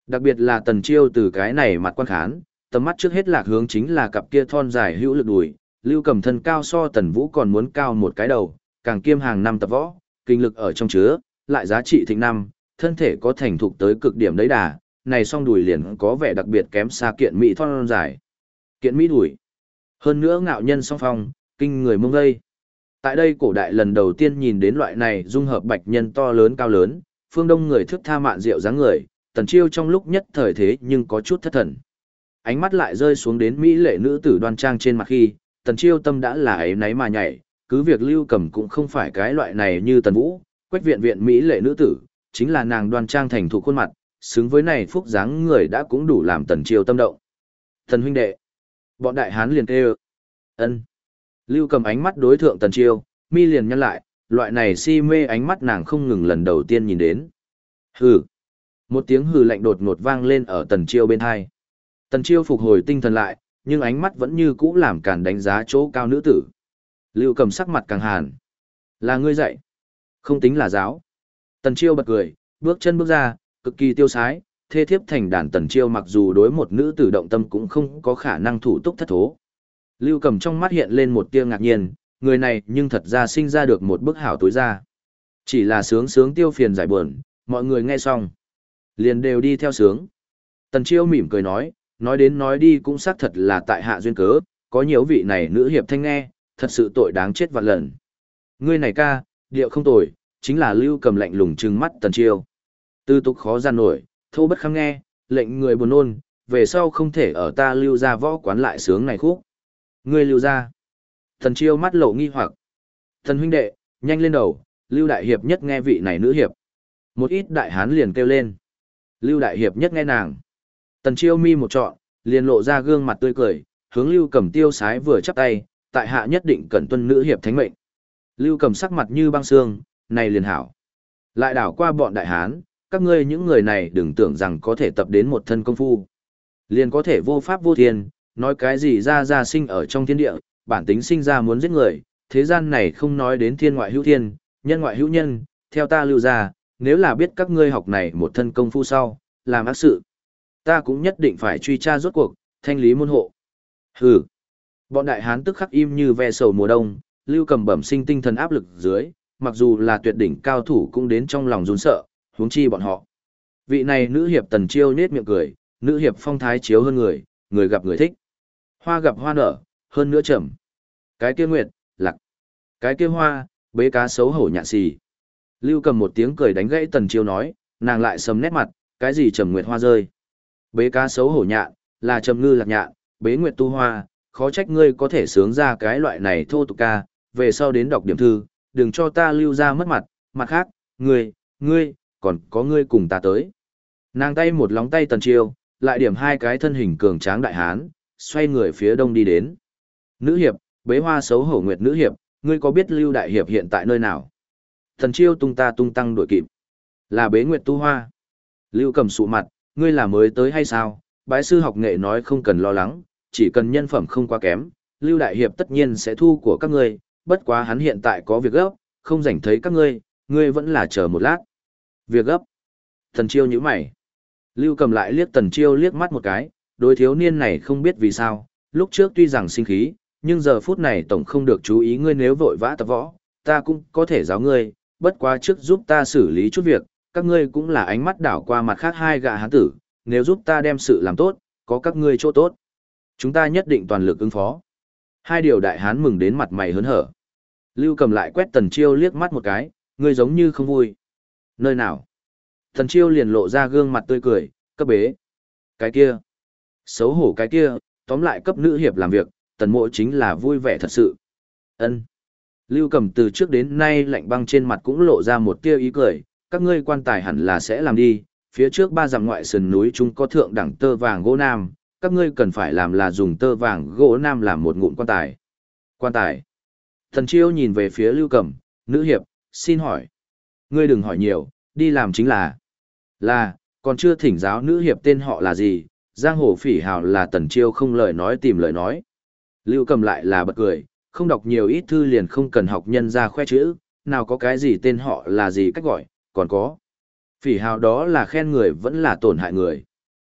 Đặc biệt là Tần Chiêu từ cái này mặt quan khán, tầm mắt trước hết lạc hướng chính là cặp kia thon dài hữu lực đùi, Lưu Cầm thân cao so Tần Vũ còn muốn cao một cái đầu, càng kiêm hàng năm tập võ, kinh lực ở trong chứa, lại giá trị thịnh năm, thân thể có thành thục tới cực điểm đấy đà, này song đùi liền có vẻ đặc biệt kém xa kiện mỹ thon dài. Kiện mỹ đùi. Hơn nữa ngạo nhân song phong, kinh người mông lây. Tại đây cổ đại lần đầu tiên nhìn đến loại này dung hợp bạch nhân to lớn cao lớn, phương đông người thước tha mạn diệu dáng người, Tần Chiêu trong lúc nhất thời thế nhưng có chút thất thần. Ánh mắt lại rơi xuống đến mỹ lệ nữ tử đoan trang trên mặt khi, Tần Chiêu tâm đã là ấy náy mà nhảy, cứ việc Lưu Cầm cũng không phải cái loại này như Tần Vũ, Quách viện viện mỹ lệ nữ tử, chính là nàng đoan trang thành thủ khuôn mặt, xứng với này phúc dáng người đã cũng đủ làm Tần Chiêu tâm động. Thần huynh đệ, bọn đại hán liền kêu, ân. Lưu Cầm ánh mắt đối thượng Tần Chiêu, mi liền nhăn lại, loại này si mê ánh mắt nàng không ngừng lần đầu tiên nhìn đến. Hừ. Một tiếng hừ lạnh đột ngột vang lên ở Tần Chiêu bên hai. Tần Chiêu phục hồi tinh thần lại, nhưng ánh mắt vẫn như cũ làm cản đánh giá chỗ cao nữ tử. Lưu Cầm sắc mặt càng hàn. Là ngươi dạy. Không tính là giáo. Tần Chiêu bật cười, bước chân bước ra, cực kỳ tiêu sái, thê thiếp thành đàn. Tần Chiêu mặc dù đối một nữ tử động tâm cũng không có khả năng thủ túc thất thố. Lưu Cầm trong mắt hiện lên một tia ngạc nhiên, người này nhưng thật ra sinh ra được một bức hảo tối ra. Chỉ là sướng sướng tiêu phiền giải buồn, mọi người nghe xong liền đều đi theo sướng. Tần Chiêu mỉm cười nói đến nói đi cũng xác thật là tại hạ duyên cớ, có nhiều vị này nữ hiệp thanh nghe, thật sự tội đáng chết vạn lần. Ngươi này ca, điệu không tồi, chính là Lưu Cầm lạnh lùng trừng mắt Tần Chiêu. Tư tục khó gian nổi, thô bất kham nghe, lệnh người buồn nôn, về sau không thể ở ta Lưu gia võ quán lại sướng này khúc. Ngươi Lưu gia. Tần Chiêu mắt lộ nghi hoặc. Thần huynh đệ, nhanh lên đầu, Lưu đại hiệp nhất nghe vị này nữ hiệp. Một ít đại hán liền kêu lên. Lưu đại hiệp nhất nghe nàng. Tần Chiêu mi một trọn, liền lộ ra gương mặt tươi cười, hướng Lưu Cầm tiêu sái vừa chắp tay, tại hạ nhất định cẩn tuân nữ hiệp thánh mệnh. Lưu Cầm sắc mặt như băng xương, này liền hảo. Lại đảo qua bọn đại hán, các ngươi những người này đừng tưởng rằng có thể tập đến một thân công phu. Liền có thể vô pháp vô thiên, nói cái gì ra sinh ở trong thiên địa, bản tính sinh ra muốn giết người, thế gian này không nói đến thiên ngoại hữu thiên, nhân ngoại hữu nhân, theo ta Lưu gia, nếu là biết các ngươi học này một thân công phu sau, làm ác sự, ta cũng nhất định phải truy tra rốt cuộc, thanh lý môn hộ. Hừ. Bọn đại hán tức khắc im như ve sầu mùa đông, Lưu Cầm bẩm sinh tinh thần áp lực dưới, mặc dù là tuyệt đỉnh cao thủ cũng đến trong lòng run sợ, huống chi bọn họ. Vị này nữ hiệp Tần Chiêu nhếch miệng cười, nữ hiệp phong thái chiếu hơn người, người gặp người thích. Hoa gặp hoa nở, hơn nữa trầm. Cái kia nguyệt, lạc. Cái kia hoa, bế cá xấu hổ nhạn xì. Lưu Cầm một tiếng cười đánh gãy Tần Chiêu nói, nàng lại sầm nét mặt, cái gì trầm nguyệt hoa rơi. Bế cá xấu hổ nhạn, là trầm ngư lạc nhạn, bế nguyệt tu hoa, khó trách ngươi có thể sướng ra cái loại này thô tục ca, về sau đến đọc điểm thư, đừng cho ta Lưu ra mất mặt, mặt khác, ngươi, còn có ngươi cùng ta tới. Nàng tay một lóng tay Tần Chiêu, lại điểm hai cái thân hình cường tráng đại hán, xoay người phía đông đi đến. Nữ hiệp, bế hoa xấu hổ nguyệt nữ hiệp, ngươi có biết Lưu đại hiệp hiện tại nơi nào? Tần Chiêu tung tăng đuổi kịp. Là bế nguyệt tu hoa. Lưu Cầm sụ mặt, ngươi là mới tới hay sao? Bái sư học nghệ nói không cần lo lắng, chỉ cần nhân phẩm không quá kém, Lưu đại hiệp tất nhiên sẽ thu của các ngươi, bất quá hắn hiện tại có việc gấp, không rảnh thấy các ngươi vẫn là chờ một lát. Việc gấp. Tần Chiêu nhíu mày. Lưu Cầm lại liếc Tần Chiêu liếc mắt một cái, đối thiếu niên này không biết vì sao, lúc trước tuy rằng sinh khí, nhưng giờ phút này tổng không được chú ý, ngươi nếu vội vã tập võ, ta cũng có thể giáo ngươi, bất quá trước giúp ta xử lý chút việc, các ngươi cũng là ánh mắt đảo qua mặt khác hai gã hán tử, nếu giúp ta đem sự làm tốt, có các ngươi chỗ tốt. Chúng ta nhất định toàn lực ứng phó. Hai điều đại hán mừng đến mặt mày hớn hở. Lưu Cầm lại quét Tần Chiêu liếc mắt một cái, ngươi giống như không vui. Nơi nào? Tần Chiêu liền lộ ra gương mặt tươi cười, cấp bế. Cái kia. Xấu hổ cái kia, tóm lại cấp nữ hiệp làm việc, Tần mộ chính là vui vẻ thật sự. Ân. Lưu Cầm từ trước đến nay lạnh băng trên mặt cũng lộ ra một tia ý cười, các ngươi quan tài hẳn là sẽ làm đi, phía trước 3 dặm ngoại sườn núi chúng có thượng đẳng tơ vàng gỗ nam, các ngươi cần phải làm là dùng tơ vàng gỗ nam làm một ngụm quan tài. Quan tài. Tần Chiêu nhìn về phía Lưu Cầm, nữ hiệp, xin hỏi. Ngươi đừng hỏi nhiều, đi làm chính là. Còn chưa thỉnh giáo nữ hiệp tên họ là gì, giang hồ phỉ hào là Tần Chiêu không lời nói tìm lời nói. Lưu Cầm lại là bật cười, không đọc nhiều ít thư liền không cần học nhân ra khoe chữ, nào có cái gì tên họ là gì cách gọi, còn có. Phỉ hào đó là khen người vẫn là tổn hại người.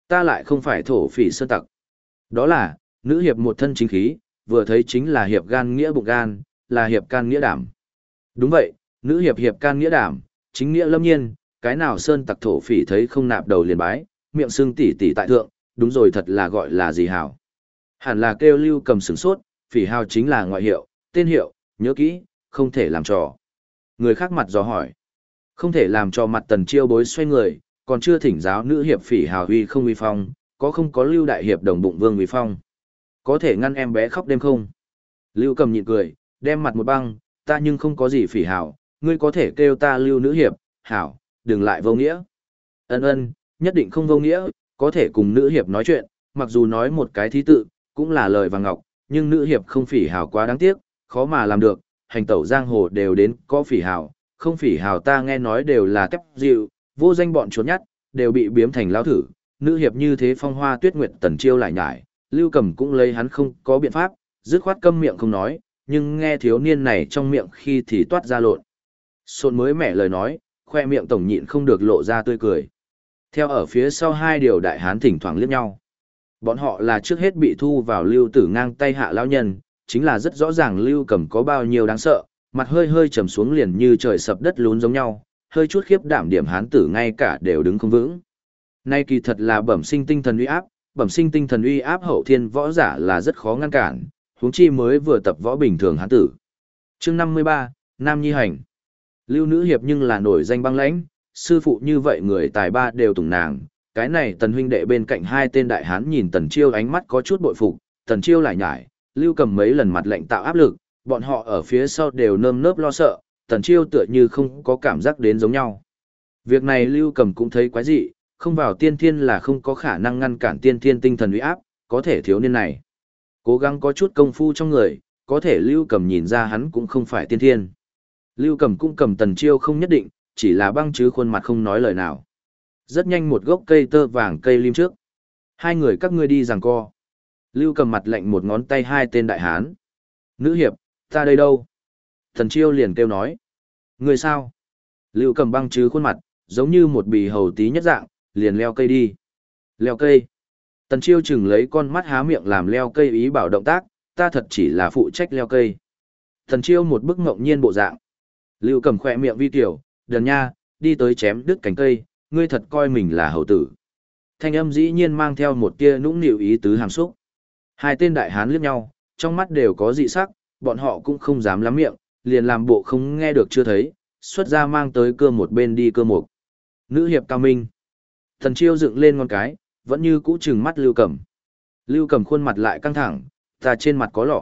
Ta lại không phải thổ phỉ sơn tặc. Đó là, nữ hiệp một thân chính khí, vừa thấy chính là hiệp gan nghĩa bụng gan, là hiệp can nghĩa đảm. Đúng vậy, nữ hiệp hiệp can nghĩa đảm, chính nghĩa lâm nhiên, cái nào sơn tặc thổ phỉ thấy không nạp đầu liền bái, miệng xưng tỉ tỉ tại thượng, đúng rồi thật là gọi là gì hảo. Hẳn là kêu Lưu Cầm sửng sốt, phỉ hào chính là ngoại hiệu, tên hiệu, nhớ kỹ, không thể làm trò. Người khác mặt dò hỏi. Không thể làm cho mặt Tần Chiêu bối xoay người, còn chưa thỉnh giáo nữ hiệp phỉ hào huy không uy phong, có không có Lưu đại hiệp đồng bụng vương uy phong. Có thể ngăn em bé khóc đêm không? Lưu Cầm nhịn cười, đem mặt một băng, ta nhưng không có gì phỉ hào, ngươi có thể kêu ta Lưu nữ hiệp, hảo, đừng lại vô nghĩa. Ân ân, nhất định không vô nghĩa, có thể cùng nữ hiệp nói chuyện, mặc dù nói một cái thí tự, cũng là lời vàng ngọc, nhưng nữ hiệp không phỉ hào quá đáng tiếc, khó mà làm được, hành tẩu giang hồ đều đến có phỉ hào, không phỉ hào ta nghe nói đều là tép dịu, vô danh bọn chuột nhắt, đều bị biếm thành lao thử, nữ hiệp như thế phong hoa tuyết nguyệt Tần Chiêu lại nhải, Lưu Cầm cũng lấy hắn không có biện pháp, dứt khoát câm miệng không nói, nhưng nghe thiếu niên này trong miệng khi thì toát ra lộn. Xôn mới mẻ lời nói, khoe miệng tổng nhịn không được lộ ra tươi cười. Theo ở phía sau hai điều đại hán thỉnh thoảng liếc nhau. Bọn họ là trước hết bị thu vào Lưu Tử ngang tay hạ lão nhân, chính là rất rõ ràng Lưu Cầm có bao nhiêu đáng sợ, mặt hơi hơi trầm xuống liền như trời sập đất lún giống nhau, hơi chút khiếp đảm điểm hán tử ngay cả đều đứng không vững. Nay kỳ thật là bẩm sinh tinh thần uy áp, bẩm sinh tinh thần uy áp hậu thiên võ giả là rất khó ngăn cản, huống chi mới vừa tập võ bình thường hán tử. Chương 53, Nam Nhi hành. Lưu nữ hiệp nhưng là nổi danh băng lãnh, sư phụ như vậy người tài ba đều tùng nàng, cái này Tần huynh đệ bên cạnh hai tên đại hán nhìn Tần Chiêu ánh mắt có chút bội phục, Tần Chiêu lại nhải, Lưu Cầm mấy lần mặt lệnh tạo áp lực, bọn họ ở phía sau đều nơm nớp lo sợ, Tần Chiêu tựa như không có cảm giác đến giống nhau. Việc này Lưu Cầm cũng thấy quái dị, không vào tiên thiên là không có khả năng ngăn cản tiên thiên tinh thần uy áp, có thể thiếu niên này. Cố gắng có chút công phu trong người, có thể Lưu Cầm nhìn ra hắn cũng không phải tiên thiên. Lưu Cầm cũng cầm Tần Chiêu không nhất định, chỉ là băng chứ khuôn mặt không nói lời nào. Rất nhanh một gốc cây tơ vàng cây lim trước. Hai người các ngươi đi giằng co. Lưu Cầm mặt lạnh một ngón tay hai tên đại hán. Nữ hiệp, ta đây đâu? Tần Chiêu liền kêu nói. Người sao? Lưu Cầm băng chứ khuôn mặt, giống như một bì hầu tí nhất dạng, liền leo cây đi. Leo cây. Tần Chiêu chừng lấy con mắt há miệng làm leo cây ý bảo động tác, ta thật chỉ là phụ trách leo cây. Tần Chiêu một bức ngộng nhiên bộ dạng. Lưu Cầm khỏe miệng vi tiểu, đần nha, đi tới chém đứt cành cây, ngươi thật coi mình là hầu tử. Thanh âm dĩ nhiên mang theo một tia nũng nịu ý tứ hàm xúc. Hai tên đại hán liếc nhau, trong mắt đều có dị sắc, bọn họ cũng không dám lắm miệng, liền làm bộ không nghe được chưa thấy, xuất ra mang tới cưa một bên đi cưa một. Nữ hiệp cao minh. Thần Chiêu dựng lên ngón cái, vẫn như cũ trừng mắt Lưu Cầm. Lưu Cầm khuôn mặt lại căng thẳng, ta trên mặt có lọ.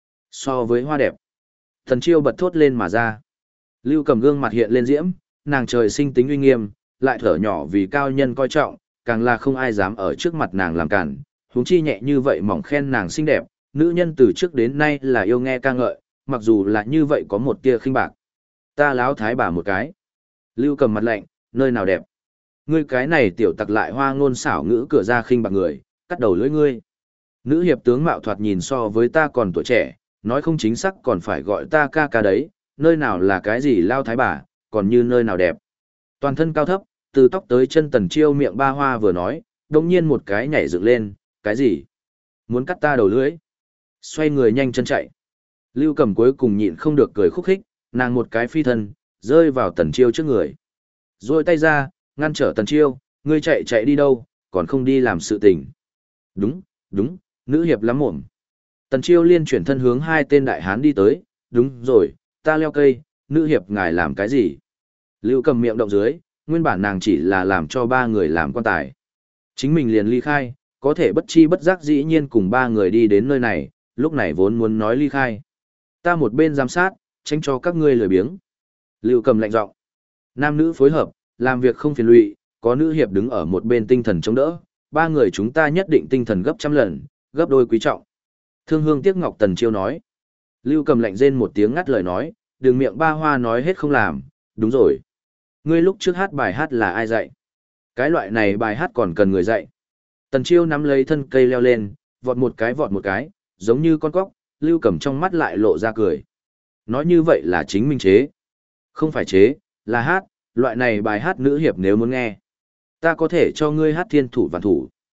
So với hoa đẹp. Thần Chiêu bật thốt lên mà ra. Lưu Cầm gương mặt hiện lên diễm, nàng trời sinh tính uy nghiêm, lại thở nhỏ vì cao nhân coi trọng, càng là không ai dám ở trước mặt nàng làm cản, huống chi nhẹ như vậy mỏng khen nàng xinh đẹp, nữ nhân từ trước đến nay là yêu nghe ca ngợi, mặc dù là như vậy có một tia khinh bạc. Ta láo thái bà một cái. Lưu Cầm mặt lạnh, nơi nào đẹp? Ngươi cái này tiểu tặc lại hoa ngôn xảo ngữ cửa ra khinh bạc người, cắt đầu lưỡi ngươi. Nữ hiệp tướng mạo thoạt nhìn so với ta còn tuổi trẻ, nói không chính xác còn phải gọi ta ca ca đấy, nơi nào là cái gì lao thái bà, còn như nơi nào đẹp. Toàn thân cao thấp, từ tóc tới chân Tần Chiêu miệng ba hoa vừa nói, đồng nhiên một cái nhảy dựng lên, cái gì? Muốn cắt ta đầu lưỡi? Xoay người nhanh chân chạy. Lưu Cầm cuối cùng nhịn không được cười khúc khích, nàng một cái phi thân, rơi vào Tần Chiêu trước người. Rồi tay ra, ngăn trở Tần Chiêu, ngươi chạy chạy đi đâu, còn không đi làm sự tình. Đúng, đúng, nữ hiệp lắm mồm. Tần Chiêu liên chuyển thân hướng hai tên đại hán đi tới, đúng rồi, ta leo cây, nữ hiệp ngài làm cái gì? Lưu Cầm miệng động dưới, nguyên bản nàng chỉ là làm cho ba người làm quan tài. Chính mình liền ly khai, có thể bất chi bất giác dĩ nhiên cùng ba người đi đến nơi này, lúc này vốn muốn nói ly khai. Ta một bên giám sát, tránh cho các ngươi lười biếng. Lưu Cầm lạnh giọng. Nam nữ phối hợp, làm việc không phiền lụy, có nữ hiệp đứng ở một bên tinh thần chống đỡ, ba người chúng ta nhất định tinh thần gấp trăm lần, gấp đôi quý trọng. Thương hương tiếc ngọc Tần Chiêu nói. Lưu Cầm lạnh rên một tiếng ngắt lời nói, đừng miệng ba hoa nói hết không làm, đúng rồi. Ngươi lúc trước hát bài hát là ai dạy? Cái loại này bài hát còn cần người dạy. Tần Chiêu nắm lấy thân cây leo lên, vọt một cái, giống như con cóc, Lưu Cầm trong mắt lại lộ ra cười. Nói như vậy là chính mình chế. Không phải chế, là hát, loại này bài hát nữ hiệp nếu muốn nghe. Ta có thể cho ngươi hát thiên thủ vạn thủ.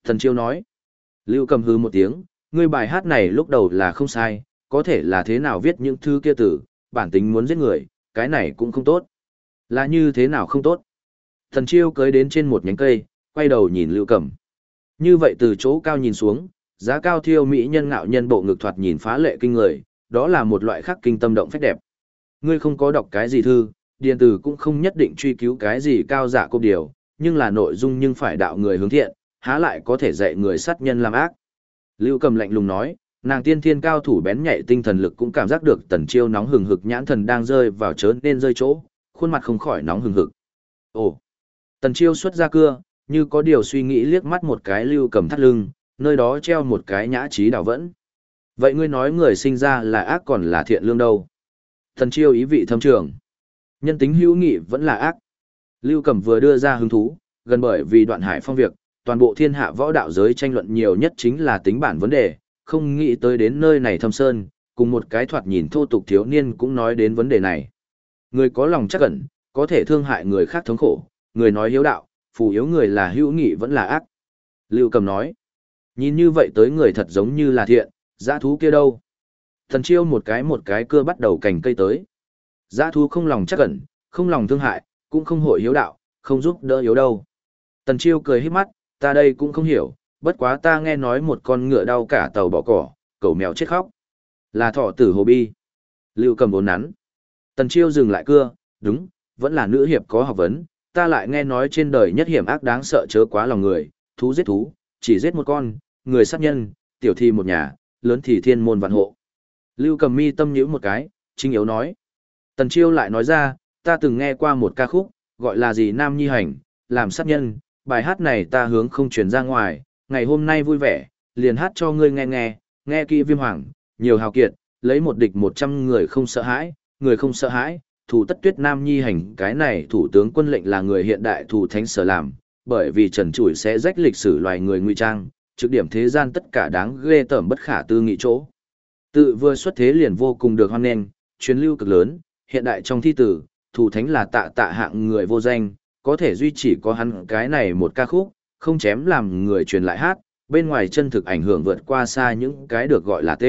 Thần Chiêu nói. Lưu Cầm hừ một tiếng, ngươi bài hát này lúc đầu là không sai, có thể là thế nào viết những thứ kia từ, bản tính muốn giết người, cái này cũng không tốt. Là như thế nào không tốt? Thần Chiêu cưới đến trên một nhánh cây, quay đầu nhìn Lưu Cầm. Như vậy từ chỗ cao nhìn xuống, giá cao thiêu mỹ nhân ngạo nhân bộ ngực thoạt nhìn phá lệ kinh người, đó là một loại khắc kinh tâm động phách đẹp. Ngươi không có đọc cái gì thư, điện tử cũng không nhất định truy cứu cái gì cao giả cốt điều, nhưng là nội dung nhưng phải đạo người hướng thiện, há lại có thể dạy người sát nhân làm ác. Lưu Cầm lạnh lùng nói, nàng tiên thiên cao thủ bén nhạy tinh thần lực cũng cảm giác được Tần Chiêu nóng hừng hực nhãn thần đang rơi vào chớ nên rơi chỗ, khuôn mặt không khỏi nóng hừng hực. Ồ! Tần Chiêu xuất ra cưa, như có điều suy nghĩ liếc mắt một cái Lưu Cầm thắt lưng, nơi đó treo một cái nhã trí đào vẫn. Vậy ngươi nói người sinh ra là ác còn là thiện lương đâu? Tần Chiêu ý vị thâm trường. Nhân tính hữu nghị vẫn là ác. Lưu Cầm vừa đưa ra hứng thú, gần bởi vì Đoạn Hải Phong việc, toàn bộ thiên hạ võ đạo giới tranh luận nhiều nhất chính là tính bản vấn đề, không nghĩ tới đến nơi này thâm sơn, cùng một cái thoạt nhìn thô tục thiếu niên cũng nói đến vấn đề này. Người có lòng chắc ẩn, có thể thương hại người khác thống khổ, người nói hiếu đạo, phù yếu người là hữu nghị vẫn là ác. Lưu Cầm nói, nhìn như vậy tới người thật giống như là thiện, dã thú kia đâu? Thần Chiêu một cái cưa bắt đầu cành cây tới. Dã thú không lòng chắc ẩn, không lòng thương hại, cũng không hội hiếu đạo, không giúp đỡ yếu đâu. Tần Chiêu cười híp mắt, ta đây cũng không hiểu, bất quá ta nghe nói một con ngựa đau cả tàu bỏ cỏ, cẩu mèo chết khóc. Là thọ tử hồ bi. Lưu Cầm vốn nắn. Tần Chiêu dừng lại cưa, đúng, vẫn là nữ hiệp có học vấn, ta lại nghe nói trên đời nhất hiểm ác đáng sợ chớ quá lòng người, thú giết thú, chỉ giết một con, người sát nhân, tiểu thì một nhà, lớn thì thiên môn vạn hộ. Lưu Cầm mi tâm nhíu một cái, chính yếu nói. Tần Chiêu lại nói ra, ta từng nghe qua một ca khúc, gọi là gì Nam Nhi Hành, làm sát nhân, bài hát này ta hướng không truyền ra ngoài, ngày hôm nay vui vẻ, liền hát cho ngươi nghe kỹ Viêm Hoàng, nhiều hào kiệt, lấy một địch 100 người không sợ hãi, người không sợ hãi, thủ tất tuyết Nam Nhi Hành, cái này thủ tướng quân lệnh là người hiện đại thủ thánh sở làm, bởi vì trần trụi sẽ rách lịch sử loài người nguy trang, trực điểm thế gian tất cả đáng ghê tởm bất khả tư nghị chỗ. Tự vừa xuất thế liền vô cùng được hoan nghênh, truyền lưu cực lớn, hiện đại trong thi tử, thủ thánh là tạ hạng người vô danh, có thể duy chỉ có hắn cái này một ca khúc, không chém làm người truyền lại hát, bên ngoài chân thực ảnh hưởng vượt qua xa những cái được gọi là T.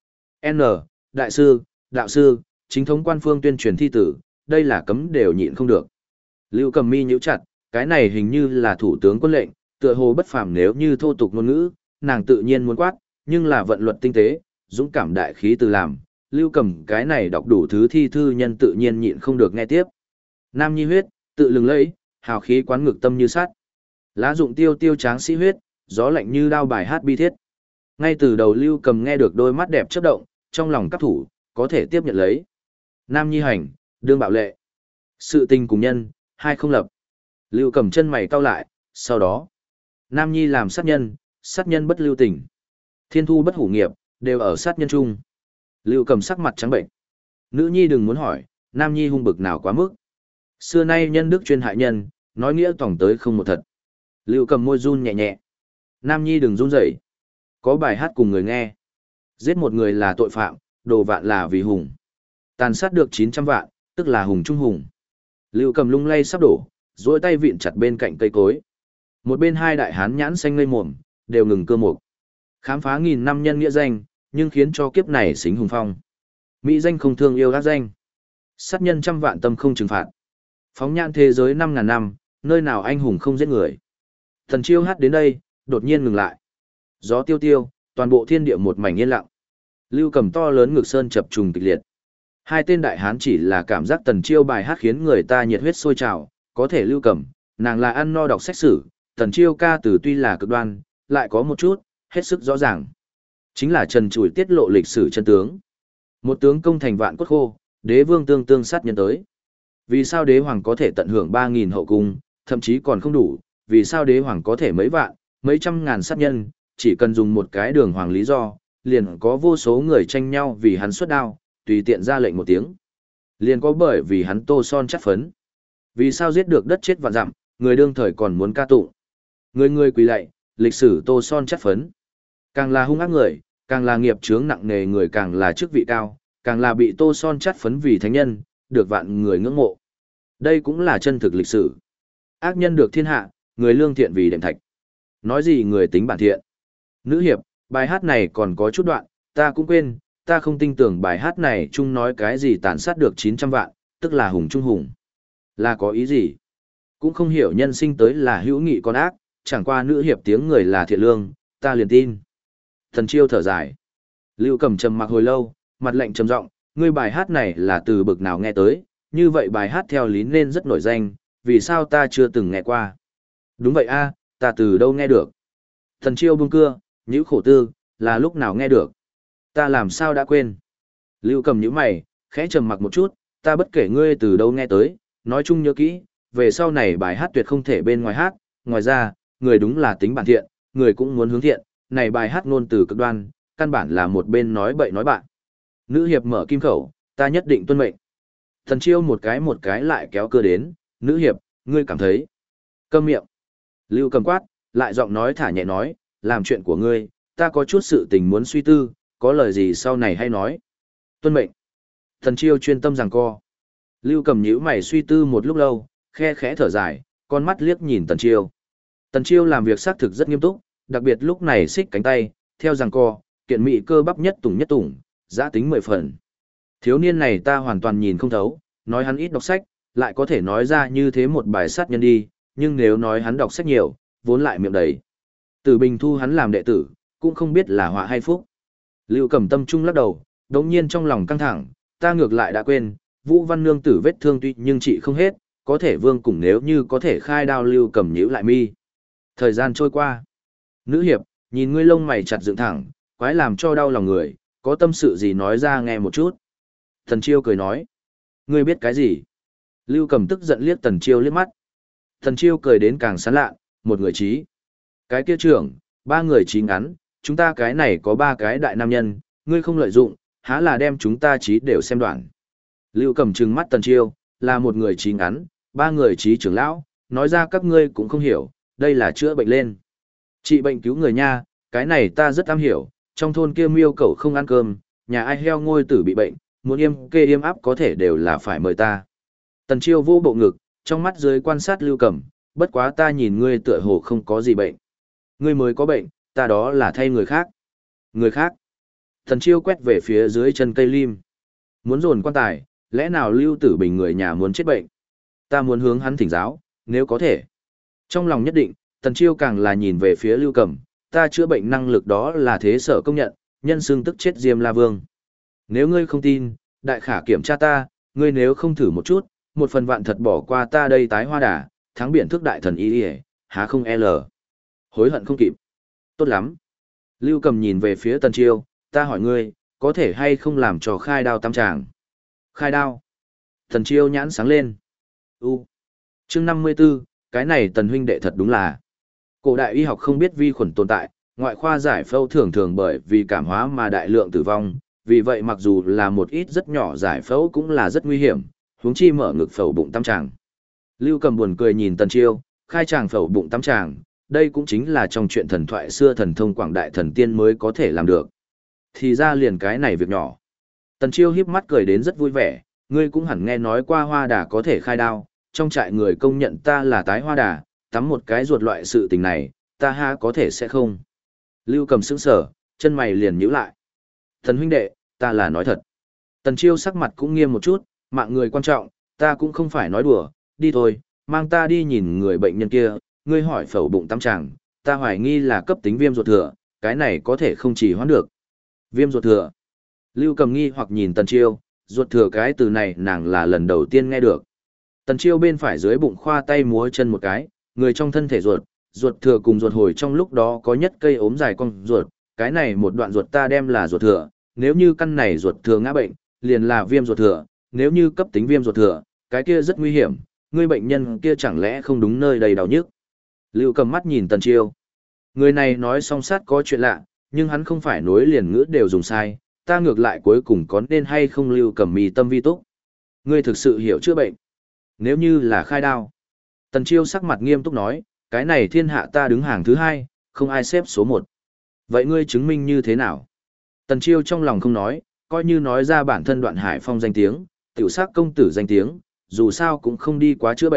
N. Đại sư, đạo sư, chính thống quan phương tuyên truyền thi tử, đây là cấm đều nhịn không được. Lưu Cầm mi nhíu chặt, cái này hình như là thủ tướng quân lệnh, tựa hồ bất phàm nếu như thô tục ngôn ngữ, nàng tự nhiên muốn quát, nhưng là vận luật tinh tế, dũng cảm đại khí từ làm, Lưu Cầm cái này đọc đủ thứ thi thư nhân tự nhiên nhịn không được nghe tiếp. Nam nhi huyết, tự lừng lẫy, hào khí quán ngực tâm như sắt. Lá dụng tiêu tiêu tráng sĩ huyết, gió lạnh như đao bài hát bi thiết. Ngay từ đầu Lưu Cầm nghe được đôi mắt đẹp chớp động, trong lòng các thủ, có thể tiếp nhận lấy. Nam nhi hành, đương bạo lệ. Sự tình cùng nhân, hai không lập. Lưu Cầm chân mày cau lại, sau đó. Nam nhi làm sát nhân bất lưu tình. Thiên thu bất hủ nghiệp, đều ở sát nhân chung. Lưu Cầm sắc mặt trắng bệnh. Nữ nhi đừng muốn hỏi, nam nhi hung bực nào quá mức. Xưa nay nhân đức chuyên hại nhân, nói nghĩa tổng tới không một thật. Lưu Cầm môi run nhẹ nhẹ. Nam nhi đừng run rẩy. Có bài hát cùng người nghe. Giết một người là tội phạm, đồ vạn là vì hùng. Tàn sát được 900 vạn, tức là hùng trung hùng. Lưu Cầm lung lay sắp đổ, duỗi tay vịn chặt bên cạnh cây cối. Một bên hai đại hán nhãn xanh ngây mồm, đều ngừng cơ mục. Khám phá nghìn năm nhân nghĩa danh, nhưng khiến cho kiếp này xính hùng phong. Mỹ danh không thương yêu ác danh. Sát nhân trăm vạn tâm không trừng phạt. Phóng nhãn thế giới 5.000 năm, nơi nào anh hùng không giết người. Thần Chiêu hát đến đây, đột nhiên ngừng lại. Gió tiêu tiêu, toàn bộ thiên địa một mảnh yên lặng. Lưu Cầm to lớn ngực sơn chập trùng kịch liệt. Hai tên đại hán chỉ là cảm giác Tần Chiêu bài hát khiến người ta nhiệt huyết sôi trào, có thể Lưu Cầm, nàng là ăn no đọc sách sử, Tần Chiêu ca từ tuy là cực đoan, lại có một chút, hết sức rõ ràng. Chính là trần trụi tiết lộ lịch sử chân tướng. Một tướng công thành vạn cốt khô, đế vương tương sát nhân tới. Vì sao đế hoàng có thể tận hưởng 3.000 hậu cung, thậm chí còn không đủ, vì sao đế hoàng có thể mấy vạn, mấy trăm ngàn sát nhân, chỉ cần dùng một cái đường hoàng lý do, liền có vô số người tranh nhau vì hắn xuất đao, tùy tiện ra lệnh một tiếng. Liền có bởi vì hắn tô son chắt phấn. Vì sao giết được đất chết vạn dặm, người đương thời còn muốn ca tụng. Người quỳ lạy, lịch sử tô son chắt phấn. Càng là hung ác người, càng là nghiệp chướng nặng nề người càng là chức vị cao, càng là bị tô son chắt phấn vì thánh nhân, được vạn người ngưỡng mộ. Đây cũng là chân thực lịch sử. Ác nhân được thiên hạ, người lương thiện vì đệm thạch. Nói gì người tính bản thiện? Nữ hiệp, bài hát này còn có chút đoạn, ta cũng quên, ta không tin tưởng bài hát này chung nói cái gì tàn sát được 900 vạn, tức là hùng trung hùng. Là có ý gì? Cũng không hiểu nhân sinh tới là hữu nghị con ác, chẳng qua nữ hiệp tiếng người là thiện lương, ta liền tin. Thần Chiêu thở dài. Lưu Cầm trầm mặc hồi lâu, mặt lạnh trầm giọng, ngươi bài hát này là từ bực nào nghe tới, như vậy bài hát theo lý nên rất nổi danh, vì sao ta chưa từng nghe qua? Đúng vậy a, ta từ đâu nghe được? Thần Chiêu buông cưa, nhíu khổ tư, là lúc nào nghe được? Ta làm sao đã quên? Lưu Cầm nhíu mày, khẽ trầm mặc một chút, ta bất kể ngươi từ đâu nghe tới, nói chung nhớ kỹ, về sau này bài hát tuyệt không thể bên ngoài hát, ngoài ra, người đúng là tính bản thiện, người cũng muốn hướng thiện, này bài hát ngôn từ cực đoan, căn bản là một bên nói bậy nói bạn. Nữ hiệp mở kim khẩu, ta nhất định tuân mệnh. Thần Chiêu một cái lại kéo cưa đến, nữ hiệp, ngươi cảm thấy. Câm miệng. Lưu Cầm quát, lại giọng nói thả nhẹ nói, làm chuyện của ngươi, ta có chút sự tình muốn suy tư, có lời gì sau này hay nói. Tuân mệnh. Thần Chiêu chuyên tâm giằng co. Lưu Cầm nhíu mày suy tư một lúc lâu, khe khẽ thở dài, con mắt liếc nhìn Tần Chiêu. Tần Chiêu làm việc xác thực rất nghiêm túc, đặc biệt lúc này xích cánh tay, theo giằng co, kiện mị cơ bắp nhất tủng, giã tính 10 phần. Thiếu niên này ta hoàn toàn nhìn không thấu, nói hắn ít đọc sách, lại có thể nói ra như thế một bài sát nhân đi, nhưng nếu nói hắn đọc sách nhiều, vốn lại miệng đầy. Tử Bình thu hắn làm đệ tử, cũng không biết là họa hay phúc. Lưu Cầm tâm trung lắc đầu, đống nhiên trong lòng căng thẳng, ta ngược lại đã quên, Vũ Văn Nương tử vết thương tuy nhưng trị không hết, có thể Vương Cùng nếu như có thể khai đao. Lưu Cầm nhíu lại mi. Thời gian trôi qua. Nữ hiệp, nhìn ngươi lông mày chặt dựng thẳng, quái làm cho đau lòng người, có tâm sự gì nói ra nghe một chút. Thần Chiêu cười nói, ngươi biết cái gì? Lưu Cầm tức giận liếc Tần Chiêu liếc mắt. Thần Chiêu cười đến càng sán lạ, một người trí. Cái kia trưởng, 3 người trí ngắn, chúng ta cái này có 3 cái đại nam nhân, ngươi không lợi dụng, há là đem chúng ta trí đều xem đoạn. Lưu Cầm trừng mắt Tần Chiêu, là một người trí ngắn, 3 người trí trưởng lão, nói ra các ngươi cũng không hiểu, đây là chữa bệnh lên. Trị bệnh cứu người nha, cái này ta rất am hiểu, trong thôn kia miêu cẩu không ăn cơm, nhà ai heo ngôi tử bị bệnh, muốn yêm kê yêm áp có thể đều là phải mời ta. Tần Chiêu vô bộ ngực, trong mắt dưới quan sát Lưu Cầm, bất quá ta nhìn ngươi tựa hồ không có gì bệnh. Ngươi mới có bệnh, ta đó là thay người khác. Người khác. Tần Chiêu quét về phía dưới chân cây lim. Muốn dồn quan tài, lẽ nào Lưu Tử Bình người nhà muốn chết bệnh? Ta muốn hướng hắn thỉnh giáo, nếu có thể. Trong lòng nhất định, Tần Chiêu càng là nhìn về phía Lưu Cầm, ta chữa bệnh năng lực đó là thế sở công nhận, nhân xưng tức chết Diêm La Vương. Nếu ngươi không tin, đại khả kiểm tra ta, ngươi nếu không thử một chút, một phần vạn thật bỏ qua ta đây tái hoa đà, thắng biển thức đại thần y há không l. Hối hận không kịp. Tốt lắm. Lưu Cầm nhìn về phía Tần Chiêu, ta hỏi ngươi, có thể hay không làm cho khai đao tam tràng? Khai đao. Tần Chiêu nhãn sáng lên. Chương 54, cái này Tần huynh đệ thật đúng là. Cổ đại y học không biết vi khuẩn tồn tại, ngoại khoa giải phẫu thường thường bởi vì cảm hóa mà đại lượng tử vong, vì vậy mặc dù là một ít rất nhỏ giải phẫu cũng là rất nguy hiểm, huống chi mở ngực phẫu bụng tam tràng. Lưu Cầm buồn cười nhìn Tần Chiêu, khai tràng phẫu bụng tam tràng, đây cũng chính là trong chuyện thần thoại xưa thần thông quảng đại thần tiên mới có thể làm được. Thì ra liền cái này việc nhỏ. Tần Chiêu híp mắt cười đến rất vui vẻ, ngươi cũng hẳn nghe nói qua hoa đà có thể khai đao, trong trại người công nhận ta là tái hoa đà, tắm một cái ruột loại sự tình này, ta ha có thể sẽ không. Lưu Cầm sững sờ, chân mày liền nhíu lại. Thần huynh đệ, ta là nói thật. Tần Chiêu sắc mặt cũng nghiêm một chút, mạng người quan trọng, ta cũng không phải nói đùa, đi thôi, mang ta đi nhìn người bệnh nhân kia, ngươi hỏi phẫu bụng tam tràng, ta hoài nghi là cấp tính viêm ruột thừa, cái này có thể không chỉ hoãn được. Viêm ruột thừa. Lưu Cầm nghi hoặc nhìn Tần Chiêu, ruột thừa cái từ này nàng là lần đầu tiên nghe được. Tần Chiêu bên phải dưới bụng khoa tay múa chân một cái, người trong thân thể ruột thừa cùng ruột hồi trong lúc đó có nhất cây ốm dài con ruột, cái này một đoạn ruột ta đem là ruột thừa, nếu như căn này ruột thừa ngã bệnh, liền là viêm ruột thừa, nếu như cấp tính viêm ruột thừa, cái kia rất nguy hiểm, người bệnh nhân kia chẳng lẽ không đúng nơi đầy đau nhức. Lưu Cầm mắt nhìn Tần Chiêu. Người này nói song sát có chuyện lạ, nhưng hắn không phải nối liền ngữ đều dùng sai, ta ngược lại cuối cùng có nên hay không Lưu Cầm mì tâm vi túc. Ngươi thực sự hiểu chữa bệnh. Nếu như là khai đao. Tần Chiêu sắc mặt nghiêm túc nói, cái này thiên hạ ta đứng hàng thứ 2, không ai xếp số 1. Vậy ngươi chứng minh như thế nào? Tần Chiêu trong lòng không nói, coi như nói ra bản thân Đoạn Hải Phong danh tiếng, tiểu sắc công tử danh tiếng, dù sao cũng không đi quá chữa bệnh,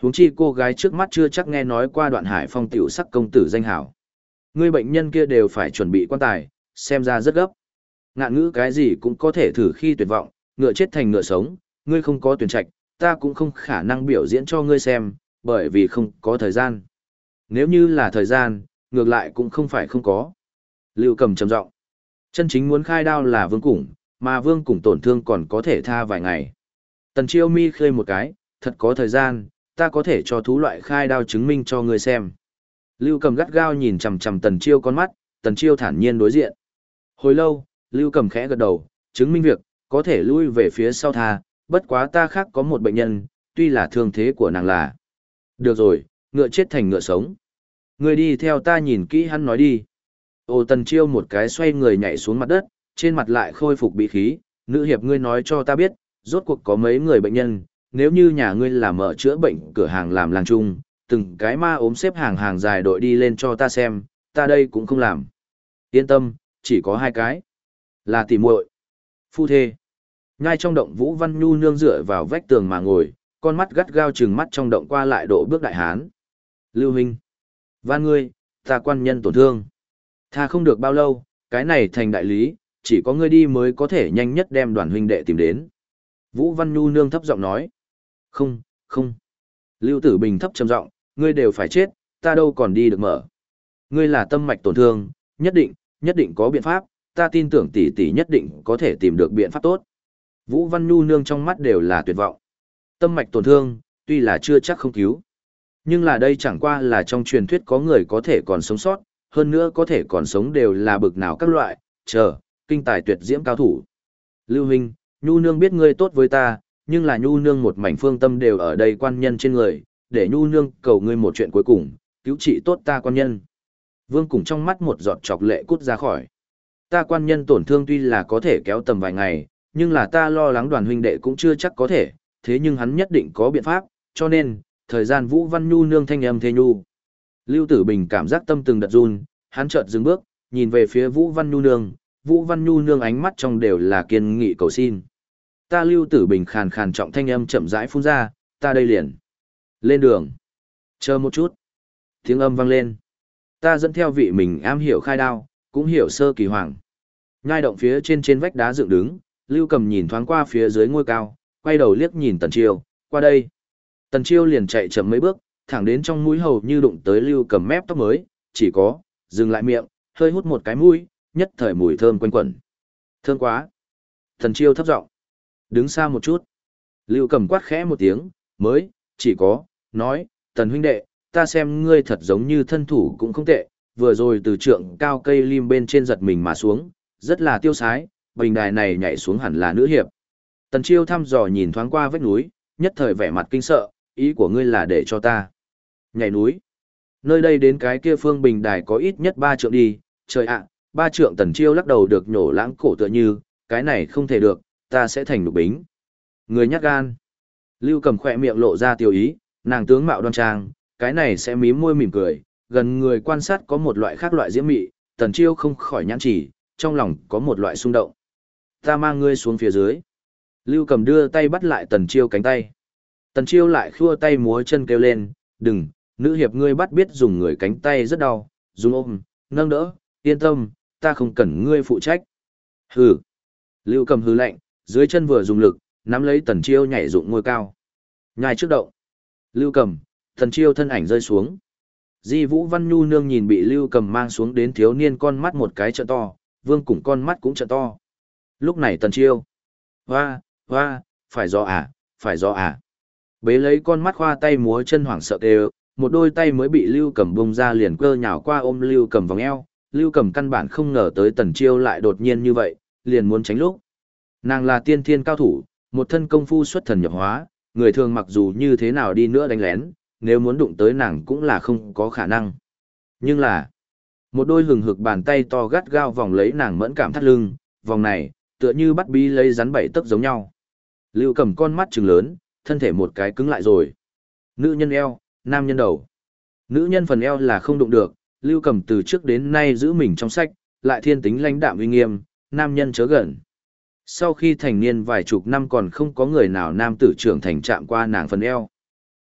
Huống chi cô gái trước mắt chưa chắc nghe nói qua Đoạn Hải Phong tiểu sắc công tử danh hảo. Ngươi bệnh nhân kia đều phải chuẩn bị quan tài, xem ra rất gấp. Ngạn ngữ cái gì cũng có thể thử khi tuyệt vọng, ngựa chết thành ngựa sống, ngươi không có tuyển trạch, ta cũng không khả năng biểu diễn cho ngươi xem, bởi vì không có thời gian. Nếu như là thời gian, ngược lại cũng không phải không có. Lưu Cầm trầm giọng, chân chính muốn khai đao là Vương Củng, mà Vương Củng tổn thương còn có thể tha vài ngày. Tần Chiêu mi khơi một cái, thật có thời gian, ta có thể cho thú loại khai đao chứng minh cho ngươi xem. Lưu Cầm gắt gao nhìn chằm chằm Tần Chiêu con mắt, Tần Chiêu thản nhiên đối diện. Hồi lâu, Lưu Cầm khẽ gật đầu, chứng minh việc, có thể lui về phía sau tha, bất quá ta khác có một bệnh nhân, tuy là thương thế của nàng là. Được rồi, ngựa chết thành ngựa sống. Ngươi đi theo ta nhìn kỹ hắn nói đi. Ô Tần Chiêu một cái xoay người nhảy xuống mặt đất, trên mặt lại khôi phục bị khí, nữ hiệp ngươi nói cho ta biết, rốt cuộc có mấy người bệnh nhân, nếu như nhà ngươi là mở chữa bệnh cửa hàng làm làng chung, từng cái ma ốm xếp hàng hàng dài đội đi lên cho ta xem, ta đây cũng không làm. Yên tâm, chỉ có 2 cái. Là tỉ muội, phu thê. Ngay trong động Vũ Văn Nhu nương dựa vào vách tường mà ngồi, con mắt gắt gao trừng mắt trong động qua lại độ bước đại hán. Lưu huynh, van ngươi, ta quan nhân tổn thương. Tha không được bao lâu, cái này thành đại lý, chỉ có ngươi đi mới có thể nhanh nhất đem Đoàn huynh đệ tìm đến. Vũ Văn Nhu nương thấp giọng nói. Không, không. Lưu Tử Bình thấp trầm giọng, ngươi đều phải chết, ta đâu còn đi được mở. Ngươi là tâm mạch tổn thương, nhất định có biện pháp, ta tin tưởng tỷ tỷ nhất định có thể tìm được biện pháp tốt. Vũ Văn Nhu nương trong mắt đều là tuyệt vọng. Tâm mạch tổn thương, tuy là chưa chắc không cứu. Nhưng là đây chẳng qua là trong truyền thuyết có người có thể còn sống sót, hơn nữa có thể còn sống đều là bực nào các loại, kinh tài tuyệt diễm cao thủ. Lưu huynh, Nhu nương biết ngươi tốt với ta, nhưng là Nhu nương một mảnh phương tâm đều ở đây quan nhân trên người, để Nhu nương cầu ngươi một chuyện cuối cùng, cứu trị tốt ta quan nhân. Vương Củng trong mắt một giọt chọc lệ cút ra khỏi. Ta quan nhân tổn thương tuy là có thể kéo tầm vài ngày, nhưng là ta lo lắng Đoàn huynh đệ cũng chưa chắc có thể, thế nhưng hắn nhất định có biện pháp, cho nên, thời gian Vũ Văn Nhu nương thanh âm thê nhu. Lưu Tử Bình cảm giác tâm từng đợt run, hắn chợt dừng bước, nhìn về phía Vũ Văn Nhu nương, Vũ Văn Nhu nương ánh mắt trong đều là kiên nghị cầu xin. Ta Lưu Tử Bình khàn khàn trọng thanh âm chậm rãi phun ra, ta đây liền. Lên đường. Chờ một chút. Tiếng âm vang lên. Ta dẫn theo vị mình am hiểu khai đao, cũng hiểu sơ kỳ hoàng. Nhai động phía trên vách đá dựng đứng, Lưu Cầm nhìn thoáng qua phía dưới ngôi cao, quay đầu liếc nhìn Tần Chiêu, qua đây. Tần Chiêu liền chạy chậm mấy bước, thẳng đến trong mũi hầu như đụng tới Lưu Cầm mép tóc mới, chỉ có, dừng lại miệng, hơi hút một cái mũi, nhất thời mùi thơm quanh quẩn. Thơm quá. Tần Chiêu thấp giọng, đứng xa một chút. Lưu Cầm quát khẽ một tiếng, mới, chỉ có, nói, Tần huynh đệ, ta xem ngươi thật giống như thân thủ cũng không tệ, vừa rồi từ trượng cao cây lim bên trên giật mình mà xuống, rất là tiêu sái, bình đài này nhảy xuống hẳn là nữ hiệp. Tần Chiêu thăm dò nhìn thoáng qua vách núi, nhất thời vẻ mặt kinh sợ, ý của ngươi là để cho ta nhảy núi. Nơi đây đến cái kia phương bình đài có ít nhất 3 trượng đi, trời ạ, 3 trượng. Tần Chiêu lắc đầu được nhổ lãng cổ tựa như, cái này không thể được, ta sẽ thành nhục bính. Người nhát gan. Lưu Cầm khỏe miệng lộ ra tiêu ý, nàng tướng mạo đoan trang, cái này sẽ mím môi mỉm cười, gần người quan sát có một loại khác loại diễm mị, Tần Chiêu không khỏi nhãn chỉ, trong lòng có một loại xung động. Ta mang ngươi xuống phía dưới. Lưu Cầm đưa tay bắt lại Tần Chiêu cánh tay. Tần Chiêu lại khua tay múa chân kêu lên, đừng, nữ hiệp ngươi bắt biết dùng người cánh tay rất đau, dùng ôm, nâng đỡ, yên tâm, ta không cần ngươi phụ trách. Hừ. Lưu Cầm hừ lạnh, dưới chân vừa dùng lực, nắm lấy Tần Chiêu nhảy dụng ngôi cao. Nhai trước động. Lưu Cầm, Tần Chiêu thân ảnh rơi xuống. Di Vũ Văn Nhu nương nhìn bị Lưu Cầm mang xuống đến thiếu niên con mắt một cái trợ to, Vương Củng con mắt cũng trợ to. Lúc này Tần Chiêu. Hoa, phải do à, phải do à. Bế lấy con mắt khoa tay múa chân hoảng sợ đều, một đôi tay mới bị Lưu Cầm bung ra liền cơ nhào qua ôm Lưu Cầm vòng eo. Lưu Cầm căn bản không ngờ tới Tần Chiêu lại đột nhiên như vậy, liền muốn tránh lúc. Nàng là tiên thiên cao thủ, một thân công phu xuất thần nhập hóa, người thường mặc dù như thế nào đi nữa đánh lén, nếu muốn đụng tới nàng cũng là không có khả năng. Nhưng là, một đôi hừng hực bàn tay to gắt gao vòng lấy nàng mẫn cảm thắt lưng, vòng này, tựa như bắt bí lấy rắn bảy tấc giống nhau. Lưu Cầm con mắt trừng lớn, thân thể một cái cứng lại rồi. Nữ nhân eo, nam nhân đầu. Nữ nhân phần eo là không đụng được, Lưu Cầm từ trước đến nay giữ mình trong sách, lại thiên tính lãnh đạm uy nghiêm, nam nhân chớ gần. Sau khi thành niên vài chục năm còn không có người nào nam tử trưởng thành chạm qua nàng phần eo.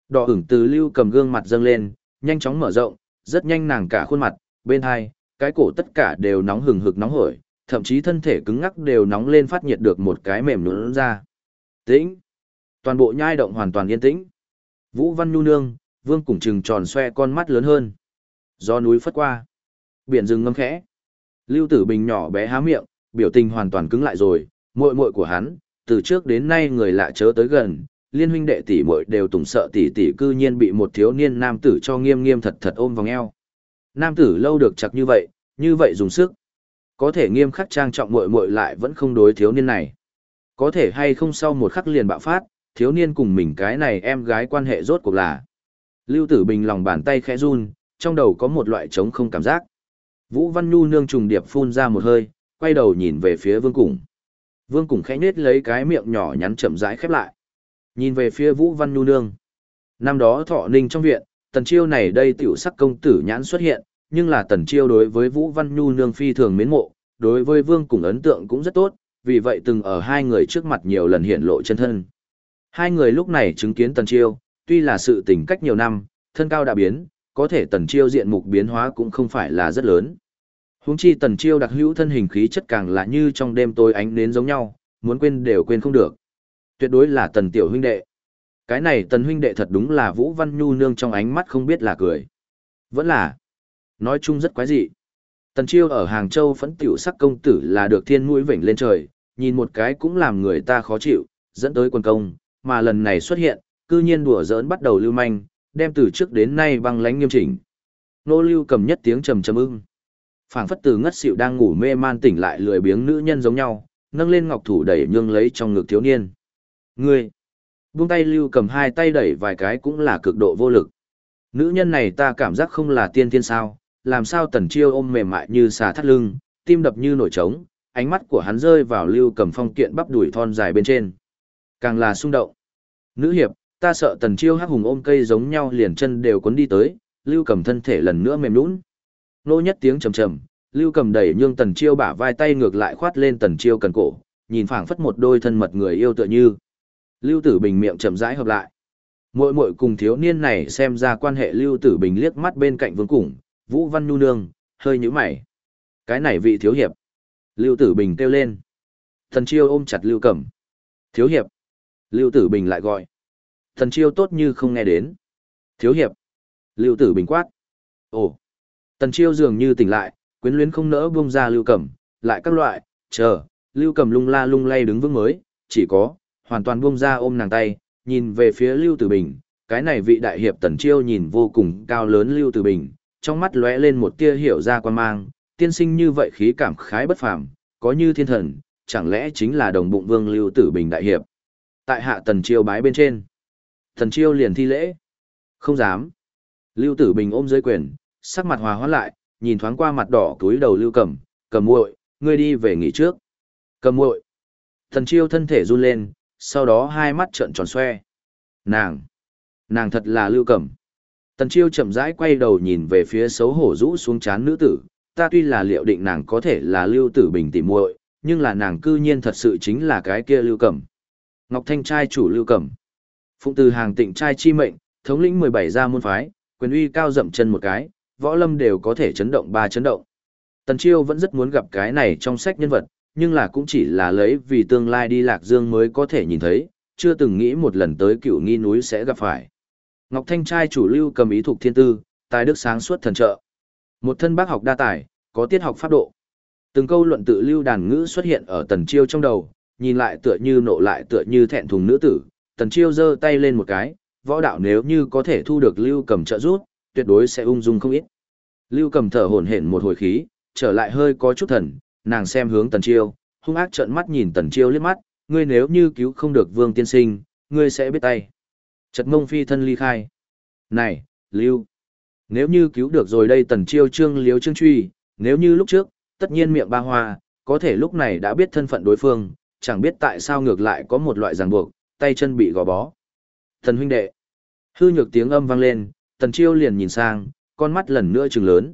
Đỏ ửng từ Lưu Cầm gương mặt dâng lên, nhanh chóng mở rộng, rất nhanh nàng cả khuôn mặt, bên hai, cái cổ tất cả đều nóng hừng hực nóng hổi, thậm chí thân thể cứng ngắc đều nóng lên phát nhiệt được một cái mềm nhũn ra. Tĩnh. Toàn bộ nhai động hoàn toàn yên tĩnh. Vũ Văn Nhu nương, Vương Củng trừng tròn xoe con mắt lớn hơn. Gió núi phất qua, biển rừng ngâm khẽ. Lưu Tử Bình nhỏ bé há miệng, biểu tình hoàn toàn cứng lại rồi, muội muội của hắn, từ trước đến nay người lạ chớ tới gần, liên huynh đệ tỷ muội đều tùng sợ tỷ tỷ cư nhiên bị một thiếu niên nam tử cho nghiêm nghiêm thật thật ôm vòng eo. Nam tử lâu được chặt như vậy dùng sức. Có thể nghiêm khắc trang trọng muội muội lại vẫn không đối thiếu niên này. Có thể hay không sau một khắc liền bạo phát, thiếu niên cùng mình cái này em gái quan hệ rốt cuộc là. Lưu Tử Bình lòng bàn tay khẽ run, trong đầu có một loại trống không cảm giác. Vũ Văn Nhu nương trùng điệp phun ra một hơi, quay đầu nhìn về phía Vương Củng. Vương Củng khẽ nhếch lấy cái miệng nhỏ nhắn chậm rãi khép lại. Nhìn về phía Vũ Văn Nhu nương. Năm đó Thọ Ninh trong viện, Tần Chiêu này đây tiểu sắc công tử nhãn xuất hiện, nhưng là Tần Chiêu đối với Vũ Văn Nhu nương phi thường mến mộ, đối với Vương Củng ấn tượng cũng rất tốt, vì vậy từng ở hai người trước mặt nhiều lần hiện lộ chân thân. Hai người lúc này chứng kiến Tần Chiêu, tuy là sự tình cách nhiều năm, thân cao đã biến, có thể Tần Chiêu diện mục biến hóa cũng không phải là rất lớn. Huống chi Tần Chiêu đặc hữu thân hình khí chất càng là như trong đêm tối ánh nến giống nhau, muốn quên đều quên không được. Tuyệt đối là Tần tiểu huynh đệ. Cái này Tần huynh đệ thật đúng là Vũ Văn Nhu nương trong ánh mắt không biết là cười. Vẫn là, nói chung rất quái dị. Tần Chiêu ở Hàng Châu phẫn tiểu sắc công tử là được thiên mũi vểnh lên trời, nhìn một cái cũng làm người ta khó chịu, dẫn tới quân công, mà lần này xuất hiện, cư nhiên đùa giỡn bắt đầu lưu manh, đem từ trước đến nay băng lãnh nghiêm chỉnh. Nô Lưu Cầm nhất tiếng trầm trầm ưng. Phảng phất từ ngất xỉu đang ngủ mê man tỉnh lại lười biếng nữ nhân giống nhau, nâng lên ngọc thủ đẩy nhương lấy trong ngực thiếu niên. Ngươi! Buông tay Lưu Cầm hai tay đẩy vài cái cũng là cực độ vô lực. Nữ nhân này ta cảm giác không là tiên thiên sao, làm sao Tần Chiêu ôm mềm mại như xà thắt lưng, tim đập như nổi trống, ánh mắt của hắn rơi vào Lưu Cầm phong kiện bắp đùi thon dài bên trên. Càng là xung động. Nữ hiệp, ta sợ Tần Chiêu hắc hùng ôm cây giống nhau liền chân đều cuốn đi tới, Lưu Cầm thân thể lần nữa mềm nhũn. Nô nhất tiếng trầm trầm, Lưu Cầm đẩy nhương Tần Chiêu bả vai tay ngược lại khoát lên Tần Chiêu cần cổ, nhìn phảng phất một đôi thân mật người yêu tựa như. Lưu Tử Bình miệng chậm rãi hợp lại. Muội muội cùng thiếu niên này xem ra quan hệ Lưu Tử Bình liếc mắt bên cạnh Vương Củng, Vũ Văn Nhu nương, hơi nhíu mày. Cái này vị thiếu hiệp. Lưu Tử Bình kêu lên. Tần Chiêu ôm chặt Lưu Cầm. Thiếu hiệp. Lưu Tử Bình lại gọi. Tần Chiêu tốt như không nghe đến. Thiếu hiệp. Lưu Tử Bình quát. Ồ. Tần Chiêu dường như tỉnh lại, quyến luyến không nỡ buông ra Lưu Cầm, lại các loại, chờ, Lưu Cầm lung la lung lay đứng vững mới, chỉ có, hoàn toàn buông ra ôm nàng tay, nhìn về phía Lưu Tử Bình, cái này vị đại hiệp Tần Chiêu nhìn vô cùng cao lớn Lưu Tử Bình, trong mắt lóe lên một tia hiểu ra quan mang, tiên sinh như vậy khí cảm khái bất phàm, có như thiên thần, chẳng lẽ chính là đồng bụng vương Lưu Tử Bình đại hiệp. Tại hạ Tần Chiêu bái bên trên. Tần Chiêu liền thi lễ. Không dám. Lưu Tử Bình ôm dưới quyền, sắc mặt hòa hoãn lại, nhìn thoáng qua mặt đỏ túi đầu Lưu Cầm, Cầm muội, ngươi đi về nghỉ trước. Cầm muội. Tần Chiêu thân thể run lên, sau đó hai mắt trợn tròn xoe. Nàng thật là Lưu Cầm. Tần Chiêu chậm rãi quay đầu nhìn về phía xấu hổ rũ xuống trán nữ tử, ta tuy là liệu định nàng có thể là Lưu Tử Bình tỉ muội, nhưng là nàng cư nhiên thật sự chính là cái kia Lưu Cầm. Ngọc Thanh trai chủ Lưu Cầm. Phụng từ hàng tịnh trai chi mệnh, thống lĩnh 17 gia môn phái, quyền uy cao dậm chân một cái, võ lâm đều có thể chấn động ba chấn động. Tần Chiêu vẫn rất muốn gặp cái này trong sách nhân vật, nhưng là cũng chỉ là lấy vì tương lai đi Lạc Dương mới có thể nhìn thấy, chưa từng nghĩ một lần tới Cửu Nghi núi sẽ gặp phải. Ngọc Thanh trai chủ Lưu Cầm ý thuộc thiên tư, tài đức sáng suốt thần trợ. Một thân bác học đa tài, có tiết học pháp độ. Từng câu luận tự lưu đàn ngữ xuất hiện ở Tần Chiêu trong đầu, nhìn lại tựa như nộ lại tựa như thẹn thùng nữ tử, Tần Chiêu giơ tay lên một cái, võ đạo nếu như có thể thu được Lưu Cầm trợ giúp, tuyệt đối sẽ ung dung không ít. Lưu Cầm thở hổn hển một hồi khí, trở lại hơi có chút thần, nàng xem hướng Tần Chiêu, hung ác trợn mắt nhìn Tần Chiêu liếc mắt, ngươi nếu như cứu không được Vương tiên sinh, ngươi sẽ biết tay. Chật mông phi thân ly khai. Này, Lưu, nếu như cứu được rồi đây Tần Chiêu trương liếu trương truy, nếu như lúc trước, tất nhiên miệng ba hoa, có thể lúc này đã biết thân phận đối phương, chẳng biết tại sao ngược lại có một loại ràng buộc, tay chân bị gò bó. Thần huynh đệ. Hư nhược tiếng âm vang lên, Tần Chiêu liền nhìn sang, con mắt lần nữa trừng lớn.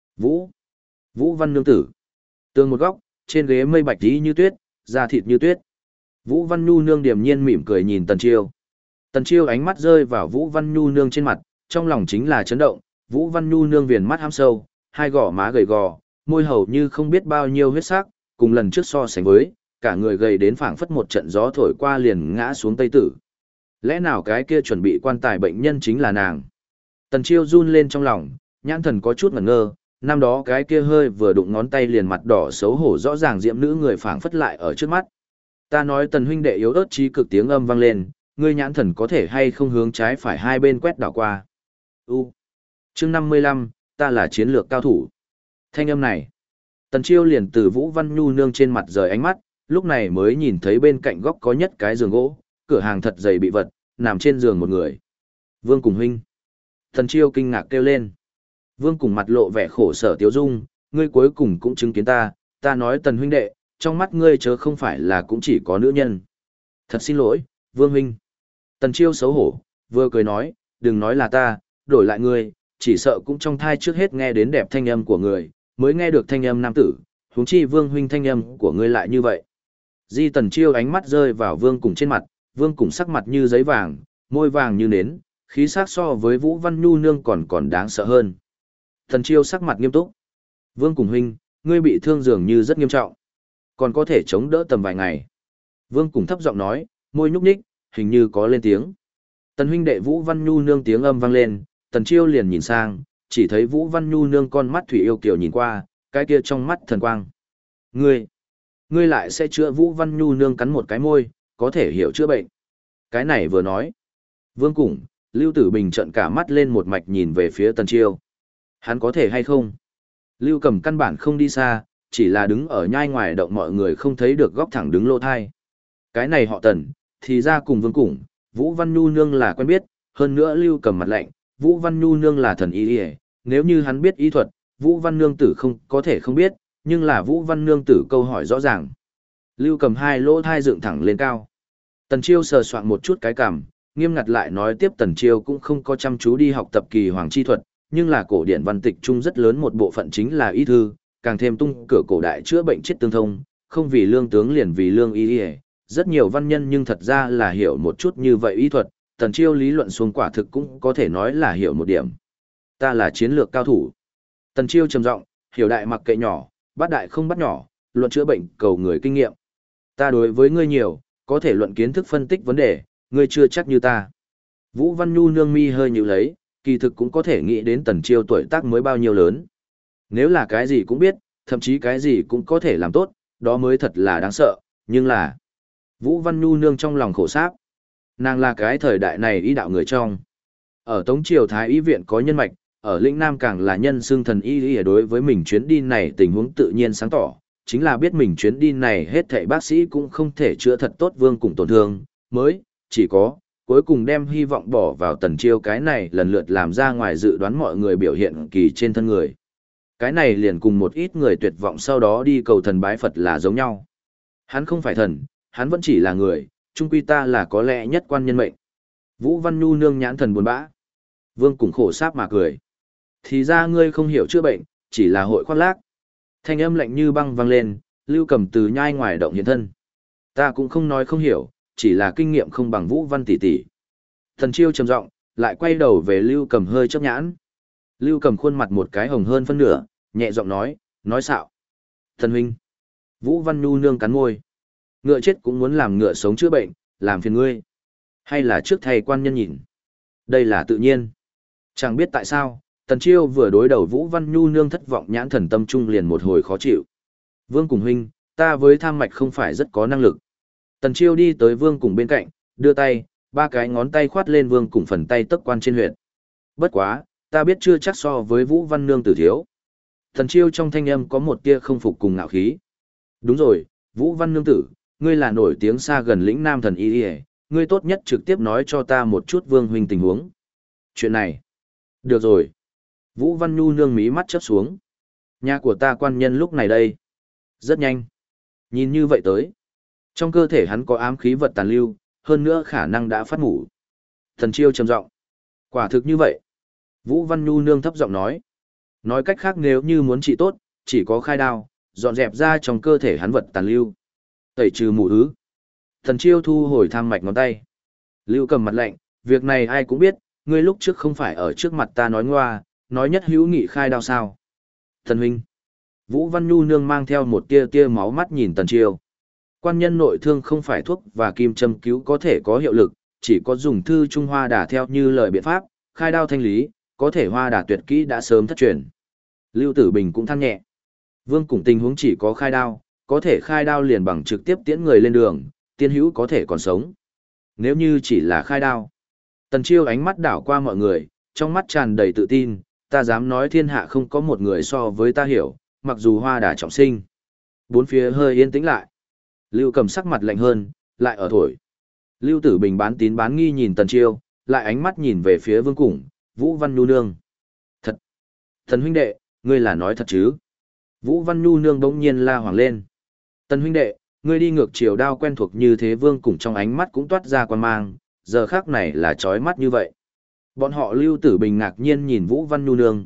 Vũ Văn nương tử. Tường một góc, trên ghế mây bạch tí như tuyết, da thịt như tuyết. Vũ Văn Nhu nương điềm nhiên mỉm cười nhìn Tần Chiêu. Tần Chiêu ánh mắt rơi vào Vũ Văn Nhu nương trên mặt, trong lòng chính là chấn động, Vũ Văn Nhu nương viền mắt hăm sâu, hai gò má gầy gò, môi hầu như không biết bao nhiêu huyết sắc, cùng lần trước so sánh với, cả người gầy đến phảng phất một trận gió thổi qua liền ngã xuống tây tử. Lẽ nào cái kia chuẩn bị quan tài bệnh nhân chính là nàng? Tần Chiêu run lên trong lòng, nhãn thần có chút ngẩn ngơ, năm đó cái kia hơi vừa đụng ngón tay liền mặt đỏ xấu hổ rõ ràng diễm nữ người phảng phất lại ở trước mắt. Ta nói Tần huynh đệ yếu ớt chí cực tiếng âm vang lên, ngươi nhãn thần có thể hay không hướng trái phải hai bên quét đảo qua. Chương 55, ta là chiến lược cao thủ. Thanh âm này. Tần Chiêu liền từ Vũ Văn Nhu nương trên mặt rời ánh mắt, lúc này mới nhìn thấy bên cạnh góc có nhất cái giường gỗ, cửa hàng thật dày bị vật, nằm trên giường một người. Vương Cùng huynh. Tần Chiêu kinh ngạc kêu lên. Vương Cùng mặt lộ vẻ khổ sở tiếu dung, ngươi cuối cùng cũng chứng kiến ta nói Tần huynh đệ, trong mắt ngươi chớ không phải là cũng chỉ có nữ nhân. Thật xin lỗi, Vương huynh. Tần Chiêu xấu hổ, vừa cười nói, đừng nói là ta, đổi lại ngươi, chỉ sợ cũng trong thai trước hết nghe đến đẹp thanh âm của người, mới nghe được thanh âm nam tử, huống chi Vương huynh thanh âm của ngươi lại như vậy. Di Tần Chiêu ánh mắt rơi vào Vương Cùng trên mặt, Vương Cùng sắc mặt như giấy vàng, môi vàng như nến, khí sắc so với Vũ Văn Nhu nương còn đáng sợ hơn. Tần Chiêu sắc mặt nghiêm túc. Vương Cùng huynh, ngươi bị thương dường như rất nghiêm trọng, còn có thể chống đỡ tầm vài ngày. Vương Cùng thấp giọng nói, môi nhúc nhích, hình như có lên tiếng. Tần huynh đệ Vũ Văn Nhu nương tiếng âm vang lên, Tần Chiêu liền nhìn sang, chỉ thấy Vũ Văn Nhu nương con mắt thủy yêu kiều nhìn qua, cái kia trong mắt thần quang. Ngươi lại sẽ chữa? Vũ Văn Nhu nương cắn một cái môi, có thể hiểu chữa bệnh. Cái này vừa nói. Vương Cùng, Lưu Tử Bình trợn cả mắt lên một mạch nhìn về phía Tần Chiêu. Hắn có thể hay không? Lưu Cầm căn bản không đi xa, chỉ là đứng ở nhai ngoài động mọi người không thấy được góc thẳng đứng lô thai. Cái này họ Tần, thì ra cùng Vương Cùng, Vũ Văn Nhu nương là quen biết, hơn nữa Lưu Cầm mặt lạnh, Vũ Văn Nhu nương là thần y, nếu như hắn biết y thuật, Vũ Văn nương tử không có thể không biết, nhưng là Vũ Văn nương tử câu hỏi rõ ràng. Lưu Cầm hai lỗ thai dựng thẳng lên cao. Tần Chiêu sờ soạn một chút cái cằm, nghiêm ngặt lại nói tiếp Tần Chiêu cũng không có chăm chú đi học tập kỳ hoàng chi thuật, nhưng là cổ điển văn tịch chung rất lớn một bộ phận chính là y thư, càng thêm tung cửa cổ đại chữa bệnh chết tương thông, không vì lương tướng liền vì lương y, rất nhiều văn nhân nhưng thật ra là hiểu một chút như vậy y thuật, Tần Chiêu lý luận xuống quả thực cũng có thể nói là hiểu một điểm. Ta là chiến lược cao thủ. Tần Chiêu trầm giọng, hiểu đại mặc kệ nhỏ, bắt đại không bắt nhỏ, luận chữa bệnh cầu người kinh nghiệm. Ta đối với ngươi nhiều, có thể luận kiến thức phân tích vấn đề, ngươi chưa chắc như ta. Vũ Văn Nhu nương mi hơi nhíu lấy, kỳ thực cũng có thể nghĩ đến Tần Chiêu tuổi tác mới bao nhiêu lớn. Nếu là cái gì cũng biết, thậm chí cái gì cũng có thể làm tốt, đó mới thật là đáng sợ, nhưng là... Vũ Văn Nhu nương trong lòng khổ sáp. Nàng là cái thời đại này y đạo người trong. Ở Tống Triều Thái y viện có nhân mạch, ở lĩnh Nam càng là nhân xương thần y đối với mình chuyến đi này tình huống tự nhiên sáng tỏ, chính là biết mình chuyến đi này hết thảy bác sĩ cũng không thể chữa thật tốt Vương Cùng tổn thương, mới, chỉ có, cuối cùng đem hy vọng bỏ vào Tần Chiêu cái này lần lượt làm ra ngoài dự đoán mọi người biểu hiện kỳ trên thân người. Cái này liền cùng một ít người tuyệt vọng sau đó đi cầu thần bái Phật là giống nhau. Hắn không phải thần, hắn vẫn chỉ là người, chung quy ta là có lẽ nhất quan nhân mệnh. Vũ Văn Nhu nương nhãn thần buồn bã. Vương Cùng khổ sáp mà cười. Thì ra ngươi không hiểu chữa bệnh, chỉ là hội khoác lác. Thanh âm lạnh như băng vang lên, Lưu Cầm từ nhai ngoài động hiện thân. Ta cũng không nói không hiểu, chỉ là kinh nghiệm không bằng Vũ Văn tỷ tỷ. Tần Chiêu trầm giọng, lại quay đầu về Lưu Cầm hơi chớp nhãn. Lưu Cầm khuôn mặt một cái hồng hơn phân nửa, nhẹ giọng nói xạo. Thần huynh. Vũ Văn Nhu nương cắn môi. Ngựa chết cũng muốn làm ngựa sống chữa bệnh, làm phiền ngươi. Hay là trước thầy quan nhân nhìn. Đây là tự nhiên. Chẳng biết tại sao, Tần Chiêu vừa đối đầu Vũ Văn Nhu nương thất vọng nhãn thần tâm trung liền một hồi khó chịu. Vương Cùng huynh, ta với tham mạch không phải rất có năng lực. Tần Chiêu đi tới Vương Cùng bên cạnh, đưa tay, ba cái ngón tay khoát lên Vương Cùng phần tay tấc quan trên huyệt. Bất quá, ta biết chưa chắc so với Vũ Văn nương tử thiếu. Tần Chiêu trong thanh âm có một tia không phục cùng ngạo khí. Đúng rồi, Vũ Văn nương tử, ngươi là nổi tiếng xa gần lĩnh Nam thần y, ngươi tốt nhất trực tiếp nói cho ta một chút Vương huynh tình huống. Chuyện này. Được rồi. Vũ Văn Nhu nương mí mắt chớp xuống. Nhà của ta quan nhân lúc này đây. Rất nhanh. Nhìn như vậy tới. Trong cơ thể hắn có ám khí vật tàn lưu, hơn nữa khả năng đã phát ngủ. Thần Chiêu trầm giọng. Quả thực như vậy. Vũ Văn Nhu nương thấp giọng nói. Nói cách khác nếu như muốn trị tốt, chỉ có khai đao, dọn dẹp ra trong cơ thể hắn vật tàn lưu. Tẩy trừ mù ứ. Thần Chiêu thu hồi tham mạch ngón tay. Lưu Cầm mặt lạnh, việc này ai cũng biết, ngươi lúc trước không phải ở trước mặt ta nói ngoa, nói nhất hữu nghị khai đao sao. Thần huynh. Vũ Văn Nhu nương mang theo một tia tia máu mắt nhìn Tần Chiêu. Quan nhân nội thương không phải thuốc và kim châm cứu có thể có hiệu lực, chỉ có dùng thư Trung Hoa đà theo như lời biện pháp, khai đao thanh lý, có thể hoa đà tuyệt kỹ đã sớm thất truyền. Lưu Tử Bình cũng than nhẹ. Vương Củng tình huống chỉ có khai đao, có thể khai đao liền bằng trực tiếp tiễn người lên đường, tiên hữu có thể còn sống. Nếu như chỉ là khai đao. Tần Chiêu ánh mắt đảo qua mọi người, trong mắt tràn đầy tự tin, ta dám nói thiên hạ không có một người so với ta hiểu, mặc dù hoa đà trọng sinh. Bốn phía hơi yên tĩnh lại. Lưu Cầm sắc mặt lạnh hơn, lại ở thổi. Lưu Tử Bình bán tín bán nghi nhìn Tần Chiêu, lại ánh mắt nhìn về phía Vương Củng, Vũ Văn Nhu nương. Thật! Tần huynh đệ, ngươi là nói thật chứ? Vũ Văn Nhu nương bỗng nhiên la hoảng lên. Tần huynh đệ, ngươi đi ngược chiều đao quen thuộc như thế. Vương Củng trong ánh mắt cũng toát ra quan mang, giờ khác này là chói mắt như vậy. Bọn họ Lưu Tử Bình ngạc nhiên nhìn Vũ Văn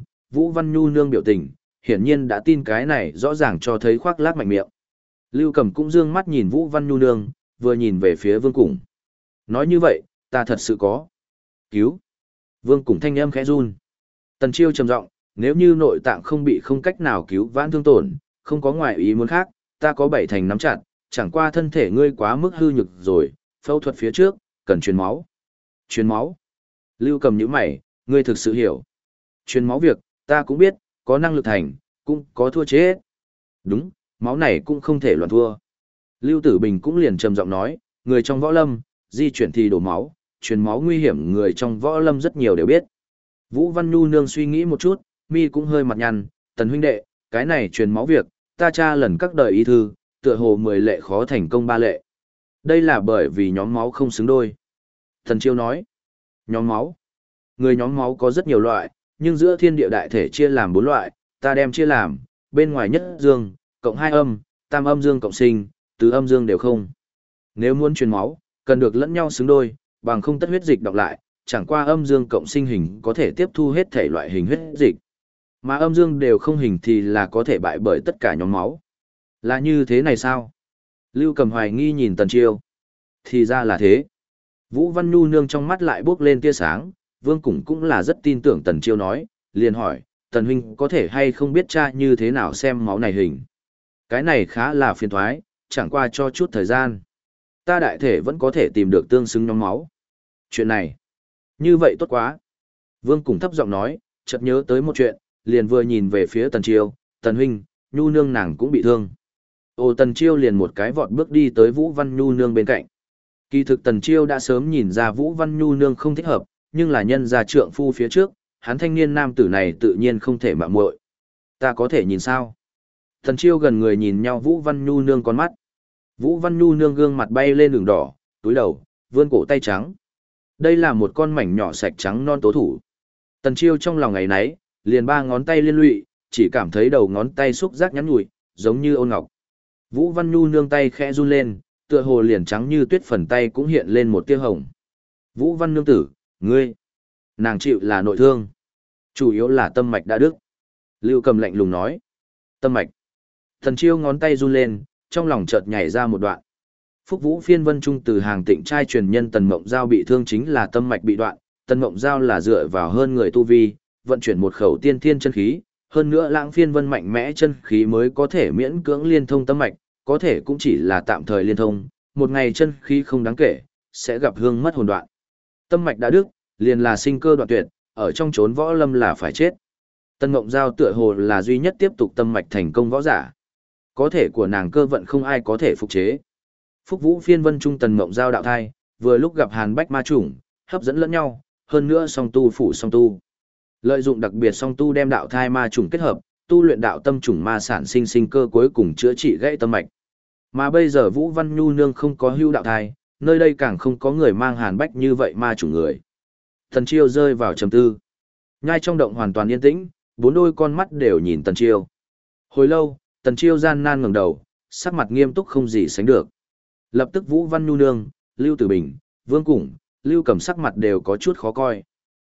Nhu nương biểu tình, hiển nhiên đã tin cái này rõ ràng cho thấy khoác lác mạnh miệng. Lưu Cầm cũng dương mắt nhìn Vũ Văn Nhu nương, vừa nhìn về phía Vương Củng. Nói như vậy, ta thật sự có. Cứu. Vương Củng thanh âm khẽ run. Tần Chiêu trầm giọng, nếu như nội tạng không bị không cách nào cứu vãn thương tổn, không có ngoại ý muốn khác, ta có 7 thành nắm chặt, chẳng qua thân thể ngươi quá mức hư nhược rồi, phẫu thuật phía trước, cần truyền máu. Truyền máu. Lưu Cầm nhíu mày, ngươi thực sự hiểu. Truyền máu việc, ta cũng biết, có năng lực thành, cũng có thua chết. Đúng, máu này cũng không thể loạn thua. Lưu Tử Bình cũng liền trầm giọng nói, người trong võ lâm, di chuyển thì đổ máu, truyền máu nguy hiểm người trong võ lâm rất nhiều đều biết. Vũ Văn Nhu nương suy nghĩ một chút, mi cũng hơi mặt nhăn, Tần huynh đệ, cái này truyền máu việc, ta tra lần các đời y thư, tựa hồ 10 lệ khó thành công 3 lệ. Đây là bởi vì nhóm máu không xứng đôi. Thần Chiêu nói, nhóm máu. Người nhóm máu có rất nhiều loại, nhưng giữa thiên địa đại thể chia làm 4 loại, ta đem chia làm, bên ngoài nhất dương, cộng 2 âm, tam âm dương cộng sinh, tứ âm dương đều không. Nếu muốn truyền máu, cần được lẫn nhau xứng đôi, bằng không tất huyết dịch đọc lại, chẳng qua âm dương cộng sinh hình có thể tiếp thu hết thể loại hình huyết dịch. Mà âm dương đều không hình thì là có thể bại bởi tất cả nhóm máu. Là như thế này sao? Lưu Cầm hoài nghi nhìn Tần Chiêu. Thì ra là thế. Vũ Văn Nhu nương trong mắt lại bước lên tia sáng, Vương Củng cũng là rất tin tưởng Tần Chiêu nói, liền hỏi, Tần huynh có thể hay không biết tra như thế nào xem máu này hình. Cái này khá là phiền toái, chẳng qua cho chút thời gian. Ta đại thể vẫn có thể tìm được tương xứng nhóm máu. Chuyện này, như vậy tốt quá. Vương Củng thấp giọng nói, chợt nhớ tới một chuyện, liền vừa nhìn về phía Tần Chiêu, Tần huynh, Nhu nương nàng cũng bị thương. Ồ, Tần Chiêu liền một cái vọt bước đi tới Vũ Văn Nhu nương bên cạnh. Kỳ thực Tần Chiêu đã sớm nhìn ra Vũ Văn Nhu nương không thích hợp, nhưng là nhân gia trượng phu phía trước, hắn thanh niên nam tử này tự nhiên không thể mạo muội. Ta có thể nhìn sao? Tần Chiêu gần người nhìn nhau Vũ Văn Nhu nương con mắt. Vũ Văn Nhu nương gương mặt bay lên đường đỏ, túi đầu, vươn cổ tay trắng. Đây là một con mảnh nhỏ sạch trắng non tố thủ. Tần Chiêu trong lòng ngày nấy, liền 3 ngón tay liên lụy, chỉ cảm thấy đầu ngón tay xúc giác nhắn nhủi, giống như ôn ngọc. Vũ Văn Nhu nương tay khẽ run lên, tựa hồ liền trắng như tuyết, phần tay cũng hiện lên một tia hồng. Vũ Văn nương tử, ngươi, nàng chịu là nội thương, chủ yếu là tâm mạch đã đứt. Lưu Cầm lạnh lùng nói, tâm mạch. Tần Chiêu ngón tay run lên, trong lòng chợt nhảy ra một đoạn. Phúc Vũ Phiên Vân Trung từ hàng Tịnh trai truyền nhân Tần Mộng Giao bị thương chính là tâm mạch bị đoạn, Tần Mộng Giao là dựa vào hơn người tu vi, vận chuyển một khẩu tiên thiên chân khí, hơn nữa Lãng Phiên Vân mạnh mẽ chân khí mới có thể miễn cưỡng liên thông tâm mạch, có thể cũng chỉ là tạm thời liên thông, một ngày chân khí không đáng kể, sẽ gặp hương mất hồn đoạn. Tâm mạch đã đứt, liền là sinh cơ đoạn tuyệt, ở trong chốn võ lâm là phải chết. Tần Mộng Giao tựa hồ là duy nhất tiếp tục tâm mạch thành công võ giả. Có thể của nàng cơ vận không ai có thể phục chế. Phúc Vũ Phiên Vân Trung Tần Mộng Giao đạo thai, vừa lúc gặp Hàn Bách ma chủng, hấp dẫn lẫn nhau, hơn nữa song tu phủ song tu. Lợi dụng đặc biệt song tu đem đạo thai ma chủng kết hợp, tu luyện đạo tâm chủng ma sản sinh sinh cơ cuối cùng chữa trị gãy tâm mạch. Mà bây giờ Vũ Văn Nhu nương không có hưu đạo thai, nơi đây càng không có người mang Hàn Bách như vậy ma chủng người. Tần Chiêu rơi vào trầm tư. Nhai trong động hoàn toàn yên tĩnh, 4 đôi con mắt đều nhìn Tần Chiêu. Hồi lâu, Tần Chiêu gian nan ngẩng đầu, sắc mặt nghiêm túc không gì sánh được. Lập tức Vũ Văn Nhu nương, Lưu Tử Bình, Vương Củng, Lưu Cầm sắc mặt đều có chút khó coi.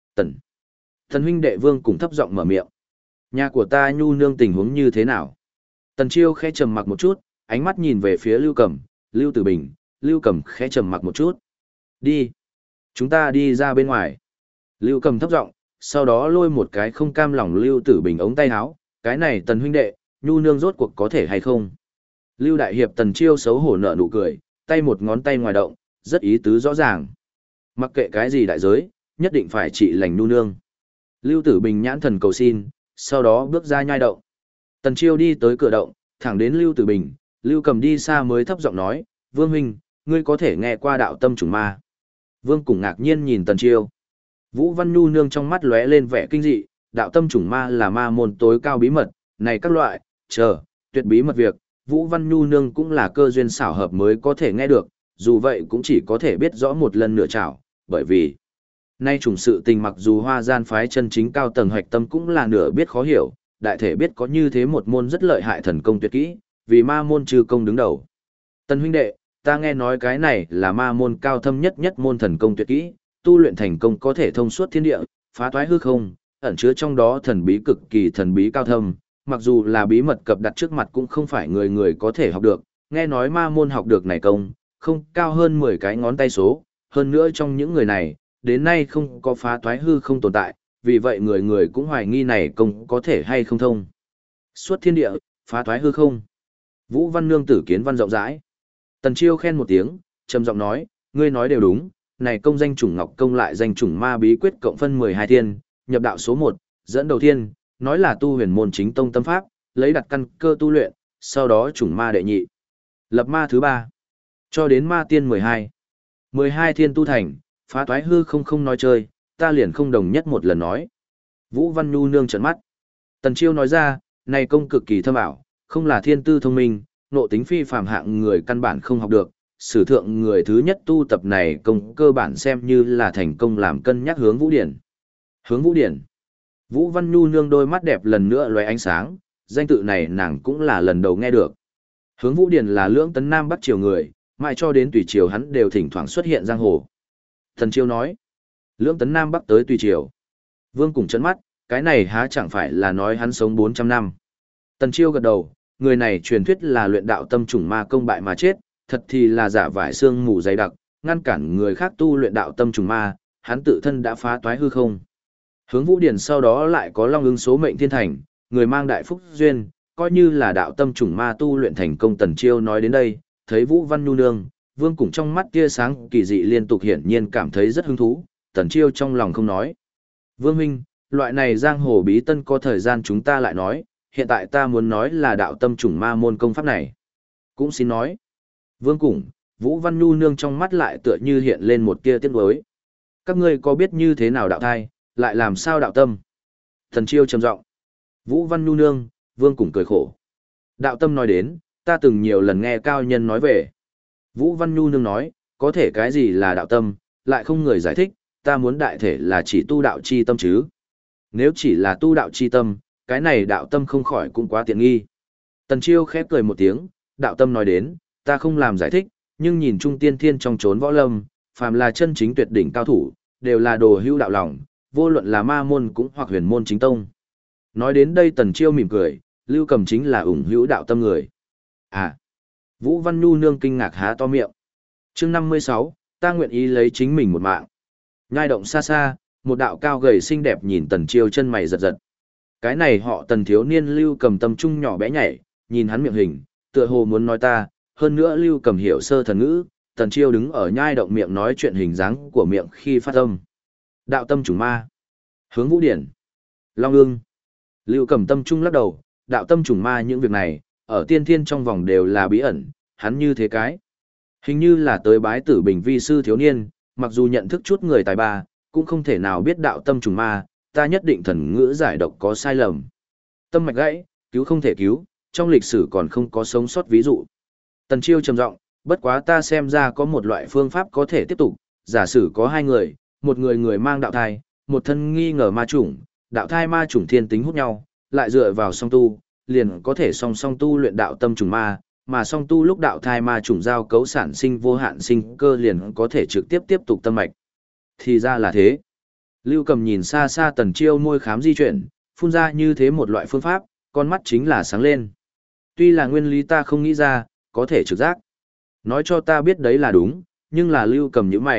Tần huynh đệ Vương Củng thấp giọng mở miệng. Nhà của ta Nhu nương tình huống như thế nào? Tần Chiêu khẽ trầm mặc một chút, ánh mắt nhìn về phía Lưu Cầm, Lưu Tử Bình, Lưu Cầm khẽ trầm mặc một chút. Đi. Chúng ta đi ra bên ngoài. Lưu Cầm thấp giọng, sau đó lôi một cái không cam lòng Lưu Tử Bình ống tay áo, cái này Tần huynh đệ, nhu nương rốt cuộc có thể hay không? Lưu Đại Hiệp Tần Chiêu xấu hổ nở nụ cười, tay một ngón tay ngoài động, rất ý tứ rõ ràng. Mặc kệ cái gì đại giới, nhất định phải trị lành nhu nương. Lưu Tử Bình nhãn thần cầu xin, sau đó bước ra nhai động. Tần Chiêu đi tới cửa động, thẳng đến Lưu Tử Bình, Lưu Cầm đi xa mới thấp giọng nói, Vương huynh, ngươi có thể nghe qua đạo tâm trùng ma. Vương cùng ngạc nhiên nhìn Tần Chiêu. Vũ Văn Nhu nương trong mắt lóe lên vẻ kinh dị, đạo tâm trùng ma là ma môn tối cao bí mật, này các loại, tuyệt bí mật việc, Vũ Văn Nhu nương cũng là cơ duyên xảo hợp mới có thể nghe được, dù vậy cũng chỉ có thể biết rõ một lần nửa chảo, bởi vì nay trùng sự tình mặc dù Hoa Gian phái chân chính cao tầng hoạch tâm cũng là nửa biết khó hiểu, đại thể biết có như thế một môn rất lợi hại thần công tuyệt kỹ, vì ma môn trừ công đứng đầu. Tần huynh đệ, ta nghe nói cái này là ma môn cao thâm nhất môn thần công tuyệt kỹ, tu luyện thành công có thể thông suốt thiên địa, phá toái hư không, ẩn chứa trong đó thần bí cực kỳ thần bí cao thâm, mặc dù là bí mật cập đặt trước mặt cũng không phải người người có thể học được, nghe nói ma môn học được này công, không cao hơn 10 cái ngón tay số, hơn nữa trong những người này, đến nay không có phá toái hư không tồn tại, vì vậy người người cũng hoài nghi này công có thể hay không thông. Suốt thiên địa, phá toái hư không. Vũ Văn Nương tử kiến văn rộng rãi. Tần Chiêu khen một tiếng, trầm giọng nói, ngươi nói đều đúng, này công danh chủng ngọc công lại danh chủng ma bí quyết cộng phân 12 thiên, nhập đạo số 1, dẫn đầu thiên, nói là tu huyền môn chính tông tâm pháp, lấy đặt căn cơ tu luyện, sau đó chủng ma đệ nhị, lập ma thứ 3, cho đến ma tiên 12. 12 thiên tu thành, phá toái hư không nói chơi, ta liền không đồng nhất một lần nói. Vũ Văn Nhu nương trợn mắt. Tần Chiêu nói ra, này công cực kỳ thâm ảo, không là thiên tư thông minh, nộ tính phi phàm hạng người căn bản không học được. Sử thượng người thứ nhất tu tập này công cơ bản xem như là thành công làm cân nhắc hướng Vũ Điển. Hướng Vũ Điển. Vũ Văn Nhu nương đôi mắt đẹp lần nữa lóe ánh sáng, danh tự này nàng cũng là lần đầu nghe được. Hướng Vũ Điển là lưỡng tấn Nam Bắc triều người, mãi cho đến tùy triều hắn đều thỉnh thoảng xuất hiện giang hồ. Tần Chiêu nói, lưỡng tấn Nam Bắc tới tùy triều. Vương cùng chấn mắt, cái này há chẳng phải là nói hắn sống 400 năm. Tần Chiêu gật đầu, người này truyền thuyết là luyện đạo tâm trùng ma công bại mà chết, thật thì là giả vải xương mù dày đặc, ngăn cản người khác tu luyện đạo tâm trùng ma, hắn tự thân đã phá toái hư không. Hướng Vũ Điển sau đó lại có Long Ưng số mệnh thiên thành, người mang đại phúc duyên, coi như là đạo tâm trùng ma tu luyện thành công. Tần Chiêu nói đến đây, thấy Vũ Văn Nhu nương, Vương cùng trong mắt tia sáng kỳ dị liên tục hiển nhiên cảm thấy rất hứng thú, Tần Chiêu trong lòng không nói. Vương huynh, loại này giang hồ bí tân có thời gian chúng ta lại nói, hiện tại ta muốn nói là đạo tâm trùng ma môn công pháp này. Cũng xin nói. Vương cùng, Vũ Văn Nhu nương trong mắt lại tựa như hiện lên một tia tiếc nuối. Các ngươi có biết như thế nào đạo thai, lại làm sao đạo tâm? Tần Chiêu trầm giọng. Vũ Văn Nhu nương, Vương cùng cười khổ. Đạo tâm nói đến, ta từng nhiều lần nghe cao nhân nói về. Vũ Văn Nhu nương nói, có thể cái gì là đạo tâm, lại không người giải thích, ta muốn đại thể là chỉ tu đạo chi tâm chứ. Nếu chỉ là tu đạo chi tâm, cái này đạo tâm không khỏi cũng quá tiện nghi. Tần Chiêu khép cười một tiếng, đạo tâm nói đến, ta không làm giải thích, nhưng nhìn trung tiên thiên trong chốn võ lâm, phàm là chân chính tuyệt đỉnh cao thủ, đều là đồ hữu đạo lòng, vô luận là ma môn cũng hoặc huyền môn chính tông. Nói đến đây Tần Chiêu mỉm cười, Lưu Cầm chính là ủng hữu đạo tâm người. À, Vũ Văn Nhu nương kinh ngạc há to miệng. Chương 56, ta nguyện ý lấy chính mình một mạng. Nhai động xa xa, một đạo cao gầy xinh đẹp nhìn Tần Chiêu chân mày giật giật. Cái này họ Tần thiếu niên Lưu Cầm tâm trung nhỏ bé nhảy, nhìn hắn miệng hình, tựa hồ muốn nói ta, hơn nữa Lưu Cầm hiểu sơ thần ngữ, Tần Chiêu đứng ở nhai động miệng nói chuyện hình dáng của miệng khi phát âm. Đạo tâm chủng ma. Hướng Vũ Điển. Long Ưng. Lưu Cầm tâm trung lắc đầu, đạo tâm chủng ma những việc này, ở tiên thiên trong vòng đều là bí ẩn, hắn như thế cái. Hình như là tới bái tử bình vi sư thiếu niên, mặc dù nhận thức chút người tài ba, cũng không thể nào biết đạo tâm trùng ma, ta nhất định thần ngữ giải độc có sai lầm. Tâm mạch gãy, cứu không thể cứu, trong lịch sử còn không có sống sót ví dụ. Tần Chiêu trầm giọng, bất quá ta xem ra có một loại phương pháp có thể tiếp tục, giả sử có hai người, một người mang đạo thai, một thân nghi ngờ ma chủng, đạo thai ma chủng thiên tính hút nhau, lại dựa vào song tu, liền có thể song song tu luyện đạo tâm trùng ma, mà song tu lúc đạo thai ma trùng giao cấu sản sinh vô hạn sinh cơ liền có thể trực tiếp tiếp tục tâm mạch. Thì ra là thế. Lưu Cầm nhìn xa xa Tần Chiêu môi khám di chuyển, phun ra như thế một loại phương pháp, con mắt chính là sáng lên. Tuy là nguyên lý ta không nghĩ ra, có thể trực giác. Nói cho ta biết đấy là đúng, nhưng là Lưu Cầm nhíu mày,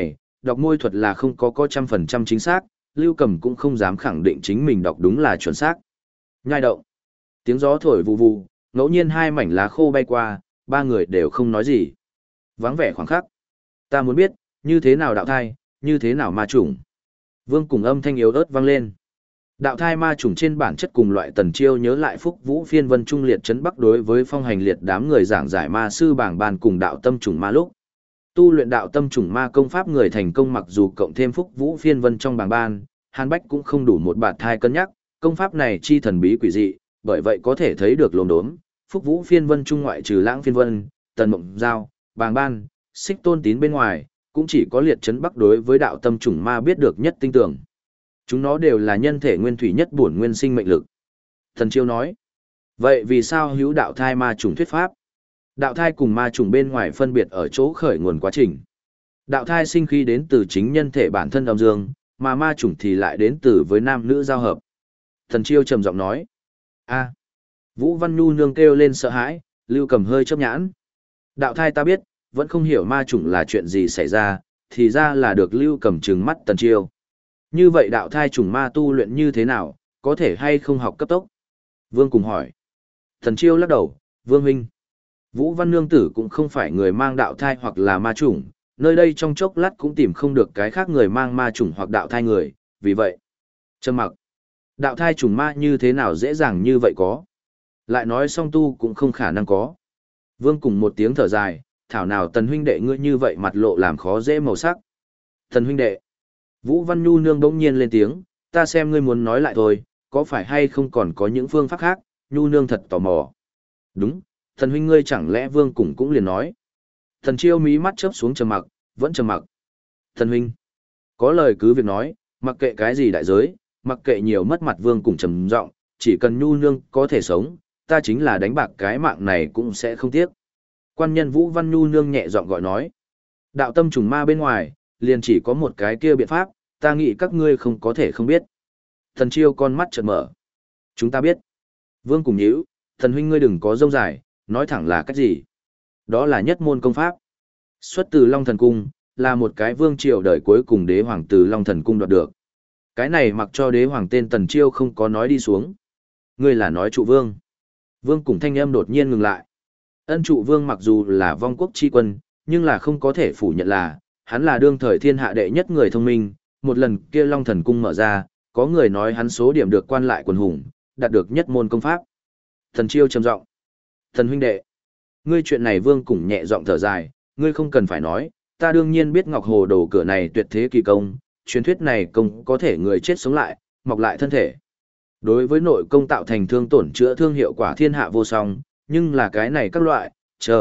đọc môi thuật là không có 100% chính xác, Lưu Cầm cũng không dám khẳng định chính mình đọc đúng là chuẩn xác. Nhai động. Tiếng gió thổi vù vù, ngẫu nhiên hai mảnh lá khô bay qua, ba người đều không nói gì. Vắng vẻ khoảng khắc. Ta muốn biết, như thế nào đạo thai, như thế nào ma chủng. Vương cùng âm thanh yếu ớt vang lên. Đạo thai ma chủng trên bản chất cùng loại Tần Chiêu nhớ lại Phúc Vũ Phiên Vân Trung liệt trấn Bắc đối với phong hành liệt đám người giảng giải ma sư bảng bàn cùng đạo tâm chủng ma lúc. Tu luyện đạo tâm chủng ma công pháp người thành công mặc dù cộng thêm Phúc Vũ Phiên Vân trong bảng ban, Hàn Bách cũng không đủ một bạt thai cân nhắc, công pháp này chi thần bí quỷ dị, bởi vậy có thể thấy được lồn đốm, Phúc Vũ Phiên Vân Trung ngoại trừ Lãng Phiên Vân, Tần Mộng Giao, bảng ban, Xích Tôn Tín bên ngoài, cũng chỉ có liệt trấn Bắc đối với đạo tâm chủng ma biết được nhất tinh tưởng. Chúng nó đều là nhân thể nguyên thủy nhất bổn nguyên sinh mệnh lực. Thần Chiêu nói, vậy vì sao hữu đạo thai ma chủng thuyết pháp? Đạo thai cùng ma chủng bên ngoài phân biệt ở chỗ khởi nguồn quá trình. Đạo thai sinh khí đến từ chính nhân thể bản thân âm dương, mà ma chủng thì lại đến từ với nam nữ giao hợp. Thần Chiêu trầm giọng nói, a. Vũ Văn Nhu nương kêu lên sợ hãi, Lưu Cầm hơi chớp nhãn. Đạo thai ta biết, vẫn không hiểu ma chủng là chuyện gì xảy ra, thì ra là được Lưu Cầm trừng mắt Tần Chiêu. Như vậy đạo thai chủng ma tu luyện như thế nào, có thể hay không học cấp tốc? Vương cùng hỏi. Tần Chiêu lắc đầu, Vương huynh. Vũ Văn Nương Tử cũng không phải người mang đạo thai hoặc là ma chủng, nơi đây trong chốc lát cũng tìm không được cái khác người mang ma chủng hoặc đạo thai người, vì vậy. Trầm mặc. Đạo thai chủng ma như thế nào dễ dàng như vậy có? Lại nói song tu cũng không khả năng có. Vương cùng một tiếng thở dài, thảo nào Tần huynh đệ ngươi như vậy mặt lộ làm khó dễ màu sắc. Tần huynh đệ. Vũ Văn Nhu nương bỗng nhiên lên tiếng, ta xem ngươi muốn nói lại thôi, có phải hay không còn có những phương pháp khác, Nhu nương thật tò mò. Đúng, thần huynh ngươi chẳng lẽ Vương cùng cũng liền nói. Thần Chiêu mí mắt chớp xuống trầm mặc, vẫn trầm mặc. Thần huynh, có lời cứ việc nói, mặc kệ cái gì đại giới, mặc kệ nhiều mất mặt Vương cùng trầm giọng, chỉ cần Nhu nương có thể sống, ta chính là đánh bạc cái mạng này cũng sẽ không tiếc. Quan nhân Vũ Văn Nhu nương nhẹ giọng gọi nói, đạo tâm trùng ma bên ngoài, liền chỉ có một cái kia biện pháp, ta nghĩ các ngươi không có thể không biết. Thần Chiêu con mắt chợt mở. Chúng ta biết. Vương cùng nhíu, thần huynh ngươi đừng có rông dài, nói thẳng là cách gì. Đó là nhất môn công pháp. Xuất từ Long Thần Cung, là một cái vương triều đời cuối cùng đế hoàng từ Long Thần Cung đoạt được. Cái này mặc cho đế hoàng tên Tần Chiêu không có nói đi xuống. Ngươi là nói trụ vương. Vương cùng thanh âm đột nhiên ngừng lại. Ân trụ vương mặc dù là vong quốc chi quân, nhưng là không có thể phủ nhận là, hắn là đương thời thiên hạ đệ nhất người thông minh, một lần kia Long Thần Cung mở ra, có người nói hắn số điểm được quan lại quần hùng, đạt được nhất môn công pháp. Thần Chiêu trầm giọng, thần huynh đệ, ngươi chuyện này Vương cùng nhẹ giọng thở dài, ngươi không cần phải nói, ta đương nhiên biết Ngọc Hồ Đồ cửa này tuyệt thế kỳ công, truyền thuyết này công có thể người chết sống lại, mọc lại thân thể. Đối với nội công tạo thành thương tổn chữa thương hiệu quả thiên hạ vô song, nhưng là cái này các loại,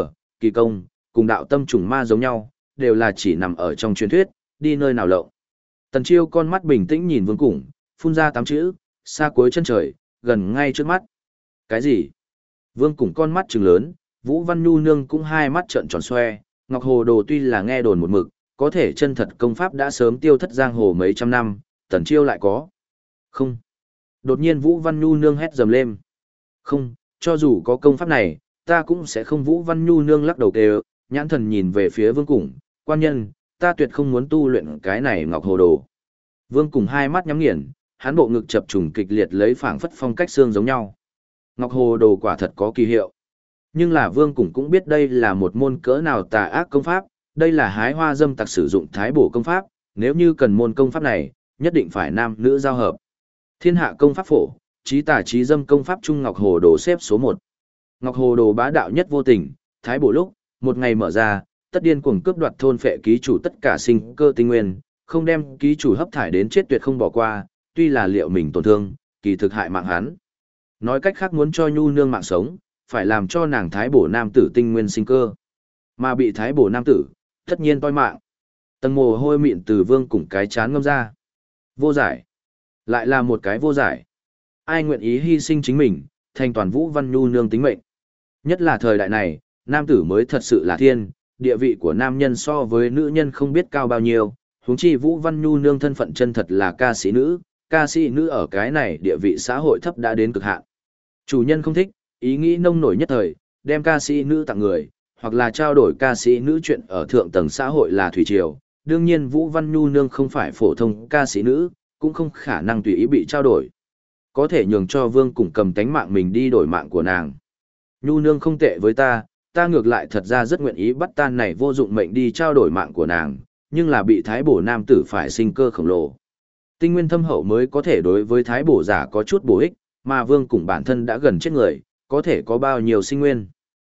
kỳ công, cùng đạo tâm trùng ma giống nhau, đều là chỉ nằm ở trong truyền thuyết, đi nơi nào lộng. Tần Chiêu con mắt bình tĩnh nhìn Vương Cùng, phun ra 8 chữ, xa cuối chân trời, gần ngay trước mắt. Cái gì? Vương Cùng con mắt trừng lớn, Vũ Văn Nhu nương cũng hai mắt trợn tròn xoe, Ngọc Hồ Đồ tuy là nghe đồn một mực, có thể chân thật công pháp đã sớm tiêu thất giang hồ mấy trăm năm, Tần Chiêu lại có. Không. Đột nhiên Vũ Văn Nhu nương hét dầm lên. Không, cho dù có công pháp này, ta cũng sẽ không. Vũ Văn Nhu nương lắc đầu kêu, nhãn thần nhìn về phía Vương Cùng, quan nhân, ta tuyệt không muốn tu luyện cái này Ngọc Hồ Đồ. Vương Cùng hai mắt nhắm nghiền, hắn bộ ngực chập trùng kịch liệt lấy phảng phất phong cách xương giống nhau. Ngọc Hồ Đồ quả thật có kỳ hiệu. Nhưng là Vương Cùng cũng biết đây là một môn cỡ nào tà ác công pháp, đây là hái hoa dâm tặc sử dụng thái bổ công pháp, nếu như cần môn công pháp này, nhất định phải nam nữ giao hợp. Thiên hạ công pháp phổ, trí tà trí dâm công pháp trung Ngọc Hồ Đồ xếp số 1. Ngọc Hồ Đồ bá đạo nhất vô tình, thái bổ lúc, một ngày mở ra, tất điên cuồng cướp đoạt thôn phệ ký chủ tất cả sinh cơ tinh nguyên, không đem ký chủ hấp thải đến chết tuyệt không bỏ qua, tuy là liệu mình tổn thương, kỳ thực hại mạng hắn. Nói cách khác muốn cho Nhu nương mạng sống, phải làm cho nàng thái bổ nam tử tinh nguyên sinh cơ. Mà bị thái bổ nam tử, tất nhiên toi mạng. Tầng mồ hôi mịn từ Vương Cùng cái chán ngâm ra. Vô giải. Lại là một cái vô giải. Ai nguyện ý hy sinh chính mình, thành toàn Vũ Văn Nhu nương tính mệnh. Nhất là thời đại này, nam tử mới thật sự là thiên, địa vị của nam nhân so với nữ nhân không biết cao bao nhiêu, huống chi Vũ Văn Nhu nương thân phận chân thật là ca sĩ nữ ở cái này địa vị xã hội thấp đã đến cực hạn. Chủ nhân không thích, ý nghĩ nông nổi nhất thời, đem ca sĩ nữ tặng người, hoặc là trao đổi ca sĩ nữ chuyện ở thượng tầng xã hội là thủy triều, đương nhiên Vũ Văn Nhu Nương không phải phổ thông ca sĩ nữ, cũng không khả năng tùy ý bị trao đổi. Có thể nhường cho Vương Cùng cầm tánh mạng mình đi đổi mạng của nàng. Nhu Nương không tệ với ta ngược lại thật ra rất nguyện ý bắt tan này vô dụng mệnh đi trao đổi mạng của nàng, nhưng là bị thái bổ nam tử phải sinh cơ khổng lồ. Tinh nguyên thâm hậu mới có thể đối với thái bổ giả có chút bổ ích, mà Vương Cùng bản thân đã gần chết người, có thể có bao nhiêu sinh nguyên.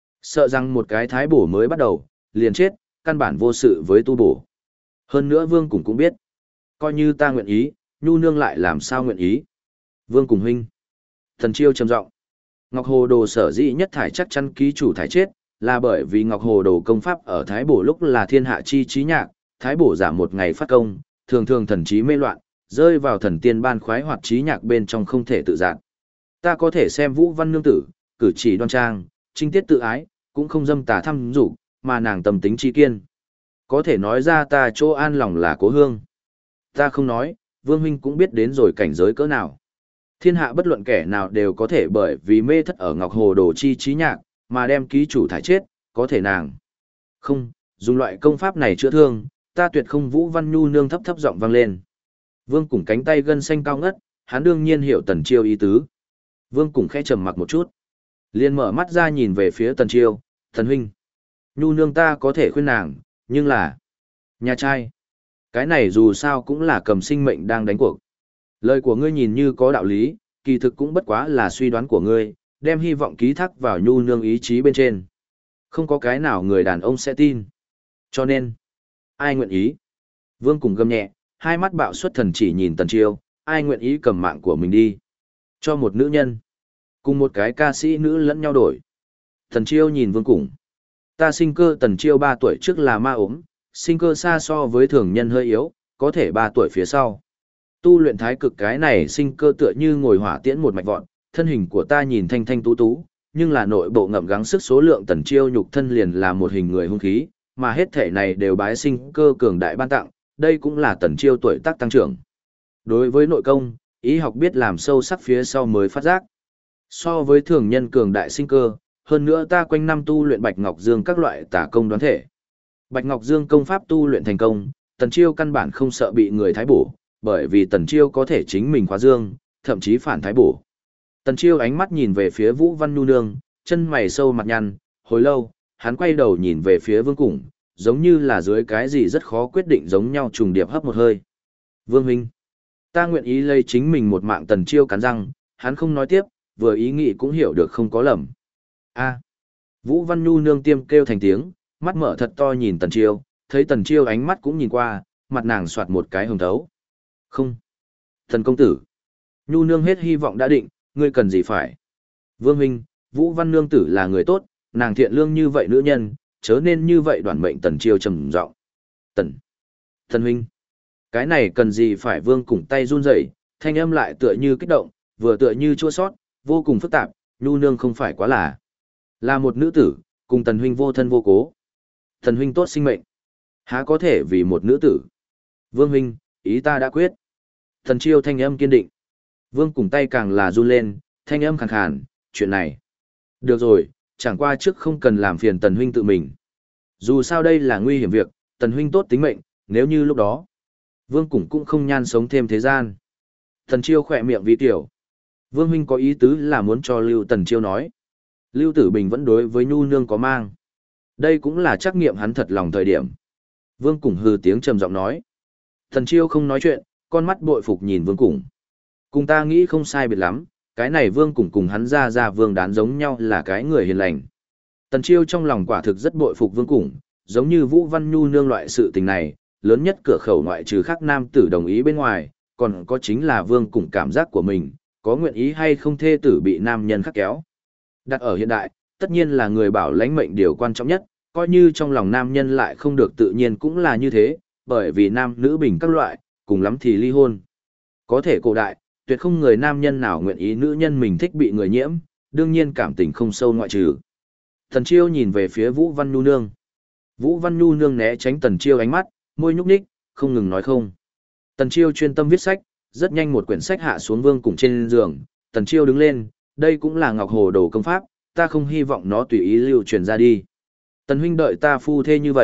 Sợ rằng một cái thái bổ mới bắt đầu, liền chết, căn bản vô sự với tu bổ. Hơn nữa Vương Cùng cũng biết, coi như ta nguyện ý, Nhu Nương lại làm sao nguyện ý. Vương Cùng huynh. Thần Chiêu trầm giọng. Ngọc Hồ Đồ sở dĩ nhất thải chắc chắn ký chủ thải chết, là bởi vì Ngọc Hồ Đồ công pháp ở Thái Bổ lúc là thiên hạ chi trí nhạc, Thái Bổ giả một ngày phát công, thường thường thần trí mê loạn, rơi vào thần tiên ban khoái hoặc trí nhạc bên trong không thể tự giác. Ta có thể xem Vũ Văn Nương tử, cử chỉ đoan trang, trinh tiết tự ái, cũng không dâm tà thăm dục, mà nàng tâm tính chi kiên. Có thể nói ra ta chỗ an lòng là Cố Hương. Ta không nói, Vương huynh cũng biết đến rồi cảnh giới cỡ nào. Thiên hạ bất luận kẻ nào đều có thể bởi vì mê thất ở Ngọc Hồ Đồ chi trí nhạc, mà đem ký chủ thải chết, có thể nàng. Không, dùng loại công pháp này chữa thương, ta tuyệt không. Vũ Văn Nhu Nương thấp thấp giọng vang lên. Vương Cùng cánh tay gân xanh cao ngất, hắn đương nhiên hiểu Tần Chiêu ý tứ. Vương Cùng khẽ trầm mặc một chút, liền mở mắt ra nhìn về phía Tần Chiêu, "Thần huynh, Nhu Nương ta có thể khuyên nàng, nhưng là nhà trai, cái này dù sao cũng là cầm sinh mệnh đang đánh cuộc. Lời của ngươi nhìn như có đạo lý, kỳ thực cũng bất quá là suy đoán của ngươi, đem hy vọng ký thác vào Nhu Nương ý chí bên trên. Không có cái nào người đàn ông sẽ tin. Cho nên, ai nguyện ý?" Vương Cùng gầm nhẹ, hai mắt bạo xuất thần chỉ nhìn Tần Chiêu, "Ai nguyện ý cầm mạng của mình đi? Cho một nữ nhân, cùng một cái ca sĩ nữ lẫn nhau đổi." Tần Chiêu nhìn Vương Cùng. "Ta sinh cơ." Tần Chiêu 3 tuổi trước là ma ốm, sinh cơ xa so với thường nhân hơi yếu, có thể 3 tuổi phía sau. Tu luyện thái cực cái này sinh cơ tựa như ngồi hỏa tiễn một mạch vọn, thân hình của ta nhìn thanh thanh tú tú, nhưng là nội bộ ngậm gắng sức số lượng. Tần Chiêu nhục thân liền là một hình người hung khí, mà hết thể này đều bái sinh cơ cường đại ban tặng, đây cũng là Tần Chiêu tuổi tác tăng trưởng. Đối với nội công, ý học biết làm sâu sắc phía sau mới phát giác. So với thường nhân cường đại sinh cơ, hơn nữa ta quanh năm tu luyện Bạch Ngọc Dương các loại tà công đoán thể. Bạch Ngọc Dương công pháp tu luyện thành công, Tần Chiêu căn bản không sợ bị người thái bổ, bởi vì Tần Chiêu có thể chính mình khóa dương, thậm chí phản thái bổ. Tần Chiêu ánh mắt nhìn về phía Vũ Văn Nhu Nương, chân mày sâu mặt nhăn, hồi lâu, hắn quay đầu nhìn về phía Vương Cùng, giống như là dưới cái gì rất khó quyết định giống nhau trùng điệp hấp một hơi. "Vương huynh, ta nguyện ý lấy chính mình một mạng." Tần Chiêu cắn răng, hắn không nói tiếp, vừa ý nghĩ cũng hiểu được không có lầm. A. Vũ Văn Nhu Nương tiêm kêu thành tiếng, mắt mở thật to nhìn Tần Chiêu, thấy Tần Chiêu ánh mắt cũng nhìn qua, mặt nàng soạt một cái hồng thấu. "Không. Thần công tử." Nhu Nương hết hy vọng đã định, "Ngươi cần gì phải?" "Vương huynh, Vũ Văn Nương tử là người tốt, nàng thiện lương như vậy nữ nhân, chớ nên như vậy đoản mệnh." Tần Chiêu trầm giọng. Thần huynh, cái này cần gì phải?" Vương Cùng tay run rẩy, thanh âm lại tựa như kích động, vừa tựa như chua xót, vô cùng phức tạp. Nhu Nương không phải quá là một nữ tử, cùng Tần huynh vô thân vô cố. Thần huynh tốt sinh mệnh, há có thể vì một nữ tử. Vương huynh, ý ta đã quyết." Tần Chiêu thanh âm kiên định. Vương Cùng tay càng là run lên, thanh âm khàn khàn, "Chuyện này, được rồi, chẳng qua trước không cần làm phiền Tần huynh tự mình. Dù sao đây là nguy hiểm việc, Tần huynh tốt tính mệnh, nếu như lúc đó, Vương Cùng cũng không nhan sống thêm thế gian." Tần Chiêu khỏe miệng vi tiểu. Vương huynh có ý tứ là muốn cho Lưu. Tần Chiêu nói. Lưu Tử Bình vẫn đối với Nhu Nương có mang. Đây cũng là trắc nghiệm hắn thật lòng thời điểm. Vương Cùng hừ tiếng trầm giọng nói. Tần Chiêu không nói chuyện, con mắt bội phục nhìn Vương Cùng. Cùng ta nghĩ không sai biệt lắm, cái này Vương Cùng cùng hắn ra Vương Đán giống nhau là cái người hiền lành. Tần Chiêu trong lòng quả thực rất bội phục Vương Cùng, giống như Vũ Văn Nhu Nương loại sự tình này, lớn nhất cửa khẩu ngoại trừ khác nam tử đồng ý bên ngoài, còn có chính là Vương Cùng cảm giác của mình, có nguyện ý hay không thê tử bị nam nhân khắc kéo. Đặt ở hiện đại, tất nhiên là người bảo lãnh mệnh điều quan trọng nhất, coi như trong lòng nam nhân lại không được tự nhiên cũng là như thế, bởi vì nam nữ bình các loại, cùng lắm thì ly hôn. Có thể cổ đại, tuyệt không người nam nhân nào nguyện ý nữ nhân mình thích bị người nhiễm, đương nhiên cảm tình không sâu ngoại trừ. Tần Chiêu nhìn về phía Vũ Văn Nhu Nương. Vũ Văn Nhu Nương né tránh Tần Chiêu ánh mắt, môi nhúc nhích, không ngừng nói không. Tần Chiêu chuyên tâm viết sách, rất nhanh một quyển sách hạ xuống Vương Cùng trên giường. Tần Chiêu đứng lên, đây cũng là Ngọc Hồ Đồ công pháp, ta không hy vọng nó tùy ý lưu truyền ra đi. Tần huynh đợi ta phu thê như vậy,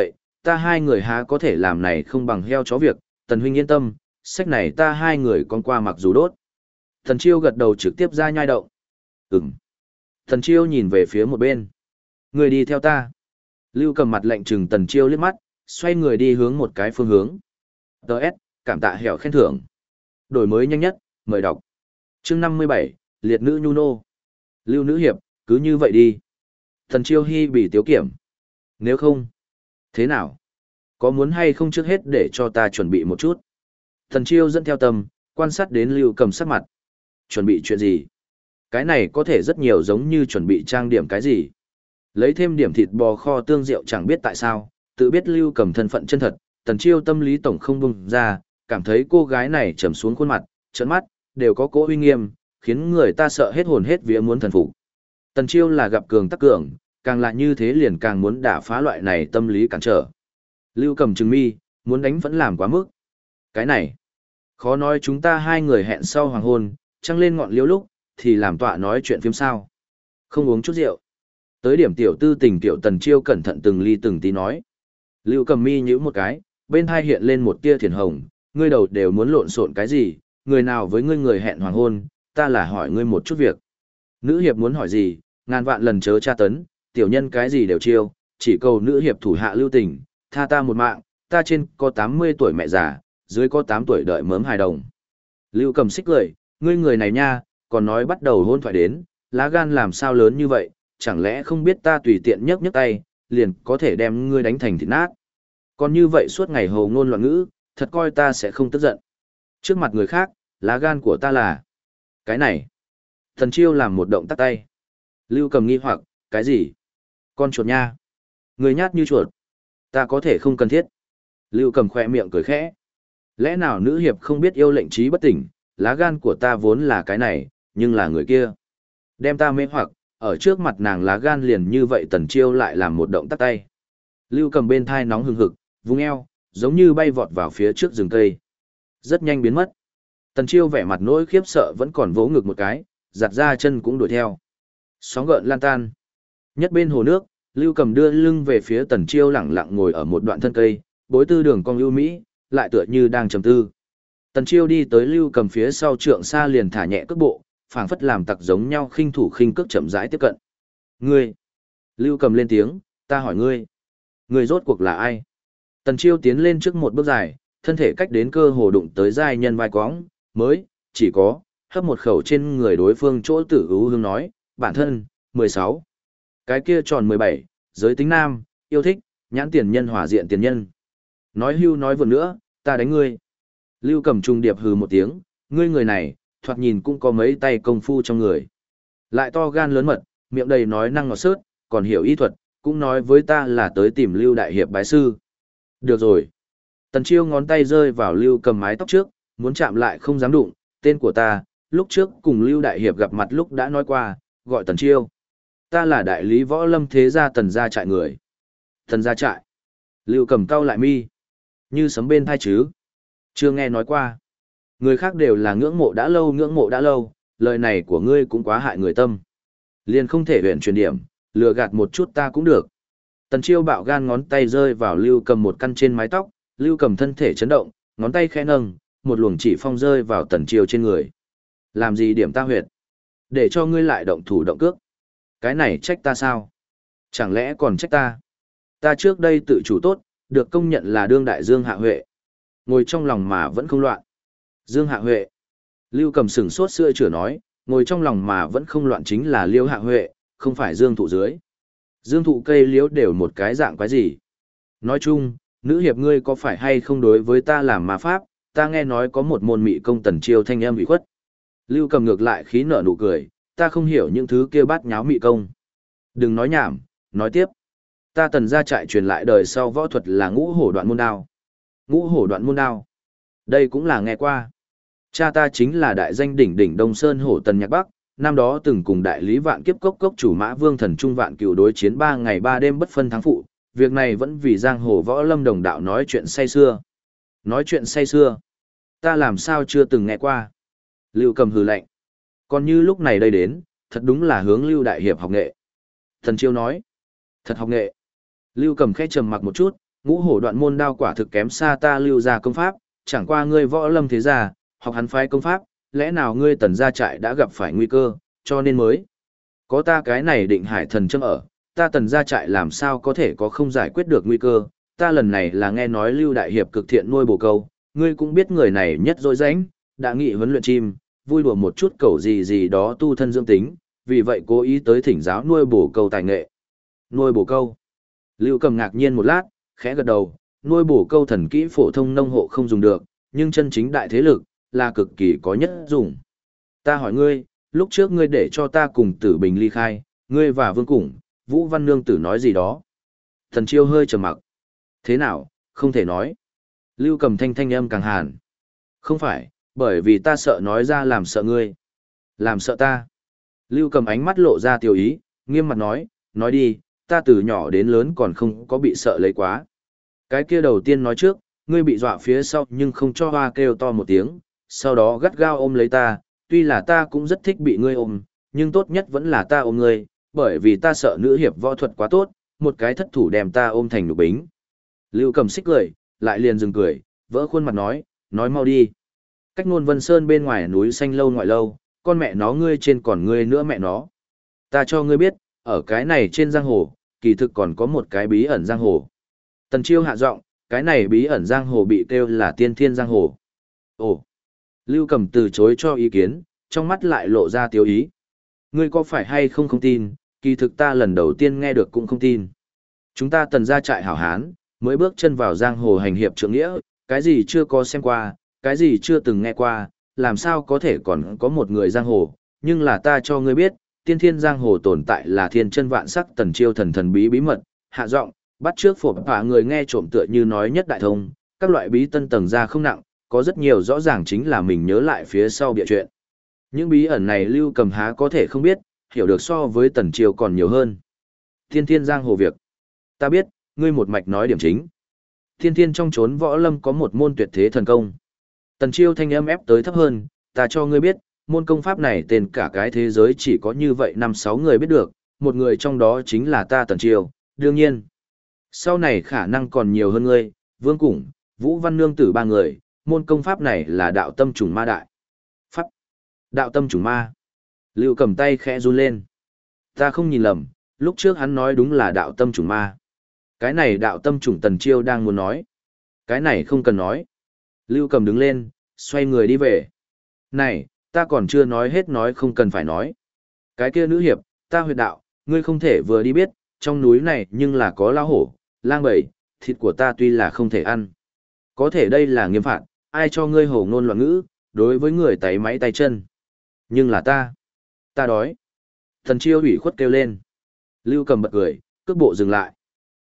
ta hai người há có thể làm này không bằng heo chó việc, Tần huynh yên tâm, sách này ta hai người con qua mặc dù đốt. Tần Chiêu gật đầu trực tiếp ra nhai động. Ừm. Tần Chiêu nhìn về phía một bên. Người đi theo ta. Lưu Cầm mặt lạnh trừng Tần Chiêu liếc mắt, xoay người đi hướng một cái phương hướng. Đợt, cảm tạ hẻo khen thưởng. Đổi mới nhanh nhất, mời đọc. Chương 57, Liệt nữ nhu nô. Lưu nữ hiệp, cứ như vậy đi. Tần Chiêu hi bị tiếu kiểm. Nếu không, thế nào? Có muốn hay không trước hết để cho ta chuẩn bị một chút? Tần Chiêu dẫn theo tâm, quan sát đến Lưu Cầm sắc mặt. Chuẩn bị chuyện gì? Cái này có thể rất nhiều giống như chuẩn bị trang điểm cái gì. Lấy thêm điểm thịt bò kho tương rượu chẳng biết tại sao, tự biết Lưu Cầm thân phận chân thật, Tần Chiêu tâm lý tổng không bùng ra, cảm thấy cô gái này trầm xuống khuôn mặt, trợn mắt, đều có cỗ uy nghiêm, khiến người ta sợ hết hồn hết vía muốn thần phục. Tần Chiêu là gặp cường tắc cường, càng là như thế liền càng muốn đả phá loại này tâm lý cản trở. Lưu Cầm trừng mi, muốn đánh vẫn làm quá mức. Cái này, khó nói chúng ta hai người hẹn sau hoàng hôn, trăng lên ngọn liễu lúc, thì làm tọa nói chuyện phim sao. Không uống chút rượu. Tới điểm tiểu tư tình tiểu Tần Chiêu cẩn thận từng ly từng tí nói. Lưu Cầm mi nhíu một cái, bên hai hiện lên một tia thiền hồng, ngươi đầu đều muốn lộn xộn cái gì, người nào với ngươi người hẹn hoàng hôn, ta là hỏi ngươi một chút việc. Nữ hiệp muốn hỏi gì, ngàn vạn lần chớ tra tấn, tiểu nhân cái gì đều chiêu, chỉ cầu nữ hiệp thủ hạ lưu tình, tha ta một mạng, ta trên có 80 tuổi mẹ già, dưới có 8 tuổi đợi mớm hài đồng. Lưu Cầm xích cười, ngươi người này nha, còn nói bắt đầu hôn thoại đến, lá gan làm sao lớn như vậy, chẳng lẽ không biết ta tùy tiện nhấc nhấc tay, liền có thể đem ngươi đánh thành thịt nát. Còn như vậy suốt ngày hồ ngôn loạn ngữ, thật coi ta sẽ không tức giận. Trước mặt người khác, lá gan của ta là cái này. Thần Chiêu làm một động tắt tay. Lưu Cầm nghi hoặc, cái gì? Con chuột nha. Người nhát như chuột. Ta có thể không cần thiết. Lưu Cầm khỏe miệng cười khẽ. Lẽ nào nữ hiệp không biết yêu lệnh trí bất tỉnh, lá gan của ta vốn là cái này, nhưng là người kia. Đem ta mê hoặc, ở trước mặt nàng lá gan liền như vậy. Tần Chiêu lại làm một động tắt tay. Lưu Cầm bên thai nóng hừng hực, vung eo, giống như bay vọt vào phía trước rừng cây. Rất nhanh biến mất. Tần Chiêu vẻ mặt nỗi khiếp sợ vẫn còn vỗ ngực một cái, giặt ra chân cũng đuổi theo. Sóng gợn lan tan. Nhất bên hồ nước, Lưu Cầm đưa lưng về phía Tần Chiêu lẳng lặng ngồi ở một đoạn thân cây, bối tư đường cong ưu mỹ, lại tựa như đang trầm tư. Tần Chiêu đi tới Lưu Cầm phía sau trượng xa liền thả nhẹ cước bộ, phảng phất làm tặc giống nhau khinh thủ khinh cước chậm rãi tiếp cận. Ngươi! Lưu Cầm lên tiếng, ta hỏi ngươi. Ngươi rốt cuộc là ai? Tần Chiêu tiến lên trước một bước dài, thân thể cách đến cơ hồ đụng tới giai nhân vai quõng, mới, chỉ có, hấp một khẩu trên người đối phương chỗ tử ưu hương nói, bản thân, 16. Cái kia tròn 17, giới tính nam, yêu thích, nhãn tiền nhân hỏa diện tiền nhân. Nói hưu nói vượt nữa, ta đánh ngươi. Lưu Cầm trung điệp hừ một tiếng, ngươi người này, thoạt nhìn cũng có mấy tay công phu trong người. Lại to gan lớn mật, miệng đầy nói năng ngọt sớt, còn hiểu y thuật, cũng nói với ta là tới tìm Lưu Đại Hiệp bái sư. Được rồi. Tần Chiêu ngón tay rơi vào Lưu Cầm mái tóc trước, muốn chạm lại không dám đụng, tên của ta, lúc trước cùng Lưu Đại Hiệp gặp mặt lúc đã nói qua, gọi Tần Chiêu. Ta là đại lý võ lâm thế gia Tần gia trại người. Tần gia trại. Lưu Cầm cau lại mi. Như sấm bên thai chứ. Chưa nghe nói qua. Người khác đều là ngưỡng mộ đã lâu, lời này của ngươi cũng quá hại người tâm. Liền không thể huyện truyền điểm, lừa gạt một chút ta cũng được. Tần Chiêu bạo gan ngón tay rơi vào Lưu Cầm một căn trên mái tóc, Lưu Cầm thân thể chấn động, ngón tay khẽ nâng, một luồng chỉ phong rơi vào Tần Chiêu trên người. Làm gì điểm ta huyệt? Để cho ngươi lại động thủ động cước. Cái này trách ta sao? Chẳng lẽ còn trách ta? Ta trước đây tự chủ tốt, được công nhận là đương đại Dương Hạ Huệ. Ngồi trong lòng mà vẫn không loạn. Dương Hạ Huệ. Lưu Cầm sửng sốt sữa chữa nói, ngồi trong lòng mà vẫn không loạn chính là Liêu Hạ Huệ, không phải Dương Thụ dưới. Dương Thụ cây liễu đều một cái dạng quái gì. Nói chung, nữ hiệp ngươi có phải hay không đối với ta làm ma pháp, ta nghe nói có một môn mị công Tần Chiêu thanh âm bị khuất. Lưu Cầm ngược lại khí nở nụ cười, ta không hiểu những thứ kia bát nháo mị công. Đừng nói nhảm, nói tiếp. Ta Tần gia trại truyền lại đời sau võ thuật là ngũ hổ đoạn môn đao. Ngũ hổ đoạn môn đao. Đây cũng là nghe qua. Cha ta chính là đại danh đỉnh đỉnh Đông Sơn hổ Tần Nhạc Bắc, năm đó từng cùng đại lý vạn kiếp cốc cốc chủ Mã Vương Thần Trung Vạn Cửu đối chiến 3 ngày 3 đêm bất phân thắng phụ, việc này vẫn vì giang hồ võ lâm đồng đạo nói chuyện say xưa. Nói chuyện say xưa? Ta làm sao chưa từng nghe qua? Lưu Cầm hừ lạnh. Còn như lúc này đây đến, thật đúng là hướng Lưu Đại Hiệp học nghệ. Thần Chiêu nói. Thật học nghệ. Lưu Cầm khẽ trầm mặc một chút, Ngũ hổ đoạn môn đao quả thực kém xa ta lưu ra công pháp, chẳng qua ngươi võ lâm thế gia, học hắn phái công pháp, lẽ nào ngươi tần gia trại đã gặp phải nguy cơ, cho nên mới. Có ta cái này định hải thần châm ở, ta tần gia trại làm sao có thể có không giải quyết được nguy cơ, ta lần này là nghe nói Lưu Đại Hiệp cực thiện nuôi bồ câu, ngươi cũng biết người này nhất dối rãnh, đã nghị huấn luyện chim, vui đùa một chút cầu gì gì đó tu thân dưỡng tính, vì vậy cố ý tới thỉnh giáo nuôi bồ câu tài nghệ. Nuôi bồ câu. Lưu Cầm ngạc nhiên một lát, khẽ gật đầu, nuôi bồ câu thần kỹ phổ thông nông hộ không dùng được, nhưng chân chính đại thế lực, là cực kỳ có nhất dùng. Ta hỏi ngươi, lúc trước ngươi để cho ta cùng Tử Bình ly khai, ngươi và Vương Củng, Vũ Văn Nương Tử nói gì đó. Thần Chiêu hơi trầm mặc. Thế nào, không thể nói. Lưu Cầm thanh âm càng hàn. Không phải, bởi vì ta sợ nói ra làm sợ ngươi. Làm sợ ta. Lưu Cầm ánh mắt lộ ra tiêu ý, nghiêm mặt nói đi, ta từ nhỏ đến lớn còn không có bị sợ lấy quá. Cái kia đầu tiên nói trước, ngươi bị dọa phía sau nhưng không cho hoa kêu to một tiếng, sau đó gắt gao ôm lấy ta, tuy là ta cũng rất thích bị ngươi ôm, nhưng tốt nhất vẫn là ta ôm ngươi, bởi vì ta sợ nữ hiệp võ thuật quá tốt, một cái thất thủ đem ta ôm thành nụ bính. Lưu Cầm xích cười, lại liền dừng cười, vỡ khuôn mặt nói mau đi. Cách Nôn Vân Sơn bên ngoài núi xanh lâu ngoại lâu, con mẹ nó ngươi trên còn ngươi nữa mẹ nó. Ta cho ngươi biết, ở cái này trên giang hồ, kỳ thực còn có một cái bí ẩn giang hồ. Tần Chiêu hạ giọng, cái này bí ẩn giang hồ bị kêu là Tiên Thiên giang hồ. Ồ. Lưu Cầm từ chối cho ý kiến, trong mắt lại lộ ra tiêu ý. Ngươi có phải hay không tin, kỳ thực ta lần đầu tiên nghe được cũng không tin. Chúng ta tần gia trại hảo hán, mới bước chân vào giang hồ hành hiệp trượng nghĩa, cái gì chưa có xem qua, cái gì chưa từng nghe qua, làm sao có thể còn có một người giang hồ, nhưng là ta cho ngươi biết, Tiên Thiên giang hồ tồn tại là thiên chân vạn sắc Tần Chiêu thần thần bí bí mật, hạ giọng, bắt trước phổ phả người nghe trộm tựa như nói nhất đại thông, các loại bí tân tầng ra không nặng, có rất nhiều rõ ràng chính là mình nhớ lại phía sau bịa chuyện. Những bí ẩn này Lưu Cầm há có thể không biết, hiểu được so với Tần Chiêu còn nhiều hơn. Tiên Thiên giang hồ việc. Ta biết, ngươi một mạch nói điểm chính. Tiên Thiên trong chốn võ lâm có một môn tuyệt thế thần công. Tần Chiêu thanh âm ép tới thấp hơn, ta cho ngươi biết, môn công pháp này tên cả cái thế giới chỉ có như vậy 5-6 người biết được, một người trong đó chính là ta Tần Chiêu, đương nhiên. Sau này khả năng còn nhiều hơn ngươi, Vương Củng, Vũ Văn Nương Tử 3 người, môn công pháp này là đạo tâm trùng ma đại. Pháp. Đạo tâm trùng ma. Lưu Cầm tay khẽ run lên. Ta không nhìn lầm, lúc trước hắn nói đúng là đạo tâm trùng ma. Cái này đạo tâm trùng Tần Chiêu đang muốn nói. Cái này không cần nói. Lưu Cầm đứng lên, xoay người đi về. Này, ta còn chưa nói hết nói không cần phải nói. Cái kia nữ hiệp, ta huyệt đạo, ngươi không thể vừa đi biết, trong núi này nhưng là có lao hổ, lang bầy, thịt của ta tuy là không thể ăn. Có thể đây là nghiêm phạt, ai cho ngươi hổ ngôn loạn ngữ, đối với người tay máy tay chân. Nhưng là ta đói. Thần Chiêu ủy khuất kêu lên. Lưu Cầm bật cười, cước bộ dừng lại.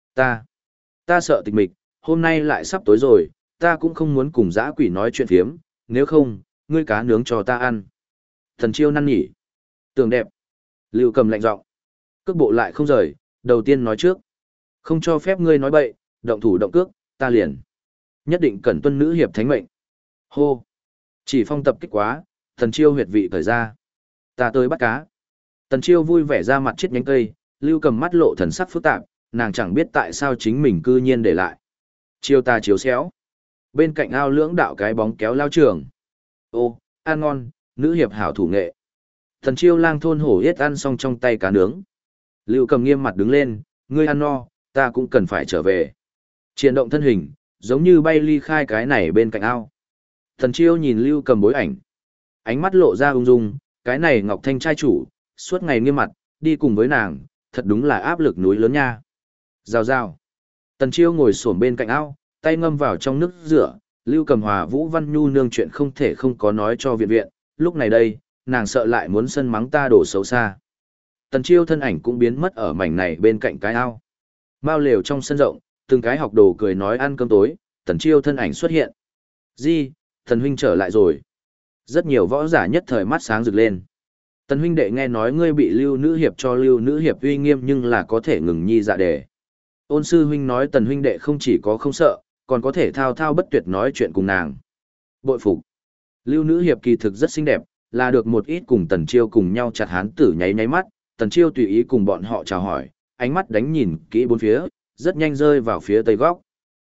Ta sợ tịch mịch, hôm nay lại sắp tối rồi, ta cũng không muốn cùng dã quỷ nói chuyện phiếm, nếu không, ngươi cá nướng cho ta ăn. Thần Chiêu năn nỉ. Tưởng đẹp. Lưu Cầm lạnh giọng. Cước bộ lại không rời, đầu tiên nói trước. Không cho phép ngươi nói bậy, động thủ động cước, ta liền. Nhất định cẩn tuân nữ hiệp thánh mệnh. Hô. Chỉ phong tập kích quá, Thần Chiêu huyệt vị cởi ra. Ta tới bắt cá. Tần Chiêu vui vẻ ra mặt chết nhánh cây, Lưu Cầm mắt lộ thần sắc phức tạp, nàng chẳng biết tại sao chính mình cư nhiên để lại. Chiêu ta chiếu xéo. Bên cạnh ao lưỡng đạo cái bóng kéo lao trường. Ô, ăn ngon, nữ hiệp hảo thủ nghệ. Tần Chiêu lang thôn hổ yết ăn xong trong tay cá nướng. Lưu Cầm nghiêm mặt đứng lên, ngươi ăn no, ta cũng cần phải trở về. Triển động thân hình, giống như bay ly khai cái này bên cạnh ao. Tần Chiêu nhìn Lưu Cầm bối ảnh. Ánh mắt lộ ra ung dung, cái này Ngọc Thanh trai chủ, suốt ngày nghiêm mặt, đi cùng với nàng, thật đúng là áp lực núi lớn nha. Rào rào. Tần Chiêu ngồi xổm bên cạnh ao, tay ngâm vào trong nước rửa, Lưu Cầm hòa Vũ Văn Nhu nương chuyện không thể không có nói cho viện viện, lúc này đây, nàng sợ lại muốn sân mắng ta đổ xấu xa. Tần Chiêu thân ảnh cũng biến mất ở mảnh này bên cạnh cái ao. Mao lều trong sân rộng, từng cái học đồ cười nói ăn cơm tối, Tần Chiêu thân ảnh xuất hiện. Di, Tần huynh trở lại rồi. Rất nhiều võ giả nhất thời mắt sáng rực lên. Tần huynh đệ nghe nói ngươi bị Lưu nữ hiệp cho Lưu nữ hiệp uy nghiêm nhưng là có thể ngừng nhi dạ đề. Ôn sư huynh nói Tần huynh đệ không chỉ có không sợ, còn có thể thao thao bất tuyệt nói chuyện cùng nàng. Bội phục. Lưu nữ hiệp kỳ thực rất xinh đẹp, là được một ít cùng Tần Chiêu cùng nhau chặt hán tử nháy nháy mắt, Tần Chiêu tùy ý cùng bọn họ chào hỏi, ánh mắt đánh nhìn kỹ bốn phía, rất nhanh rơi vào phía tây góc.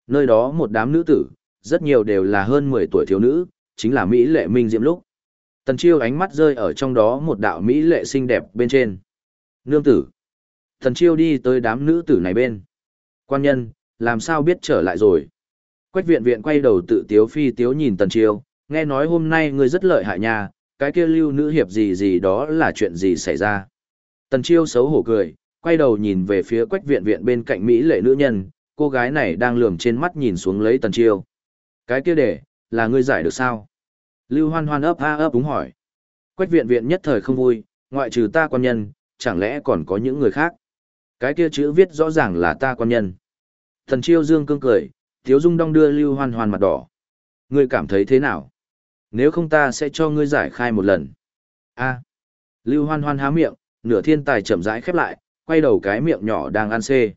Nơi đó một đám nữ tử, rất nhiều đều là hơn 10 tuổi thiếu nữ, chính là Mỹ lệ minh diễm lúc. Tần Chiêu ánh mắt rơi ở trong đó một đạo Mỹ lệ xinh đẹp bên trên. Nương tử. Tần Chiêu đi tới đám nữ tử này bên. Quan nhân, làm sao biết trở lại rồi? Quách viện viện quay đầu tự tiếu phi tiếu nhìn Tần Chiêu, nghe nói hôm nay ngươi rất lợi hại nha, cái kia lưu nữ hiệp gì gì đó là chuyện gì xảy ra. Tần Chiêu xấu hổ cười, quay đầu nhìn về phía Quách viện viện bên cạnh Mỹ lệ nữ nhân, cô gái này đang lườm trên mắt nhìn xuống lấy Tần Chiêu. Cái kia để, là ngươi giải được sao? Lưu Hoan Hoan ấp a ấp đúng hỏi. Quách viện viện nhất thời không vui, ngoại trừ ta quan nhân, chẳng lẽ còn có những người khác? Cái kia chữ viết rõ ràng là ta quan nhân. Tần Chiêu dương cương cười, Tiếu Dung đong đưa Lưu Hoan Hoan mặt đỏ. Ngươi cảm thấy thế nào? Nếu không ta sẽ cho ngươi giải khai một lần. A. Lưu Hoan Hoan há miệng, nửa thiên tài chậm rãi khép lại, quay đầu cái miệng nhỏ đang ăn xê.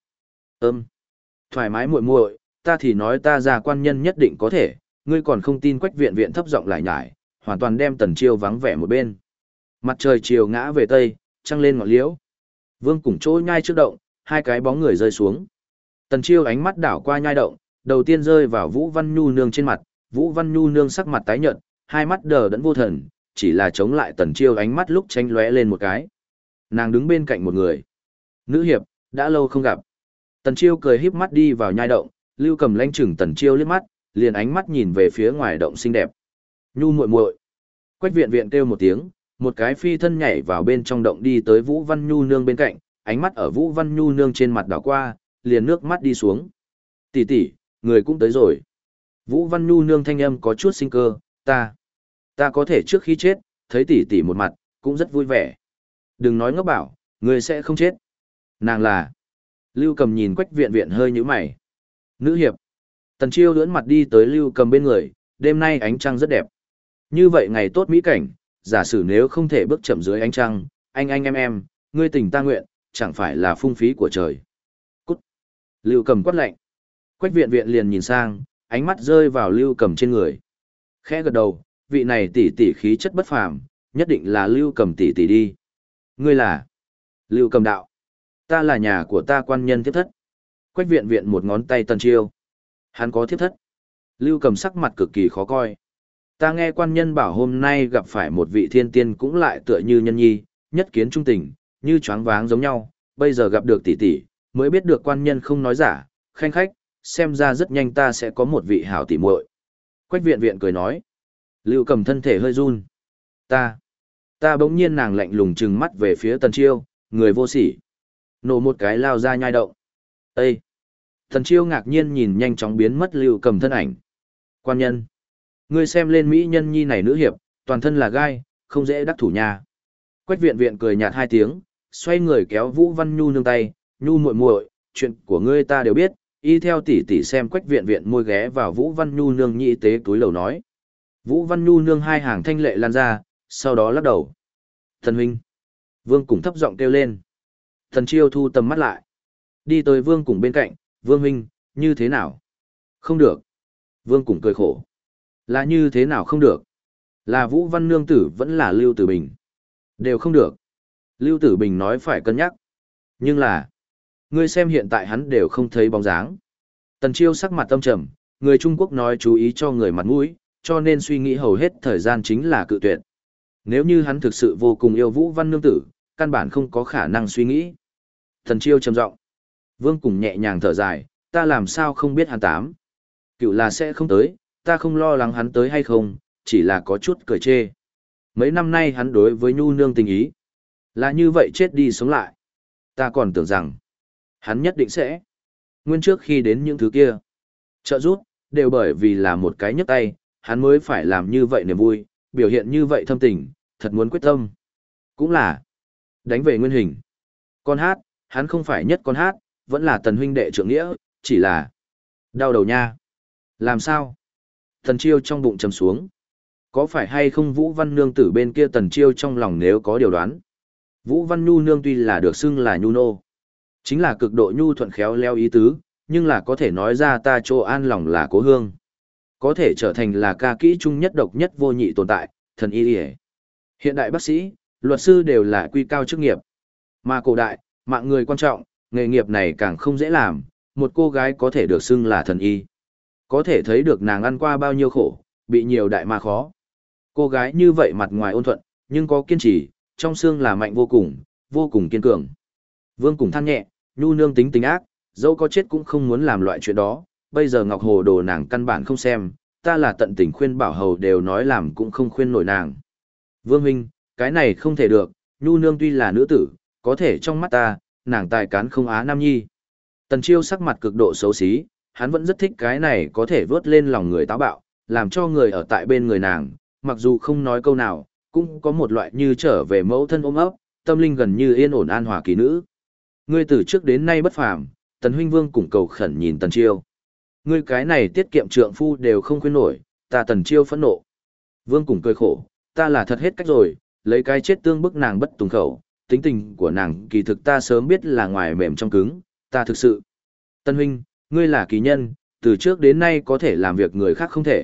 Thoải mái muội muội, ta thì nói ta ra quan nhân nhất định có thể, ngươi còn không tin. Quách viện viện thấp giọng lại nhải, hoàn toàn đem Tần Chiêu vắng vẻ một bên. Mặt trời chiều ngã về tây, trăng lên ngọn liễu. Vương Củng chỗ nhai trước động, hai cái bóng người rơi xuống. Tần Chiêu ánh mắt đảo qua nhai động, đầu tiên rơi vào Vũ Văn Nhu nương trên mặt, Vũ Văn Nhu nương sắc mặt tái nhợt, hai mắt đờ đẫn vô thần, chỉ là chống lại Tần Chiêu ánh mắt lúc tránh lóe lên một cái. Nàng đứng bên cạnh một người. Nữ hiệp, đã lâu không gặp. Tần Chiêu cười híp mắt đi vào nhai động, Lưu Cầm lanh chừng Tần Chiêu liếc mắt, liền ánh mắt nhìn về phía ngoài động xinh đẹp. Nhu muội muội. Quách viện viện kêu một tiếng, một cái phi thân nhảy vào bên trong động đi tới Vũ Văn Nhu nương bên cạnh, ánh mắt ở Vũ Văn Nhu nương trên mặt đảo qua, liền nước mắt đi xuống. Tỷ tỷ, người cũng tới rồi. Vũ Văn Nhu nương thanh âm có chút sinh cơ, ta có thể trước khi chết, thấy tỷ tỷ một mặt, cũng rất vui vẻ. Đừng nói ngốc bảo, người sẽ không chết. Nàng là. Lưu Cầm nhìn Quách viện viện hơi nhíu mày. Nữ hiệp. Tần Chiêu lưỡn mặt đi tới Lưu Cầm bên người, đêm nay ánh trăng rất đẹp. Như vậy ngày tốt mỹ cảnh, giả sử nếu không thể bước chậm dưới ánh trăng, anh em, ngươi tình ta nguyện, chẳng phải là phung phí của trời. Cút. Lưu Cầm quát lạnh. Quách viện viện liền nhìn sang, ánh mắt rơi vào Lưu Cầm trên người. Khẽ gật đầu, vị này tỷ tỷ khí chất bất phàm, nhất định là Lưu Cầm tỷ tỷ đi. Ngươi là? Lưu Cầm đạo. Ta là nhà của ta quan nhân thiếp thất. Quách viện viện một ngón tay Tần Chiêu. Hắn có thiếp thất. Lưu Cầm sắc mặt cực kỳ khó coi. Ta nghe quan nhân bảo hôm nay gặp phải một vị thiên tiên cũng lại tựa như nhân nhi, nhất kiến trung tình, như choáng váng giống nhau, bây giờ gặp được tỷ tỷ, mới biết được quan nhân không nói giả, khanh khách, xem ra rất nhanh ta sẽ có một vị hảo tỷ muội. Quách viện viện cười nói. Lưu Cầm thân thể hơi run. Ta bỗng nhiên nàng lạnh lùng trừng mắt về phía Tần Chiêu, người vô sỉ. Nổ một cái lao ra nhai động. Ê! Tần Chiêu ngạc nhiên nhìn nhanh chóng biến mất Lưu Cầm thân ảnh. Quan nhân! Ngươi xem lên mỹ nhân nhi này nữ hiệp, toàn thân là gai, không dễ đắc thủ nhà. Quách viện viện cười nhạt hai tiếng, xoay người kéo Vũ Văn Nhu nương tay, Nhu muội muội, chuyện của ngươi ta đều biết, y theo tỷ tỷ xem. Quách viện viện môi ghé vào Vũ Văn Nhu nương nhị tế túi lầu nói. Vũ Văn Nhu nương hai hàng thanh lệ lan ra, sau đó lắc đầu. Thần huynh! Vương Củng thấp giọng kêu lên. Thần Chiêu thu tầm mắt lại. Đi tới Vương Củng bên cạnh, Vương huynh, như thế nào? Không được. Vương Củng cười khổ. Là như thế nào không được? Là Vũ Văn Nương Tử vẫn là Lưu Tử Bình? Đều không được. Lưu Tử Bình nói phải cân nhắc. Nhưng là, ngươi xem hiện tại hắn đều không thấy bóng dáng. Tần Chiêu sắc mặt tâm trầm, người Trung Quốc nói chú ý cho người mặt mũi, cho nên suy nghĩ hầu hết thời gian chính là cự tuyệt. Nếu như hắn thực sự vô cùng yêu Vũ Văn Nương Tử, căn bản không có khả năng suy nghĩ. Tần Chiêu trầm giọng. Vương Củng nhẹ nhàng thở dài, ta làm sao không biết hắn tám. Cựu là sẽ không tới, ta không lo lắng hắn tới hay không, chỉ là có chút cười chê. Mấy năm nay hắn đối với Nhu nương tình ý. Là như vậy chết đi sống lại. Ta còn tưởng rằng, hắn nhất định sẽ. Nguyên trước khi đến những thứ kia, trợ giúp, đều bởi vì là một cái nhấc tay, hắn mới phải làm như vậy niềm vui, biểu hiện như vậy thâm tình, thật muốn quyết tâm. Cũng là, đánh về nguyên hình. Con hát, hắn không phải nhất con hát, vẫn là Tần huynh đệ trưởng nghĩa, chỉ là đau đầu nha. Làm sao? Tần Chiêu trong bụng trầm xuống. Có phải hay không Vũ Văn Nương Tử bên kia Tần Chiêu trong lòng nếu có điều đoán. Vũ Văn Nhu nương tuy là được xưng là nhu nô, chính là cực độ nhu thuận khéo léo ý tứ, nhưng là có thể nói ra ta chỗ an lòng là cố hương. Có thể trở thành là ca kỹ trung nhất độc nhất vô nhị tồn tại, thần y y. Hiện đại bác sĩ, luật sư đều là quy cao chức nghiệp. Mà cổ đại, mạng người quan trọng, nghề nghiệp này càng không dễ làm, một cô gái có thể được xưng là thần y. Có thể thấy được nàng ăn qua bao nhiêu khổ, bị nhiều đại ma khó. Cô gái như vậy mặt ngoài ôn thuận, nhưng có kiên trì, trong xương là mạnh vô cùng kiên cường. Vương cùng than nhẹ, nhu nương tính tình ác, dẫu có chết cũng không muốn làm loại chuyện đó, bây giờ Ngọc Hồ Đồ nàng căn bản không xem, ta là tận tình khuyên bảo hầu đều nói làm cũng không khuyên nổi nàng. Vương huynh, cái này không thể được, nhu nương tuy là nữ tử, có thể trong mắt ta, nàng tài cán không á nam nhi. Tần Chiêu sắc mặt cực độ xấu xí, hắn vẫn rất thích cái này có thể vớt lên lòng người táo bạo, làm cho người ở tại bên người nàng, mặc dù không nói câu nào, cũng có một loại như trở về mẫu thân ôm ấp, tâm linh gần như yên ổn an hòa kỳ nữ. Ngươi từ trước đến nay bất phàm, Tần huynh vương cũng cầu khẩn nhìn Tần Chiêu. Ngươi cái này tiết kiệm trượng phu đều không khuyên nổi, ta Tần Chiêu phẫn nộ. Vương cũng cười khổ, ta là thật hết cách rồi, lấy cái chết tương bức nàng bất tùng khẩu, tính tình của nàng kỳ thực ta sớm biết là ngoài mềm trong cứng, ta thực sự. Tân huynh, ngươi là kỳ nhân, từ trước đến nay có thể làm việc người khác không thể,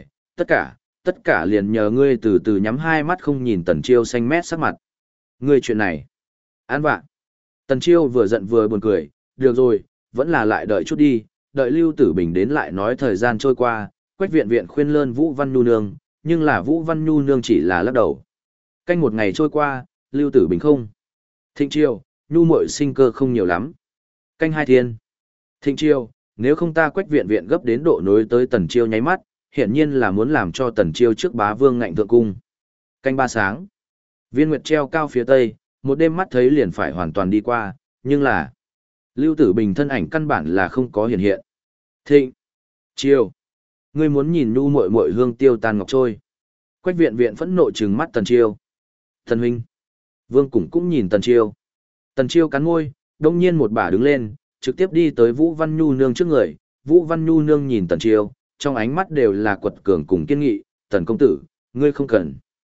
tất cả liền nhờ ngươi từ từ nhắm hai mắt không nhìn Tần Chiêu xanh mét sắc mặt. Ngươi chuyện này, an vạ. Tần Chiêu vừa giận vừa buồn cười, được rồi, vẫn là lại đợi chút đi, đợi Lưu Tử Bình đến lại nói thời gian trôi qua, Quách Viện Viện khuyên lơn Vũ Văn Nhu Nương, nhưng là Vũ Văn Nhu Nương chỉ là lắc đầu. Canh một ngày trôi qua, Lưu Tử Bình không. Thịnh Chiêu, Nhu muội sinh cơ không nhiều lắm. Canh hai thiên. Thịnh Chiêu, nếu không ta Quách Viện Viện gấp đến độ nối tới Tần Chiêu nháy mắt, hiển nhiên là muốn làm cho Tần Chiêu trước bá vương ngạnh thượng cung. Canh ba sáng. Viên nguyệt treo cao phía tây, một đêm mắt thấy liền phải hoàn toàn đi qua, nhưng là Lưu Tử Bình thân ảnh căn bản là không có hiện hiện. Thịnh Chiêu, ngươi muốn nhìn Nhu muội muội hương tiêu tan ngọc trôi. Quách Viện Viện phẫn nộ trừng mắt Tần Chiêu. Tần huynh. Vương cũng nhìn Tần Chiêu. Tần Chiêu cắn môi, đông nhiên một bà đứng lên, trực tiếp đi tới Vũ Văn Nhu Nương trước người. Vũ Văn Nhu Nương nhìn Tần Chiêu, trong ánh mắt đều là quật cường cùng kiên nghị. Tần công tử, ngươi không cần.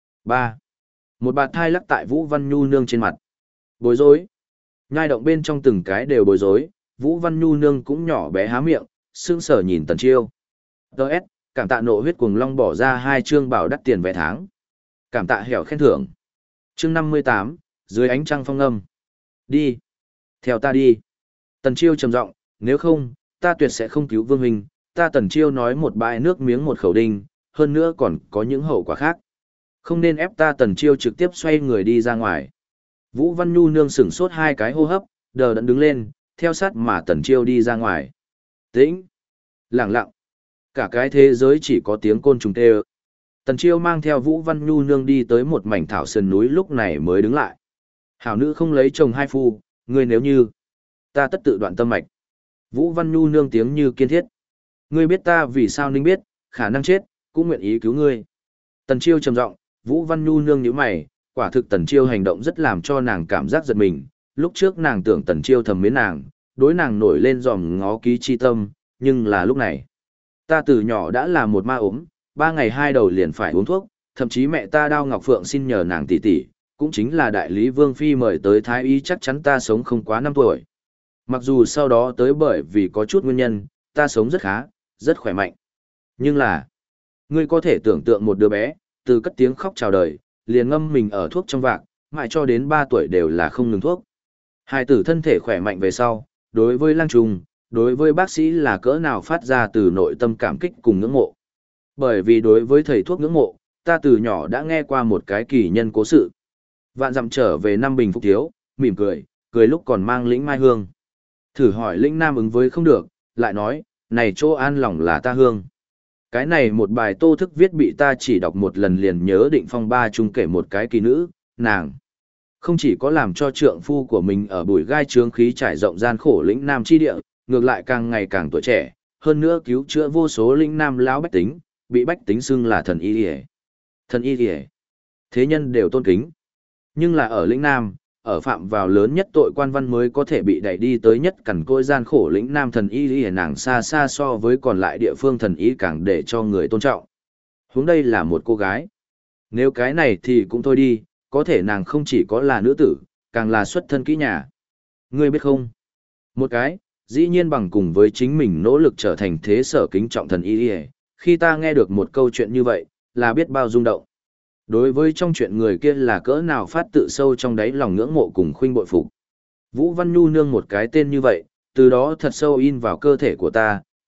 3. Một bạt thai lắc tại Vũ Văn Nhu Nương trên mặt. Bối rối. Nhai động bên trong từng cái đều bối rối, Vũ Văn Nhu Nương cũng nhỏ bé há miệng, sững sờ nhìn Tần Chiêu. Đợt, cảm tạ nộ huyết cuồng long bỏ ra 2 chương bảo đắt tiền vé tháng. Cảm tạ hẻo khen thưởng. Chương 58, dưới ánh trăng phong âm. Đi. Theo ta đi. Tần Chiêu trầm giọng, nếu không, ta tuyệt sẽ không cứu Vương huynh. Ta Tần Chiêu nói một bãi nước miếng một khẩu đinh, hơn nữa còn có những hậu quả khác. Không nên ép ta. Tần Chiêu trực tiếp xoay người đi ra ngoài. Vũ Văn Nhu Nương sửng sốt 2 cái hô hấp, đờ đẫn đứng lên, theo sát mà Tần Chiêu đi ra ngoài. Tĩnh. Lặng lặng. Cả cái thế giới chỉ có tiếng côn trùng kêu. Tần Chiêu mang theo Vũ Văn Nhu Nương đi tới một mảnh thảo sườn núi lúc này mới đứng lại. Hảo nữ không lấy chồng hai phu, ngươi nếu như ta tất tự đoạn tâm mạch. Vũ Văn Nhu Nương tiếng như kiên thiết. Ngươi biết ta vì sao ninh biết, khả năng chết, cũng nguyện ý cứu ngươi. Tần Chiêu trầm giọng, Vũ Văn Nhu Nương nhíu mày, quả thực Tần Chiêu hành động rất làm cho nàng cảm giác giật mình. Lúc trước nàng tưởng Tần Chiêu thầm mến nàng, đối nàng nổi lên dòm ngó ký chi tâm, nhưng là lúc này. Ta từ nhỏ đã là một ma ốm, 3 ngày 2 đầu liền phải uống thuốc, thậm chí mẹ ta Đao Ngọc Phượng xin nhờ nàng tỷ tỷ, cũng chính là đại lý Vương Phi mời tới Thái Y chắc chắn ta sống không quá 5 tuổi. Mặc dù sau đó tới bởi vì có chút nguyên nhân, ta sống rất khá, rất khỏe mạnh. Nhưng là, ngươi có thể tưởng tượng một đứa bé, từ cất tiếng khóc chào đời, liền ngâm mình ở thuốc trong vạc, mãi cho đến 3 tuổi đều là không ngừng thuốc. Hai tử thân thể khỏe mạnh về sau, đối với lang trùng, đối với bác sĩ là cỡ nào phát ra từ nội tâm cảm kích cùng ngưỡng mộ. Bởi vì đối với thầy thuốc ngưỡng mộ, ta từ nhỏ đã nghe qua một cái kỳ nhân cố sự. Vạn dặm trở về năm bình phục thiếu, mỉm cười, cười lúc còn mang lĩnh mai hương. Thử hỏi lĩnh nam ứng với không được, lại nói, này chỗ an lòng là ta hương. Cái này một bài tô thức viết bị ta chỉ đọc một lần liền nhớ định phong ba chung kể một cái kỳ nữ, nàng. Không chỉ có làm cho trượng phu của mình ở bụi gai trướng khí trải rộng gian khổ lĩnh nam chi địa, ngược lại càng ngày càng tuổi trẻ, hơn nữa cứu chữa vô số lĩnh nam lão bách tính, bị bách tính xưng là thần y liề. Thần y liề. Thế nhân đều tôn kính. Nhưng là ở lĩnh nam, ở phạm vào lớn nhất tội quan văn mới có thể bị đẩy đi tới nhất cằn côi gian khổ lĩnh nam thần y liề, nàng xa xa so với còn lại địa phương thần y càng để cho người tôn trọng. Huống đây là một cô gái. Nếu cái này thì cũng thôi đi, có thể nàng không chỉ có là nữ tử, càng là xuất thân kỹ nhà. Ngươi biết không? Một cái, dĩ nhiên bằng cùng với chính mình nỗ lực trở thành thế sở kính trọng thần y y, khi ta nghe được một câu chuyện như vậy, là biết bao rung động. Đối với trong chuyện người kia là cỡ nào phát tự sâu trong đáy lòng ngưỡng mộ cùng khuynh bội phục. Vũ Văn Nhu Nương một cái tên như vậy, từ đó thật sâu in vào cơ thể của ta,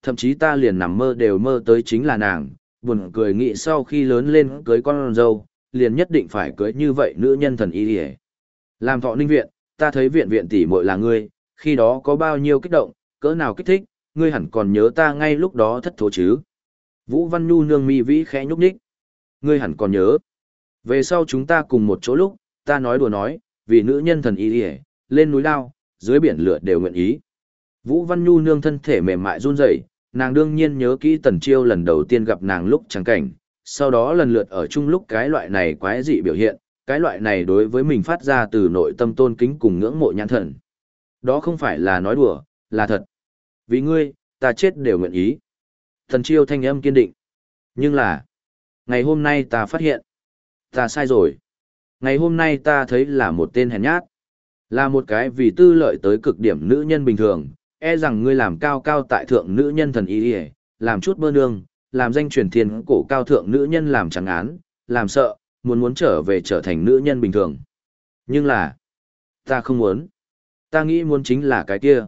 thậm chí ta liền nằm mơ đều mơ tới chính là nàng, buồn cười nghĩ sau khi lớn lên cưới con dâu, liền nhất định phải cưới như vậy nữ nhân thần y hề. Làm Thọ Ninh viện, ta thấy viện viện tỷ muội là ngươi, khi đó có bao nhiêu kích động, cỡ nào kích thích, ngươi hẳn còn nhớ ta ngay lúc đó thất thố chứ. Vũ Văn Nhu nương mi vĩ khẽ nhúc nhích. Ngươi hẳn còn nhớ. Về sau chúng ta cùng một chỗ lúc, ta nói đùa nói, vì nữ nhân thần y hề, lên núi lao, dưới biển lửa đều nguyện ý. Vũ Văn Nhu nương thân thể mềm mại run rẩy, nàng đương nhiên nhớ kỹ Tần Chiêu lần đầu tiên gặp nàng lúc trắng cảnh, sau đó lần lượt ở chung lúc cái loại này quái dị biểu hiện, cái loại này đối với mình phát ra từ nội tâm tôn kính cùng ngưỡng mộ nhãn thần. Đó không phải là nói đùa, là thật. Vì ngươi, ta chết đều nguyện ý. Tần Chiêu thanh âm kiên định. Nhưng là, ngày hôm nay ta phát hiện, ta sai rồi. Ngày hôm nay ta thấy là một tên hèn nhát. Là một cái vì tư lợi tới cực điểm nữ nhân bình thường, e rằng ngươi làm cao cao tại thượng nữ nhân thần y hề, làm chút bơ nương, làm danh truyền thiên cổ cao thượng nữ nhân làm trắng án, làm sợ, muốn trở về trở thành nữ nhân bình thường. Nhưng là, ta không muốn. Ta nghĩ muốn chính là cái kia.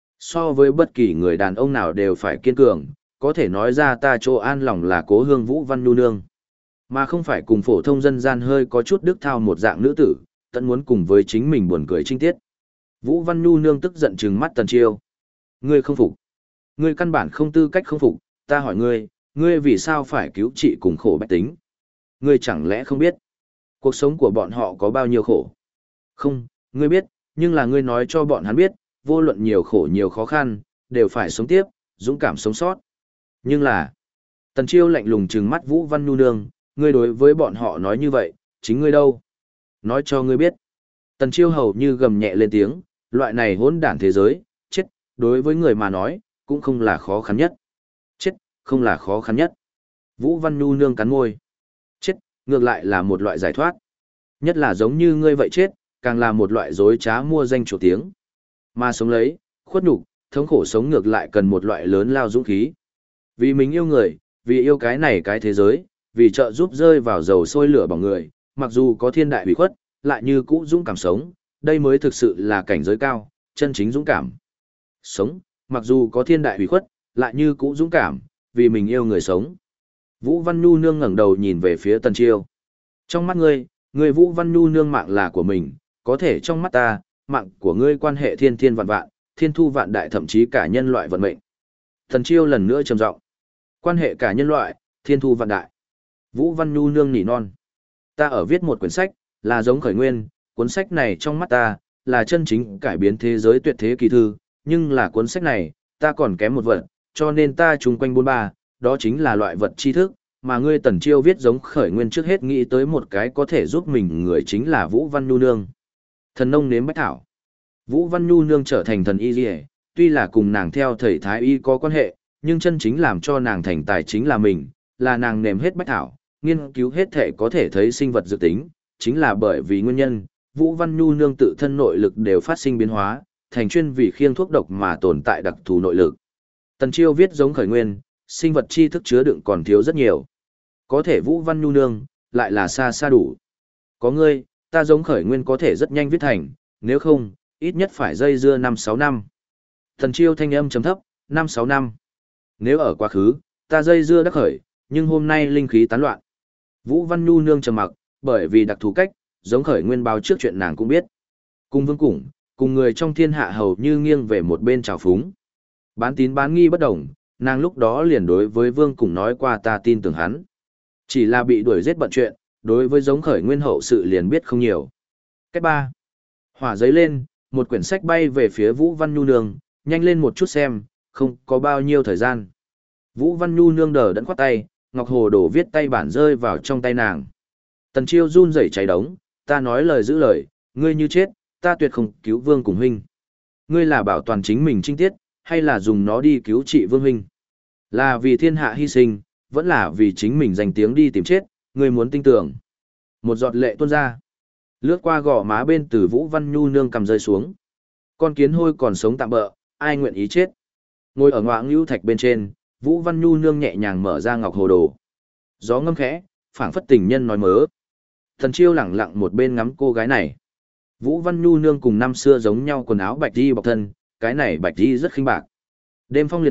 So với bất kỳ người đàn ông nào đều phải kiên cường, có thể nói ra ta chỗ an lòng là Cố Hương Vũ Văn Nhu nương. Mà không phải cùng phổ thông dân gian hơi có chút đức thao một dạng nữ tử, tận muốn cùng với chính mình buồn cười trinh tiết. Vũ Văn Nhu nương tức giận trừng mắt Tần Chiêu. Ngươi không phục. Ngươi căn bản không tư cách không phục, ta hỏi ngươi, ngươi vì sao phải cứu trị cùng khổ bách tính? Ngươi chẳng lẽ không biết cuộc sống của bọn họ có bao nhiêu khổ? Không, ngươi biết, nhưng là ngươi nói cho bọn hắn biết, vô luận nhiều khổ nhiều khó khăn, đều phải sống tiếp, dũng cảm sống sót. Nhưng là, Tần Chiêu lạnh lùng trừng mắt Vũ Văn Nhu nương, ngươi đối với bọn họ nói như vậy, chính ngươi đâu? Nói cho ngươi biết. Tần Chiêu hầu như gầm nhẹ lên tiếng, loại này hỗn đản thế giới, chết, đối với người mà nói, cũng không là khó khăn nhất. Chết, không là khó khăn nhất. Vũ Văn Nhu nương cắn môi. Chết, ngược lại là một loại giải thoát. Nhất là giống như ngươi vậy chết, càng là một loại dối trá mua danh chủ tiếng. Mà sống lấy, khuất nhục, thống khổ sống ngược lại cần một loại lớn lao dũng khí. Vì mình yêu người, vì yêu cái này cái thế giới, vì trợ giúp rơi vào dầu sôi lửa bỏng người, mặc dù có thiên đại hủy khuất, lại như cũ dũng cảm sống, đây mới thực sự là cảnh giới cao, chân chính dũng cảm. Sống, mặc dù có thiên đại hủy khuất, lại như cũ dũng cảm, vì mình yêu người sống. Vũ Văn Nhu nương ngẩng đầu nhìn về phía Tần Chiêu. Trong mắt ngươi, người Vũ Văn Nhu nương mạng là của mình, có thể trong mắt ta, mạng của ngươi quan hệ thiên thiên vạn vạn, thiên thu vạn đại thậm chí cả nhân loại vận mệnh. Tần Chiêu lần nữa trầm giọng. Quan hệ cả nhân loại, thiên thu vạn đại. Vũ Văn Nhu nương nỉ non. Ta ở viết một quyển sách, là giống khởi nguyên, cuốn sách này trong mắt ta, là chân chính cải biến thế giới tuyệt thế kỳ thư, nhưng là cuốn sách này, ta còn kém một vật, cho nên ta chung quanh 43, đó chính là loại vật tri thức, mà ngươi Tần Chiêu viết giống khởi nguyên trước hết nghĩ tới một cái có thể giúp mình người chính là Vũ Văn Nhu nương. Thần nông nếm bách thảo. Vũ Văn Nhu nương trở thành thần y liề, tuy là cùng nàng theo thầy Thái Y có quan hệ, nhưng chân chính làm cho nàng thành tài chính là mình, là nàng nếm hết bách thảo, nghiên cứu hết thể có thể thấy sinh vật dự tính, chính là bởi vì nguyên nhân, Vũ Văn Nhu nương tự thân nội lực đều phát sinh biến hóa, thành chuyên vì khiêng thuốc độc mà tồn tại đặc thù nội lực. Tần Chiêu viết giống khởi nguyên, sinh vật tri thức chứa đựng còn thiếu rất nhiều. Có thể Vũ Văn Nhu nương, lại là xa xa đủ. Có ngươi, ta giống khởi nguyên có thể rất nhanh viết thành, nếu không, ít nhất phải dây dưa 5-6 năm. Tần Chiêu thanh âm trầm thấp, 5-6 năm. Nếu ở quá khứ, ta dây dưa đắc khởi, nhưng hôm nay linh khí tán loạn. Vũ Văn Nhu nương trầm mặc, bởi vì đặc thù cách, giống khởi nguyên báo trước chuyện nàng cũng biết. Cùng Vương Củng, cùng người trong thiên hạ hầu như nghiêng về một bên trào phúng. Bán tín bán nghi bất đồng, nàng lúc đó liền đối với Vương Củng nói qua ta tin tưởng hắn. Chỉ là bị đuổi giết bận chuyện, đối với giống khởi nguyên hậu sự liền biết không nhiều. Cách 3. Hỏa giấy lên, một quyển sách bay về phía Vũ Văn Nhu nương, nhanh lên một chút xem, không có bao nhiêu thời gian. Vũ Văn Nhu nương đờ đẫn khoát tay, Ngọc Hồ Đồ viết tay bản rơi vào trong tay nàng. Tần Chiêu run rẩy cháy đống, ta nói lời giữ lời, ngươi như chết, ta tuyệt không cứu Vương cùng huynh. Ngươi là bảo toàn chính mình trinh tiết, hay là dùng nó đi cứu trị Vương huynh? Là vì thiên hạ hy sinh, vẫn là vì chính mình danh tiếng đi tìm chết, ngươi muốn tin tưởng. Một giọt lệ tuôn ra, lướt qua gò má bên từ Vũ Văn Nhu nương cầm rơi xuống. Con kiến hôi còn sống tạm bợ, ai nguyện ý chết? Ngồi ở ngoạng lưu thạch bên trên, Vũ Văn Nhu nương nhẹ nhàng mở ra Ngọc Hồ Đồ. Gió ngâm khẽ, phảng phất tình nhân nói mớ. Thần Chiêu lẳng lặng một bên ngắm cô gái này. Vũ Văn Nhu nương cùng năm xưa giống nhau quần áo bạch y bọc thân, cái này bạch y rất khinh bạc. Đêm phong liệt ác,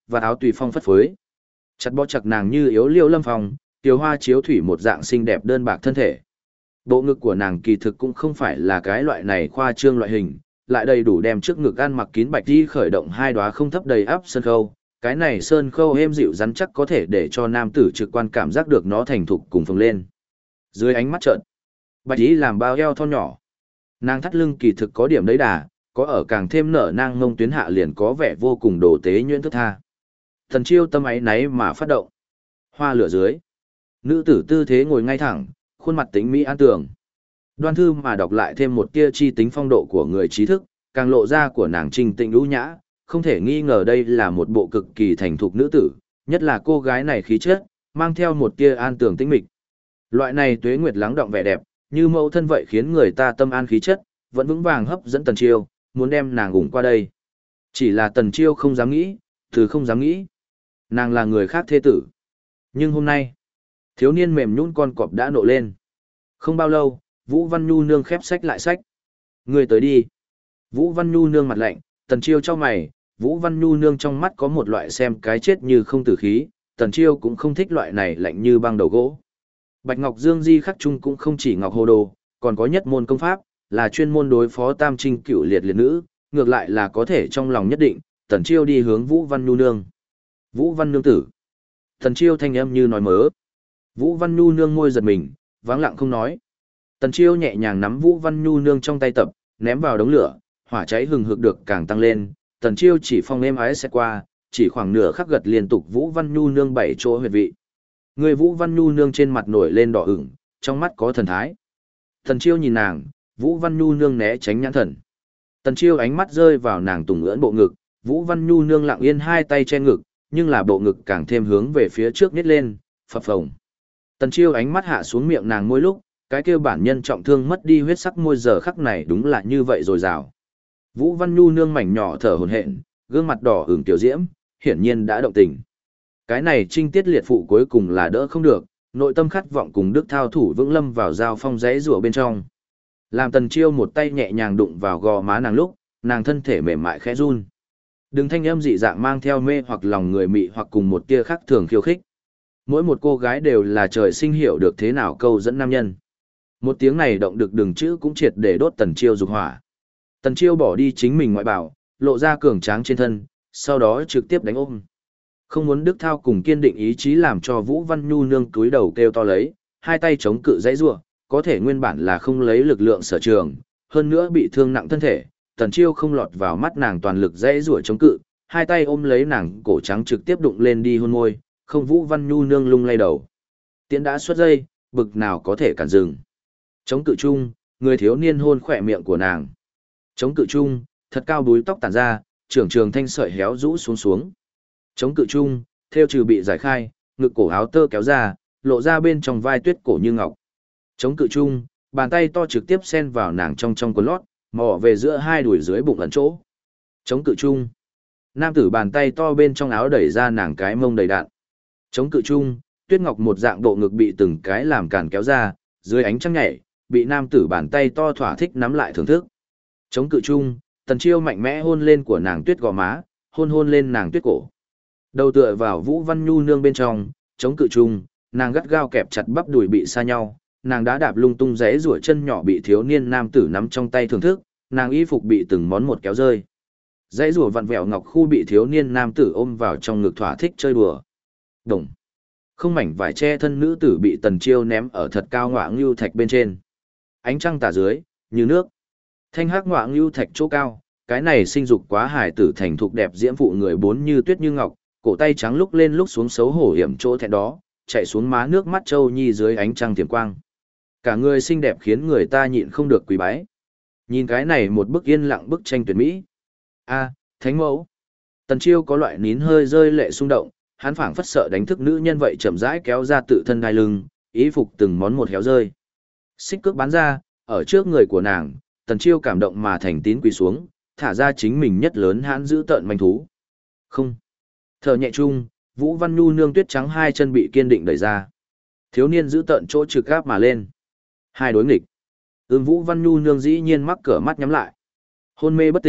và áo tùy phong phất phới. Chặt bó chặt nàng như yếu liêu lâm phong, tiểu hoa chiếu thủy một dạng xinh đẹp đơn bạc thân thể. Bộ ngực của nàng kỳ thực cũng không phải là cái loại này khoa trương loại hình, lại đầy đủ đem trước ngực ăn mặc kín bạch đi khởi động hai đóa không thấp đầy áp sơn khâu. Cái này sơn khâu êm dịu rắn chắc có thể để cho nam tử trực quan cảm giác được nó thành thục cùng phồng lên. Dưới ánh mắt trợn, bạch y làm bao eo thon nhỏ. Nàng thắt lưng kỳ thực có điểm đấy đà, có ở càng thêm nở nang ngông tuyến hạ liền có vẻ vô cùng đồ tế nhuyễn thức tha. Thần Chiêu tâm ấy náy mà phát động. Hoa lửa dưới. Nữ tử tư thế ngồi ngay thẳng, khuôn mặt tính mỹ an tường. Đoan thư mà đọc lại thêm một tia chi tính phong độ của người trí thức, càng lộ ra của nàng trinh tịnh ưu nhã, không thể nghi ngờ đây là một bộ cực kỳ thành thục nữ tử, nhất là cô gái này khí chất, mang theo một tia an tường tĩnh mịch. Loại này tuế nguyệt lắng động vẻ đẹp, như mẫu thân vậy khiến người ta tâm an khí chất, vẫn vững vàng hấp dẫn Tần Chiêu, muốn đem nàng ủng qua đây. Chỉ là Tần Chiêu không dám nghĩ, không dám nghĩ. Nàng là người khác thê tử. Nhưng hôm nay, thiếu niên mềm nhũn con cọp đã nộ lên. Không bao lâu, Vũ Văn Nhu nương khép sách lại sách. Người tới đi. Vũ Văn Nhu nương mặt lạnh, Tần Chiêu chau mày, Vũ Văn Nhu nương trong mắt có một loại xem cái chết như không tử khí, Tần Chiêu cũng không thích loại này lạnh như băng đầu gỗ. Bạch Ngọc Dương Di khắc chung cũng không chỉ ngọc hồ đồ, còn có nhất môn công pháp, là chuyên môn đối phó tam trinh cựu liệt liệt nữ, ngược lại là có thể trong lòng nhất định, Tần Chiêu đi hướng Vũ Văn Nhu nương. Vũ Văn nương tử. Tần Chiêu thanh âm như nói mớ. Vũ Văn Nhu nương môi giật mình, vắng lặng không nói. Tần Chiêu nhẹ nhàng nắm Vũ Văn Nhu nương trong tay tập, ném vào đống lửa, hỏa cháy hừng hực được càng tăng lên. Tần Chiêu chỉ phong êm ái sẽ qua, chỉ khoảng nửa khắc gật liên tục Vũ Văn Nhu nương bảy chỗ huyệt vị. Người Vũ Văn Nhu nương trên mặt nổi lên đỏ ửng, trong mắt có thần thái. Tần Chiêu nhìn nàng, Vũ Văn Nhu nương né tránh nhãn thần. Tần Chiêu ánh mắt rơi vào nàng tùng ưỡn bộ ngực, Vũ Văn Nhu nương lặng yên hai tay che ngực, nhưng là bộ ngực càng thêm hướng về phía trước nhếch lên, phập phồng. Tần Chiêu ánh mắt hạ xuống miệng nàng môi lúc, cái kêu bản nhân trọng thương mất đi huyết sắc môi giờ khắc này đúng là như vậy rồi rào. Vũ Văn Nhu nương mảnh nhỏ thở hổn hển, gương mặt đỏ ửng tiểu diễm, hiển nhiên đã động tình. Cái này trinh tiết liệt phụ cuối cùng là đỡ không được, nội tâm khát vọng cùng Đức Thao thủ vững lâm vào giao phong rẽ rủa bên trong. Làm Tần Chiêu một tay nhẹ nhàng đụng vào gò má nàng lúc, nàng thân thể mềm mại khẽ run. Đừng thanh âm dị dạng mang theo mê hoặc lòng người mị hoặc cùng một tia khác thường khiêu khích. Mỗi một cô gái đều là trời sinh hiểu được thế nào câu dẫn nam nhân. Một tiếng này động được đừng chữ cũng triệt để đốt Tần Chiêu dục hỏa. Tần Chiêu bỏ đi chính mình ngoại bảo, lộ ra cường tráng trên thân, sau đó trực tiếp đánh ôm. Không muốn Đức Thao cùng kiên định ý chí làm cho Vũ Văn Nhu nương cúi đầu kêu to lấy, hai tay chống cự dãy rủa, có thể nguyên bản là không lấy lực lượng sở trường, hơn nữa bị thương nặng thân thể, Tần Chiêu không lọt vào mắt nàng toàn lực dãy rủa chống cự, hai tay ôm lấy nàng cổ trắng trực tiếp đụng lên đi hôn môi, không Vũ Văn Nhu nương lung lay đầu. Tiễn đã xuất dây, bực nào có thể cản dừng. Chống cự chung, người thiếu niên hôn khỏe miệng của nàng. Chống cự chung, thật cao búi tóc tản ra, trưởng trường thanh sợi héo rũ xuống xuống. Chống cự chung, theo trừ bị giải khai, ngực cổ áo tơ kéo ra, lộ ra bên trong vai tuyết cổ như ngọc. Chống cự chung, bàn tay to trực tiếp xen vào nàng trong quần lót, mò về giữa hai đùi dưới bụng ẩn chỗ. Chống cự chung, nam tử bàn tay to bên trong áo đẩy ra nàng cái mông đầy đạn. Chống cự chung, tuyết ngọc một dạng bộ ngực bị từng cái làm cản kéo ra, dưới ánh trăng nhảy, bị nam tử bàn tay to thỏa thích nắm lại thưởng thức. Chống cự chung, Tần Chiêu mạnh mẽ hôn lên của nàng tuyết gò má, hôn lên nàng tuyết cổ. Đầu tựa vào Vũ Văn Nhu nương bên trong, chống cự chung, nàng gắt gao kẹp chặt bắp đùi bị xa nhau, nàng đã đạp lung tung giãy giụa chân nhỏ bị thiếu niên nam tử nắm trong tay thưởng thức, nàng y phục bị từng món một kéo rơi. Giãy giụa vặn vẹo ngọc khu bị thiếu niên nam tử ôm vào trong ngực thỏa thích chơi đùa. Đồng. Không mảnh vải che thân nữ tử bị Tần Chiêu ném ở thật cao ngọa ngưu thạch bên trên. Ánh trăng tả dưới, như nước. Thanh hắc ngọa ngưu thạch chỗ cao, cái này sinh dục quá hài tử thành thục đẹp diễm phụ người bốn như tuyết như ngọc, cổ tay trắng lúc lên lúc xuống xấu hổ hiểm chỗ thẹn đó, chạy xuống má nước mắt châu nhi dưới ánh trăng tiềm quang. Cả người xinh đẹp khiến người ta nhịn không được quý bái. Nhìn cái này một bức yên lặng bức tranh tuyệt mỹ. A, thánh mẫu. Tần Chiêu có loại nín hơi rơi lệ xung động, hắn phảng phất sợ đánh thức nữ nhân vậy chậm rãi kéo ra tự thân đai lưng, ý phục từng món một héo rơi. Xích cước bắn ra, ở trước người của nàng, Tần Chiêu cảm động mà thành tín quỳ xuống, thả ra chính mình nhất lớn hãn giữ tợn manh thú. Không. Thở nhẹ chung, Vũ Văn Nhu nương tuyết trắng hai chân bị kiên định đẩy ra. Thiếu niên giữ tợn chỗ trực gáp mà lên. Hai đối nghịch. Vũ Văn Nhu nương dĩ nhiên mắc cỡ mắt nhắm lại. Hôn mê bất tỉnh,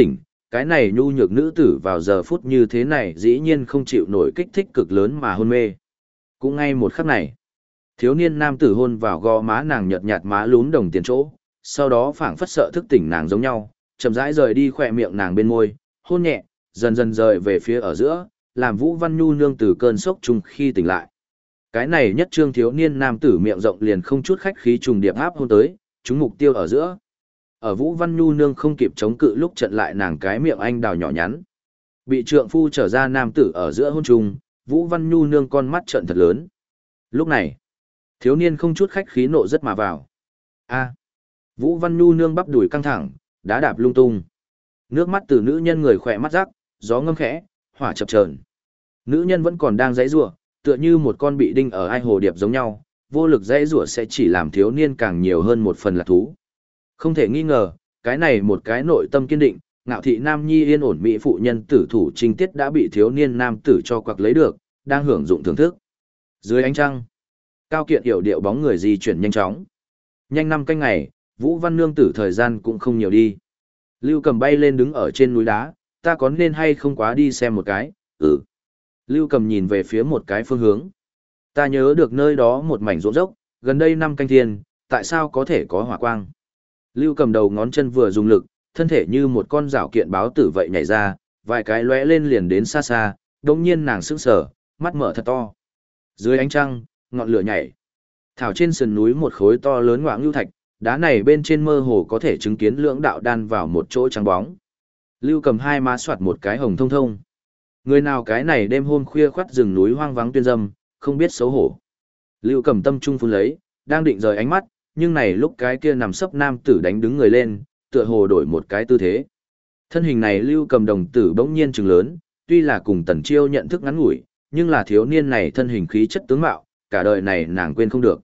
cái này nhu nhược nữ tử vào giờ phút như thế này dĩ nhiên không chịu nổi kích thích cực lớn mà hôn mê. Cũng ngay một khắc này, thiếu niên nam tử hôn vào gò má nàng nhợt nhạt má lún đồng tiền chỗ, sau đó phảng phất sợ thức tỉnh nàng giống nhau, chậm rãi rời đi khỏe miệng nàng bên môi, hôn nhẹ, dần dần rời về phía ở giữa, làm Vũ Văn Nhu nương từ cơn sốc chung khi tỉnh lại. Cái này nhất trương thiếu niên nam tử miệng rộng liền không chút khách khí trùng điệp áp hôn tới, chúng mục tiêu ở giữa. Ở Vũ Văn Nhu nương không kịp chống cự lúc trận lại nàng cái miệng anh đào nhỏ nhắn. Bị trượng phu trở ra nam tử ở giữa hôn trùng, Vũ Văn Nhu nương con mắt trợn thật lớn. Lúc này, thiếu niên không chút khách khí nộ rất mà vào. A. Vũ Văn Nhu nương bắp đùi căng thẳng, đá đạp lung tung. Nước mắt từ nữ nhân người khỏe mắt rắc, gió ngâm khẽ, hỏa chập chờn. Nữ nhân vẫn còn đang giãy giụa, tựa như một con bị đinh ở ai hồ điệp giống nhau, vô lực giãy giụa sẽ chỉ làm thiếu niên càng nhiều hơn một phần là thú. Không thể nghi ngờ, cái này một cái nội tâm kiên định, ngạo thị nam nhi yên ổn mỹ phụ nhân tử thủ trinh tiết đã bị thiếu niên nam tử cho quặc lấy được, đang hưởng dụng thưởng thức. Dưới ánh trăng, cao kiện yểu điệu bóng người di chuyển nhanh chóng. Nhanh 5 canh ngày, Vũ Văn nương tử thời gian cũng không nhiều đi. Lưu Cầm bay lên đứng ở trên núi đá, ta có nên hay không quá đi xem một cái? Ừ. Lưu Cầm nhìn về phía một cái phương hướng. Ta nhớ được nơi đó một mảnh ruộng dốc, gần đây 5 canh thiên, tại sao có thể có hỏa quang? Lưu Cầm đầu ngón chân vừa dùng lực, thân thể như một con rảo kiện báo tử vậy nhảy ra, vài cái lóe lên liền đến xa xa, đột nhiên nàng sững sờ, mắt mở thật to. Dưới ánh trăng, ngọn lửa nhảy. Thảo trên sườn núi một khối to lớn ngoạng lưu thạch, đá này bên trên mơ hồ có thể chứng kiến lưỡng đạo đan vào một chỗ trắng bóng. Lưu Cầm hai má soạt một cái hồng thông thông. Người nào cái này đêm hôm khuya khoắt rừng núi hoang vắng tuyên dâm, không biết xấu hổ. Lưu Cầm tâm trung phun lấy, đang định rời ánh mắt, nhưng này lúc cái kia nằm sấp nam tử đánh đứng người lên, tựa hồ đổi một cái tư thế. Thân hình này Lưu Cầm đồng tử bỗng nhiên trừng lớn, tuy là cùng Tần Chiêu nhận thức ngắn ngủi, nhưng là thiếu niên này thân hình khí chất tướng mạo, cả đời này nàng quên không được.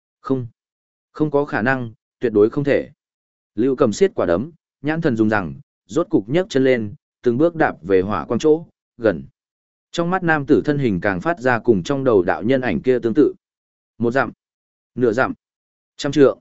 Không có khả năng, tuyệt đối không thể. Lưu Cầm siết quả đấm, nhãn thần dùng rằng, rốt cục nhấc chân lên, từng bước đạp về hỏa quang chỗ, gần. Trong mắt nam tử thân hình càng phát ra cùng trong đầu đạo nhân ảnh kia tương tự. 1 dặm, nửa dặm, 100 trượng,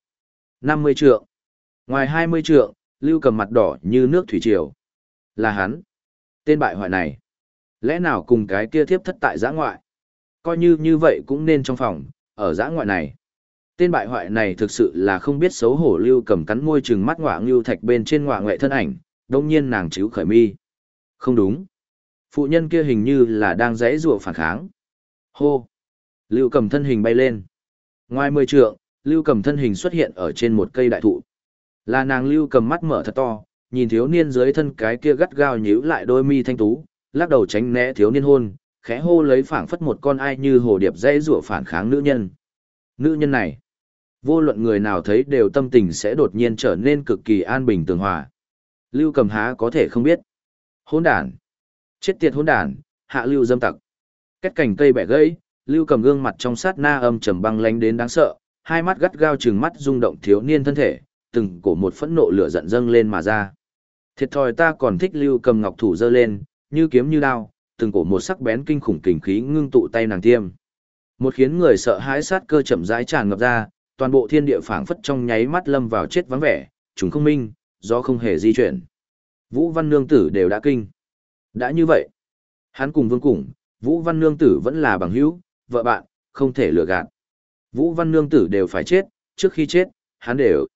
50 trượng. Ngoài 20 trượng, Lưu Cầm mặt đỏ như nước thủy triều. Là hắn. Tên bại hoại này. Lẽ nào cùng cái kia thiếp thất tại giã ngoại? Coi như vậy cũng nên trong phòng, ở giã ngoại này. Tên bại hoại này thực sự là không biết xấu hổ. Lưu Cầm cắn môi trừng mắt ngọa ngưu thạch bên trên ngọa ngoại thân ảnh, đông nhiên nàng chíu khởi mi. Không đúng. Phụ nhân kia hình như là đang giãy giụa phản kháng. Hô. Lưu Cầm thân hình bay lên. Ngoài 10 trượng, Lưu Cầm thân hình xuất hiện ở trên một cây đại thụ. Là nàng Lưu Cầm mắt mở thật to, nhìn thiếu niên dưới thân cái kia gắt gao nhíu lại đôi mi thanh tú, lắc đầu tránh né thiếu niên hôn, khẽ hô lấy phảng phất một con ai như hồ điệp dãy rủa phản kháng nữ nhân. Nữ nhân này, vô luận người nào thấy đều tâm tình sẽ đột nhiên trở nên cực kỳ an bình tường hòa. Lưu Cầm há có thể không biết. Hỗn đản, chết tiệt hỗn đản, hạ lưu dâm tặc. Kết cành cây bẻ gãy, Lưu Cầm gương mặt trong sát na âm trầm băng lánh đến đáng sợ, hai mắt gắt gao trừng mắt rung động thiếu niên thân thể, từng cổ một phẫn nộ lửa giận dâng lên mà ra. Thiệt thòi ta còn thích Lưu Cầm ngọc thủ giơ lên, như kiếm như đao, từng cổ một sắc bén kinh khủng kình khí ngưng tụ tay nàng tiêm. Một khiến người sợ hãi sát cơ chậm rãi tràn ngập ra, toàn bộ thiên địa phảng phất trong nháy mắt lâm vào chết vắng vẻ, chúng không minh, do không hề di chuyển. Vũ Văn nương tử đều đã kinh. Đã như vậy, hắn cùng Vương Củng, Vũ Văn nương tử vẫn là bằng hữu, vợ bạn, không thể lừa gạt. Vũ Văn nương tử đều phải chết, trước khi chết, hắn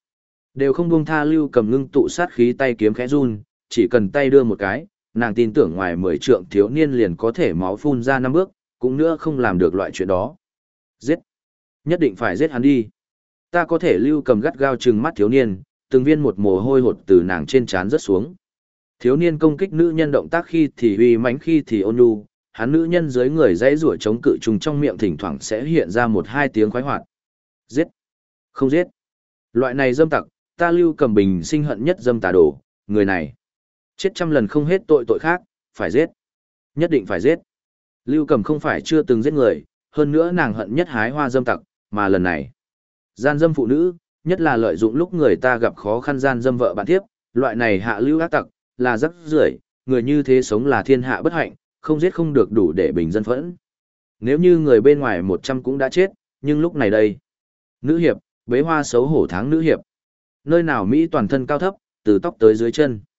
đều không buông tha. Lưu Cầm ngưng tụ sát khí tay kiếm khẽ run, chỉ cần tay đưa một cái, nàng tin tưởng ngoài 10 trượng thiếu niên liền có thể máu phun ra 5 bước, cũng nữa không làm được loại chuyện đó. Giết! Nhất định phải giết hắn đi. Ta có thể. Lưu Cầm gắt gao trừng mắt thiếu niên, từng viên một mồ hôi hột từ nàng trên trán rớt xuống. Thiếu niên công kích nữ nhân động tác khi thì uy mãnh khi thì ôn nhu, hắn nữ nhân dưới người dãy rủa chống cự trùng trong miệng thỉnh thoảng sẽ hiện ra 1-2 tiếng khoái hoạt. Giết! Không giết! Loại này dâm tặc, ta Lưu Cầm bình sinh hận nhất dâm tà đồ, người này. Chết 100 lần không hết tội khác, phải giết. Nhất định phải giết. Lưu Cầm không phải chưa từng giết người, hơn nữa nàng hận nhất hái hoa dâm tặc, mà lần này. Gian dâm phụ nữ, nhất là lợi dụng lúc người ta gặp khó khăn gian dâm vợ bạn tiếp, loại này hạ lưu ác tặc, là rắc rưởi, người như thế sống là thiên hạ bất hạnh, không giết không được đủ để bình dân phẫn. Nếu như người bên ngoài 100 cũng đã chết, nhưng lúc này đây. Nữ hiệp, bế hoa xấu hổ tháng nữ hiệp. Nơi nào Mỹ toàn thân cao thấp, từ tóc tới dưới chân.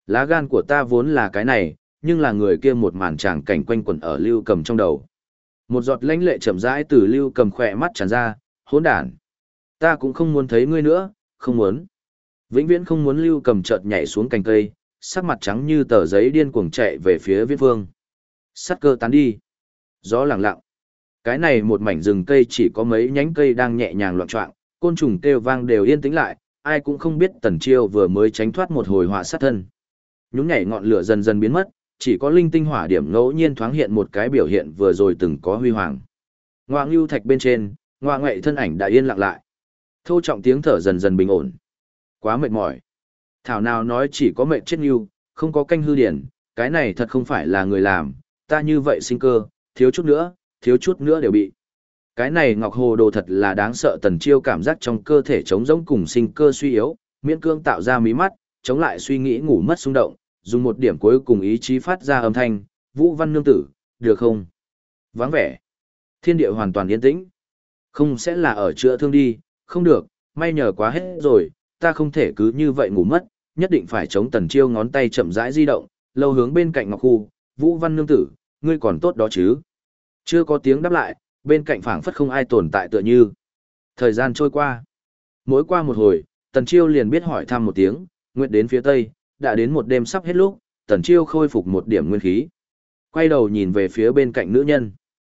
Lá gan của ta vốn là cái này, nhưng là người kia một màn tràng cảnh quanh quẩn ở Lưu Cầm trong đầu. Một giọt lãnh lệ chậm rãi từ Lưu Cầm khỏe mắt tràn ra, hỗn đản. Ta cũng không muốn thấy ngươi nữa, không muốn. Vĩnh viễn không muốn. Lưu Cầm chợt nhảy xuống cành cây, sắc mặt trắng như tờ giấy điên cuồng chạy về phía Viễn Vương. Sắt cơ tán đi. Gió lặng lặng. Cái này một mảnh rừng cây chỉ có mấy nhánh cây đang nhẹ nhàng loạn choạng, côn trùng kêu vang đều yên tĩnh lại, ai cũng không biết Tần Chiêu vừa mới tránh thoát một hồi họa sát thân. Nhún nhảy ngọn lửa dần dần biến mất, chỉ có linh tinh hỏa điểm ngẫu nhiên thoáng hiện một cái biểu hiện vừa rồi từng có huy hoàng. Ngoa Ngưu Thạch bên trên, Ngoa Ngậy thân ảnh đã yên lặng lại. Thô trọng tiếng thở dần dần bình ổn. Quá mệt mỏi. Thảo nào nói chỉ có mệt chết Ngưu, không có canh hư điển, cái này thật không phải là người làm, ta như vậy sinh cơ, thiếu chút nữa đều bị. Cái này Ngọc Hồ Đồ thật là đáng sợ. Tần Chiêu cảm giác trong cơ thể trống rỗng cùng sinh cơ suy yếu, miễn cương tạo ra mí mắt, chống lại suy nghĩ ngủ mất xung động, dùng một điểm cuối cùng ý chí phát ra âm thanh, Vũ Văn Nương tử, được không? Vắng vẻ. Thiên địa hoàn toàn yên tĩnh. Không sẽ là ở chữa thương đi, không được, may nhờ quá hết rồi, ta không thể cứ như vậy ngủ mất, nhất định phải chống. Tần Chiêu ngón tay chậm rãi di động, lâu hướng bên cạnh Ngọc Khu, Vũ Văn Nương tử, ngươi còn tốt đó chứ? Chưa có tiếng đáp lại, bên cạnh phảng phất không ai tồn tại tựa như. Thời gian trôi qua. Mỗi qua một hồi, Tần Chiêu liền biết hỏi thăm một tiếng, nguyện đến phía tây, đã đến một đêm sắp hết lúc, Tần Chiêu khôi phục một điểm nguyên khí. Quay đầu nhìn về phía bên cạnh nữ nhân.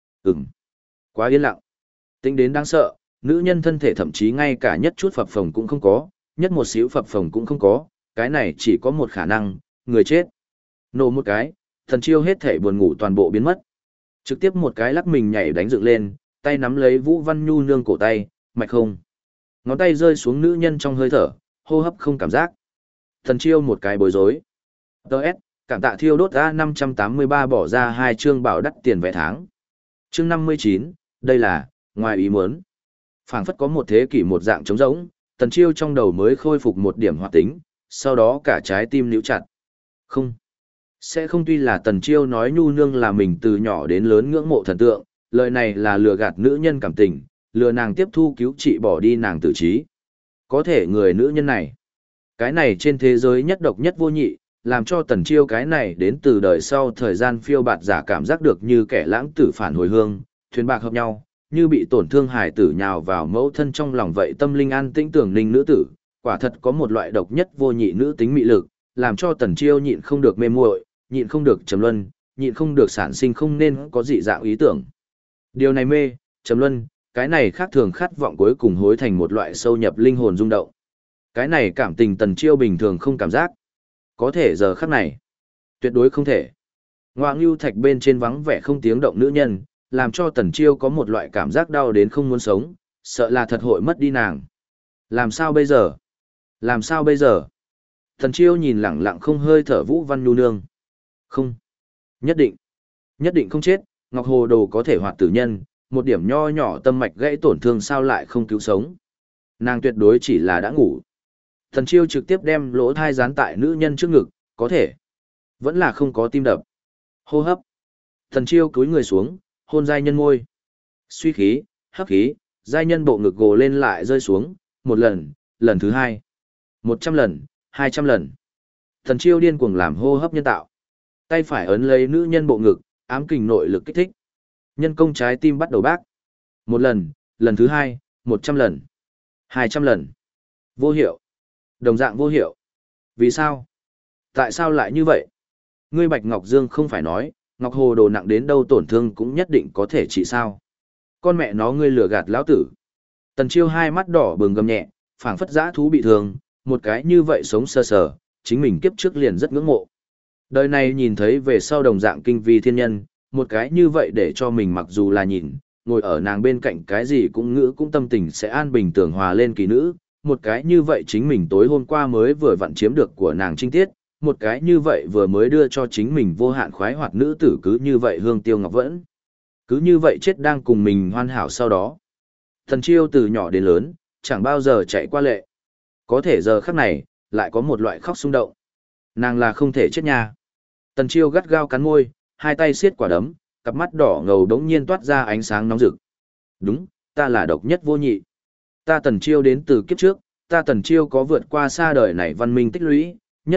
Quá yên lặng. Tính đến đáng sợ, nữ nhân thân thể thậm chí ngay cả nhất chút phập phồng cũng không có, nhất một xíu phập phồng cũng không có, cái này chỉ có một khả năng, người chết. Nổ một cái, Tần Chiêu hết thể buồn ngủ toàn bộ biến mất. Trực tiếp một cái lắc mình nhảy đánh dựng lên, tay nắm lấy Vũ Văn Nhu nương cổ tay, mạch không. Ngón tay rơi xuống nữ nhân trong hơi thở, hô hấp không cảm giác. Tần Chiêu một cái bối rối. Đợt, cảm tạ thiêu đốt A583 bỏ ra 2 chương bảo đắt tiền vé tháng. Chương 59, đây là, ngoài ý muốn. Phảng phất có một thế kỷ một dạng trống rỗng, Tần Chiêu trong đầu mới khôi phục một điểm hoạt tính, sau đó cả trái tim níu chặt. Không. Sẽ không. Tuy là Tần Chiêu nói Nhu nương là mình từ nhỏ đến lớn ngưỡng mộ thần tượng, lời này là lừa gạt nữ nhân cảm tình, lừa nàng tiếp thu cứu trị bỏ đi nàng tử trí. Có thể người nữ nhân này, cái này trên thế giới nhất độc nhất vô nhị, làm cho Tần Chiêu cái này đến từ đời sau thời gian phiêu bạt giả cảm giác được như kẻ lãng tử phản hồi hương, thuyền bạc hợp nhau, như bị tổn thương hài tử nhào vào mẫu thân trong lòng vậy. Tâm linh an tĩnh tưởng ninh nữ tử, quả thật có một loại độc nhất vô nhị nữ tính mị lực, làm cho Tần Chiêu nhịn không được mê muội, nhịn không được trầm luân, nhịn không được sản sinh không nên có dị dạng ý tưởng. Điều này mê, trầm luân, cái này khác thường khát vọng cuối cùng hối thành một loại sâu nhập linh hồn rung động. Cái này cảm tình Tần Chiêu bình thường không cảm giác. Có thể giờ khắc này, tuyệt đối không thể. Ngoa Ngưu Thạch bên trên vắng vẻ không tiếng động nữ nhân, làm cho Tần Chiêu có một loại cảm giác đau đến không muốn sống, sợ là thật hội mất đi nàng. Làm sao bây giờ? Làm sao bây giờ? Tần Chiêu nhìn lẳng lặng không hơi thở Vũ Văn Nhu nương. Không. Nhất định không chết, Ngọc Hồ Đồ có thể hoạt tử nhân, một điểm nho nhỏ tâm mạch gãy tổn thương sao lại không cứu sống. Nàng tuyệt đối chỉ là đã ngủ. Tần Chiêu trực tiếp đem lỗ thai dán tại nữ nhân trước ngực, có thể. Vẫn là không có tim đập. Hô hấp. Tần Chiêu cúi người xuống, hôn giai nhân môi. Suy khí, hấp khí, giai nhân bộ ngực gồ lên lại rơi xuống, một lần, lần thứ hai. 100 lần, 200 lần. Tần Chiêu điên cuồng làm hô hấp nhân tạo. Tay phải ấn lấy nữ nhân bộ ngực, ám kình nội lực kích thích. Nhân công trái tim bắt đầu bác. Một lần, lần thứ hai, 100 lần, 200 lần. Vô hiệu. Đồng dạng vô hiệu. Vì sao? Tại sao lại như vậy? Ngươi Bạch Ngọc Dương không phải nói, Ngọc Hồ Đồ nặng đến đâu tổn thương cũng nhất định có thể trị sao? Con mẹ nó ngươi lừa gạt lão tử. Tần Chiêu hai mắt đỏ bừng gầm nhẹ, phảng phất dã thú bị thương, một cái như vậy sống sờ sờ, chính mình kiếp trước liền rất ngưỡng mộ. Đời này nhìn thấy về sau đồng dạng kinh vi thiên nhân, một cái như vậy để cho mình mặc dù là nhìn, ngồi ở nàng bên cạnh cái gì cũng ngữ cũng tâm tình sẽ an bình tưởng hòa lên kỳ nữ, một cái như vậy chính mình tối hôm qua mới vừa vặn chiếm được của nàng trinh tiết, một cái như vậy vừa mới đưa cho chính mình vô hạn khoái hoạt nữ tử cứ như vậy hương tiêu ngọc vẫn. Cứ như vậy chết đang cùng mình hoàn hảo sau đó. Thần Chiêu từ nhỏ đến lớn, chẳng bao giờ chạy qua lệ. Có thể giờ khắc này, lại có một loại khóc xung động. Nàng là không thể chết nha. Tần Chiêu gắt gao cắn môi, hai tay siết quả đấm, cặp mắt đỏ ngầu đống nhiên toát ra ánh sáng nóng rực. Đúng, ta là độc nhất vô nhị. Ta Tần Chiêu đến từ kiếp trước, ta Tần Chiêu có vượt qua xa đời này văn minh tích lũy, nhất định,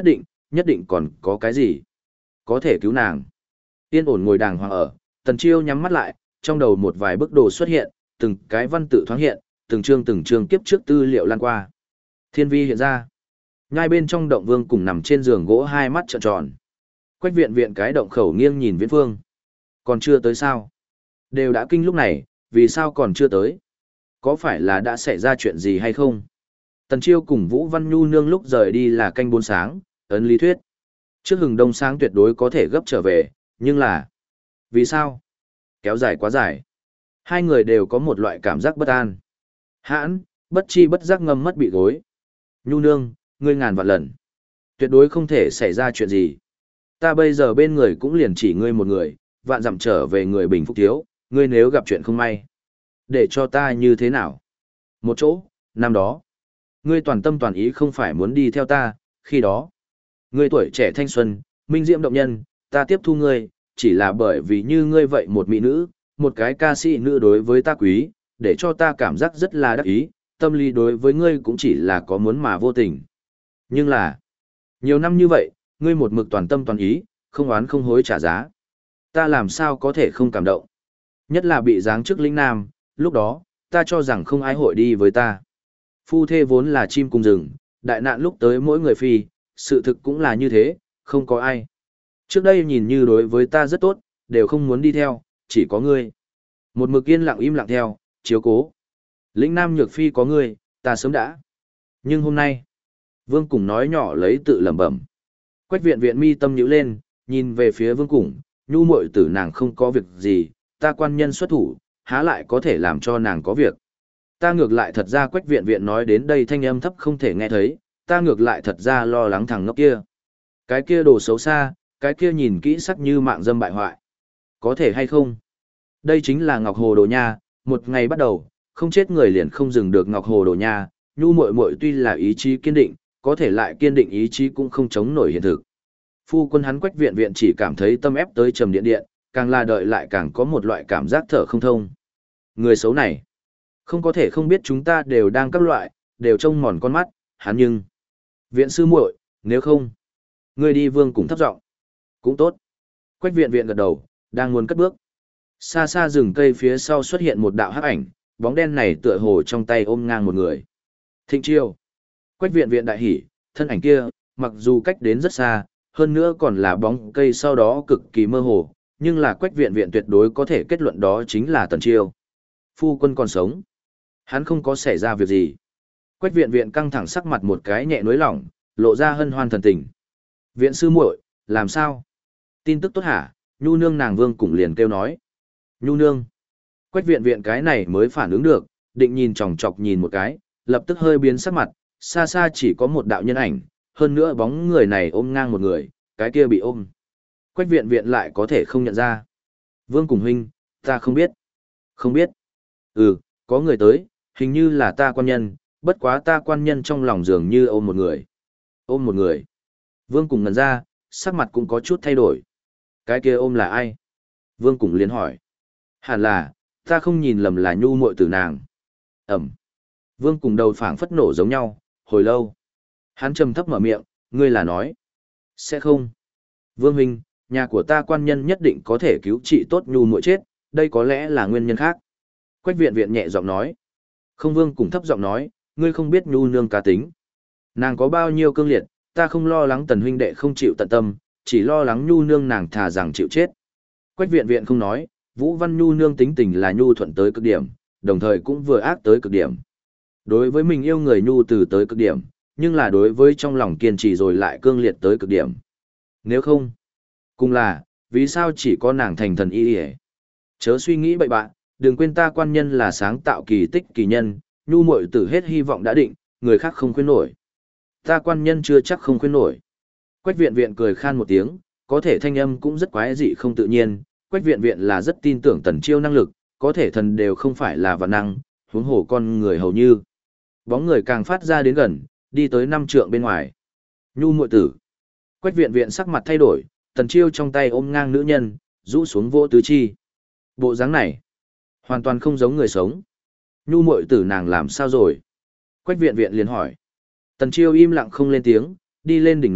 nhất định còn có cái gì có thể cứu nàng. Yên ổn ngồi đàng hoàng ở, Tần Chiêu nhắm mắt lại, trong đầu một vài bức đồ xuất hiện, từng cái văn tự thoáng hiện, từng chương kiếp trước tư liệu lan qua. Thiên vi hiện ra. Ngay bên trong động Vương cùng nằm trên giường gỗ hai mắt trợn tròn. Quách viện viện cái động khẩu nghiêng nhìn Viễn Phương. Còn chưa tới sao? Đều đã kinh lúc này, vì sao còn chưa tới? Có phải là đã xảy ra chuyện gì hay không? Tần Chiêu cùng Vũ Văn Nhu nương lúc rời đi là canh 4 sáng, ấn lý thuyết. Trước hừng đông sáng tuyệt đối có thể gấp trở về, nhưng là... Vì sao? Kéo dài quá dài. Hai người đều có một loại cảm giác bất an. Hãn, bất chi bất giác ngâm mất bị gối. Nhu nương, ngươi ngàn vạn lần. Tuyệt đối không thể xảy ra chuyện gì. Ta bây giờ bên người cũng liền chỉ ngươi một người, vạn dặm trở về người bình phúc thiếu, ngươi nếu gặp chuyện không may. Để cho ta như thế nào? Một chỗ, năm đó. Ngươi toàn tâm toàn ý không phải muốn đi theo ta, khi đó. Ngươi tuổi trẻ thanh xuân, minh diễm động nhân, ta tiếp thu ngươi, chỉ là bởi vì như ngươi vậy một mỹ nữ, một cái ca sĩ nữ đối với ta quý, để cho ta cảm giác rất là đắc ý, tâm lý đối với ngươi cũng chỉ là có muốn mà vô tình. Nhưng là, nhiều năm như vậy, ngươi một mực toàn tâm toàn ý, không oán không hối trả giá. Ta làm sao có thể không cảm động? Nhất là bị giáng chức lĩnh nam, lúc đó, ta cho rằng không ai hội đi với ta. Phu thê vốn là chim cùng rừng, đại nạn lúc tới mỗi người phi, sự thực cũng là như thế, không có ai. Trước đây nhìn như đối với ta rất tốt, đều không muốn đi theo, chỉ có ngươi. Một mực yên lặng im lặng theo, chiếu cố. Lĩnh nam nhược phi có ngươi, ta sớm đã. Nhưng hôm nay, Vương Củng nói nhỏ lấy tự lẩm bẩm. Quách viện viện mi tâm nhíu lên, nhìn về phía Vương Củng, nhu muội tử nàng không có việc gì, ta quan nhân xuất thủ, há lại có thể làm cho nàng có việc. Ta ngược lại thật ra Quách viện viện nói đến đây thanh âm thấp không thể nghe thấy, ta ngược lại thật ra lo lắng thằng ngốc kia. Cái kia đồ xấu xa, cái kia nhìn kỹ sắc như mạng dâm bại hoại. Có thể hay không? Đây chính là Ngọc Hồ Đồ Nha, một ngày bắt đầu, không chết người liền không dừng được Ngọc Hồ Đồ Nha, nhu muội muội tuy là ý chí kiên định, có thể lại kiên định ý chí cũng không chống nổi hiện thực. Phu quân hắn Quách viện viện chỉ cảm thấy tâm ép tới trầm điện điện, càng là đợi lại càng có một loại cảm giác thở không thông. Người xấu này, không có thể không biết chúng ta đều đang các loại, đều trông mòn con mắt, hắn nhưng... Viện sư muội, nếu không, ngươi đi. Vương cùng thấp giọng. Cũng tốt. Quách viện viện gật đầu, đang muốn cất bước. Xa xa rừng cây phía sau xuất hiện một đạo hắc ảnh, bóng đen này tựa hồ trong tay ôm ngang một người. Thịnh Chiêu. Quách viện viện đại hỉ, thân ảnh kia, mặc dù cách đến rất xa, hơn nữa còn là bóng cây sau đó cực kỳ mơ hồ, nhưng là Quách viện viện tuyệt đối có thể kết luận đó chính là Tần Chiêu. Phu quân còn sống. Hắn không có xảy ra việc gì. Quách viện viện căng thẳng sắc mặt một cái nhẹ nối lỏng, lộ ra hân hoan thần tình. Viện sư muội, làm sao? Tin tức tốt hả? Nhu nương nàng Vương Củng liền kêu nói. Nhu nương. Quách viện viện cái này mới phản ứng được, định nhìn chòng chọc nhìn một cái, lập tức hơi biến sắc mặt, xa xa chỉ có một đạo nhân ảnh, hơn nữa bóng người này ôm ngang một người, cái kia bị ôm. Quách viện viện lại có thể không nhận ra. Vương Củng huynh, ta không biết. Không biết. Ừ, có người tới, hình như là ta quan nhân, bất quá ta quan nhân trong lòng dường như ôm một người. Ôm một người. Vương Củng ngẩn ra, sắc mặt cũng có chút thay đổi. Cái kia ôm là ai? Vương Củng liền hỏi. Hẳn là, ta không nhìn lầm là nhu muội tử nàng. Ẩm. Vương Củng đầu phảng phất nổ giống nhau, hồi lâu. Hắn trầm thấp mở miệng, ngươi là nói. Sẽ không. Vương huynh, nhà của ta quan nhân nhất định có thể cứu trị tốt nhu muội chết, đây có lẽ là nguyên nhân khác. Quách viện viện nhẹ giọng nói. Không. Vương Củng thấp giọng nói, ngươi không biết nhu nương cá tính. Nàng có bao nhiêu cương liệt, ta không lo lắng Tần huynh đệ không chịu tận tâm, chỉ lo lắng nhu nương nàng thà rằng chịu chết. Quách viện viện không nói, Vũ Văn Nhu nương tính tình là nhu thuận tới cực điểm, đồng thời cũng vừa ác tới cực điểm. Đối với mình yêu người nhu từ tới cực điểm, nhưng là đối với trong lòng kiên trì rồi lại cương liệt tới cực điểm. Nếu không, cùng là, vì sao chỉ có nàng thành thần y y? Chớ suy nghĩ bậy bạ, đừng quên ta quan nhân là sáng tạo kỳ tích kỳ nhân, nhu muội tử hết hy vọng đã định, người khác không khuyên nổi. Ta quan nhân chưa chắc không khuyên nổi. Quách viện viện cười khan một tiếng, có thể thanh âm cũng rất quái dị không tự nhiên. Quách viện viện là rất tin tưởng Tần Chiêu năng lực, có thể thần đều không phải là vạn năng, huống hồ con người hầu như. Bóng người càng phát ra đến gần, đi tới 5 trượng bên ngoài. Nhu muội tử. Quách viện viện sắc mặt thay đổi, Tần Chiêu trong tay ôm ngang nữ nhân, rũ xuống vỗ tứ chi. Bộ dáng này, hoàn toàn không giống người sống. Nhu muội tử nàng làm sao rồi? Quách viện viện liền hỏi. Tần Chiêu im lặng không lên tiếng, đi lên đỉnh núi,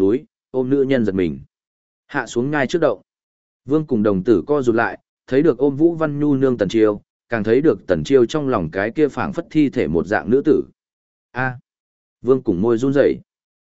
ôm nữ nhân giật mình. Hạ xuống ngay trước động. Vương cùng đồng tử co rụt lại, thấy được ôm Vũ Văn Nhu nương Tần Chiêu, càng thấy được Tần Chiêu trong lòng cái kia phảng phất thi thể một dạng nữ tử. A. Vương cùng môi run rẩy.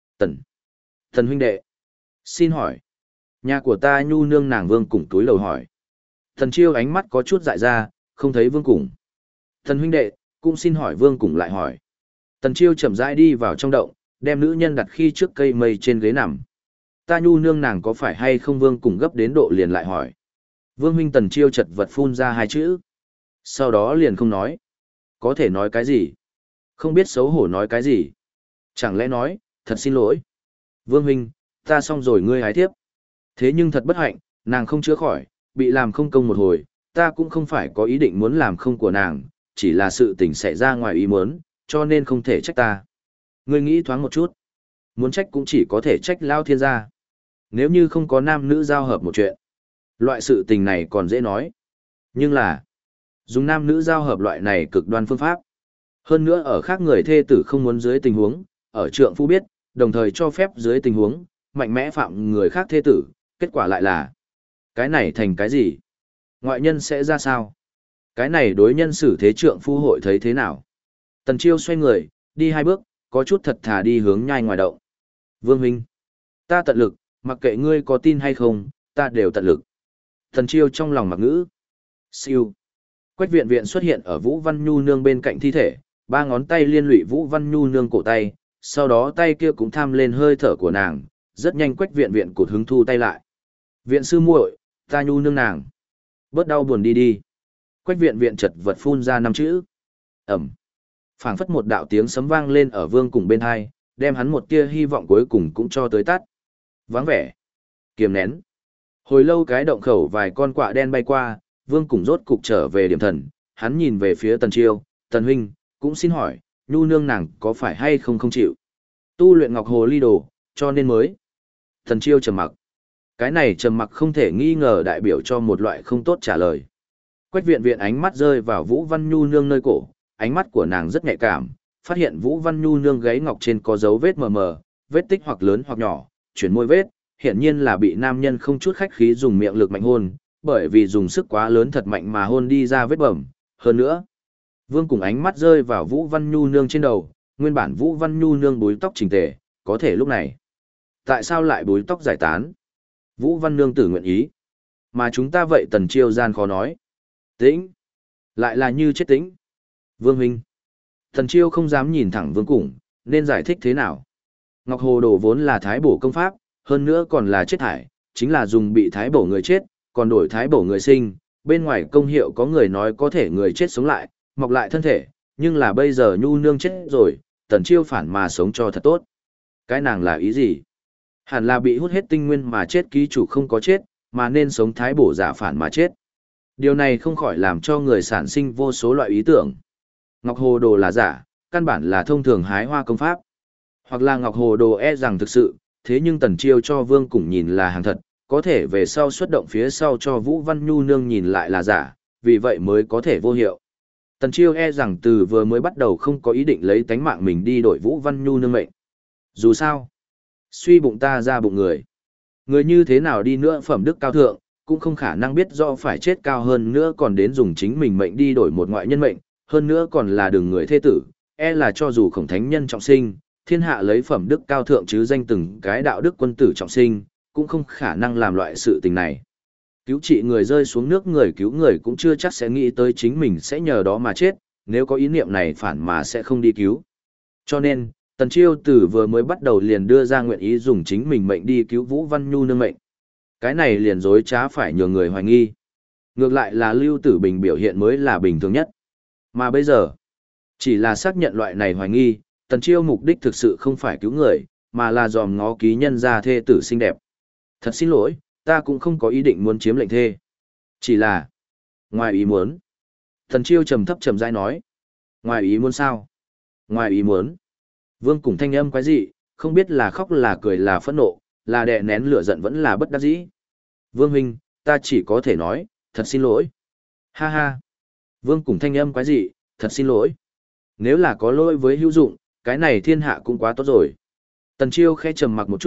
Tần huynh đệ. Xin hỏi. Nhà của ta Nhu nương nàng Vương cùng túi lầu hỏi. Tần Chiêu ánh mắt có chút dại ra, không thấy Vương cùng. Tần huynh đệ, cũng xin hỏi Vương cùng lại hỏi. Tần Chiêu chậm rãi đi vào trong động, đem nữ nhân đặt khi trước cây mây trên ghế nằm. Ta Nhu nương nàng có phải hay không? Vương cùng gấp đến độ liền lại hỏi. Vương huynh. Tần Chiêu chật vật phun ra hai chữ. Sau đó liền không nói. Có thể nói cái gì? Không biết xấu hổ nói cái gì? Chẳng lẽ nói, thật xin lỗi. Vương huynh, ta xong rồi ngươi hái thiếp. Thế nhưng thật bất hạnh, nàng không chữa khỏi, bị làm không công một hồi, ta cũng không phải có ý định muốn làm không của nàng, chỉ là sự tình xảy ra ngoài ý muốn, cho nên không thể trách ta. Ngươi nghĩ thoáng một chút. Muốn trách cũng chỉ có thể trách Lao Thiên gia. Nếu như không có nam nữ giao hợp một chuyện, loại sự tình này còn dễ nói. Nhưng là, dùng nam nữ giao hợp loại này cực đoan phương pháp. Hơn nữa ở khác người thê tử không muốn dưới tình huống, ở trượng phu biết, đồng thời cho phép dưới tình huống, mạnh mẽ phạm người khác thê tử, kết quả lại là cái này thành cái gì? Ngoại nhân sẽ ra sao? Cái này đối nhân xử thế trượng phu hội thấy thế nào? Tần Chiêu xoay người, đi hai bước, có chút thật thà đi hướng nhai ngoài động. Vương huynh, ta tận lực, mặc kệ ngươi có tin hay không, ta đều tận lực. Tần Chiêu trong lòng mặc ngữ. Siêu. Quách viện viện xuất hiện ở Vũ Văn Nhu nương bên cạnh thi thể, ba ngón tay liên lụy Vũ Văn Nhu nương cổ tay, sau đó tay kia cũng tham lên hơi thở của nàng, rất nhanh Quách viện viện cụt hứng thu tay lại. Viện sư muội, ta Nhu nương nàng. Bớt đau buồn đi đi. Quách viện viện chật vật phun ra năm chữ. Ẩm. Phảng phất một đạo tiếng sấm vang lên ở Vương cùng bên hai, đem hắn một tia hy vọng cuối cùng cũng cho tới tắt. Vắng vẻ. Kiềm nén. Hồi lâu cái động khẩu vài con quạ đen bay qua, Vương cùng rốt cục trở về điểm thần, hắn nhìn về phía Tần Chiêu, Tần huynh, cũng xin hỏi, Nhu nương nàng có phải hay không không chịu? Tu luyện Ngọc Hồ Ly Đồ, cho nên mới. Tần Chiêu trầm mặc. Cái này trầm mặc không thể nghi ngờ đại biểu cho một loại không tốt trả lời. Quách viện viện ánh mắt rơi vào Vũ Văn Nhu nương nơi cổ, ánh mắt của nàng rất nhạy cảm, phát hiện Vũ Văn Nhu nương gáy ngọc trên có dấu vết mờ mờ, vết tích hoặc lớn hoặc nhỏ, chuyển môi vết, hiển nhiên là bị nam nhân không chút khách khí dùng miệng lực mạnh hôn, bởi vì dùng sức quá lớn thật mạnh mà hôn đi ra vết bầm. Hơn nữa, Vương cùng ánh mắt rơi vào Vũ Văn Nhu nương trên đầu, nguyên bản Vũ Văn Nhu nương búi tóc chỉnh tề, có thể lúc này, tại sao lại búi tóc giải tán? Vũ Văn nương tử nguyện ý, mà chúng ta vậy Tần Chiêu gian khó nói. Tĩnh, lại là như chết tĩnh. Vương huynh, Tần Chiêu không dám nhìn thẳng Vương cùng, nên giải thích thế nào? Ngọc Hồ Đồ vốn là thái bổ công pháp, hơn nữa còn là chết thải, chính là dùng bị thái bổ người chết, còn đổi thái bổ người sinh, bên ngoài công hiệu có người nói có thể người chết sống lại, mọc lại thân thể, nhưng là bây giờ Nhu nương chết rồi, Tần Chiêu phản mà sống cho thật tốt. Cái nàng là ý gì? Hẳn là bị hút hết tinh nguyên mà chết, ký chủ không có chết, mà nên sống thái bổ giả phản mà chết. Điều này không khỏi làm cho người sản sinh vô số loại ý tưởng. Ngọc Hồ Đồ là giả, căn bản là thông thường hái hoa công pháp. Hoặc là Ngọc Hồ Đồ e rằng thực sự, thế nhưng Tần Chiêu cho Vương cùng nhìn là hàng thật, có thể về sau xuất động phía sau cho Vũ Văn Nhu nương nhìn lại là giả, vì vậy mới có thể vô hiệu. Tần Chiêu e rằng từ vừa mới bắt đầu không có ý định lấy tánh mạng mình đi đổi Vũ Văn Nhu nương mệnh. Dù sao, suy bụng ta ra bụng người. Người như thế nào đi nữa phẩm đức cao thượng, cũng không khả năng biết do phải chết cao hơn nữa còn đến dùng chính mình mệnh đi đổi một ngoại nhân mệnh, hơn nữa còn là đường người thê tử, e là cho dù khổng thánh nhân trọng sinh, thiên hạ lấy phẩm đức cao thượng chứ danh từng cái đạo đức quân tử trọng sinh, cũng không khả năng làm loại sự tình này. Cứu trị người rơi xuống nước, người cứu người cũng chưa chắc sẽ nghĩ tới chính mình sẽ nhờ đó mà chết, nếu có ý niệm này phản mà sẽ không đi cứu. Cho nên, Tần Chiêu từ vừa mới bắt đầu liền đưa ra nguyện ý dùng chính mình mệnh đi cứu Vũ Văn Nhu nương mệnh. Cái này liền dối trá phải nhường người hoài nghi. Ngược lại là Lưu Tử Bình biểu hiện mới là bình thường nhất. Mà bây giờ, chỉ là xác nhận loại này hoài nghi, Tần Chiêu mục đích thực sự không phải cứu người, mà là dòm ngó ký nhân gia thê tử xinh đẹp. Thật xin lỗi, ta cũng không có ý định muốn chiếm lệnh thê. Chỉ là, ngoài ý muốn. Tần Chiêu trầm thấp trầm rãi nói. Ngoài ý muốn sao? Ngoài ý muốn. Vương cùng thanh âm quái dị, không biết là khóc là cười là phẫn nộ, là đè nén lửa giận vẫn là bất đắc dĩ. Vương huynh, ta chỉ có thể nói, thật xin lỗi. Ha ha. Vương cùng thanh âm quái dị, thật xin lỗi. Nếu là có lỗi với hữu dụng, cái này thiên hạ cũng quá tốt rồi. Tần Chiêu khẽ trầm mặc một chút,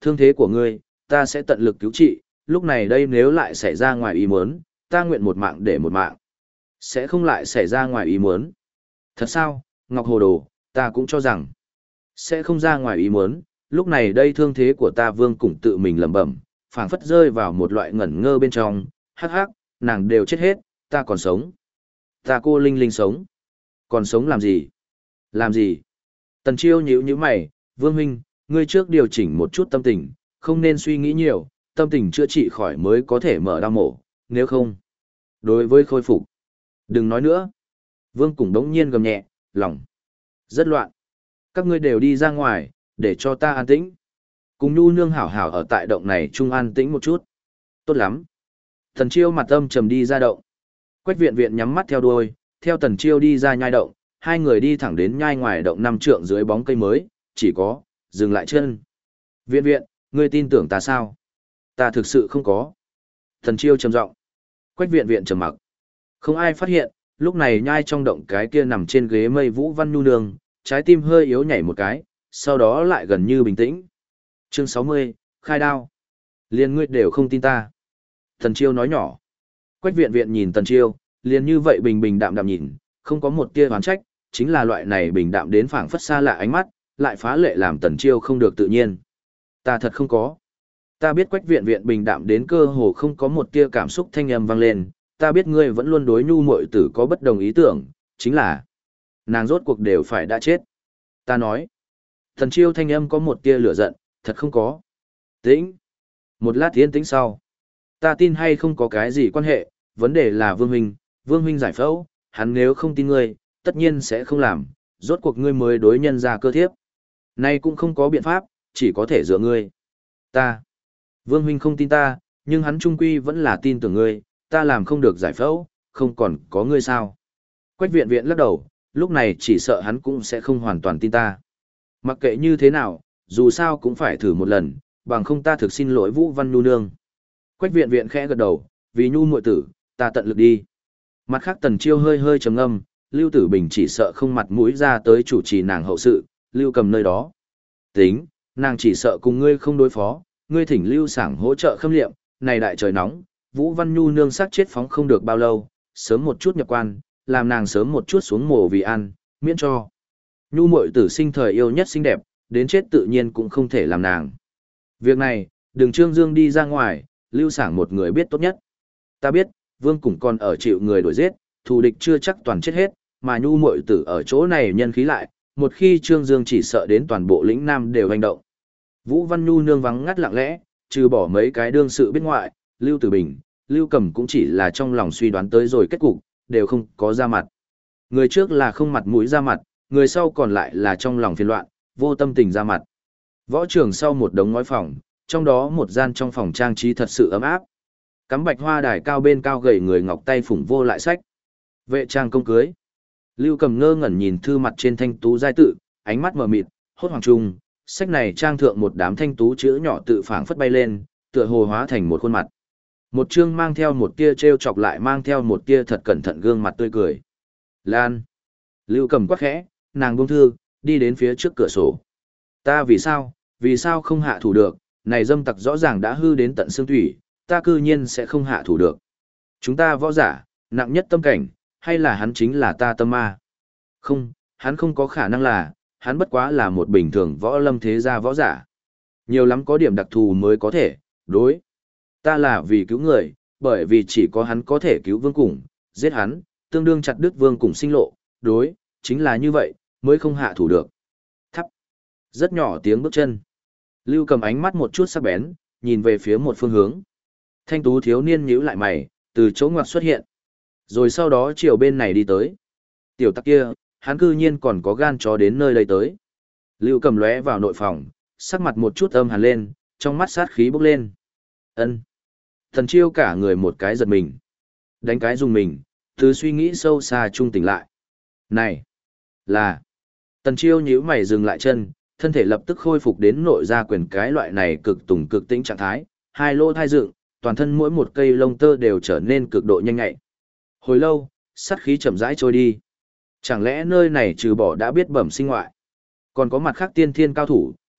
Thương thế của ngươi, ta sẽ tận lực cứu trị, lúc này đây nếu lại xảy ra ngoài ý muốn, ta nguyện một mạng để một mạng. Sẽ không lại xảy ra ngoài ý muốn. Thật sao, Ngọc Hồ Đồ, ta cũng cho rằng sẽ không ra ngoài ý muốn, lúc này đây thương thế của ta Vương cũng tự mình lẩm bẩm, phảng phất rơi vào một loại ngẩn ngơ bên trong, hắc hắc, nàng đều chết hết, ta còn sống. Ta cô Linh Linh sống. Còn sống làm gì? Làm gì? Tần Chiêu nhíu nhíu mày, Vương huynh, ngươi trước điều chỉnh một chút tâm tình, không nên suy nghĩ nhiều, tâm tình chữa trị khỏi mới có thể mở đao mổ, nếu không. Đối với khôi phục, đừng nói nữa. Vương Củng đống nhiên gầm nhẹ, lòng rất loạn. Các ngươi đều đi ra ngoài, để cho ta an tĩnh. Cùng Nhu nương hảo hảo ở tại động này chung an tĩnh một chút. Tốt lắm. Tần Chiêu mặt âm trầm đi ra động. Quách viện viện nhắm mắt theo đuôi, theo Tần Chiêu đi ra nhai động, hai người đi thẳng đến nhai ngoài động 5 trượng dưới bóng cây mới, chỉ có, dừng lại chân. Viện viện, ngươi tin tưởng ta sao? Ta thực sự không có. Tần Chiêu trầm giọng. Quách viện viện trầm mặc. Không ai phát hiện, lúc này nhai trong động cái kia nằm trên ghế mây Vũ Văn Nhu nương, trái tim hơi yếu nhảy một cái, sau đó lại gần như bình tĩnh. Chương 60, khai đao. Liên ngươi đều không tin ta. Tần Chiêu nói nhỏ. Quách viện viện nhìn Tần Chiêu, liền như vậy bình bình đạm đạm nhìn, không có một tia oán trách, chính là loại này bình đạm đến phảng phất xa lạ ánh mắt, lại phá lệ làm Tần Chiêu không được tự nhiên. Ta thật không có. Ta biết Quách viện viện bình đạm đến cơ hồ không có một tia cảm xúc thanh âm vang lên, ta biết ngươi vẫn luôn đối Nhu muội tử có bất đồng ý tưởng, chính là nàng rốt cuộc đều phải đã chết. Ta nói. Tần Chiêu thanh âm có một tia lửa giận, thật không có. Tĩnh. Một lát yên tĩnh sau. Ta tin hay không có cái gì quan hệ, vấn đề là Vương huynh giải phẫu, hắn nếu không tin ngươi, tất nhiên sẽ không làm, rốt cuộc ngươi mới đối nhân ra cơ thiếp. Nay cũng không có biện pháp, chỉ có thể dựa ngươi. Ta. Vương huynh không tin ta, nhưng hắn trung quy vẫn là tin tưởng ngươi, ta làm không được giải phẫu, không còn có ngươi sao. Quách viện viện lắc đầu, lúc này chỉ sợ hắn cũng sẽ không hoàn toàn tin ta. Mặc kệ như thế nào, dù sao cũng phải thử một lần, bằng không ta thực xin lỗi Vũ Văn Nhu nương. Quách viện viện khẽ gật đầu, vì Nhu muội tử, ta tận lực đi. Mặt khác Tần Chiêu hơi hơi trầm ngâm, Lưu Tử Bình chỉ sợ không mặt mũi ra tới chủ trì nàng hậu sự, Lưu Cầm nơi đó. Tính, nàng chỉ sợ cùng ngươi không đối phó, ngươi thỉnh Lưu Sảng hỗ trợ khâm liệm, này đại trời nóng, Vũ Văn Nhu nương xác chết phóng không được bao lâu, sớm một chút nhập quan, làm nàng sớm một chút xuống mồ vì ăn, miễn cho. Nhu muội tử sinh thời yêu nhất xinh đẹp, đến chết tự nhiên cũng không thể làm nàng. Việc này, đừng Trương Dương đi ra ngoài, Lưu Sảng một người biết tốt nhất. Ta biết, Vương Củng còn ở chịu người đuổi giết, thù địch chưa chắc toàn chết hết, mà Nhu muội tử ở chỗ này nhân khí lại, một khi Trương Dương chỉ sợ đến toàn bộ lĩnh Nam đều hành động. Vũ Văn Nhu nương vắng ngắt lặng lẽ, trừ bỏ mấy cái đương sự bên ngoại, Lưu Tử Bình, Lưu Cầm cũng chỉ là trong lòng suy đoán tới rồi kết cục, đều không có ra mặt. Người trước là không mặt mũi ra mặt, người sau còn lại là trong lòng phiền loạn, vô tâm tình ra mặt. Võ trường sau một đống ngói phòng, trong đó một gian trong phòng trang trí thật sự ấm áp. Cắm bạch hoa đài cao bên cao gầy người ngọc tay phủng vô lại sách. Vệ trang công cưới. Lưu Cầm ngơ ngẩn nhìn thư mặt trên thanh tú giai tự, ánh mắt mờ mịt, hốt hoảng trung, sách này trang thượng một đám thanh tú chữ nhỏ tự phảng phất bay lên, tựa hồ hóa thành một khuôn mặt. Một chương mang theo một tia trêu chọc lại mang theo một tia thật cẩn thận gương mặt tươi cười. Lan. Lưu Cầm quắc khẽ, nàng buông thư, đi đến phía trước cửa sổ. Ta vì sao không hạ thủ được, này dâm tặc rõ ràng đã hư đến tận xương thủy, ta cư nhiên sẽ không hạ thủ được. Chúng ta võ giả, nặng nhất tâm cảnh, hay là hắn chính là ta tâm ma? Không, hắn không có khả năng là, hắn bất quá là một bình thường võ lâm thế gia võ giả. Nhiều lắm có điểm đặc thù mới có thể, đối. Ta là vì cứu người, bởi vì chỉ có hắn có thể cứu Vương Củng, giết hắn, tương đương chặt đứt Vương Củng sinh lộ, đối, chính là như vậy, mới không hạ thủ được. Thắp. Rất nhỏ tiếng bước chân. Lưu Cầm ánh mắt một chút sắc bén, nhìn về phía một phương hướng. Thanh tú thiếu niên nhíu lại mày, từ chỗ ngoặt xuất hiện. Rồi sau đó chiều bên này đi tới. Tiểu tắc kia, hắn cư nhiên còn có gan chó đến nơi đây tới. Lưu Cầm lóe vào nội phòng, sắc mặt một chút âm hàn lên, trong mắt sát khí bốc lên. Ân. Thần Chiêu cả người một cái giật mình. Đánh cái dùng mình, từ suy nghĩ sâu xa trung tỉnh lại. Này, là. Tần Chiêu nhíu mày dừng lại chân, thân thể lập tức khôi phục đến nội gia quyền cái loại này cực tùng cực tĩnh trạng thái, hai lỗ thai dựng, toàn thân mỗi một cây lông tơ đều trở nên cực độ nhanh nhạy. Hồi lâu, sát khí chậm rãi trôi đi. Chẳng lẽ nơi này trừ bỏ đã biết bẩm sinh ngoại, còn có mặt khác tiên thiên cao thủ,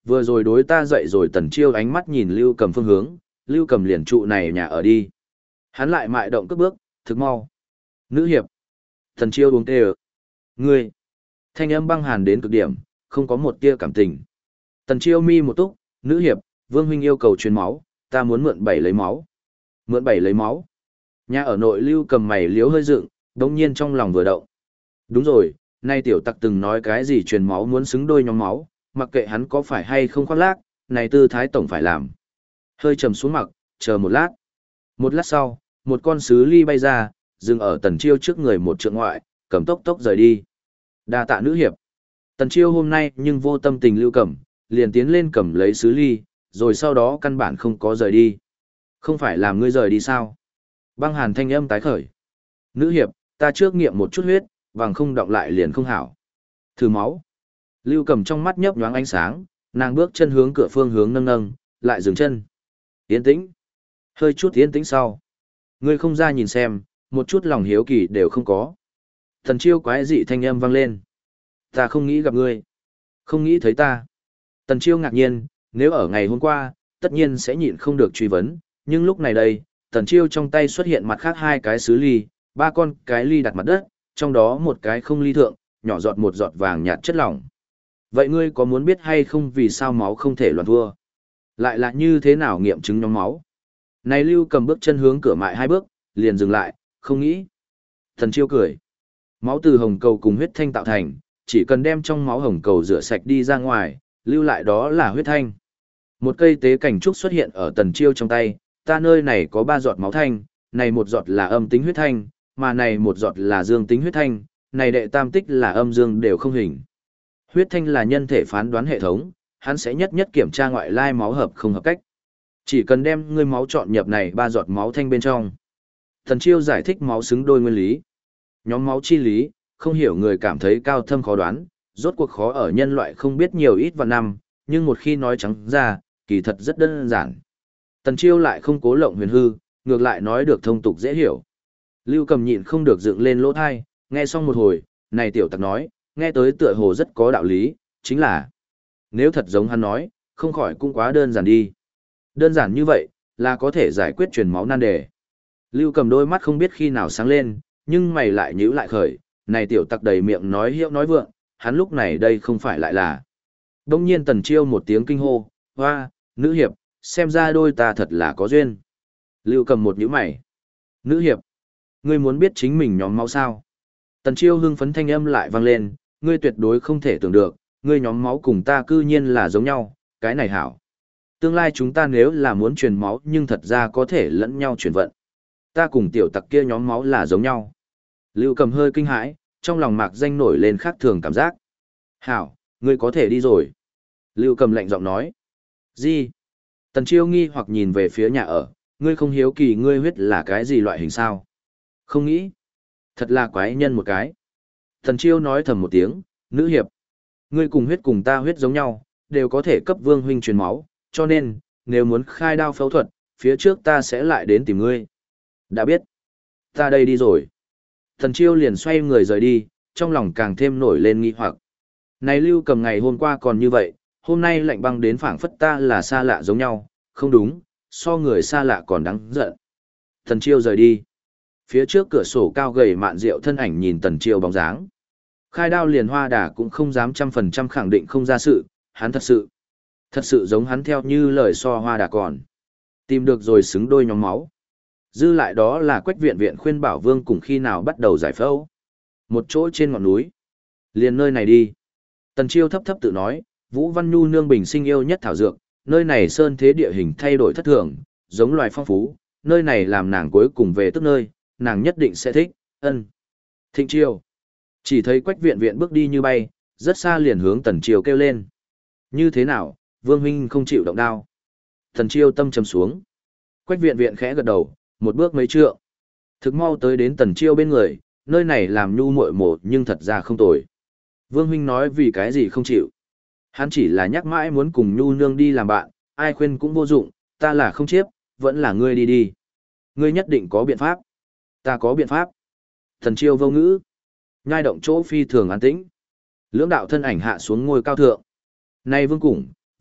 vừa rồi đối ta dậy rồi. Tần Chiêu ánh mắt nhìn Lưu Cầm phương hướng, Lưu Cầm liền trụ này nhà ở đi. Hắn lại mại động cước bước, thực mau. Nữ hiệp. Tần Chiêu uống tê. Ngươi. Thanh âm băng hàn đến cực điểm, không có một tia cảm tình. Tần Chiêu mi một túc, nữ hiệp, Vương huynh yêu cầu truyền máu, ta muốn mượn 7 lấy máu. Mượn 7 lấy máu. Nhà ở nội Lưu Cầm mày liếu hơi dựng, đống nhiên trong lòng vừa động. Đúng rồi, nay tiểu tặc từng nói cái gì truyền máu muốn xứng đôi nhóm máu, mặc kệ hắn có phải hay không khoác lác, này tư thái tổng phải làm. Hơi trầm xuống mặt, chờ một lát. Một lát sau, một con sứ ly bay ra, dừng ở Tần Chiêu trước người một trượng ngoại, cầm tốc tốc rời đi. Đa tạ nữ hiệp. Tần Chiêu hôm nay nhưng vô tâm tình Lưu Cầm, liền tiến lên cầm lấy sứ ly, rồi sau đó căn bản không có rời đi. Không phải làm ngươi rời đi sao? Băng hàn thanh âm tái khởi. Nữ hiệp, ta trước nghiệm một chút huyết, vàng không đọng lại liền không hảo. Thử máu. Lưu Cầm trong mắt nhấp nhoáng ánh sáng, nàng bước chân hướng cửa phương hướng nâng nâng, lại dừng chân. Yên tĩnh. Hơi chút yên tĩnh sau. Ngươi không ra nhìn xem, một chút lòng hiếu kỳ đều không có. Thần Chiêu quái dị thanh âm vang lên. Ta không nghĩ gặp ngươi. Không nghĩ thấy ta. Tần Chiêu ngạc nhiên, nếu ở ngày hôm qua, tất nhiên sẽ nhịn không được truy vấn, nhưng lúc này đây, Tần Chiêu trong tay xuất hiện mặt khác 2 cái sứ ly, 3 con cái ly đặt mặt đất, trong đó một cái không ly thượng, nhỏ giọt một giọt vàng nhạt chất lỏng. Vậy ngươi có muốn biết hay không vì sao máu không thể loạn thua? Lại là như thế nào nghiệm chứng nhóm máu? Này Lưu Cầm bước chân hướng cửa mại 2 bước, liền dừng lại, không nghĩ. Tần Chiêu cười. Máu từ hồng cầu cùng huyết thanh tạo thành, chỉ cần đem trong máu hồng cầu rửa sạch đi ra ngoài, lưu lại đó là huyết thanh. Một cây tế cảnh trúc xuất hiện ở Tần Chiêu trong tay, ta nơi này có 3 giọt máu thanh, này một giọt là âm tính huyết thanh, mà này một giọt là dương tính huyết thanh, này đệ tam tích là âm dương đều không hình. Huyết thanh là nhân thể phán đoán hệ thống, hắn sẽ nhất nhất kiểm tra ngoại lai máu hợp không hợp cách. Chỉ cần đem ngươi máu chọn nhập này 3 giọt máu thanh bên trong. Tần Chiêu giải thích máu xứng đôi nguyên lý. Nhóm máu chi lý, không hiểu người cảm thấy cao thâm khó đoán, rốt cuộc khó ở nhân loại không biết nhiều ít vạn năm, nhưng một khi nói trắng ra, kỳ thật rất đơn giản. Tần Chiêu lại không cố lộng huyền hư, ngược lại nói được thông tục dễ hiểu. Lưu Cầm nhịn không được dựng lên lỗ thai, nghe xong một hồi, này tiểu tặc nói, nghe tới tựa hồ rất có đạo lý, chính là nếu thật giống hắn nói, không khỏi cũng quá đơn giản đi. Đơn giản như vậy, là có thể giải quyết truyền máu nan đề. Lưu Cầm đôi mắt không biết khi nào sáng lên, nhưng mày lại nhíu lại khởi, này tiểu tặc đầy miệng nói hiệu nói vượng, hắn lúc này đây không phải lại là. Đông nhiên Tần Chiêu một tiếng kinh hô, hoa, nữ hiệp, xem ra đôi ta thật là có duyên. Lưu Cầm một nhíu mày. Nữ hiệp, ngươi muốn biết chính mình nhóm máu sao? Tần Chiêu hưng phấn thanh âm lại vang lên, ngươi tuyệt đối không thể tưởng được, ngươi nhóm máu cùng ta cư nhiên là giống nhau, cái này hảo. Tương lai chúng ta nếu là muốn truyền máu nhưng thật ra có thể lẫn nhau chuyển vận. Ta cùng tiểu tặc kia nhóm máu là giống nhau. Lưu Cầm hơi kinh hãi, trong lòng mạc danh nổi lên khác thường cảm giác. Hảo, ngươi có thể đi rồi. Lưu Cầm lạnh giọng nói. Gì? Tần Chiêu nghi hoặc nhìn về phía nhà ở, ngươi không hiếu kỳ ngươi huyết là cái gì loại hình sao? Không nghĩ. Thật là quái nhân một cái. Tần Chiêu nói thầm một tiếng, nữ hiệp. Ngươi cùng huyết cùng ta huyết giống nhau, đều có thể cấp Vương huynh truyền máu, cho nên, nếu muốn khai đao phẫu thuật, phía trước ta sẽ lại đến tìm ngươi. Đã biết. Ta đây đi rồi. Tần Chiêu liền xoay người rời đi, trong lòng càng thêm nổi lên nghi hoặc. Này Lưu Cầm ngày hôm qua còn như vậy, hôm nay lạnh băng đến phảng phất ta là xa lạ giống nhau, không đúng, so người xa lạ còn đáng giận. Tần Chiêu rời đi. Phía trước cửa sổ cao gầy mạn rượu thân ảnh nhìn Tần Chiêu bóng dáng. Khai đao liền hoa đà cũng không dám 100% khẳng định không ra sự, hắn thật sự giống hắn theo như lời so hoa đà còn. Tìm được rồi xứng đôi nhóm máu. Dư lại đó là Quách Viện Viện khuyên bảo Vương cùng khi nào bắt đầu giải phẫu. Một chỗ trên ngọn núi. Liền nơi này đi. Tần Chiêu thấp thấp tự nói, Vũ Văn Nhu nương bình sinh yêu nhất thảo dược, nơi này sơn thế địa hình thay đổi thất thường, giống loài phong phú, nơi này làm nàng cuối cùng về tức nơi, nàng nhất định sẽ thích, ân. Thịnh Chiêu. Chỉ thấy Quách Viện Viện bước đi như bay, rất xa liền hướng Tần Chiêu kêu lên. Như thế nào, Vương huynh không chịu động đao. Tần Chiêu tâm trầm xuống. Quách Viện Viện khẽ gật đầu, một bước mấy trượng. Thực mau tới đến Tần Chiêu bên người, nơi này làm nhu muội một nhưng thật ra không tồi. Vương huynh nói vì cái gì không chịu. Hắn chỉ là nhắc mãi muốn cùng nhu nương đi làm bạn, ai khuyên cũng vô dụng, ta là không chiếp, vẫn là ngươi đi đi. Ngươi nhất định có biện pháp. Ta có biện pháp. Tần Chiêu vô ngữ. Nhai động chỗ phi thường an tĩnh. Lưỡng đạo thân ảnh hạ xuống ngôi cao thượng. Này Vương Củng,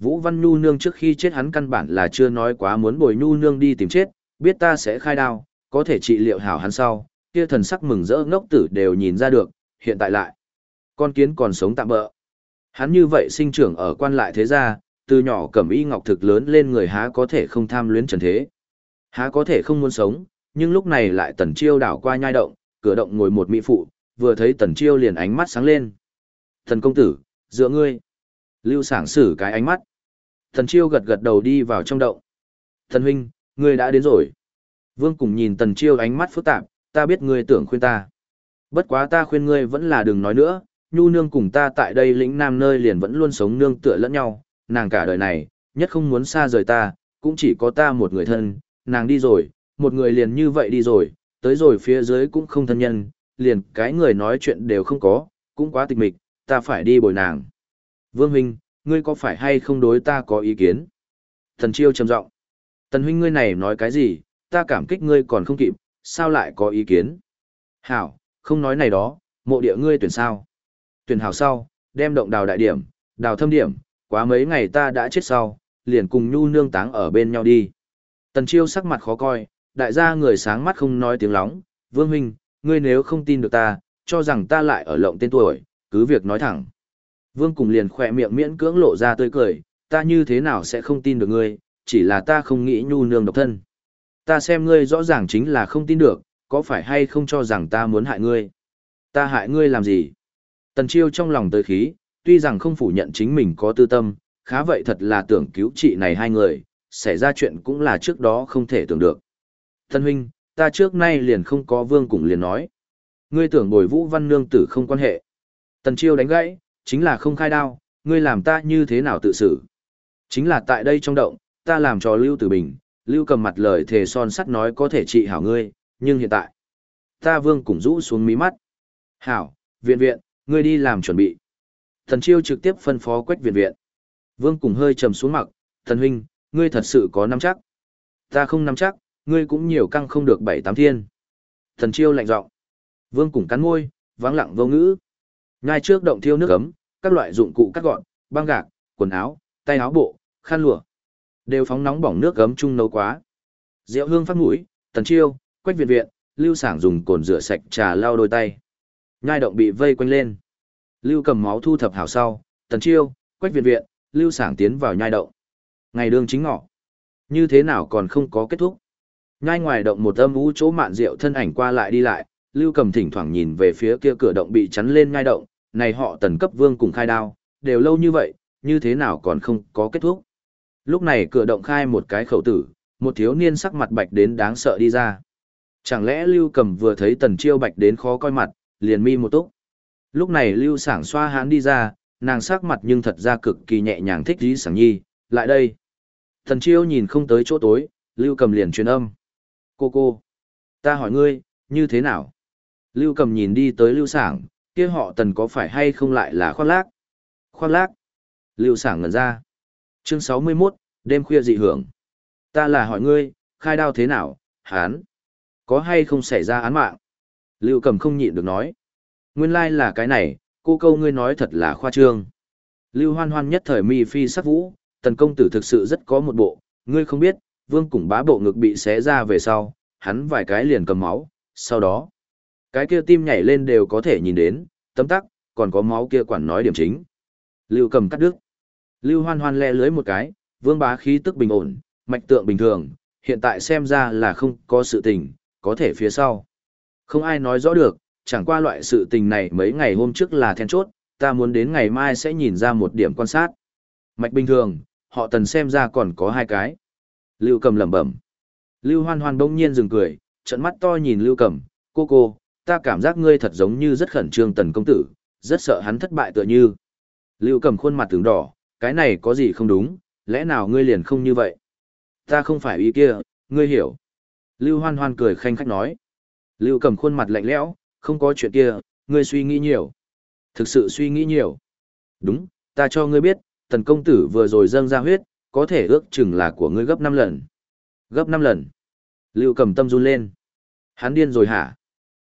Vũ Văn Nhu nương trước khi chết hắn căn bản là chưa nói quá muốn bồi Nhu nương đi tìm chết, biết ta sẽ khai đao, có thể trị liệu hảo hắn sau, kia thần sắc mừng rỡ ngốc tử đều nhìn ra được, hiện tại lại. Con kiến còn sống tạm bỡ. Hắn như vậy sinh trưởng ở quan lại thế gia, từ nhỏ cẩm y ngọc thực lớn lên người há có thể không tham luyến trần thế. Há có thể không muốn sống, nhưng lúc này lại Tần Chiêu đảo qua nhai động, cửa động ngồi một mỹ phụ, vừa thấy Tần Chiêu liền ánh mắt sáng lên. Thần công tử, dựa ngươi. Lưu Sảng sử cái ánh mắt. Tần Chiêu gật gật đầu đi vào trong động. Thần huynh, ngươi đã đến rồi. Vương cùng nhìn Tần Chiêu ánh mắt phức tạp, ta biết ngươi tưởng khuyên ta. Bất quá ta khuyên ngươi vẫn là đừng nói nữa, Nhu nương cùng ta tại đây lĩnh nam nơi liền vẫn luôn sống nương tựa lẫn nhau, nàng cả đời này, nhất không muốn xa rời ta, cũng chỉ có ta một người thân, nàng đi rồi, một người liền như vậy đi rồi, tới rồi phía dưới cũng không thân nhân, liền cái người nói chuyện đều không có, cũng quá tịch mịch, ta phải đi bồi nàng. Vương huynh, ngươi có phải hay không đối ta có ý kiến? Thần Chiêu trầm giọng. Tần huynh ngươi này nói cái gì, ta cảm kích ngươi còn không kịp, sao lại có ý kiến? Hảo, không nói này đó, mộ địa ngươi tuyển sao? Tuyển hảo sau, đem động đào đại điểm, đào thâm điểm, quá mấy ngày ta đã chết sau, liền cùng Nhu nương táng ở bên nhau đi. Tần Chiêu sắc mặt khó coi, đại gia người sáng mắt không nói tiếng lóng, Vương huynh, ngươi nếu không tin được ta, cho rằng ta lại ở lộng tên tuổi, cứ việc nói thẳng. Vương cùng liền khỏe miệng miễn cưỡng lộ ra tươi cười, ta như thế nào sẽ không tin được ngươi, chỉ là ta không nghĩ Nhu nương độc thân. Ta xem ngươi rõ ràng chính là không tin được, có phải hay không cho rằng ta muốn hại ngươi? Ta hại ngươi làm gì? Tần Chiêu trong lòng tới khí, tuy rằng không phủ nhận chính mình có tư tâm, khá vậy thật là tưởng cứu trị này hai người, xảy ra chuyện cũng là trước đó không thể tưởng được. Thân huynh, ta trước nay liền không có Vương cùng liền nói. Ngươi tưởng bồi Vũ Văn nương tử không quan hệ. Tần Chiêu đánh gãy, chính là không khai đao, ngươi làm ta như thế nào tự xử. Chính là tại đây trong động, ta làm cho Lưu Tử Bình, Lưu cầm mặt lời thề son sắt nói có thể trị hảo ngươi, nhưng hiện tại, ta Vương cùng rũ xuống mí mắt. Hảo, viện viện, ngươi đi làm chuẩn bị. Thần Chiêu trực tiếp phân phó Quách viện viện. Vương cùng hơi trầm xuống mặt, thần huynh, ngươi thật sự có nắm chắc. Ta không nắm chắc, ngươi cũng nhiều căng không được 7-8 thiên. Thần Chiêu lạnh giọng. Vương cùng cắn môi, vắng lặng vô ngữ. Ngay trước động thiêu nước ấm, các loại dụng cụ cắt gọn, băng gạc, quần áo, tay áo bộ, khăn lụa, đều phóng nóng bỏng nước gấm chung nấu quá. Rượu hương phát mũi, Tần Chiêu, Quách viện viện, Lưu Sảng dùng cồn rửa sạch trà lau đôi tay. Nhai động bị vây quanh lên. Lưu cầm máu thu thập hảo sau, Tần Chiêu, Quách viện viện, Lưu Sảng tiến vào nhai động. Ngày đương chính ngọ. Như thế nào còn không có kết thúc. Nhai ngoài động một âm u chỗ mạn rượu thân ảnh qua lại đi lại, Lưu cầm thỉnh thoảng nhìn về phía kia cửa động bị chắn lên nhai động, này họ Tần cấp vương cùng khai đao, đều lâu như vậy, như thế nào còn không có kết thúc. Lúc này cửa động khai một cái khẩu tử, một thiếu niên sắc mặt bạch đến đáng sợ đi ra. Chẳng lẽ Lưu cầm vừa thấy Tần Chiêu bạch đến khó coi mặt, liền mi một túc. Lúc này Lưu Sảng xoa hán đi ra, nàng sắc mặt nhưng thật ra cực kỳ nhẹ nhàng thích dí Sảng nhi, lại đây. Tần Chiêu nhìn không tới chỗ tối, Lưu cầm liền truyền âm. Cô, ta hỏi ngươi, như thế nào? Lưu cầm nhìn đi tới Lưu Sảng, kia họ Tần có phải hay không lại là khoác lác? Khoác lác. Lưu Sảng ngẩn ra. Chương 61, đêm khuya dị hưởng. Ta là hỏi ngươi, khai đao thế nào, hán? Có hay không xảy ra án mạng? Lưu cầm không nhịn được nói. Nguyên lai là cái này, cô câu ngươi nói thật là khoa trương. Lưu Hoan Hoan nhất thời mi phi sắc vũ, Tần công tử thực sự rất có một bộ, ngươi không biết, Vương Củng Bá bộ ngực bị xé ra về sau, hắn vài cái liền cầm máu, sau đó, cái kia tim nhảy lên đều có thể nhìn đến, tấm tắc, còn có máu kia quản nói điểm chính. Lưu cầm cắt đứt. Lưu Hoan Hoan le lưới một cái, Vương Bá khí tức bình ổn, mạch tượng bình thường, hiện tại xem ra là không có sự tình, có thể phía sau. Không ai nói rõ được, chẳng qua loại sự tình này mấy ngày hôm trước là then chốt, ta muốn đến ngày mai sẽ nhìn ra một điểm quan sát. Mạch bình thường, họ Tần xem ra còn có 2 cái. Lưu cầm lẩm bẩm. Lưu Hoan Hoan bỗng nhiên dừng cười, trợn mắt to nhìn Lưu cầm, cô, ta cảm giác ngươi thật giống như rất khẩn trương Tần công tử, rất sợ hắn thất bại tựa như. Lưu cầm khuôn mặt tướng đỏ, cái này có gì không đúng, lẽ nào ngươi liền không như vậy? Ta không phải ý kia, ngươi hiểu. Lưu Hoan Hoan cười khanh khách nói. Lưu cầm khuôn mặt lạnh lẽo, không có chuyện kia, ngươi suy nghĩ nhiều. Thực sự suy nghĩ nhiều. Đúng, ta cho ngươi biết, Tần công tử vừa rồi dâng ra huyết, có thể ước chừng là của ngươi gấp 5 lần. Gấp 5 lần. Lưu cầm tâm run lên. Hắn điên rồi hả?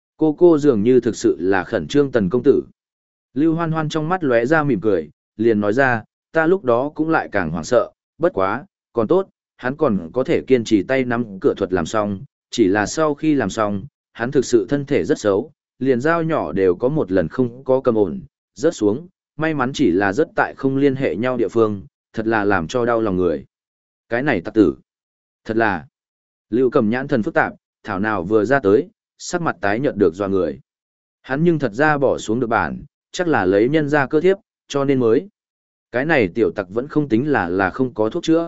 Cô dường như thực sự là khẩn trương Tần công tử. Lưu Hoan Hoan trong mắt lóe ra mỉm cười, liền nói ra, ta lúc đó cũng lại càng hoảng sợ, bất quá, còn tốt, hắn còn có thể kiên trì tay nắm cửa thuật làm xong, chỉ là sau khi làm xong, hắn thực sự thân thể rất xấu, liền dao nhỏ đều có một lần không có cầm ổn, rớt xuống, may mắn chỉ là rớt tại không liên hệ nhau địa phương, thật là làm cho đau lòng người. Cái này tặc tử, thật là, Lưu Cầm nhãn thần phức tạp, thảo nào vừa ra tới, sắc mặt tái nhợt được dọa người. Hắn nhưng thật ra bỏ xuống được bản, chắc là lấy nhân ra cơ thiếp, cho nên mới. Cái này tiểu tặc vẫn không tính là không có thuốc chữa.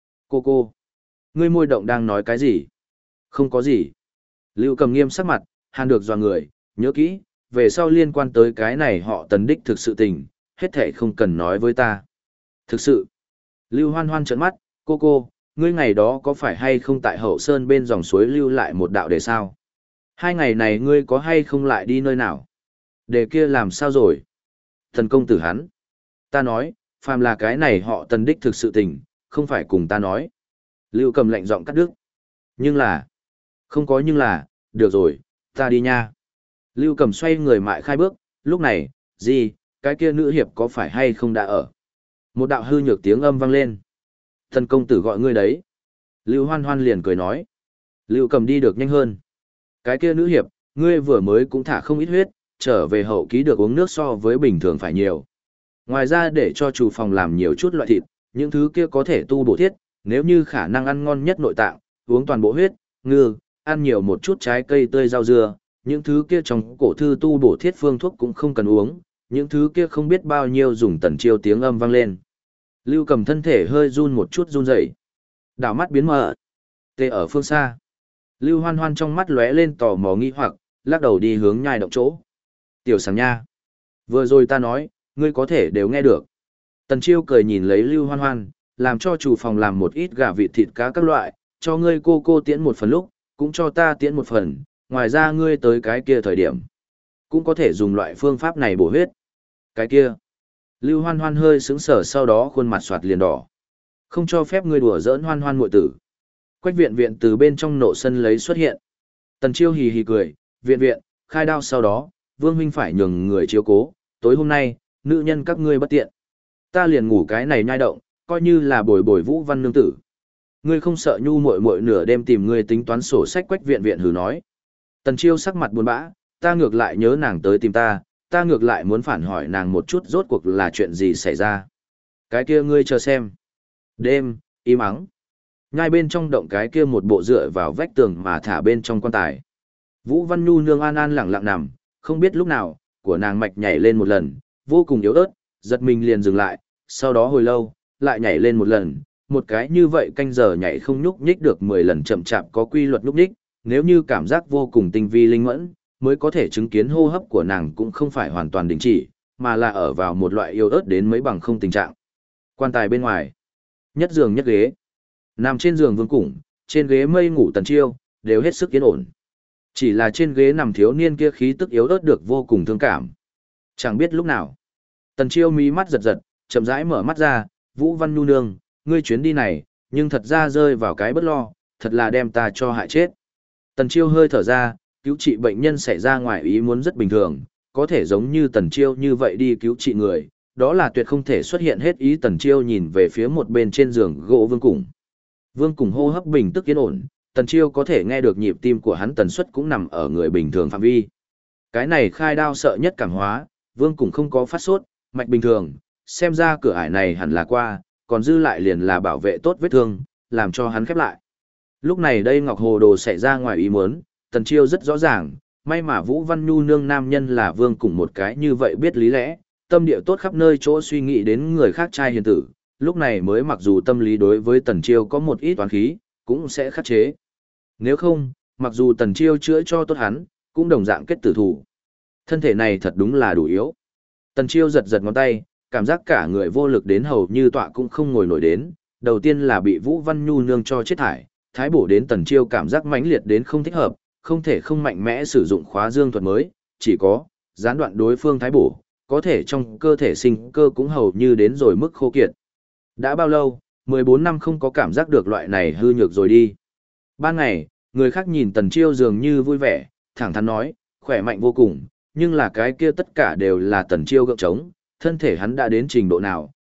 Cô, ngươi môi động đang nói cái gì? Không có gì. Lưu Cầm nghiêm sắc mặt, hàn được dọa người, nhớ kỹ, về sau liên quan tới cái này họ Tần đích thực sự tình, hết thảy không cần nói với ta. Thực sự. Lưu Hoan Hoan trợn mắt, cô, ngươi ngày đó có phải hay không tại Hậu Sơn bên dòng suối lưu lại một đạo đề sao? 2 ngày này ngươi có hay không lại đi nơi nào? Đề kia làm sao rồi? Thần công tử hắn. Ta nói, phàm là cái này họ Tần đích thực sự tình, không phải cùng ta nói. Lưu Cầm lạnh giọng cắt đứt. Nhưng là, không có nhưng là, được rồi, ta đi nha. Lưu Cầm xoay người mại khai bước, lúc này, gì, cái kia nữ hiệp có phải hay không đã ở? Một đạo hư nhược tiếng âm vang lên. Thần công tử gọi ngươi đấy. Lưu Hoan Hoan liền cười nói. Lưu Cầm đi được nhanh hơn. Cái kia nữ hiệp, ngươi vừa mới cũng thả không ít huyết, trở về hậu ký được uống nước so với bình thường phải nhiều. Ngoài ra để cho chủ phòng làm nhiều chút loại thịt, những thứ kia có thể tu bổ thiết, nếu như khả năng ăn ngon nhất nội tạng, uống toàn bộ huyết, ngư, ăn nhiều một chút trái cây tươi rau dưa, những thứ kia trong cổ thư tu bổ thiết phương thuốc cũng không cần uống, những thứ kia không biết bao nhiêu dùng Tần Chiêu tiếng âm vang lên. Lưu Cầm thân thể hơi run một chút run rẩy. Đảo mắt biến mờ. Tê ở phương xa. Lưu Hoan Hoan trong mắt lóe lên tò mò nghi hoặc, lắc đầu đi hướng nhai động chỗ. Tiểu Sàng nha. Vừa rồi ta nói, ngươi có thể đều nghe được. Tần Chiêu cười nhìn lấy Lưu Hoan Hoan, làm cho chủ phòng làm một ít gà vịt thịt cá các loại, cho ngươi cô tiễn một phần lúc, cũng cho ta tiễn một phần, ngoài ra ngươi tới cái kia thời điểm. Cũng có thể dùng loại phương pháp này bổ huyết. Cái kia. Lưu Hoan Hoan hơi sững sờ sau đó khuôn mặt soạt liền đỏ. Không cho phép ngươi đùa giỡn Hoan Hoan muội tử. Quách viện viện từ bên trong nộ sân lấy xuất hiện. Tần Chiêu hì hì cười, viện, khai đao sau đó, Vương huynh phải nhường người chiếu cố, tối hôm nay, nữ nhân các ngươi bất tiện. Ta liền ngủ cái này nhai động, coi như là bồi Vũ Văn nương tử. Ngươi không sợ nhu muội muội nửa đêm tìm ngươi tính toán sổ sách. Quách viện viện hừ nói. Tần Chiêu sắc mặt buồn bã, ta ngược lại nhớ nàng tới tìm ta ngược lại muốn phản hỏi nàng một chút rốt cuộc là chuyện gì xảy ra. Cái kia ngươi chờ xem. Đêm, im ắng. Ngay bên trong động cái kia một bộ dựa vào vách tường mà thả bên trong quan tài. Vũ Văn Nhu nương an an lẳng lặng nằm, không biết lúc nào, của nàng mạch nhảy lên một lần, vô cùng yếu ớt, giật mình liền dừng lại, sau đó hồi lâu, lại nhảy lên một lần, một cái như vậy canh giờ nhảy không nhúc nhích được 10 lần chậm chạp có quy luật nhúc nhích, nếu như cảm giác vô cùng tinh vi linh mẫn, mới có thể chứng kiến hô hấp của nàng cũng không phải hoàn toàn đình chỉ, mà là ở vào một loại yếu ớt đến mấy bằng không tình trạng. Quan tài bên ngoài, nhất giường nhất ghế. Nằm trên giường Vương Củng, trên ghế mây ngủ Tần Chiêu, đều hết sức yên ổn. Chỉ là trên ghế nằm thiếu niên kia khí tức yếu ớt được vô cùng thương cảm. Chẳng biết lúc nào, Tần Chiêu mí mắt giật giật, chậm rãi mở mắt ra, Vũ Văn Nhu nương, ngươi chuyến đi này, nhưng thật ra rơi vào cái bất lo, thật là đem ta cho hại chết. Tần Chiêu hơi thở ra, cứu trị bệnh nhân xảy ra ngoài ý muốn rất bình thường, có thể giống như Tần Chiêu như vậy đi cứu trị người, đó là tuyệt không thể xuất hiện hết ý. Tần Chiêu nhìn về phía một bên trên giường gỗ Vương Củng. Vương Củng hô hấp bình tức yên ổn, Tần Chiêu có thể nghe được nhịp tim của hắn tần suất cũng nằm ở người bình thường phạm vi. Cái này khai đao sợ nhất cảm hóa, Vương Củng không có phát sốt, mạch bình thường, xem ra cửa ải này hẳn là qua, còn dư lại liền là bảo vệ tốt vết thương, làm cho hắn khép lại. Lúc này đây Ngọc Hồ Đồ xảy ra ngoài ý muốn, Tần Chiêu rất rõ ràng, may mà Vũ Văn Nhu nương nam nhân là Vương Củng một cái như vậy biết lý lẽ, tâm địa tốt khắp nơi chỗ suy nghĩ đến người khác trai hiền tử, lúc này mới mặc dù tâm lý đối với Tần Chiêu có một ít toán khí, cũng sẽ khắc chế. Nếu không, mặc dù Tần Chiêu chữa cho tốt hắn, cũng đồng dạng kết tử thủ. Thân thể này thật đúng là đủ yếu. Tần Chiêu giật giật ngón tay, cảm giác cả người vô lực đến hầu như tọa cũng không ngồi nổi đến, đầu tiên là bị Vũ Văn Nhu nương cho chết thải, thái bổ đến Tần Chiêu cảm giác mãnh liệt đến không thích hợp, không thể không mạnh mẽ sử dụng khóa dương thuật mới, chỉ có gián đoạn đối phương thái bổ, có thể trong cơ thể sinh cơ cũng hầu như đến rồi mức khô kiệt. Đã bao lâu, 14 năm không có cảm giác được loại này hư nhược rồi đi. Ban ngày, người khác nhìn Tần Chiêu dường như vui vẻ, thẳng thắn nói, khỏe mạnh vô cùng, nhưng là cái kia tất cả đều là Tần Chiêu gượng trống, thân thể hắn đã đến trình độ nào,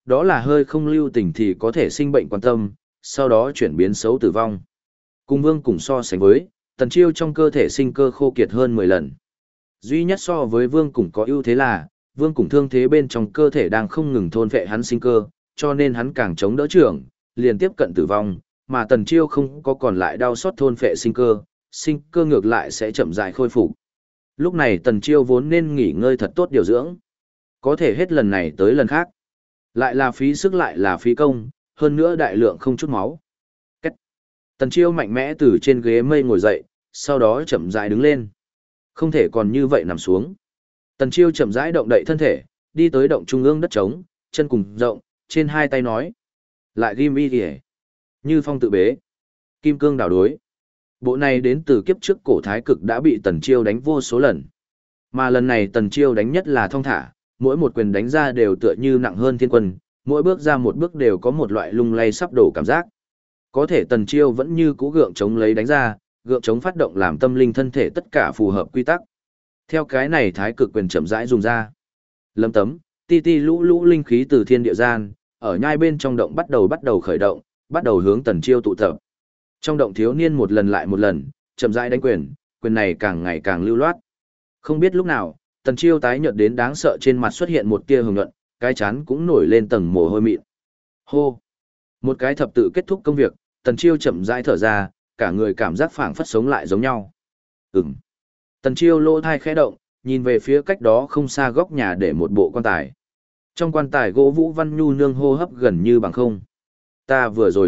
đó là hơi không lưu tình thì có thể sinh bệnh quan tâm, sau đó chuyển biến xấu tử vong. Cùng Vương Củng so sánh với, Tần Chiêu trong cơ thể sinh cơ khô kiệt hơn 10 lần. Duy nhất so với Vương Củng có ưu thế là, Vương Củng thương thế bên trong cơ thể đang không ngừng thôn phệ hắn sinh cơ, cho nên hắn càng chống đỡ trưởng, liền tiếp cận tử vong, mà Tần Chiêu không có còn lại đau xót thôn phệ sinh cơ ngược lại sẽ chậm rãi khôi phục. Lúc này Tần Chiêu vốn nên nghỉ ngơi thật tốt điều dưỡng. Có thể hết lần này tới lần khác. Lại là phí sức lại là phí công, hơn nữa đại lượng không chút máu. Cách. Tần Chiêu mạnh mẽ từ trên ghế mây ngồi dậy, sau đó chậm rãi đứng lên. Không thể còn như vậy nằm xuống. Tần Chiêu chậm rãi động đậy thân thể, đi tới động trung ương đất trống, chân cùng rộng, trên hai tay nói. Lại ghim y kìa. Như phong tự bế. Kim cương đảo đối. Bộ này đến từ kiếp trước cổ thái cực đã bị Tần Chiêu đánh vô số lần. Mà lần này Tần Chiêu đánh nhất là thong thả, mỗi một quyền đánh ra đều tựa như nặng hơn thiên quân, mỗi bước ra một bước đều có một loại lung lay sắp đổ cảm giác. Có thể Tần Chiêu vẫn như cũ gượng chống lấy đánh ra, gượng chống phát động làm tâm linh thân thể tất cả phù hợp quy tắc. Theo cái này thái cực quyền chậm rãi dùng ra. Lâm tấm, ti ti lũ lũ linh khí từ thiên địa gian, ở nhai bên trong động bắt đầu khởi động, bắt đầu hướng Tần Chiêu tụ tập. Trong động thiếu niên một lần lại một lần, chậm rãi đánh quyền, quyền này càng ngày càng lưu loát. Không biết lúc nào, Tần Chiêu tái nhợt đến đáng sợ trên mặt xuất hiện một tia hồng nhuận, cái chán cũng nổi lên tầng mồ hôi mịn. Hô! Một cái thập tự kết thúc công việc, Tần Chiêu chậm rãi thở ra, cả người cảm giác phảng phất sống lại giống nhau. Ừm. Tần Chiêu lỗ thai khẽ động, nhìn về phía cách đó không xa góc nhà để một bộ quan tài. Trong quan tài gỗ Vũ Văn Nhu nương hô hấp gần như bằng không. Ta vừa rồi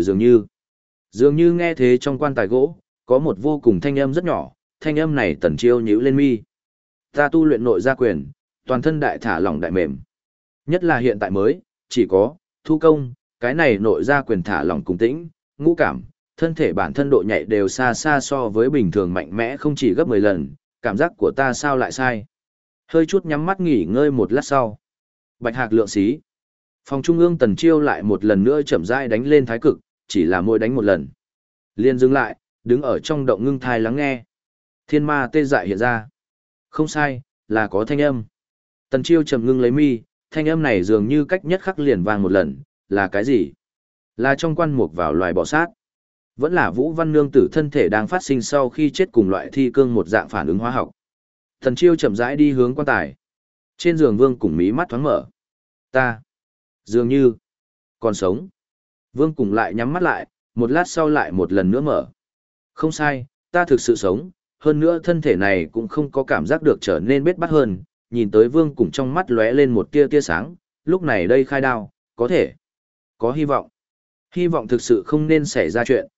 dường như nghe thế trong quan tài gỗ, có một vô cùng thanh âm rất nhỏ, thanh âm này Tần Chiêu nhíu lên mi. Ta tu luyện nội gia quyền, toàn thân đại thả lỏng đại mềm. Nhất là hiện tại mới, chỉ có, thu công, cái này nội gia quyền thả lỏng cùng tĩnh, ngũ cảm, thân thể bản thân độ nhạy đều xa xa so với bình thường mạnh mẽ không chỉ gấp 10 lần, cảm giác của ta sao lại sai. Hơi chút nhắm mắt nghỉ ngơi một lát sau. Bạch hạc lượng xí. Phòng trung ương Tần Chiêu lại một lần nữa chậm rãi đánh lên thái cực, chỉ là mỗi đánh một lần. Liên dừng lại, đứng ở trong động ngưng thai lắng nghe. Thiên ma tê dại hiện ra. Không sai, là có thanh âm. Tần Chiêu trầm ngưng lấy mi, thanh âm này dường như cách nhất khắc liền vang một lần, là cái gì? Là trong quan mục vào loài bọ sát. Vẫn là Vũ Văn Nương tử thân thể đang phát sinh sau khi chết cùng loại thi cương một dạng phản ứng hóa học. Tần Chiêu chậm rãi đi hướng quan tài. Trên giường Vương Củng mí mắt thoáng mở. Ta, dường như, còn sống. Vương Củng lại nhắm mắt lại, một lát sau lại một lần nữa mở. Không sai, ta thực sự sống, hơn nữa thân thể này cũng không có cảm giác được trở nên bết bát hơn. Nhìn tới Vương Củng trong mắt lóe lên một tia tia sáng, lúc này đây khai đao, có thể, có hy vọng. Hy vọng thực sự không nên xảy ra chuyện,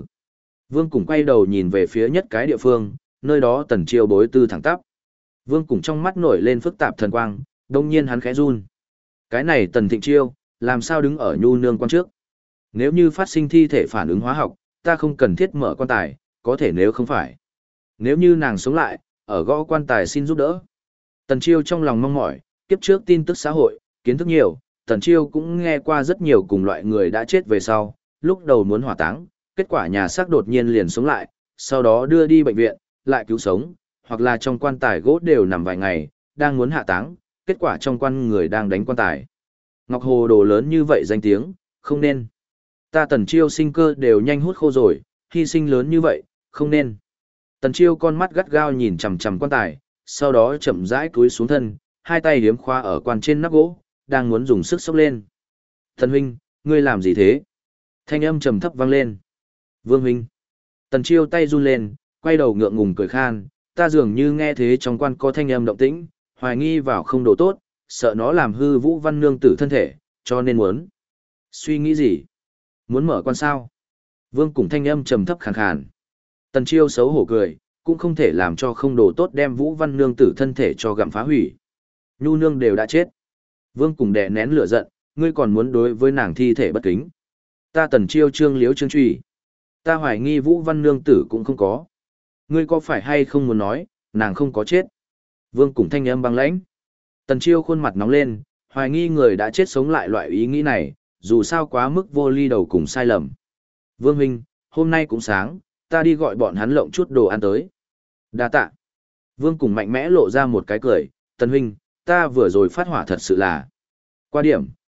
Vương Củng quay đầu nhìn về phía nhất cái địa phương, nơi đó Tần Chiêu bối tư thẳng tắp. Vương Củng trong mắt nổi lên phức tạp thần quang, đông nhiên hắn khẽ run. Cái này Tần Thịnh Chiêu, làm sao đứng ở nhu nương quan trước? Nếu như phát sinh thi thể phản ứng hóa học, ta không cần thiết mở quan tài, có thể nếu không phải. Nếu như nàng sống lại, ở gõ quan tài xin giúp đỡ. Tần Chiêu trong lòng mong mỏi, kiếp trước tin tức xã hội, kiến thức nhiều, Tần Chiêu cũng nghe qua rất nhiều cùng loại người đã chết về sau, lúc đầu muốn hỏa táng, kết quả nhà xác đột nhiên liền sống lại, sau đó đưa đi bệnh viện, lại cứu sống, hoặc là trong quan tài gỗ đều nằm vài ngày, đang muốn hạ táng, kết quả trong quan người đang đánh quan tài. Ngọc Hồ Đồ lớn như vậy danh tiếng, không nên. Ta Tần Chiêu sinh cơ đều nhanh hút khô rồi, hy sinh lớn như vậy, không nên. Tần Chiêu con mắt gắt gao nhìn chằm chằm quan tài, sau đó chậm rãi cúi xuống thân, hai tay hiếm khoa ở quan trên nắp gỗ, đang muốn dùng sức xốc lên. Thần huynh, ngươi làm gì thế? Thanh âm trầm thấp vang lên. Vương huynh. Tần Chiêu tay run lên, quay đầu ngượng ngùng cười khan, ta dường như nghe thế trong quan có thanh âm động tĩnh, hoài nghi vào không đồ tốt, sợ nó làm hư Vũ Văn Nương tử thân thể, cho nên muốn. Suy nghĩ gì? Muốn mở quan sao? Vương Củng thanh âm trầm thấp khàn khàn. Tần Chiêu xấu hổ cười, cũng không thể làm cho không đồ tốt đem Vũ Văn Nương tử thân thể cho gặm phá hủy. Nhu nương đều đã chết. Vương Củng đè nén lửa giận, ngươi còn muốn đối với nàng thi thể bất kính. Ta Tần Chiêu trương liếu trương truy. Ta hoài nghi Vũ Văn Nương tử cũng không có. Ngươi có phải hay không muốn nói, nàng không có chết? Vương Củng thanh âm băng lãnh. Tần Chiêu khuôn mặt nóng lên, hoài nghi người đã chết sống lại loại ý nghĩ này, dù sao quá mức vô ly đầu cùng sai lầm. Vương huynh, hôm nay cũng sáng, ta đi gọi bọn hắn lộng chút đồ ăn tới. Đa tạ. Vương Củng mạnh mẽ lộ ra một cái cười, Tần huynh, ta vừa rồi phát hỏa thật sự là. Qua điểm,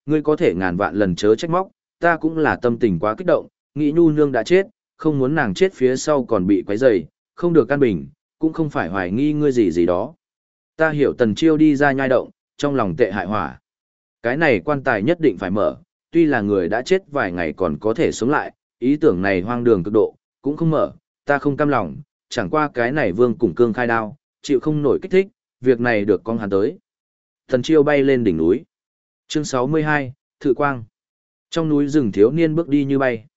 ngươi có thể ngàn vạn lần chớ trách móc, ta cũng là tâm tình quá kích động, nghĩ nhu nương đã chết, không muốn nàng chết phía sau còn bị quấy rầy, không được căn bình, cũng không phải hoài nghi ngươi gì gì đó. Ta hiểu Tần Chiêu đi ra nhai động, trong lòng tệ hại hỏa. Cái này quan tài nhất định phải mở, tuy là người đã chết vài ngày còn có thể sống lại, ý tưởng này hoang đường cực độ, cũng không mở, ta không cam lòng, chẳng qua cái này Vương Củng Cương khai đao, chịu không nổi kích thích, việc này được con hắn tới. Tần Chiêu bay lên đỉnh núi. Chương 62, Thự Quang. Trong núi rừng thiếu niên bước đi như bay.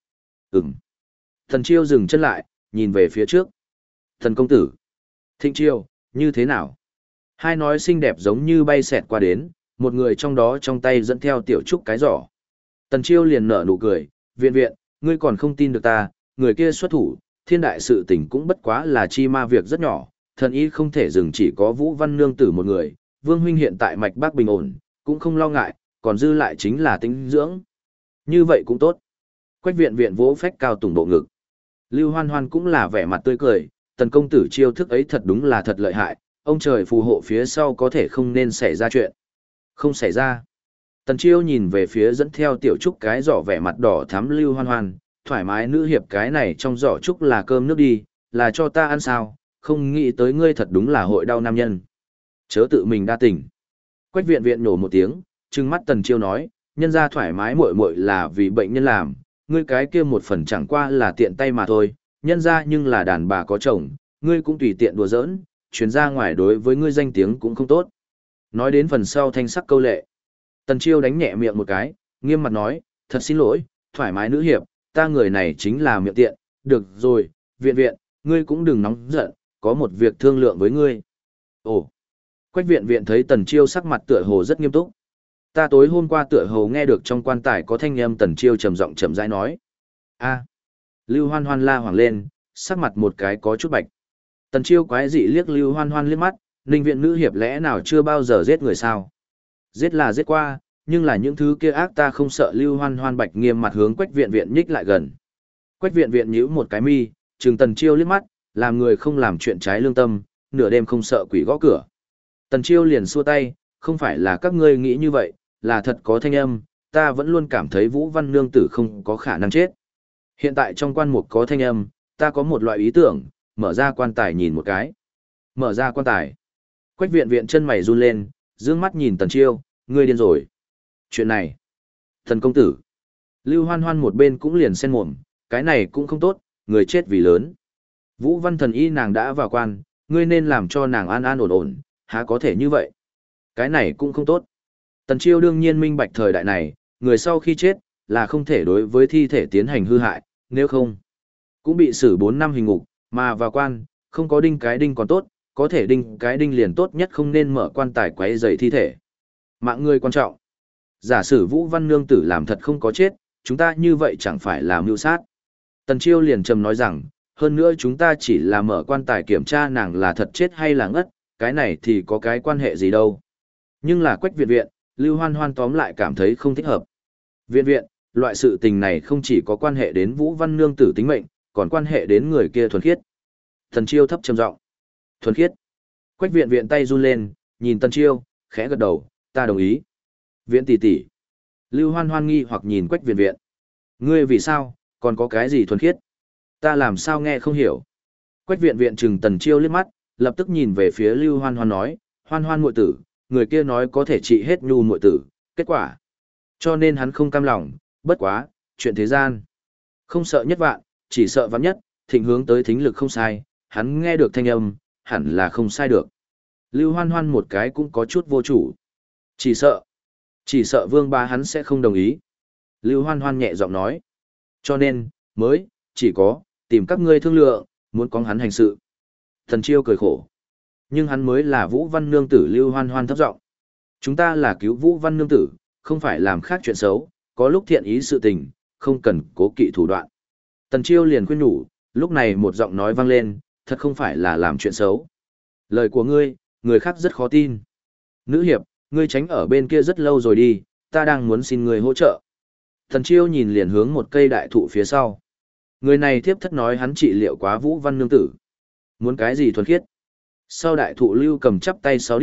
Tần Chiêu dừng chân lại, nhìn về phía trước. Thần công tử. Thịnh Chiêu, như thế nào? Hai nói xinh đẹp giống như bay xẹt qua đến, một người trong đó trong tay dẫn theo tiểu trúc cái giỏ. Tần Chiêu liền nở nụ cười, viện viện, ngươi còn không tin được ta, người kia xuất thủ, thiên đại sự tình cũng bất quá là chi ma việc rất nhỏ, thần ý không thể dừng chỉ có Vũ Văn Nương tử một người, Vương huynh hiện tại mạch bắc bình ổn, cũng không lo ngại, còn dư lại chính là tính dưỡng. Như vậy cũng tốt. Quách viện viện vỗ phách cao tùng bộ ngực. Lưu Hoan Hoan cũng là vẻ mặt tươi cười, Tần công tử chiêu thức ấy thật đúng là thật lợi hại, ông trời phù hộ phía sau có thể không nên xảy ra chuyện. Không xảy ra. Tần Chiêu nhìn về phía dẫn theo tiểu trúc cái giỏ vẻ mặt đỏ thắm Lưu Hoan Hoan, thoải mái nữ hiệp cái này trong giỏ trúc là cơm nước đi, là cho ta ăn sao, không nghĩ tới ngươi thật đúng là hội đau nam nhân. Chớ tự mình đa tình. Quách viện viện nổ một tiếng, trừng mắt Tần Chiêu nói, nhân ra thoải mái muội muội là vì bệnh nhân làm, ngươi cái kia một phần chẳng qua là tiện tay mà thôi, nhân ra nhưng là đàn bà có chồng, ngươi cũng tùy tiện đùa giỡn, chuyến ra ngoài đối với ngươi danh tiếng cũng không tốt. Nói đến phần sau thanh sắc câu lệ. Tần Chiêu đánh nhẹ miệng một cái, nghiêm mặt nói, thật xin lỗi, thoải mái nữ hiệp, ta người này chính là miệng tiện, được rồi, viện viện, ngươi cũng đừng nóng giận, có một việc thương lượng với ngươi. Ồ, Quách viện viện thấy Tần Chiêu sắc mặt tựa hồ rất nghiêm túc. Ta tối hôm qua tựa hồ nghe được trong quan tài có thanh âm Tần Chiêu trầm giọng chậm rãi nói. A. Lưu Hoan Hoan la hoảng lên, sắc mặt một cái có chút bạch. Tần Chiêu quái dị liếc Lưu Hoan Hoan liếc mắt, Ninh viện nữ hiệp lẽ nào chưa bao giờ giết người sao? Giết là giết qua, nhưng là những thứ kia ác ta không sợ. Lưu Hoan Hoan bạch nghiêm mặt hướng Quách viện viện nhích lại gần. Quách viện viện nhíu một cái mi, trừng Tần Chiêu liếc mắt, làm người không làm chuyện trái lương tâm, nửa đêm không sợ quỷ gõ cửa. Tần Chiêu liền xua tay, không phải là các ngươi nghĩ như vậy, là thật có thanh âm, ta vẫn luôn cảm thấy Vũ Văn Nương tử không có khả năng chết. Hiện tại trong quan mục có thanh âm, ta có một loại ý tưởng, mở ra quan tài nhìn một cái. Mở ra quan tài. Quách viện viện chân mày run lên, dương mắt nhìn Tần Chiêu, ngươi điên rồi. Chuyện này. Thần công tử. Lưu Hoan Hoan một bên cũng liền xen mồm, cái này cũng không tốt, người chết vì lớn. Vũ Văn thần y nàng đã vào quan, ngươi nên làm cho nàng an an ổn ổn, há có thể như vậy. Cái này cũng không tốt. Tần Chiêu đương nhiên minh bạch thời đại này, người sau khi chết, là không thể đối với thi thể tiến hành hư hại, nếu không, cũng bị xử 4 năm hình ngục, mà vào quan, không có đinh cái đinh còn tốt, có thể đinh cái đinh liền tốt nhất không nên mở quan tài quấy rầy thi thể. Mạng người quan trọng. Giả sử Vũ Văn Nương tử làm thật không có chết, chúng ta như vậy chẳng phải là mưu sát. Tần Chiêu liền trầm nói rằng, hơn nữa chúng ta chỉ là mở quan tài kiểm tra nàng là thật chết hay là ngất, cái này thì có cái quan hệ gì đâu. Nhưng là Quách viện viện, Lưu Hoan Hoan tóm lại cảm thấy không thích hợp. Viện viện, loại sự tình này không chỉ có quan hệ đến Vũ Văn Nương tử tính mệnh, còn quan hệ đến người kia thuần khiết. Tần Chiêu thấp trầm giọng. Thuần khiết. Quách viện viện tay run lên, nhìn Tần Chiêu, khẽ gật đầu, ta đồng ý. Viện tỷ tỷ. Lưu Hoan Hoan nghi hoặc nhìn Quách viện viện. Ngươi vì sao, còn có cái gì thuần khiết? Ta làm sao nghe không hiểu. Quách viện viện trừng Tần Chiêu liếc mắt, lập tức nhìn về phía Lưu Hoan Hoan nói, Hoan Hoan muội tử, người kia nói có thể trị hết nhu muội tử, kết quả. Cho nên hắn không cam lòng, bất quá, chuyện thế gian. Không sợ nhất vạn, chỉ sợ vạn nhất, thịnh hướng tới thính lực không sai, hắn nghe được thanh âm, hẳn là không sai được. Lưu Hoan Hoan một cái cũng có chút vô chủ. Chỉ sợ Vương Bá hắn sẽ không đồng ý. Lưu Hoan Hoan nhẹ giọng nói. Cho nên, mới, chỉ có, tìm các ngươi thương lượng, muốn có hắn hành sự. Thần Chiêu cười khổ. Nhưng hắn mới là Vũ Văn Nương tử. Lưu Hoan Hoan thấp giọng. Chúng ta là cứu Vũ Văn Nương tử, không phải làm khác chuyện xấu, có lúc thiện ý sự tình, không cần cố kỵ thủ đoạn. Tần Chiêu liền khuyên nhủ, lúc này một giọng nói vang lên, thật không phải là làm chuyện xấu. Lời của ngươi, người khác rất khó tin. Nữ hiệp, ngươi tránh ở bên kia rất lâu rồi đi, ta đang muốn xin ngươi hỗ trợ. Tần Chiêu nhìn liền hướng một cây đại thụ phía sau. Người này thiếp thất nói hắn trị liệu quá Vũ Văn Nương tử. Muốn cái gì thuần khiết? Sau đại thụ Lưu cầm chắp tay sáu đít,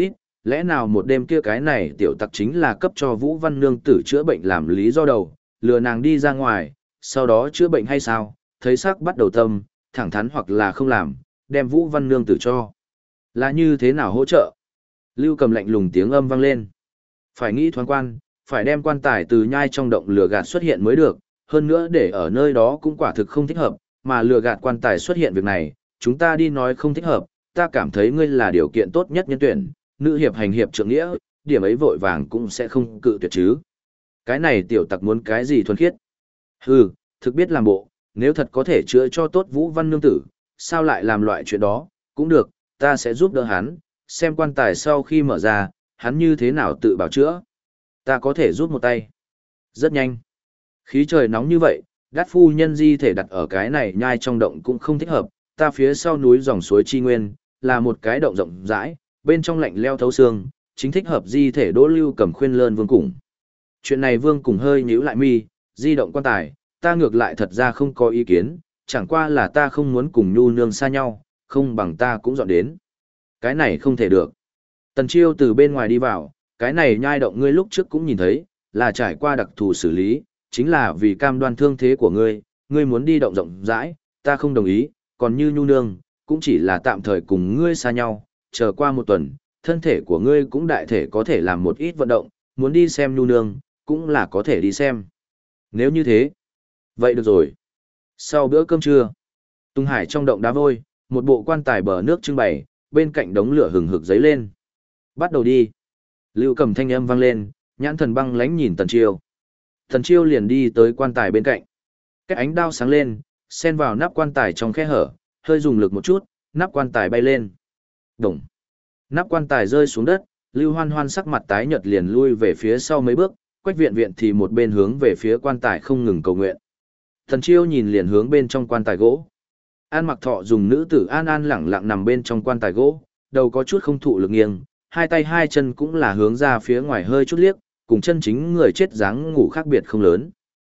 Lẽ nào một đêm kia cái này tiểu tặc chính là cấp cho Vũ Văn Nương tử chữa bệnh làm lý do đầu, lừa nàng đi ra ngoài, sau đó chữa bệnh hay sao, thấy sắc bắt đầu tâm, thẳng thắn hoặc là không làm, đem Vũ Văn Nương tử cho. Là như thế nào hỗ trợ? Lưu Cầm lạnh lùng tiếng âm vang lên. Phải nghĩ thoáng quan, phải đem quan tài từ nhai trong động lừa gạt xuất hiện mới được, hơn nữa để ở nơi đó cũng quả thực không thích hợp, mà lừa gạt quan tài xuất hiện việc này, chúng ta đi nói không thích hợp, ta cảm thấy ngươi là điều kiện tốt nhất nhân tuyển, nữ hiệp hành hiệp trượng nghĩa, điểm ấy vội vàng cũng sẽ không cự tuyệt chứ. Cái này tiểu tặc muốn cái gì thuần khiết? Hừ, thực biết làm bộ, nếu thật có thể chữa cho tốt Vũ Văn Nương tử, sao lại làm loại chuyện đó, cũng được, ta sẽ giúp đỡ hắn, xem quan tài sau khi mở ra, hắn như thế nào tự bảo chữa. Ta có thể giúp một tay. Rất nhanh. Khí trời nóng như vậy, Đát phu nhân di thể đặt ở cái này nhai trong động cũng không thích hợp, ta phía sau núi dòng suối Chi Nguyên, là một cái động rộng rãi, bên trong lạnh leo thấu xương, chính thích hợp di thể Đỗ Lưu Cầm khuyên lơn Vương Cùng. Chuyện này Vương Cùng hơi nhíu lại mi, di động quan tài, ta ngược lại thật ra không có ý kiến, chẳng qua là ta không muốn cùng Nhu nương xa nhau, không bằng ta cũng dọn đến. Cái này không thể được. Tần Chiêu từ bên ngoài đi vào, cái này nhai động ngươi lúc trước cũng nhìn thấy, là trải qua đặc thù xử lý, chính là vì cam đoan thương thế của ngươi, ngươi muốn đi động rộng rãi, ta không đồng ý, còn như Nhu nương, cũng chỉ là tạm thời cùng ngươi xa nhau, chờ qua một tuần, thân thể của ngươi cũng đại thể có thể làm một ít vận động, muốn đi xem Nhu nương, cũng là có thể đi xem. Nếu như thế, vậy được rồi. Sau bữa cơm trưa, Tung Hải trong động đá vôi, một bộ quan tài bờ nước trưng bày, bên cạnh đống lửa hừng hực dấy lên. Bắt đầu đi. Lưu Cầm thanh âm vang lên, nhãn thần băng lánh nhìn Tần Chiêu. Tần Chiêu liền đi tới quan tài bên cạnh. Cái ánh đao sáng lên, xen vào nắp quan tài trong khe hở, hơi dùng lực một chút, nắp quan tài bay lên. Đùng. Nắp quan tài rơi xuống đất, Lưu Hoan Hoan sắc mặt tái nhợt liền lui về phía sau mấy bước, Quách Viện Viện thì một bên hướng về phía quan tài không ngừng cầu nguyện. Tần Chiêu nhìn liền hướng bên trong quan tài gỗ. An Mặc Thọ dùng nữ tử An An lẳng lặng nằm bên trong quan tài gỗ, đầu có chút không thụ lực nghiêng, hai tay hai chân cũng là hướng ra phía ngoài hơi chút liếc, cùng chân chính người chết dáng ngủ khác biệt không lớn.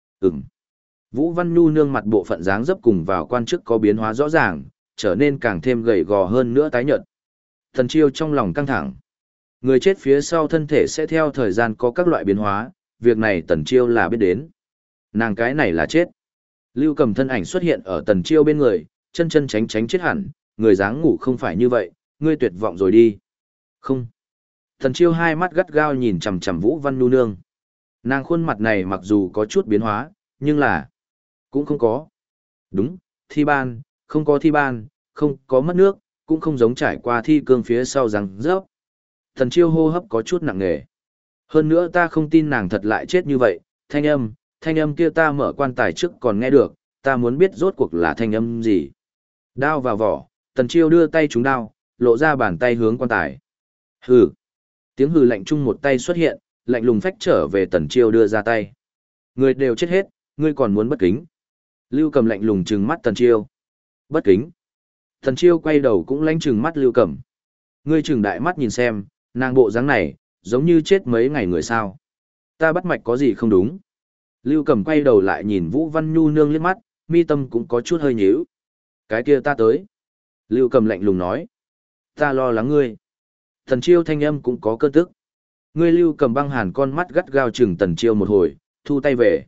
Vũ Văn Nhu nương mặt bộ phận dáng dấp cùng vào quan chức có biến hóa rõ ràng, trở nên càng thêm gầy gò hơn nữa tái nhợt. Tần Chiêu trong lòng căng thẳng. Người chết phía sau thân thể sẽ theo thời gian có các loại biến hóa, việc này Tần Chiêu là biết đến. Nàng cái này là chết. Lưu Cầm thân ảnh xuất hiện ở Tần Chiêu bên người, chân chân tránh tránh chết hẳn, người dáng ngủ không phải như vậy, ngươi tuyệt vọng rồi đi. Không. Tần Chiêu hai mắt gắt gao nhìn chằm chằm Vũ Văn Nhu nương. Nàng khuôn mặt này mặc dù có chút biến hóa, nhưng là cũng không có. Đúng, thi ban, không có thi ban, không có mất nước, cũng không giống trải qua thi cương phía sau răng rớp. Tần Chiêu hô hấp có chút nặng nề. Hơn nữa ta không tin nàng thật lại chết như vậy, thanh âm kia ta mở quan tài trước còn nghe được, ta muốn biết rốt cuộc là thanh âm gì. Đao vào vỏ, Tần Chiêu đưa tay trúng đao, lộ ra bàn tay hướng quan tài. Hừ. Tiếng hừ lạnh chung một tay xuất hiện, lạnh lùng phách trở về Tần Chiêu đưa ra tay. Người đều chết hết, ngươi còn muốn bất kính. Lưu Cầm lạnh lùng trừng mắt Tần Chiêu. Bất kính. Tần Chiêu quay đầu cũng lánh trừng mắt Lưu Cầm. Ngươi trừng đại mắt nhìn xem, nàng bộ dáng này, giống như chết mấy ngày người sao. Ta bắt mạch có gì không đúng. Lưu Cầm quay đầu lại nhìn Vũ Văn Nhu nương liếc mắt, mi tâm cũng có chút hơi nhíu. Cái kia ta tới. Lưu Cầm lạnh lùng nói. Ta lo lắng ngươi. Tần Chiêu thanh âm cũng có cơn tức. Ngươi Lưu Cầm băng hàn con mắt gắt gao chừng Tần Chiêu một hồi, thu tay về.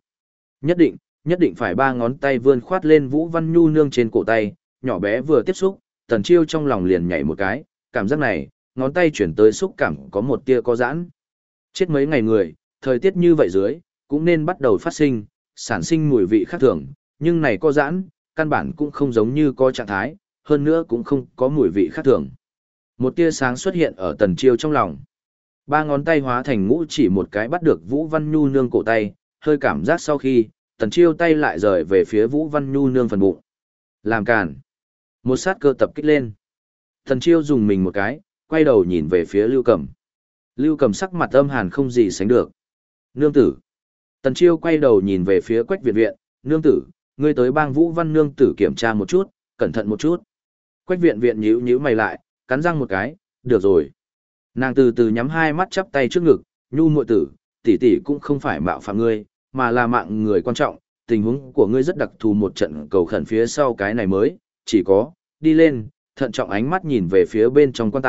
Nhất định phải ba ngón tay vươn khoát lên Vũ Văn Nhu nương trên cổ tay, nhỏ bé vừa tiếp xúc, Tần Chiêu trong lòng liền nhảy một cái, cảm giác này, ngón tay chuyển tới xúc cảm có một tia có giãn. Chết mấy ngày người, thời tiết như vậy dưới, cũng nên bắt đầu phát sinh, sản sinh mùi vị khác thường, nhưng này có giãn, căn bản cũng không giống như có trạng thái, hơn nữa cũng không có mùi vị khác thường. Một tia sáng xuất hiện ở Tần Chiêu trong lòng. Ba ngón tay hóa thành ngũ chỉ một cái bắt được Vũ Văn Nhu nương cổ tay, hơi cảm giác sau khi, Tần Chiêu tay lại rời về phía Vũ Văn Nhu nương phần bụng. Làm cản. Một sát cơ tập kích lên. Tần Chiêu dùng mình một cái, quay đầu nhìn về phía Lưu Cầm. Lưu Cầm sắc mặt âm hàn không gì sánh được. Nương tử. Tần Chiêu quay đầu nhìn về phía Quách Viện Viện. Nương tử, ngươi tới bang Vũ Văn nương tử kiểm tra một chút, cẩn thận một chút. Quách Viện Viện nhíu nhíu mày lại, cắn răng một cái, được rồi. Nàng từ từ nhắm hai mắt chắp tay trước ngực, Nhu muội tử, tỷ tỷ cũng không phải mạo phạm ngươi, mà là mạng người quan trọng, tình huống của ngươi rất đặc thù một trận cầu khẩn phía sau cái này mới, chỉ có, đi lên, thận trọng ánh mắt nhìn về phía bên trong quan tài,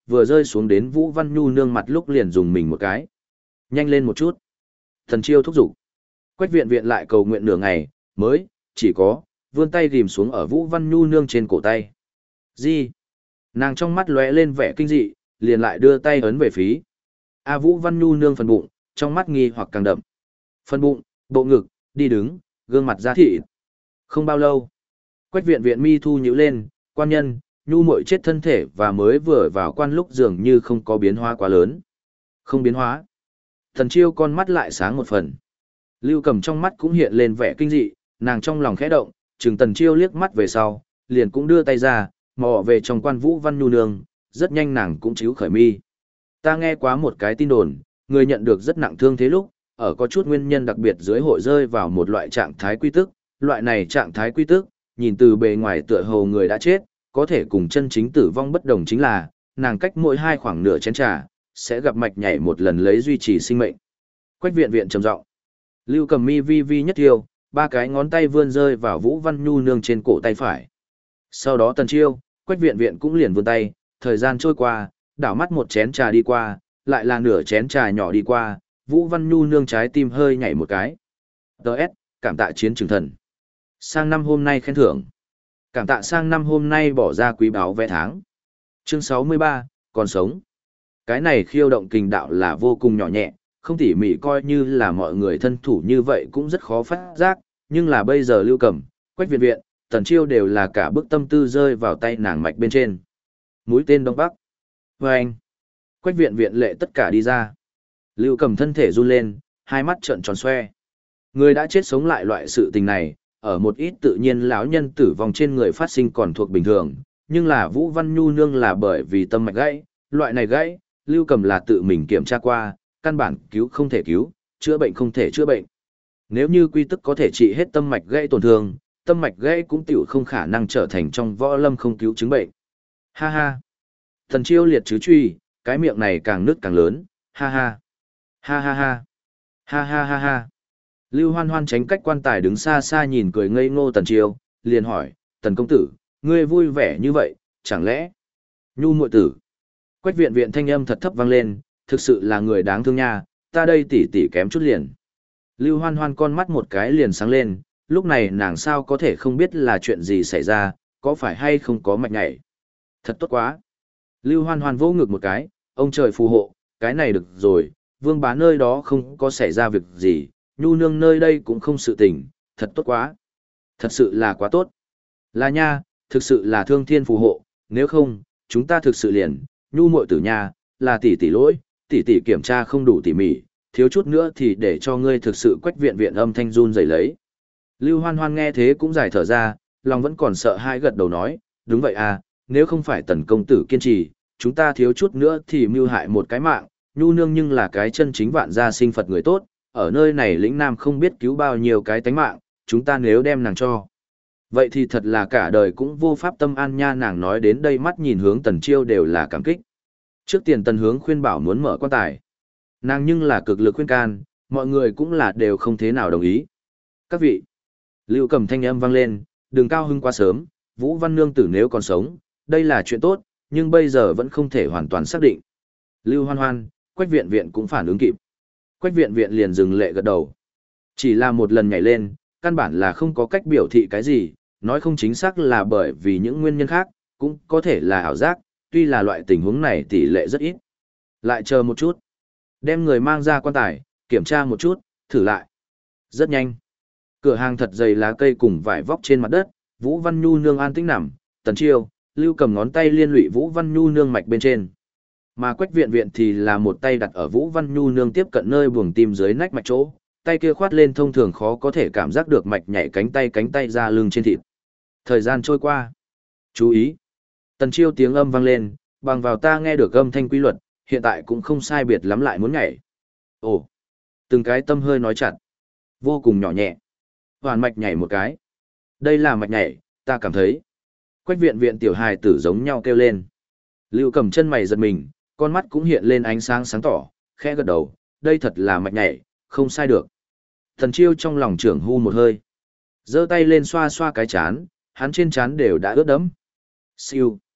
vừa rơi xuống đến Vũ Văn Nhu nương mặt lúc liền dùng mình một cái. Nhanh lên một chút. Tần Chiêu thúc giục. Quách viện viện lại cầu nguyện nửa ngày, mới, chỉ có, vươn tay ghim xuống ở Vũ Văn Nhu nương trên cổ tay. Gì? Nàng trong mắt lóe lên vẻ kinh dị, liền lại đưa tay ấn về phí. A Vũ Văn Nhu nương phần bụng, trong mắt nghi hoặc càng đậm. Phần bụng, bộ ngực, đi đứng, gương mặt da thịt. Không bao lâu, Quách viện viện mi thu nhíu lên, quan nhân, Nhu muội chết thân thể và mới vừa vào quan lúc dường như không có biến hóa quá lớn. Không biến hóa. Thần Chiêu con mắt lại sáng một phần. Lưu Cầm trong mắt cũng hiện lên vẻ kinh dị, nàng trong lòng khẽ động, chừng Tần Chiêu liếc mắt về sau, liền cũng đưa tay ra, mò về trong quan Vũ Văn Nhu nương, rất nhanh nàng cũng chíu khởi mi. Ta nghe quá một cái tin đồn, người nhận được rất nặng thương thế lúc, ở có chút nguyên nhân đặc biệt dưới hội rơi vào một loại trạng thái quy tức, loại này trạng thái quy tức, nhìn từ bề ngoài tựa hồ người đã chết, có thể cùng chân chính tử vong bất đồng chính là, nàng cách mỗi hai khoảng nửa chén trà, sẽ gặp mạch nhảy một lần lấy duy trì sinh mệnh. Quách viện viện trầm giọng. Lưu Cầm mi vi vi nhất thiêu, ba cái ngón tay vươn rơi vào Vũ Văn Nhu nương trên cổ tay phải. Sau đó Tần Chiêu, Quách viện viện cũng liền vươn tay, thời gian trôi qua, đảo mắt một chén trà đi qua, lại là nửa chén trà nhỏ đi qua, Vũ Văn Nhu nương trái tim hơi nhảy một cái. Đợt, cảm tạ chiến trường thần. Sang năm hôm nay khen thưởng. Cảm tạ sang năm hôm nay bỏ ra quý báu vé tháng. Chương 63, còn sống. Cái này khiêu động kình đạo là vô cùng nhỏ nhẹ, không tỉ mỉ coi như là mọi người thân thủ như vậy cũng rất khó phát giác, nhưng là bây giờ Lưu Cầm, Quách viện viện, Tần Chiêu đều là cả bức tâm tư rơi vào tay nàng mạch bên trên. Mũi tên Đông Bắc. Vâng! Quách viện viện lệ tất cả đi ra. Lưu Cầm thân thể run lên, hai mắt trợn tròn xoe. Người đã chết sống lại loại sự tình này, ở một ít tự nhiên lão nhân tử vong trên người phát sinh còn thuộc bình thường, nhưng là Vũ Văn Nhu nương là bởi vì tâm mạch gãy, loại này gãy, Lưu Cầm là tự mình kiểm tra qua, căn bản cứu không thể cứu, chữa bệnh không thể chữa bệnh. Nếu như quy tức có thể trị hết tâm mạch gãy tổn thương, tâm mạch gãy cũng tiểu không khả năng trở thành trong võ lâm không cứu chứng bệnh. Ha ha! Thần Chiêu liệt chứ truy, cái miệng này càng nứt càng lớn, ha ha! Ha ha ha! Ha ha ha ha! Lưu Hoan Hoan tránh cách quan tài đứng xa xa nhìn cười ngây ngô Tần Chiêu, liền hỏi, Tần công tử, ngươi vui vẻ như vậy, chẳng lẽ? Nhu muội tử. Quách viện viện thanh âm thật thấp vang lên, thực sự là người đáng thương nha, ta đây tỉ tỉ kém chút liền. Lưu Hoan Hoan con mắt một cái liền sáng lên, lúc này nàng sao có thể không biết là chuyện gì xảy ra, có phải hay không có mạch nhảy. Thật tốt quá. Lưu Hoan Hoan vỗ ngực một cái, ông trời phù hộ, cái này được rồi, Vương Bá nơi đó không có xảy ra việc gì, Nhu nương nơi đây cũng không sự tình, thật tốt quá. Thật sự là quá tốt. Là nha, thực sự là thương thiên phù hộ, nếu không, chúng ta thực sự liền, Nhu muội tử nha, là tỷ tỷ lỗi, tỷ tỷ kiểm tra không đủ tỉ mỉ, thiếu chút nữa thì để cho ngươi thực sự Quách viện viện âm thanh run rẩy lấy. Lưu Hoan Hoan nghe thế cũng giải thở ra, lòng vẫn còn sợ hãi gật đầu nói, đúng vậy à, nếu không phải Tần công tử kiên trì, chúng ta thiếu chút nữa thì mưu hại một cái mạng, Nhu nương nhưng là cái chân chính vạn gia sinh Phật người tốt, ở nơi này lĩnh nam không biết cứu bao nhiêu cái tánh mạng, chúng ta nếu đem nàng cho. Vậy thì thật là cả đời cũng vô pháp tâm an nha. Nàng nói đến đây mắt nhìn hướng Tần Chiêu đều là cảm kích. Trước tiền Tần hướng khuyên bảo muốn mở quan tài. Nàng nhưng là cực lực khuyên can, mọi người cũng là đều không thế nào đồng ý. Các vị, Lưu Cầm thanh âm vang lên, đừng cao hưng quá sớm, Vũ Văn Nương tử nếu còn sống, đây là chuyện tốt, nhưng bây giờ vẫn không thể hoàn toàn xác định. Lưu Hoan Hoan, Quách viện viện cũng phản ứng kịp. Quách viện viện liền dừng lệ gật đầu. Chỉ là một lần nhảy lên, căn bản là không có cách biểu thị cái gì, nói không chính xác là bởi vì những nguyên nhân khác, cũng có thể là ảo giác, tuy là loại tình huống này tỷ lệ rất ít. Lại chờ một chút. Đem người mang ra quan tài, kiểm tra một chút, thử lại. Rất nhanh. Cửa hàng thật dày lá cây cùng vải vóc trên mặt đất, Vũ Văn Nhu nương an tĩnh nằm, Tần Chiêu, Lưu Cầm ngón tay liên lụy Vũ Văn Nhu nương mạch bên trên. Mà Quách viện viện thì là một tay đặt ở Vũ Văn Nhu nương tiếp cận nơi buồng tim dưới nách mạch chỗ, tay kia khoát lên thông thường khó có thể cảm giác được mạch nhảy cánh tay ra lưng trên thịt. Thời gian trôi qua. Chú ý. Tần Chiêu tiếng âm vang lên, bằng vào ta nghe được âm thanh quy luật, hiện tại cũng không sai biệt lắm lại muốn nhảy. Ồ. Từng cái tâm hơi nói chặt. Vô cùng nhỏ nhẹ. Hoàn mạch nhảy một cái. Đây là mạch nhảy, ta cảm thấy. Quách viện viện tiểu hài tử giống nhau kêu lên. Lưu Cầm chân mày giật mình, con mắt cũng hiện lên ánh sáng sáng tỏ, khẽ gật đầu, đây thật là mạch nhảy, không sai được. Tần Chiêu trong lòng trưởng hu một hơi. Giơ tay lên xoa xoa cái chán, hắn trên chán đều đã ướt đẫm. Siêu.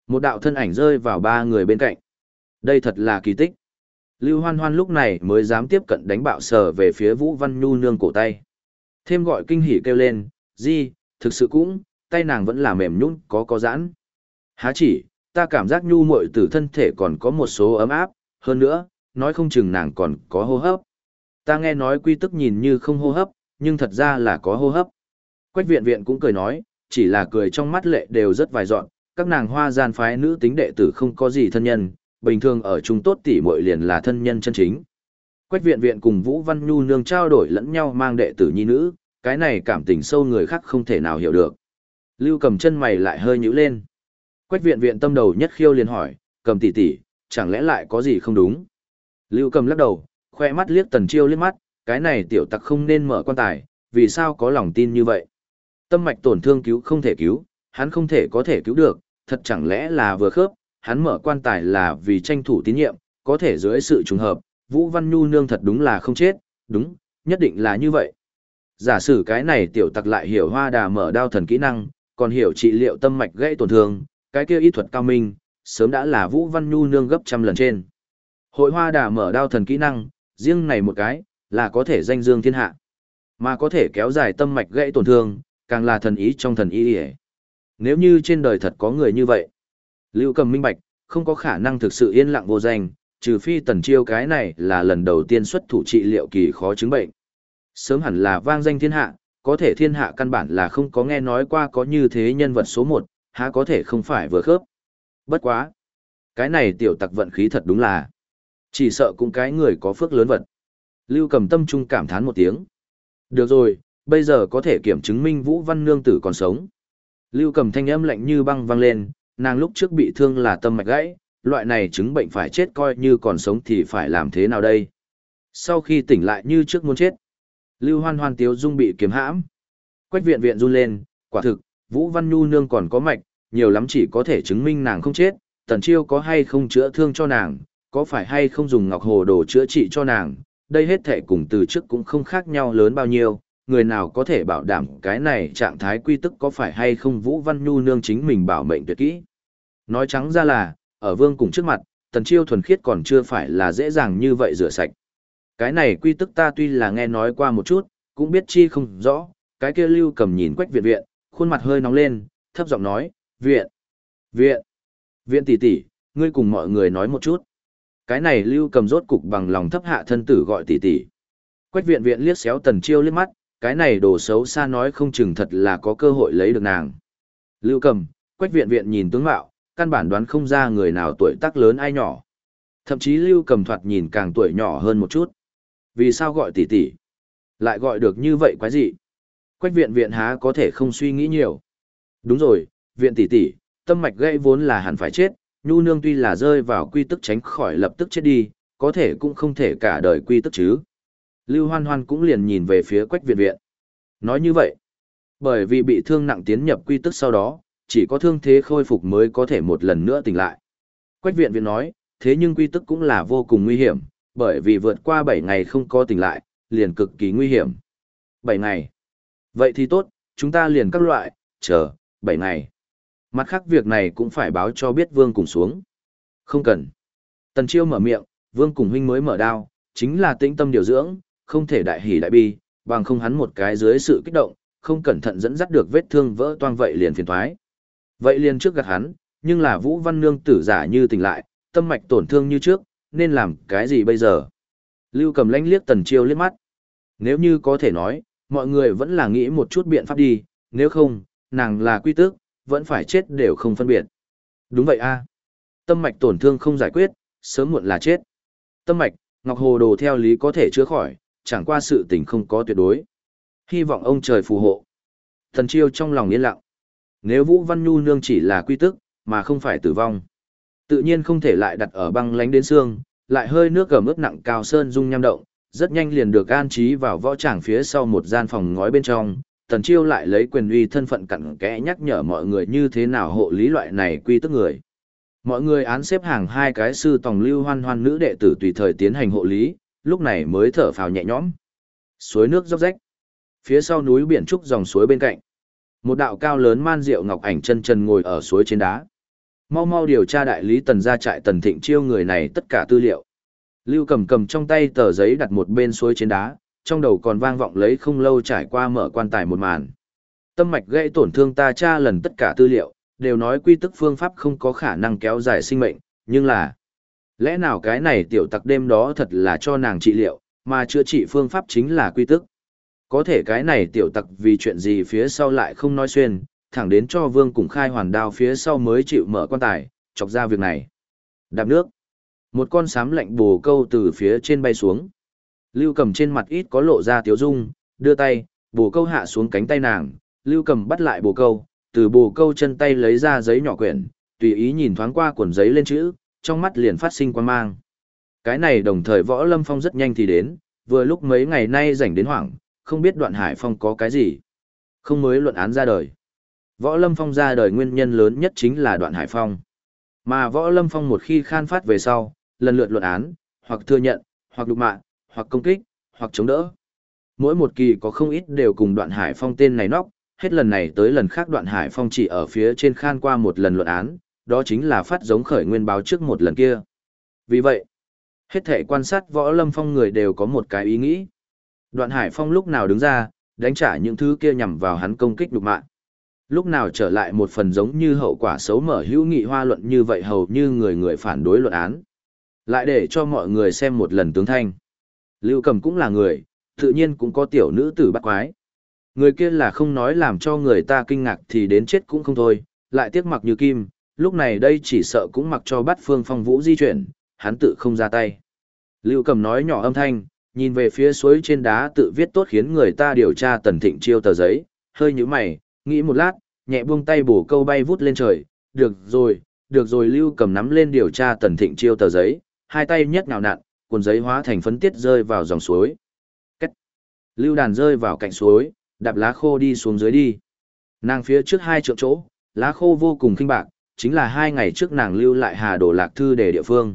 Một đạo thân ảnh rơi vào ba người bên cạnh. Đây thật là kỳ tích. Lưu Hoan Hoan lúc này mới dám tiếp cận đánh bạo sờ về phía Vũ Văn Nhu nương cổ tay. Thêm gọi kinh hỉ kêu lên, di, thực sự cũng, tay nàng vẫn là mềm nhũn có giãn. Há chỉ, ta cảm giác Nhu muội tử thân thể còn có một số ấm áp, hơn nữa, nói không chừng nàng còn có hô hấp. Ta nghe nói quy tức nhìn như không hô hấp, nhưng thật ra là có hô hấp. Quách viện viện cũng cười nói, chỉ là cười trong mắt lệ đều rất vài dọn, các nàng Hoa gian phái nữ tính đệ tử không có gì thân nhân, bình thường ở chung tốt tỷ muội liền là thân nhân chân chính. Quách viện viện cùng Vũ Văn Nhu nương trao đổi lẫn nhau mang đệ tử nhi nữ, cái này cảm tình sâu người khác không thể nào hiểu được. Lưu Cầm chân mày lại hơi nhíu lên. Quách viện viện tâm đầu nhất khiêu liền hỏi, Cầm tỷ tỷ, chẳng lẽ lại có gì không đúng? Lưu Cầm lắc đầu, khoe mắt liếc Tần Chiêu liếc mắt, cái này tiểu tặc không nên mở quan tài, vì sao có lòng tin như vậy? Tâm mạch tổn thương cứu không thể cứu, hắn không thể có thể cứu được, thật chẳng lẽ là vừa khớp, hắn mở quan tài là vì tranh thủ tín nhiệm, có thể dưới sự trùng hợp, Vũ Văn Nhu nương thật đúng là không chết, đúng, nhất định là như vậy. Giả sử cái này tiểu tặc lại hiểu Hoa Đà mở đao thần kỹ năng, còn hiểu trị liệu tâm mạch gãy tổn thương, cái kia y thuật cao minh, sớm đã là Vũ Văn Nhu nương gấp trăm lần trên. Hội Hoa Đà mở đao thần kỹ năng, riêng này một cái, là có thể danh dương thiên hạ, mà có thể kéo dài tâm mạch gãy tổn thương, càng là thần ý trong thần ý ấy. Nếu như trên đời thật có người như vậy, Lưu Cầm minh bạch, không có khả năng thực sự yên lặng vô danh, trừ phi Tần Chiêu cái này là lần đầu tiên xuất thủ trị liệu kỳ khó chứng bệnh. Sớm hẳn là vang danh thiên hạ, có thể thiên hạ căn bản là không có nghe nói qua có như thế nhân vật số một, há có thể không phải vừa khớp. Bất quá. Cái này tiểu tặc vận khí thật đúng là. Chỉ sợ cũng cái người có phước lớn vật. Lưu Cầm tâm trung cảm thán một tiếng. Được rồi, bây giờ có thể kiểm chứng minh Vũ Văn Nương tử còn sống. Lưu Cầm thanh âm lạnh như băng vang lên, nàng lúc trước bị thương là tâm mạch gãy, loại này chứng bệnh phải chết coi như còn sống thì phải làm thế nào đây? Sau khi tỉnh lại như trước muốn chết. Lưu Hoan Hoan tiếu dung bị kiềm hãm. Quách viện viện run lên, quả thực, Vũ Văn Nhu nương còn có mạch, nhiều lắm chỉ có thể chứng minh nàng không chết, Tần Chiêu có hay không chữa thương cho nàng, có phải hay không dùng ngọc hồ đồ chữa trị cho nàng, đây hết thể cùng từ trước cũng không khác nhau lớn bao nhiêu, người nào có thể bảo đảm cái này trạng thái quy tức có phải hay không Vũ Văn Nhu nương chính mình bảo mệnh tuyệt kỹ. Nói trắng ra là, ở vương cùng trước mặt, Tần Chiêu thuần khiết còn chưa phải là dễ dàng như vậy rửa sạch. Cái này quy tức ta tuy là nghe nói qua một chút, cũng biết chi không rõ, cái kia Lưu Cầm nhìn Quách viện viện, khuôn mặt hơi nóng lên, thấp giọng nói, viện tỷ tỷ, ngươi cùng mọi người nói một chút. Cái này Lưu Cầm rốt cục bằng lòng thấp hạ thân tử gọi tỷ tỷ. Quách viện viện liếc xéo Tần Chiêu liếc mắt, cái này đồ xấu xa nói không chừng thật là có cơ hội lấy được nàng. Lưu Cầm, Quách viện viện nhìn tướng mạo, căn bản đoán không ra người nào tuổi tác lớn ai nhỏ. Thậm chí Lưu Cầm thoạt nhìn càng tuổi nhỏ hơn một chút. Vì sao gọi tỷ tỷ? Lại gọi được như vậy quái gì? Quách viện viện há có thể không suy nghĩ nhiều. Đúng rồi, viện tỷ tỷ, tâm mạch gãy vốn là hẳn phải chết, Nhu nương tuy là rơi vào quy tức tránh khỏi lập tức chết đi, có thể cũng không thể cả đời quy tức chứ. Lưu Hoan Hoan cũng liền nhìn về phía Quách viện viện. Nói như vậy, bởi vì bị thương nặng tiến nhập quy tức sau đó, chỉ có thương thế khôi phục mới có thể một lần nữa tỉnh lại. Quách viện viện nói, thế nhưng quy tức cũng là vô cùng nguy hiểm, bởi vì vượt qua 7 ngày không có tỉnh lại, liền cực kỳ nguy hiểm. 7 ngày. Vậy thì tốt, chúng ta liền các loại, chờ, 7 ngày. Mặt khác việc này cũng phải báo cho biết Vương cùng xuống. Không cần. Tần Chiêu mở miệng, Vương cùng huynh mới mở đao, chính là tĩnh tâm điều dưỡng, không thể đại hỉ đại bi, bằng không hắn một cái dưới sự kích động, không cẩn thận dẫn dắt được vết thương vỡ toang vậy liền phiền thoái. Vậy liền trước gạt hắn, nhưng là Vũ Văn Nương tử giả như tỉnh lại, tâm mạch tổn thương như trước, nên làm cái gì bây giờ? Lưu Cầm lánh liếc Tần Chiêu liếc mắt. Nếu như có thể nói, mọi người vẫn là nghĩ một chút biện pháp đi, nếu không, nàng là quy tước, vẫn phải chết đều không phân biệt. Đúng vậy a. Tâm mạch tổn thương không giải quyết, sớm muộn là chết. Tâm mạch, ngọc hồ đồ theo lý có thể chữa khỏi, chẳng qua sự tình không có tuyệt đối. Hy vọng ông trời phù hộ. Tần Chiêu trong lòng yên lặng. Nếu Vũ Văn Nhu nương chỉ là quy tức, mà không phải tử vong, tự nhiên không thể lại đặt ở băng lánh đến xương, lại hơi nước gầm ướt nặng cao sơn dung nham động, rất nhanh liền được an trí vào võ tràng phía sau một gian phòng ngói bên trong. Tần Chiêu lại lấy quyền uy thân phận cặn kẽ nhắc nhở mọi người như thế nào hộ lý loại này quy tức người. Mọi người án xếp hàng hai cái sư tòng Lưu Hoan Hoan nữ đệ tử tùy thời tiến hành hộ lý, lúc này mới thở phào nhẹ nhõm. Suối nước róc rách. Phía sau núi biển trúc dòng suối bên cạnh. Một đạo cao lớn man diệu ngọc ảnh chân trần ngồi ở suối trên đá. Mau mau điều tra đại lý Tần gia trại Tần Thịnh Chiêu người này tất cả tư liệu. Lưu cầm cầm trong tay tờ giấy đặt một bên suối trên đá, trong đầu còn vang vọng lấy không lâu trải qua mở quan tài một màn. Tâm mạch gãy tổn thương ta tra lần tất cả tư liệu, đều nói quy tức phương pháp không có khả năng kéo dài sinh mệnh, nhưng là... Lẽ nào cái này tiểu tặc đêm đó thật là cho nàng trị liệu, mà chữa trị phương pháp chính là quy tức. Có thể cái này tiểu tặc vì chuyện gì phía sau lại không nói xuyên, thẳng đến cho Vương Cùng khai hoàn đao phía sau mới chịu mở quan tài, chọc ra việc này. Đạp nước. Một con sám lạnh bồ câu từ phía trên bay xuống. Lưu cầm trên mặt ít có lộ ra tiếu dung, đưa tay, bồ câu hạ xuống cánh tay nàng, Lưu cầm bắt lại bồ câu, từ bồ câu chân tay lấy ra giấy nhỏ quyển, tùy ý nhìn thoáng qua cuộn giấy lên chữ, trong mắt liền phát sinh quan mang. Cái này đồng thời Võ Lâm Phong rất nhanh thì đến, vừa lúc mấy ngày nay rảnh đến hoảng, không biết Đoạn Hải Phong có cái gì. Không mới luận án ra đời. Võ Lâm Phong ra đời nguyên nhân lớn nhất chính là Đoạn Hải Phong. Mà Võ Lâm Phong một khi khan phát về sau, lần lượt luận án, hoặc thừa nhận, hoặc đục mạ, hoặc công kích, hoặc chống đỡ. Mỗi một kỳ có không ít đều cùng Đoạn Hải Phong tên này nóc, hết lần này tới lần khác Đoạn Hải Phong chỉ ở phía trên khan qua một lần luận án, đó chính là phát giống khởi nguyên báo trước một lần kia. Vì vậy, hết thể quan sát Võ Lâm Phong người đều có một cái ý nghĩ. Đoạn Hải Phong lúc nào đứng ra, đánh trả những thứ kia nhằm vào hắn công kích đục mạng. Lúc nào trở lại một phần giống như hậu quả xấu mở hữu nghị hoa luận như vậy hầu như người người phản đối luận án. Lại để cho mọi người xem một lần tướng thanh. Lưu Cầm cũng là người, tự nhiên cũng có tiểu nữ tử bắt quái. Người kia là không nói làm cho người ta kinh ngạc thì đến chết cũng không thôi, lại tiếc mặc như kim, lúc này đây chỉ sợ cũng mặc cho bắt Phương Phong Vũ di chuyển, hắn tự không ra tay. Lưu Cầm nói nhỏ âm thanh, nhìn về phía suối trên đá tự viết tốt khiến người ta điều tra Tần Thịnh Chiêu tờ giấy, hơi nhíu mày, nghĩ một lát, nhẹ buông tay bổ câu bay vút lên trời, được rồi Lưu Cầm nắm lên điều tra Tần Thịnh Chiêu tờ giấy, hai tay nhấc nhào nặn, cuộn giấy hóa thành phấn tiết rơi vào dòng suối. Cách. Lưu Đàn rơi vào cạnh suối, đạp lá khô đi xuống dưới đi. Nàng phía trước hai trượng chỗ, lá khô vô cùng khinh bạc, chính là 2 ngày trước nàng lưu lại Hà Đồ Lạc Thư để địa phương.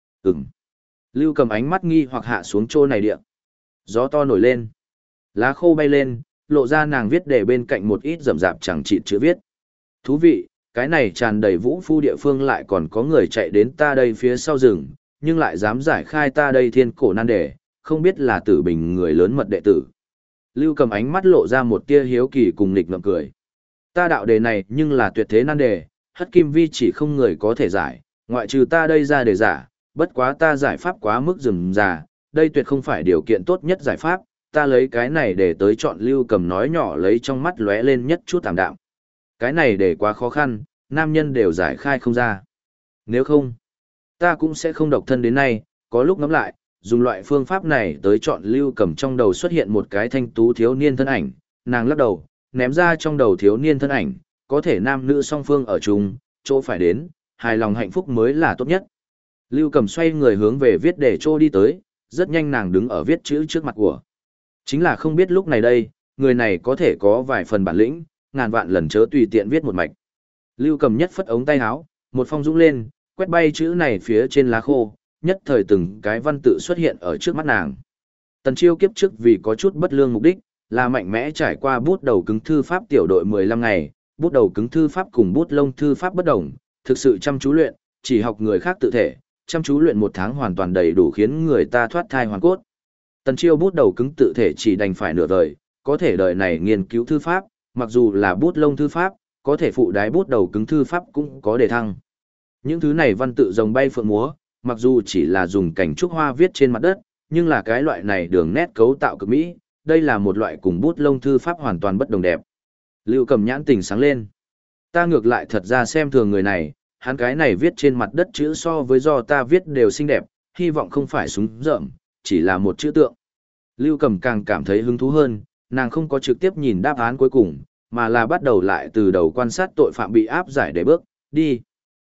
Lưu Cầm ánh mắt nghi hoặc hạ xuống chỗ này địa. Gió to nổi lên. Lá khô bay lên, lộ ra nàng viết để bên cạnh một ít rậm rạp chẳng chịt chữ viết. Thú vị, cái này tràn đầy vũ phu địa phương lại còn có người chạy đến ta đây phía sau rừng, nhưng lại dám giải khai ta đây thiên cổ nan đề, không biết là Tử Bình người lớn mật đệ tử. Lưu Cầm ánh mắt lộ ra một tia hiếu kỳ cùng nghịch ngợm cười. Ta đạo đề này nhưng là tuyệt thế nan đề, hất kim vi chỉ không người có thể giải, ngoại trừ ta đây ra để giả, bất quá ta giải pháp quá mức rườm rà, đây tuyệt không phải điều kiện tốt nhất giải pháp, ta lấy cái này để tới chọn. Lưu Cầm nói nhỏ lấy trong mắt lóe lên nhất chút tạm đạm. Cái này để quá khó khăn, nam nhân đều giải khai không ra. Nếu không, ta cũng sẽ không độc thân đến nay, có lúc ngẫm lại, dùng loại phương pháp này tới chọn. Lưu Cầm trong đầu xuất hiện một cái thanh tú thiếu niên thân ảnh, nàng lắc đầu, ném ra trong đầu thiếu niên thân ảnh, có thể nam nữ song phương ở chung, chỗ phải đến, hài lòng hạnh phúc mới là tốt nhất. Lưu Cầm xoay người hướng về viết để chỗ đi tới, rất nhanh nàng đứng ở viết chữ trước mặt của. Chính là không biết lúc này đây, người này có thể có vài phần bản lĩnh, ngàn vạn lần chớ tùy tiện viết một mạch. Lưu Cầm nhất phất ống tay áo, một phong dũng lên, quét bay chữ này phía trên lá khô, nhất thời từng cái văn tự xuất hiện ở trước mắt nàng. Tần Chiêu kiếp trước vì có chút bất lương mục đích, là mạnh mẽ trải qua bút đầu cứng thư pháp tiểu đội 15 ngày, bút đầu cứng thư pháp cùng bút lông thư pháp bất đồng, thực sự chăm chú luyện, chỉ học người khác tự thể, chăm chú luyện 1 tháng hoàn toàn đầy đủ khiến người ta thoát thai hoàn cốt. Tần Chiêu bút đầu cứng tự thể chỉ đành phải nửa đời, có thể đời này nghiên cứu thư pháp, mặc dù là bút lông thư pháp, có thể phụ đái bút đầu cứng thư pháp cũng có đề thăng. Những thứ này văn tự rồng bay phượng múa, mặc dù chỉ là dùng cảnh trúc hoa viết trên mặt đất, nhưng là cái loại này đường nét cấu tạo cực mỹ, đây là một loại cùng bút lông thư pháp hoàn toàn bất đồng đẹp. Lưu Cầm nhãn tình sáng lên. Ta ngược lại thật ra xem thường người này, hắn cái này viết trên mặt đất chữ so với do ta viết đều xinh đẹp, hy vọng không phải súng rợm, chỉ là một chữ tượng. Lưu Cầm càng cảm thấy hứng thú hơn, nàng không có trực tiếp nhìn đáp án cuối cùng, mà là bắt đầu lại từ đầu quan sát tội phạm bị áp giải để bước, đi.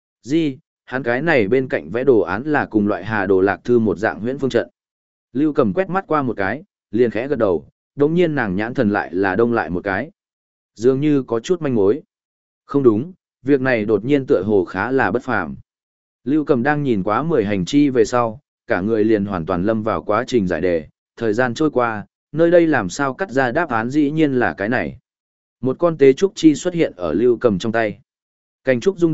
Hắn cái này bên cạnh vẽ đồ án là cùng loại Hà Đồ Lạc Thư một dạng huyễn phương trận. Lưu Cầm quét mắt qua một cái, liền khẽ gật đầu, đồng nhiên nàng nhãn thần lại là đông lại một cái. Dường như có chút manh mối. Không đúng, việc này đột nhiên tựa hồ khá là bất phàm. Lưu Cầm đang nhìn quá 10 hành chi về sau, cả người liền hoàn toàn lâm vào quá trình giải đề, thời gian trôi qua, nơi đây làm sao cắt ra đáp án dĩ nhiên là cái này. Một con tế trúc chi xuất hiện ở Lưu Cầm trong tay. Cành trúc rung động,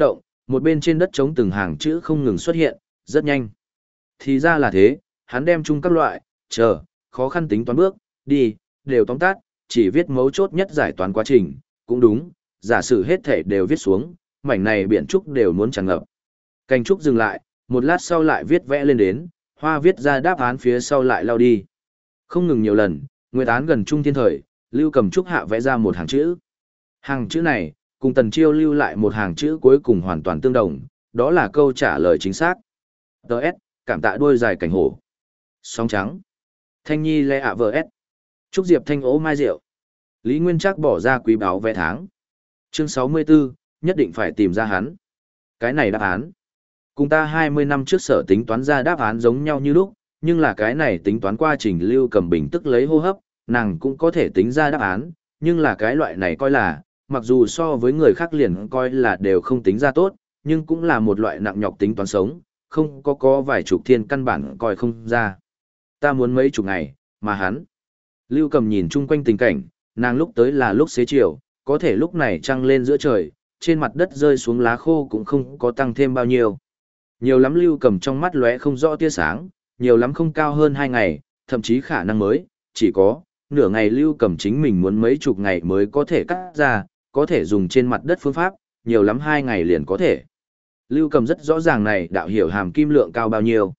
Một bên trên đất trống từng hàng chữ không ngừng xuất hiện, rất nhanh. Thì ra là thế, hắn đem chung các loại, khó khăn tính toán bước, đi, đều tóm tắt, chỉ viết mấu chốt nhất giải toán quá trình, cũng đúng, giả sử hết thể đều viết xuống, mảnh này biển trúc đều muốn tràn ngập. Cành trúc dừng lại, một lát sau lại viết vẽ lên đến, hoa viết ra đáp án phía sau lại lao đi. Không ngừng nhiều lần, nguyệt án gần trung thiên thời, Lưu Cầm Trúc hạ vẽ ra một hàng chữ. Hàng chữ này, cùng Tần Chiêu lưu lại một hàng chữ cuối cùng hoàn toàn tương đồng, đó là câu trả lời chính xác. Đợt, cảm tạ đuôi dài cảnh hổ. Sóng trắng. Thanh nhi lê ạ vờ s. Trúc Diệp thanh ố mai rượu. Lý Nguyên Trác bỏ ra quý báo vé tháng. Chương 64, nhất định phải tìm ra hắn. Cái này đáp án. Cùng ta 20 năm trước sở tính toán ra đáp án giống nhau như lúc, nhưng là cái này tính toán quá trình Lưu Cầm Bình tức lấy hô hấp, nàng cũng có thể tính ra đáp án, nhưng là cái loại này coi là, mặc dù so với người khác liền coi là đều không tính ra tốt, nhưng cũng là một loại nặng nhọc tính toán sống, không có vài chục thiên căn bản coi không ra. Ta muốn mấy chục ngày, mà hắn. Lưu Cầm nhìn chung quanh tình cảnh, nàng lúc tới là lúc xế chiều, có thể lúc này trăng lên giữa trời, trên mặt đất rơi xuống lá khô cũng không có tăng thêm bao nhiêu. Nhiều lắm Lưu Cầm trong mắt lóe không rõ tia sáng, nhiều lắm không cao hơn 2 ngày, thậm chí khả năng mới, chỉ có, nửa ngày Lưu Cầm chính mình muốn mấy chục ngày mới có thể cắt ra, có thể dùng trên mặt đất phương pháp, nhiều lắm 2 ngày liền có thể. Lưu Cầm rất rõ ràng này đạo hiểu hàm kim lượng cao bao nhiêu.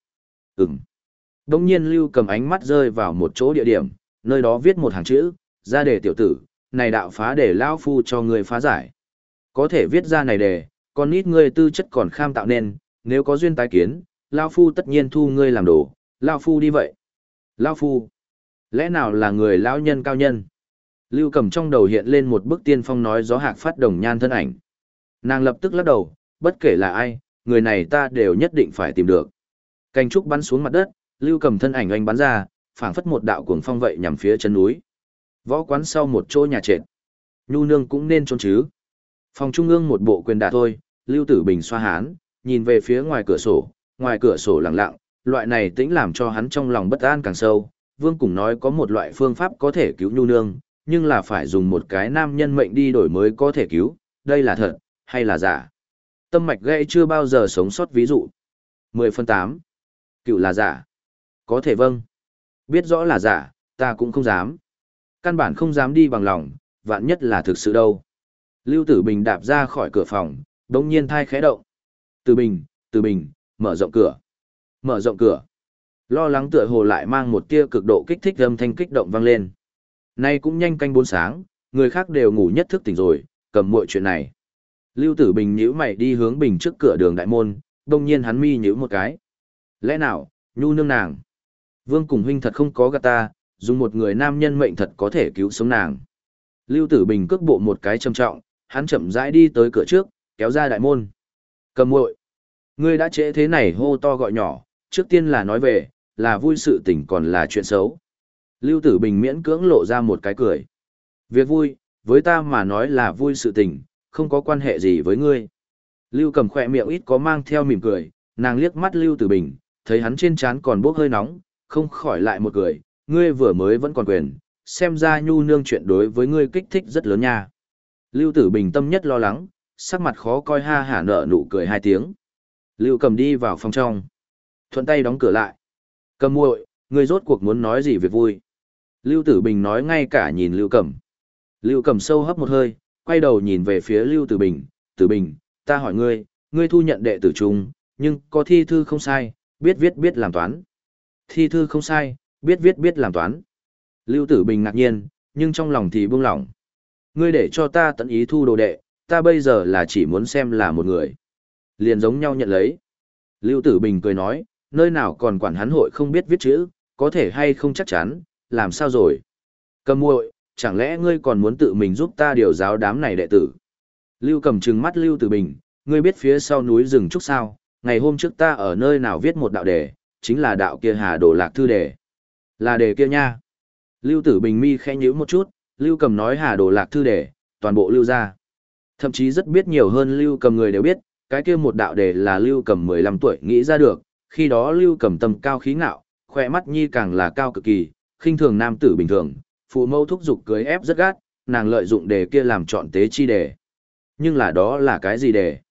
Đông nhiên Lưu Cầm ánh mắt rơi vào một chỗ địa điểm, nơi đó viết một hàng chữ, ra đề tiểu tử, này đạo phá đề lão phu cho người phá giải. Có thể viết ra này đề, còn ít ngươi tư chất còn kham tạo nên, nếu có duyên tái kiến, lão phu tất nhiên thu ngươi làm đồ, lão phu đi vậy. Lão phu, lẽ nào là người lão nhân cao nhân? Lưu Cầm trong đầu hiện lên một bức tiên phong nói gió hạc phát đồng nhan thân ảnh. Nàng lập tức lắc đầu, bất kể là ai, người này ta đều nhất định phải tìm được. Cành trúc bắn xuống mặt đất, Lưu Cầm thân ảnh oanh bắn ra, phảng phất một đạo cuồng phong vậy nhằm phía chân núi. Võ quán sau một chỗ nhà trệt. Nhu nương cũng nên trốn chứ. Phòng trung ương một bộ quyền đả thôi, Lưu Tử Bình xoa hán, nhìn về phía ngoài cửa sổ lặng lặng, loại này tĩnh làm cho hắn trong lòng bất an càng sâu. Vương Cùng nói có một loại phương pháp có thể cứu Nhu nương, nhưng là phải dùng một cái nam nhân mệnh đi đổi mới có thể cứu, đây là thật, hay là giả? Tâm mạch gãy chưa bao giờ sống sót ví dụ. 10/8. Cựu là giả. Có thể vâng. Biết rõ là giả, ta cũng không dám. Căn bản không dám đi bằng lòng, vạn nhất là thực sự đâu. Lưu Tử Bình đạp ra khỏi cửa phòng, đống nhiên thai khẽ động. Tử Bình, mở rộng cửa. Mở rộng cửa. Lo lắng tựa hồ lại mang một tia cực độ kích thích âm thanh kích động vang lên. Nay cũng nhanh canh 4 sáng, người khác đều ngủ nhất thức tỉnh rồi, cầm muội chuyện này. Lưu Tử Bình nhíu mày đi hướng bình trước cửa đường đại môn, đột nhiên hắn mi nhíu một cái. Lẽ nào, Nhu nương nàng? Vương Cùng huynh thật không có gạt ta, dùng một người nam nhân mệnh thật có thể cứu sống nàng. Lưu Tử Bình cước bộ một cái trầm trọng, hắn chậm rãi đi tới cửa trước, kéo ra đại môn. Cầm muội, ngươi đã trễ thế này hô to gọi nhỏ, trước tiên là nói về, là vui sự tình còn là chuyện xấu. Lưu Tử Bình miễn cưỡng lộ ra một cái cười. Việc vui, với ta mà nói là vui sự tình, không có quan hệ gì với ngươi. Lưu Cầm khỏe miệng ít có mang theo mỉm cười, nàng liếc mắt Lưu Tử Bình, thấy hắn trên trán còn bốc hơi nóng, không khỏi lại một cười, ngươi vừa mới vẫn còn quyền, xem ra Nhu nương chuyện đối với ngươi kích thích rất lớn nha. Lưu Tử Bình tâm nhất lo lắng, sắc mặt khó coi ha hả nở nụ cười 2 tiếng. Lưu Cầm đi vào phòng trong, thuận tay đóng cửa lại. Cầm muội, ngươi rốt cuộc muốn nói gì việc vui? Lưu Tử Bình nói ngay cả nhìn Lưu Cầm. Lưu Cầm sâu hấp một hơi, quay đầu nhìn về phía Lưu Tử Bình. Tử Bình, ta hỏi ngươi, ngươi thu nhận đệ tử trung, nhưng có thi thư không sai, biết viết làm toán. Thi thư không sai, biết làm toán. Lưu Tử Bình ngạc nhiên, nhưng trong lòng thì buông lỏng. Ngươi để cho ta tận ý thu đồ đệ, ta bây giờ là chỉ muốn xem là một người. Liền giống nhau nhận lấy. Lưu Tử Bình cười nói, nơi nào còn quản hắn hội không biết viết chữ, có thể hay không chắc chắn, làm sao rồi? Cầm muội, chẳng lẽ ngươi còn muốn tự mình giúp ta điều giáo đám này đệ tử? Lưu Cầm trừng mắt Lưu Tử Bình, ngươi biết phía sau núi rừng trúc sao? Ngày hôm trước ta ở nơi nào viết một đạo đề, chính là đạo kia Hà Đồ Lạc Thư đề. Là đề kia nha. Lưu Tử Bình mi khẽ nhíu một chút, Lưu Cầm nói Hà Đồ Lạc Thư đề, toàn bộ Lưu ra. Thậm chí rất biết nhiều hơn Lưu Cầm người đều biết, cái kia một đạo đề là Lưu Cầm 15 tuổi nghĩ ra được, khi đó Lưu Cầm tâm cao khí ngạo, khỏe mắt nhi càng là cao cực kỳ, khinh thường nam tử bình thường, phụ mâu thúc giục cưới ép rất gắt, nàng lợi dụng đề kia làm chọn tế chi đề. Nhưng là đó là cái gì đề?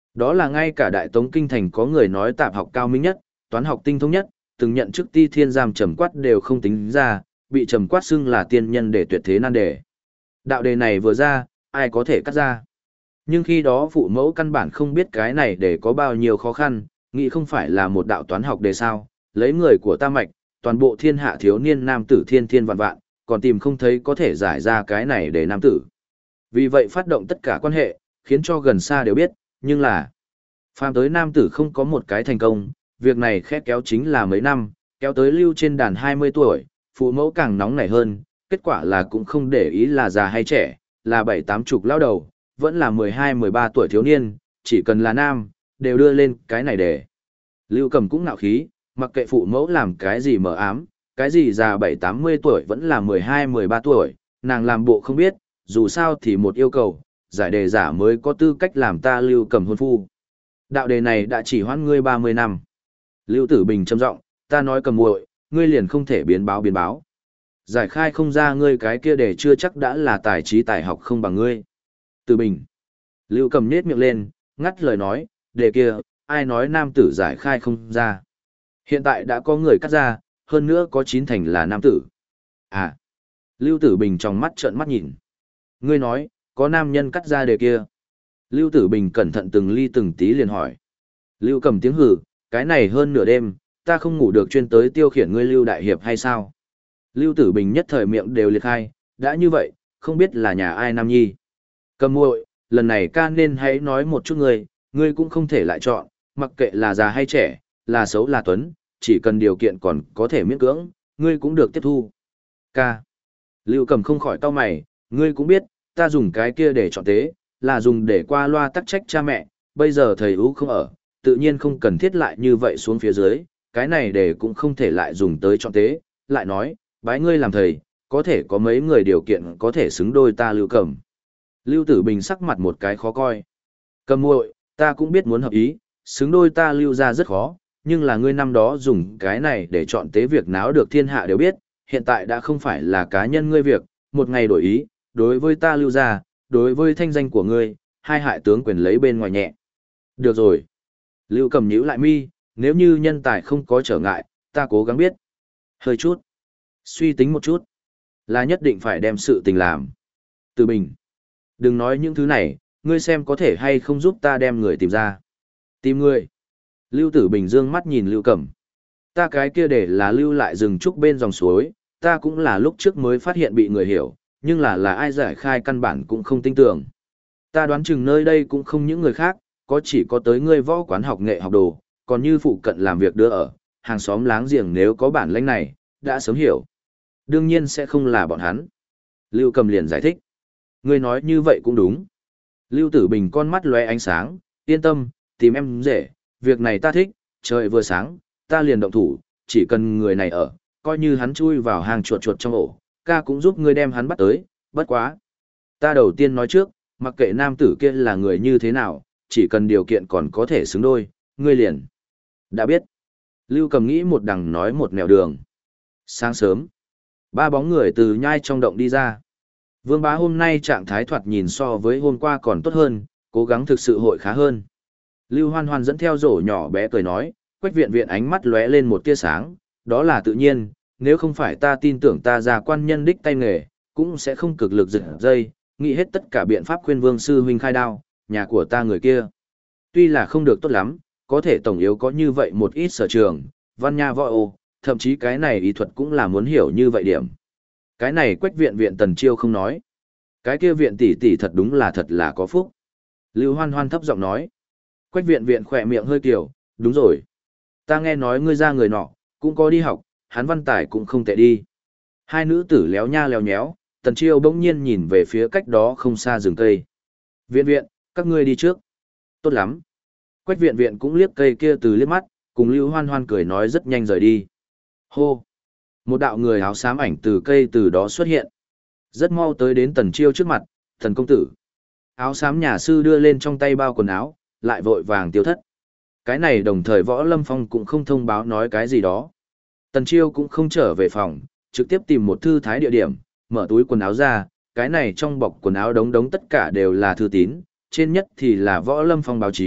Đó là ngay cả Đại Tống Kinh Thành có người nói tạp học cao minh nhất, toán học tinh thông nhất, từng nhận chức ti thiên giam trầm quát đều không tính ra, bị trầm quát xưng là tiên nhân để tuyệt thế nan đề. Đạo đề này vừa ra, ai có thể cắt ra. Nhưng khi đó phụ mẫu căn bản không biết cái này để có bao nhiêu khó khăn, nghĩ không phải là một đạo toán học đề sao, lấy người của ta mạch, toàn bộ thiên hạ thiếu niên nam tử thiên thiên vạn vạn, còn tìm không thấy có thể giải ra cái này để nam tử. Vì vậy phát động tất cả quan hệ, khiến cho gần xa đều biết, nhưng là phàm tới nam tử không có một cái thành công, việc này khét kéo chính là mấy năm, kéo tới lưu trên đàn 20 tuổi, phụ mẫu càng nóng nảy hơn, kết quả là cũng không để ý là già hay trẻ, là 7-80 lão đầu, vẫn là 12-13 tuổi thiếu niên, chỉ cần là nam, đều đưa lên cái này để. Lưu Cầm cũng ngạo khí, mặc kệ phụ mẫu làm cái gì mờ ám, cái gì già 7-80 tuổi vẫn là 12-13 tuổi, nàng làm bộ không biết, dù sao thì một yêu cầu, giải đề giả mới có tư cách làm ta Lưu Cầm hôn phu. Đạo đề này đã chỉ hoãn ngươi 30 năm. Lưu Tử Bình trầm giọng, ta nói Cầm muội, ngươi liền không thể biến báo. Giải khai không ra ngươi cái kia để chưa chắc đã là tài trí tài học không bằng ngươi. Tử Bình. Lưu Cầm nhếch miệng lên, ngắt lời nói, đề kia, ai nói nam tử giải khai không ra. Hiện tại đã có người cắt ra, hơn nữa có 9 thành là nam tử. À. Lưu Tử Bình trong mắt trợn mắt nhìn. Ngươi nói, có nam nhân cắt ra đề kia. Lưu Tử Bình cẩn thận từng ly từng tí liền hỏi. Lưu Cầm tiếng hừ, cái này hơn nửa đêm, ta không ngủ được chuyên tới tiêu khiển ngươi Lưu Đại Hiệp hay sao? Lưu Tử Bình nhất thời miệng đều liệt khai, đã như vậy, không biết là nhà ai nam nhi. Cầm muội, lần này ca nên hãy nói một chút ngươi cũng không thể lại chọn, mặc kệ là già hay trẻ, là xấu là tuấn, chỉ cần điều kiện còn có thể miễn cưỡng, ngươi cũng được tiếp thu. Ca. Lưu Cầm không khỏi cau mày, ngươi cũng biết, ta dùng cái kia để chọn tế, là dùng để qua loa tắc trách cha mẹ, bây giờ thầy Ú không ở, tự nhiên không cần thiết lại như vậy xuống phía dưới, cái này để cũng không thể lại dùng tới chọn tế, lại nói, bái ngươi làm thầy, có thể có mấy người điều kiện có thể xứng đôi ta Lưu Cầm. Lưu Tử Bình sắc mặt một cái khó coi. Cầm muội, ta cũng biết muốn hợp ý, xứng đôi ta Lưu ra rất khó, nhưng là ngươi năm đó dùng cái này để chọn tế việc náo được thiên hạ đều biết, hiện tại đã không phải là cá nhân ngươi việc, một ngày đổi ý, đối với ta Lưu ra, đối với thanh danh của ngươi, hai hại tướng quyền lấy bên ngoài nhẹ. Được rồi. Lưu Cầm nhíu lại mi, nếu như nhân tài không có trở ngại, ta cố gắng biết. Hơi chút. Suy tính một chút. Là nhất định phải đem sự tình làm. Tử Bình. Đừng nói những thứ này, ngươi xem có thể hay không giúp ta đem người tìm ra. Tìm ngươi. Lưu Tử Bình dương mắt nhìn Lưu Cầm. Ta cái kia để là lưu lại rừng trúc bên dòng suối, ta cũng là lúc trước mới phát hiện bị người hiểu, nhưng là ai giải khai căn bản cũng không tin tưởng. Ta đoán chừng nơi đây cũng không những người khác, có chỉ có tới ngươi võ quán học nghệ học đồ, còn như phụ cận làm việc đưa ở, hàng xóm láng giềng nếu có bản lĩnh này, đã sớm hiểu. Đương nhiên sẽ không là bọn hắn. Lưu Cầm liền giải thích. Ngươi nói như vậy cũng đúng. Lưu Tử Bình con mắt lóe ánh sáng, yên tâm, tìm em dễ, việc này ta thích, trời vừa sáng, ta liền động thủ, chỉ cần người này ở, coi như hắn chui vào hang chuột chuột trong ổ, ca cũng giúp ngươi đem hắn bắt tới, bất quá. Ta đầu tiên nói trước, mặc kệ nam tử kia là người như thế nào, chỉ cần điều kiện còn có thể xứng đôi, ngươi liền. Đã biết. Lưu Cầm nghĩ một đằng nói một nẻo đường. Sáng sớm, ba bóng người từ nhai trong động đi ra. Vương Bá hôm nay trạng thái thoạt nhìn so với hôm qua còn tốt hơn, cố gắng thực sự hội khá hơn. Lưu Hoan Hoan dẫn theo rổ nhỏ bé cười nói, Quách Viện Viện ánh mắt lóe lên một tia sáng, đó là tự nhiên, nếu không phải ta tin tưởng ta ra quan nhân đích tay nghề, cũng sẽ không cực lực giật dây, nghĩ hết tất cả biện pháp khuyên Vương sư huynh khai đao, nhà của ta người kia. Tuy là không được tốt lắm, có thể tổng yếu có như vậy một ít sở trường, văn nha võ ô, thậm chí cái này ý thuật cũng là muốn hiểu như vậy điểm. Cái này Quách Viện Viện Tần Chiêu không nói. Cái kia Viện tỷ tỷ thật là có phúc. Lưu Hoan Hoan thấp giọng nói. Quách Viện Viện khỏe miệng hơi kiểu, đúng rồi. Ta nghe nói ngươi ra người nọ, cũng có đi học, hắn văn tài cũng không tệ đi. Hai nữ tử léo nha léo nhéo, Tần Chiêu bỗng nhiên nhìn về phía cách đó không xa rừng cây. Viện Viện, các ngươi đi trước. Tốt lắm. Quách Viện Viện cũng liếc cây kia từ liếc mắt, cùng Lưu Hoan Hoan cười nói rất nhanh rời đi. Hô. Một đạo người áo xám ảnh từ cây từ đó xuất hiện. Rất mau tới đến Tần Chiêu trước mặt, thần công tử. Áo xám nhà sư đưa lên trong tay bao quần áo, lại vội vàng tiêu thất. Cái này đồng thời Võ Lâm Phong cũng không thông báo nói cái gì đó. Tần Chiêu cũng không trở về phòng, trực tiếp tìm một thư thái địa điểm, mở túi quần áo ra, cái này trong bọc quần áo đống đống tất cả đều là thư tín, trên nhất thì là Võ Lâm Phong báo chí,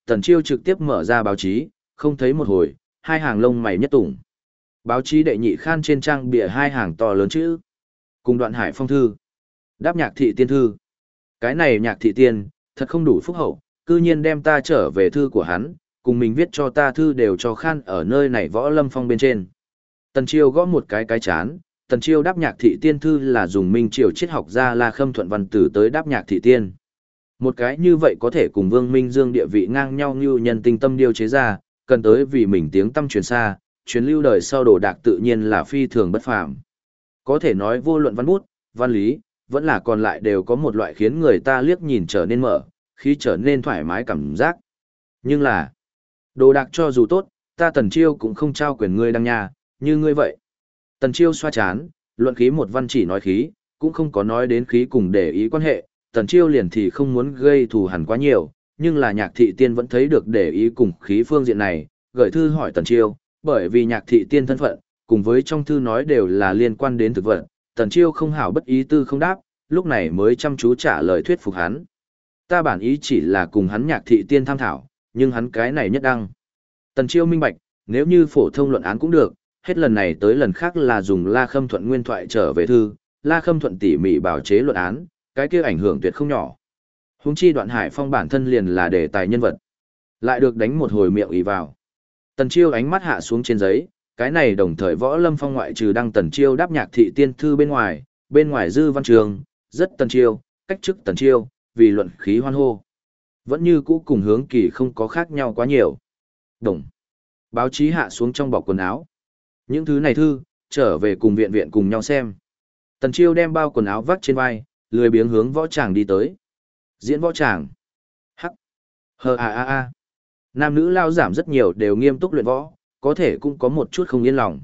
Tần Chiêu trực tiếp mở ra báo chí, không thấy một hồi, hai hàng lông mày nhất tủng. Báo chí đệ nhị khan trên trang bìa hai hàng to lớn chữ. Cùng Đoạn Hải Phong thư. Đáp Nhạc Thị Tiên thư. Cái này Nhạc Thị Tiên, thật không đủ phúc hậu, cư nhiên đem ta trở về thư của hắn, cùng mình viết cho ta thư đều cho khan ở nơi này Võ Lâm Phong bên trên. Tần Chiêu gõ một cái chán, Tần Chiêu đáp Nhạc Thị Tiên thư là dùng minh triều triết học gia La Khâm Thuận văn tử tới đáp Nhạc Thị Tiên. Một cái như vậy có thể cùng Vương Minh Dương địa vị ngang nhau như nhân tinh tâm điều chế ra, cần tới vì mình tiếng tâm truyền xa, truyền lưu đời sau đồ đạc tự nhiên là phi thường bất phàm. Có thể nói vô luận văn bút, văn lý, vẫn là còn lại đều có một loại khiến người ta liếc nhìn trở nên mở, khi trở nên thoải mái cảm giác. Nhưng là, đồ đạc cho dù tốt, ta Tần Chiêu cũng không trao quyền ngươi đăng nhà, như ngươi vậy. Tần Chiêu xoa chán, luận khí một văn chỉ nói khí, cũng không có nói đến khí cùng để ý quan hệ, Tần Chiêu liền thì không muốn gây thù hằn quá nhiều, nhưng là Nhạc Thị Tiên vẫn thấy được để ý cùng khí phương diện này, gửi thư hỏi Tần Chiêu, bởi vì Nhạc Thị Tiên thân phận, cùng với trong thư nói đều là liên quan đến thực vật, Tần Chiêu không hảo bất ý tư không đáp, lúc này mới chăm chú trả lời thuyết phục hắn. Ta bản ý chỉ là cùng hắn Nhạc Thị Tiên tham thảo, nhưng hắn cái này nhất đăng. Tần Chiêu minh bạch, nếu như phổ thông luận án cũng được, hết lần này tới lần khác là dùng La Khâm Thuận nguyên thoại trở về thư, La Khâm Thuận tỉ mỉ bào chế luận án, cái kia ảnh hưởng tuyệt không nhỏ. Huống chi Đoạn Hải Phong bản thân liền là đề tài nhân vật, lại được đánh một hồi miệng ì vào. Tần Chiêu ánh mắt hạ xuống trên giấy, cái này đồng thời Võ Lâm Phong ngoại trừ đăng Tần Chiêu đáp Nhạc Thị Tiên thư bên ngoài dư văn trường, rất Tần Chiêu, cách chức Tần Chiêu, vì luận khí hoan hô. Vẫn như cũ cùng hướng kỳ không có khác nhau quá nhiều. Đồng. Báo chí hạ xuống trong bọc quần áo. Những thứ này thư, trở về cùng viện cùng nhau xem. Tần Chiêu đem bao quần áo vắt trên vai, lười biếng hướng võ tràng đi tới. Diễn võ tràng. Hắc. Hờ a. Nam nữ lao giảm rất nhiều đều nghiêm túc luyện võ, có thể cũng có một chút không yên lòng.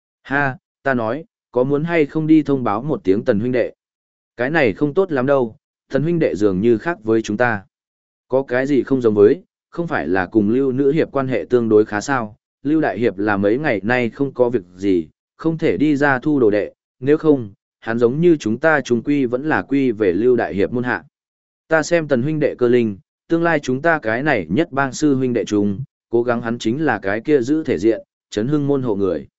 Ha, ta nói, có muốn hay không đi thông báo một tiếng Tần huynh đệ? Cái này không tốt lắm đâu, Tần huynh đệ dường như khác với chúng ta. Có cái gì không giống với, không phải là cùng Lưu nữ hiệp quan hệ tương đối khá sao? Lưu đại hiệp là mấy ngày nay không có việc gì, không thể đi ra thu đồ đệ, nếu không, hắn giống như chúng ta chúng quy vẫn là quy về Lưu đại hiệp môn hạ. Ta xem Tần huynh đệ cơ linh, tương lai chúng ta cái này nhất bang sư huynh đệ chung, cố gắng hắn chính là cái kia giữ thể diện, chấn hưng môn hộ người.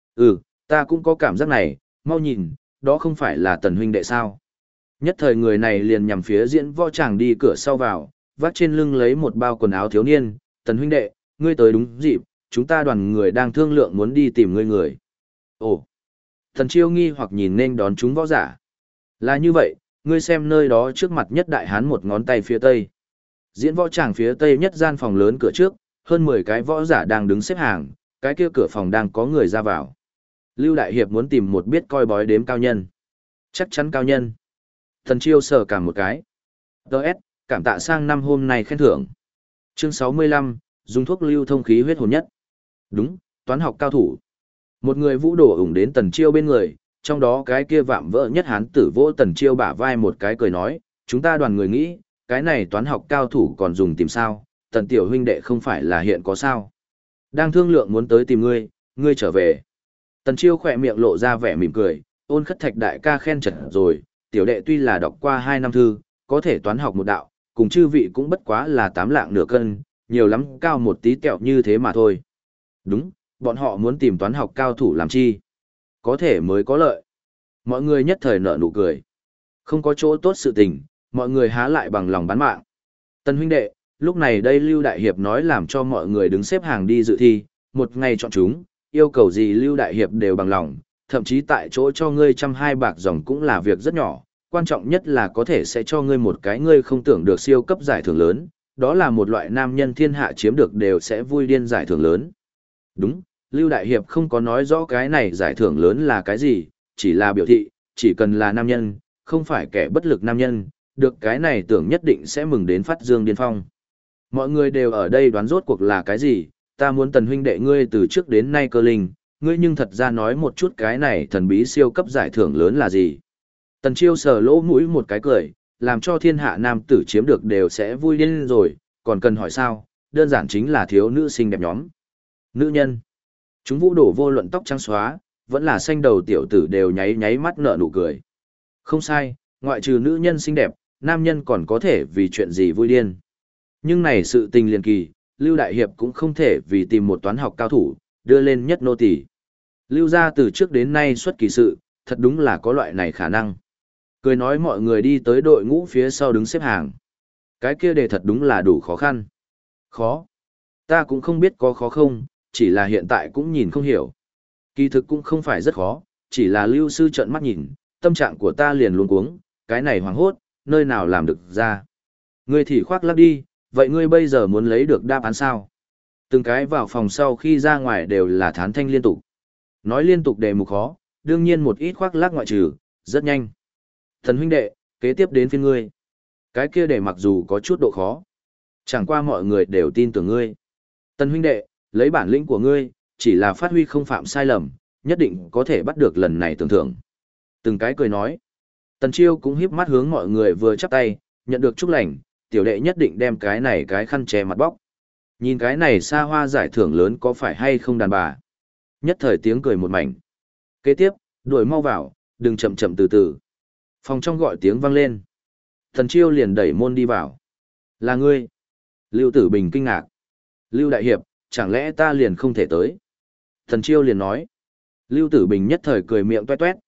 Ta cũng có cảm giác này, mau nhìn, đó không phải là Tần huynh đệ sao? Nhất thời người này liền nhằm phía diễn võ tràng đi cửa sau vào, vác trên lưng lấy một bao quần áo thiếu niên, Tần huynh đệ, ngươi tới đúng dịp, chúng ta đoàn người đang thương lượng muốn đi tìm ngươi người. Ồ! Tần Chiêu nghi hoặc nhìn nên đón chúng võ giả. Là như vậy, ngươi xem nơi đó trước mặt nhất đại hán một ngón tay phía tây. Diễn võ tràng phía tây nhất gian phòng lớn cửa trước, hơn 10 cái võ giả đang đứng xếp hàng, cái kia cửa phòng đang có người ra vào. Lưu đại hiệp muốn tìm một biết coi bói đếm cao nhân. Chắc chắn cao nhân. Tần Chiêu sờ cả một cái. Đợt, cảm tạ sang năm hôm nay khen thưởng. Chương 65, dùng thuốc lưu thông khí huyết hồn nhất. Đúng, toán học cao thủ. Một người vũ đổ ủng đến Tần Chiêu bên người, trong đó cái kia vạm vỡ nhất hán tử vỗ Tần Chiêu bả vai một cái cười nói, chúng ta đoàn người nghĩ, cái này toán học cao thủ còn dùng tìm sao, Tần tiểu huynh đệ không phải là hiện có sao. Đang thương lượng muốn tới tìm ngươi, ngươi trở về. Tần Chiêu khỏe miệng lộ ra vẻ mỉm cười, Ôn Khất Thạch đại ca khen chật rồi, tiểu đệ tuy là đọc qua 2 năm thư, có thể toán học một đạo, cùng chư vị cũng bất quá là 8 lạng nửa cân, nhiều lắm cao một tí tẹo như thế mà thôi. Đúng, bọn họ muốn tìm toán học cao thủ làm chi? Có thể mới có lợi. Mọi người nhất thời nở nụ cười. Không có chỗ tốt sự tình, mọi người há lại bằng lòng bán mạng. Tần huynh đệ, lúc này đây Lưu Đại Hiệp nói làm cho mọi người đứng xếp hàng đi dự thi, một ngày chọn chúng, yêu cầu gì Lưu Đại Hiệp đều bằng lòng, thậm chí tại chỗ cho ngươi 120 bạc dòng cũng là việc rất nhỏ, quan trọng nhất là có thể sẽ cho ngươi một cái ngươi không tưởng được siêu cấp giải thưởng lớn, đó là một loại nam nhân thiên hạ chiếm được đều sẽ vui điên giải thưởng lớn. Đúng, Lưu Đại Hiệp không có nói rõ cái này giải thưởng lớn là cái gì, chỉ là biểu thị, chỉ cần là nam nhân, không phải kẻ bất lực nam nhân, được cái này tưởng nhất định sẽ mừng đến phát dương điên phong. Mọi người đều ở đây đoán rốt cuộc là cái gì, ta muốn Tần huynh đệ ngươi từ trước đến nay cơ linh, ngươi nhưng thật ra nói một chút cái này thần bí siêu cấp giải thưởng lớn là gì. Tần Chiêu sờ lỗ mũi một cái cười, làm cho thiên hạ nam tử chiếm được đều sẽ vui điên rồi, còn cần hỏi sao, đơn giản chính là thiếu nữ xinh đẹp nhóm. Nữ nhân. Chúng vũ đổ vô luận tóc trắng xóa, vẫn là xanh đầu tiểu tử đều nháy nháy mắt nở nụ cười. Không sai, ngoại trừ nữ nhân xinh đẹp, nam nhân còn có thể vì chuyện gì vui điên. Nhưng này sự tình liền kỳ, Lưu Đại Hiệp cũng không thể vì tìm một toán học cao thủ, đưa lên nhất nô tỳ. Lưu gia từ trước đến nay xuất kỳ sự, thật đúng là có loại này khả năng. Cười nói mọi người đi tới đội ngũ phía sau đứng xếp hàng. Cái kia đề thật đúng là đủ khó khăn. Khó. Ta cũng không biết có khó không, chỉ là hiện tại cũng nhìn không hiểu. Kỳ thực cũng không phải rất khó, chỉ là Lưu sư trợn mắt nhìn, tâm trạng của ta liền luống cuống, cái này hoảng hốt, nơi nào làm được ra. Ngươi thì khoác lác đi, vậy ngươi bây giờ muốn lấy được đáp án sao? Từng cái vào phòng sau khi ra ngoài đều là thán thanh liên tục. Nói liên tục đề mục khó, đương nhiên một ít khoác lác ngoại trừ, rất nhanh. Thần huynh đệ, kế tiếp đến phiên ngươi. Cái kia đề mặc dù có chút độ khó, chẳng qua mọi người đều tin tưởng ngươi. Tần huynh đệ, lấy bản lĩnh của ngươi, chỉ là phát huy không phạm sai lầm, nhất định có thể bắt được lần này tưởng thưởng. Từng cái cười nói. Tần Chiêu cũng híp mắt hướng mọi người vừa chắp tay, nhận được chúc lành, tiểu đệ nhất định đem cái này cái khăn che mặt bóc. Nhìn cái này xa hoa giải thưởng lớn có phải hay không đàn bà. Nhất thời tiếng cười một mảnh. Kế tiếp, đuổi mau vào, đừng chậm chậm từ từ. Phòng trong gọi tiếng vang lên. Tần Chiêu liền đẩy môn đi vào. Là ngươi. Lưu Tử Bình kinh ngạc. Lưu Đại Hiệp, chẳng lẽ ta liền không thể tới? Tần Chiêu liền nói. Lưu Tử Bình nhất thời cười miệng tuét tuét,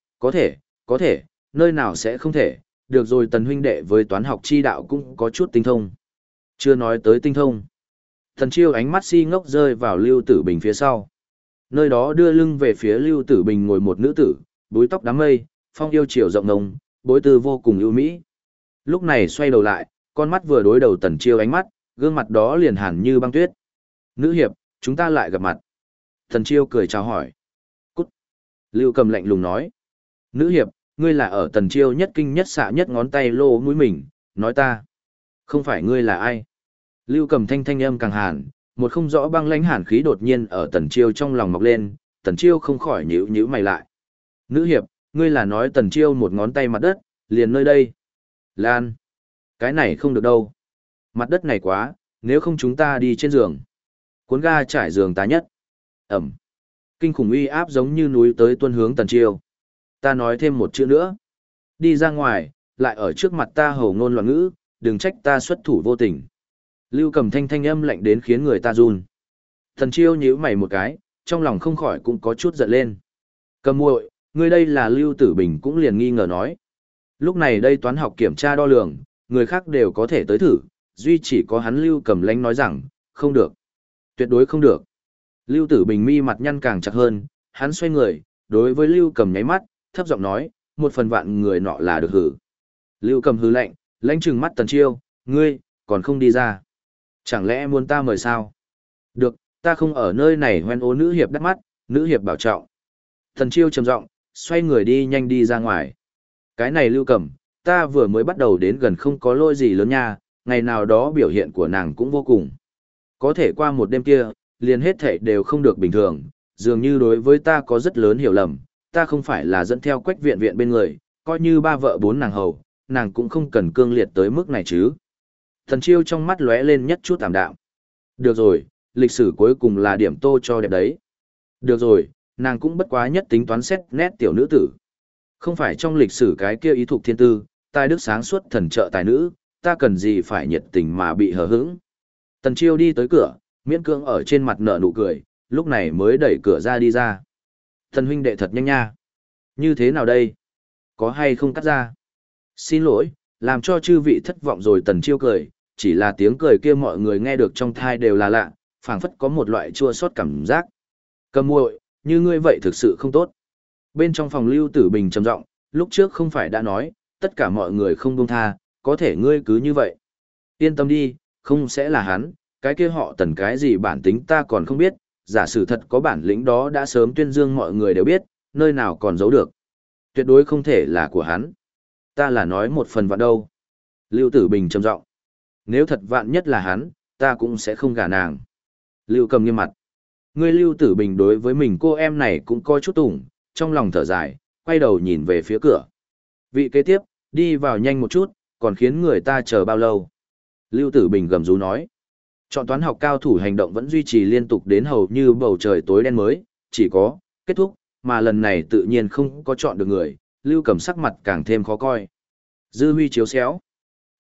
có thể, nơi nào sẽ không thể, được rồi Tần huynh đệ với toán học chi đạo cũng có chút tinh thông. Chưa nói tới tinh thông. Tần Chiêu ánh mắt si ngốc rơi vào Lưu Tử Bình phía sau. Nơi đó đưa lưng về phía Lưu Tử Bình ngồi một nữ tử, búi tóc đám mây, phong yêu chiều rộng ngông, bối tư vô cùng ưu mỹ. Lúc này xoay đầu lại, con mắt vừa đối đầu Tần Chiêu ánh mắt, gương mặt đó liền hàn như băng tuyết. Nữ hiệp, chúng ta lại gặp mặt. Tần Chiêu cười chào hỏi. Cút. Lưu Cầm lạnh lùng nói. Nữ hiệp, ngươi là ở Tần Chiêu nhất kinh nhất xạ nhất ngón tay lô mũi mình, nói ta. Không phải ngươi là ai. Lưu Cầm thanh âm càng hàn, một không rõ băng lãnh hàn khí đột nhiên ở Tần Chiêu trong lòng mọc lên, Tần Chiêu không khỏi nhíu mày lại. Nữ hiệp, ngươi là nói Tần Chiêu một ngón tay mặt đất, liền nơi đây. Lan. Cái này không được đâu. Mặt đất này quá, nếu không chúng ta đi trên giường. Cuốn ga trải giường tá nhất. Ẩm. Kinh khủng uy áp giống như núi tới tuôn hướng Tần Chiêu. Ta nói thêm một chữ nữa. Đi ra ngoài, lại ở trước mặt ta hầu ngôn loạn ngữ, đừng trách ta xuất thủ vô tình. Lưu Cầm thanh âm lạnh đến khiến người ta run. Tần Chiêu nhíu mày một cái, trong lòng không khỏi cũng có chút giận lên. Cầm muội, ngươi đây là Lưu Tử Bình cũng liền nghi ngờ nói. Lúc này đây toán học kiểm tra đo lường, người khác đều có thể tới thử, duy chỉ có hắn Lưu Cầm lánh nói rằng, không được. Tuyệt đối không được. Lưu Tử Bình mi mặt nhăn càng chặt hơn, hắn xoay người, đối với Lưu Cầm nháy mắt, thấp giọng nói, một phần vạn người nọ là được hử. Lưu Cầm hừ lạnh, lãnh trừng mắt Tần Chiêu, ngươi, còn không đi ra. Chẳng lẽ muốn ta mời sao? Được, ta không ở nơi này hoen ố nữ hiệp đắt mắt, nữ hiệp bảo trọng. Tần Chiêu trầm giọng, xoay người đi nhanh đi ra ngoài. Cái này Lưu Cầm, ta vừa mới bắt đầu đến gần không có lỗi gì lớn nha, ngày nào đó biểu hiện của nàng cũng vô cùng. Có thể qua một đêm kia, liền hết thảy đều không được bình thường, dường như đối với ta có rất lớn hiểu lầm, ta không phải là dẫn theo Quách viện viện bên người, coi như ba vợ bốn nàng hầu, nàng cũng không cần cương liệt tới mức này chứ. Thần Chiêu trong mắt lóe lên nhất chút tạm đạm. Được rồi, lịch sử cuối cùng là điểm tô cho đẹp đấy. Được rồi, nàng cũng bất quá nhất tính toán xét nét tiểu nữ tử. Không phải trong lịch sử cái kia ý thục thiên tư, tài đức sáng suốt thần trợ tài nữ, ta cần gì phải nhiệt tình mà bị hờ hững. Tần Chiêu đi tới cửa, miễn cưỡng ở trên mặt nở nụ cười, lúc này mới đẩy cửa ra đi ra. Thần huynh đệ thật nhanh nha. Như thế nào đây? Có hay không cắt ra? Xin lỗi, làm cho chư vị thất vọng rồi. Tần Chiêu cười, chỉ là tiếng cười kia mọi người nghe được trong thai đều là lạ, phảng phất có một loại chua xót cảm giác. Cầm muội, như ngươi vậy thực sự không tốt. Bên trong phòng Lưu Tử Bình trầm giọng, lúc trước không phải đã nói, tất cả mọi người không buông tha, có thể ngươi cứ như vậy. Yên tâm đi, không sẽ là hắn, cái kia họ Tần cái gì bản tính ta còn không biết, giả sử thật có bản lĩnh đó đã sớm tuyên dương mọi người đều biết, nơi nào còn giấu được. Tuyệt đối không thể là của hắn. Ta là nói một phần vạn đâu. Lưu Tử Bình trầm giọng. Nếu thật vạn nhất là hắn, ta cũng sẽ không gả nàng. Lưu Cầm nghiêm mặt. Ngươi Lưu Tử Bình đối với mình cô em này cũng coi chút tủng, trong lòng thở dài, quay đầu nhìn về phía cửa. Vị kế tiếp, đi vào nhanh một chút, còn khiến người ta chờ bao lâu. Lưu Tử Bình gầm rú nói. Chọn toán học cao thủ hành động vẫn duy trì liên tục đến hầu như bầu trời tối đen mới, chỉ có, kết thúc, mà lần này tự nhiên không có chọn được người, Lưu Cầm sắc mặt càng thêm khó coi. Dư huy chiếu xéo.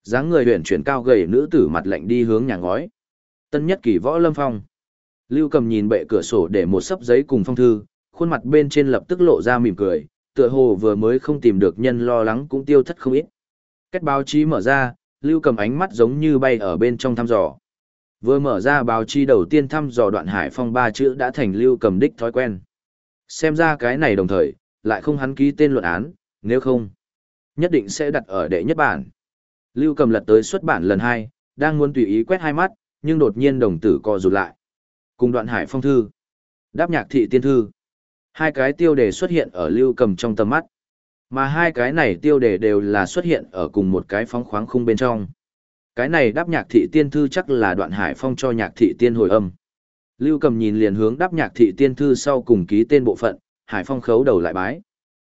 Dáng người huyền chuyển cao gầy nữ tử mặt lạnh đi hướng nhà ngói. Tân nhất kỳ võ lâm phong. Lưu Cầm nhìn bệ cửa sổ để một sấp giấy cùng phong thư, khuôn mặt bên trên lập tức lộ ra mỉm cười, tựa hồ vừa mới không tìm được nhân lo lắng cũng tiêu thất không ít. Kết báo chí mở ra, Lưu Cầm ánh mắt giống như bay ở bên trong thăm dò. Vừa mở ra báo chí đầu tiên thăm dò Đoạn Hải Phong ba chữ đã thành Lưu Cầm đích thói quen. Xem ra cái này đồng thời, lại không hắn ký tên luận án, nếu không, nhất định sẽ đặt ở đệ nhất bản. Lưu Cầm lật tới xuất bản lần 2, đang muốn tùy ý quét hai mắt, nhưng đột nhiên đồng tử co rụt lại. Cùng Đoạn Hải Phong thư, Đáp Nhạc Thị Tiên thư. Hai cái tiêu đề xuất hiện ở Lưu Cầm trong tầm mắt. Mà hai cái này tiêu đề đều là xuất hiện ở cùng một cái phóng khoáng khung bên trong. Cái này Đáp Nhạc Thị Tiên thư chắc là Đoạn Hải Phong cho Nhạc Thị Tiên hồi âm. Lưu Cầm nhìn liền hướng Đáp Nhạc Thị Tiên thư sau cùng ký tên bộ phận, Hải Phong khấu đầu lại bái.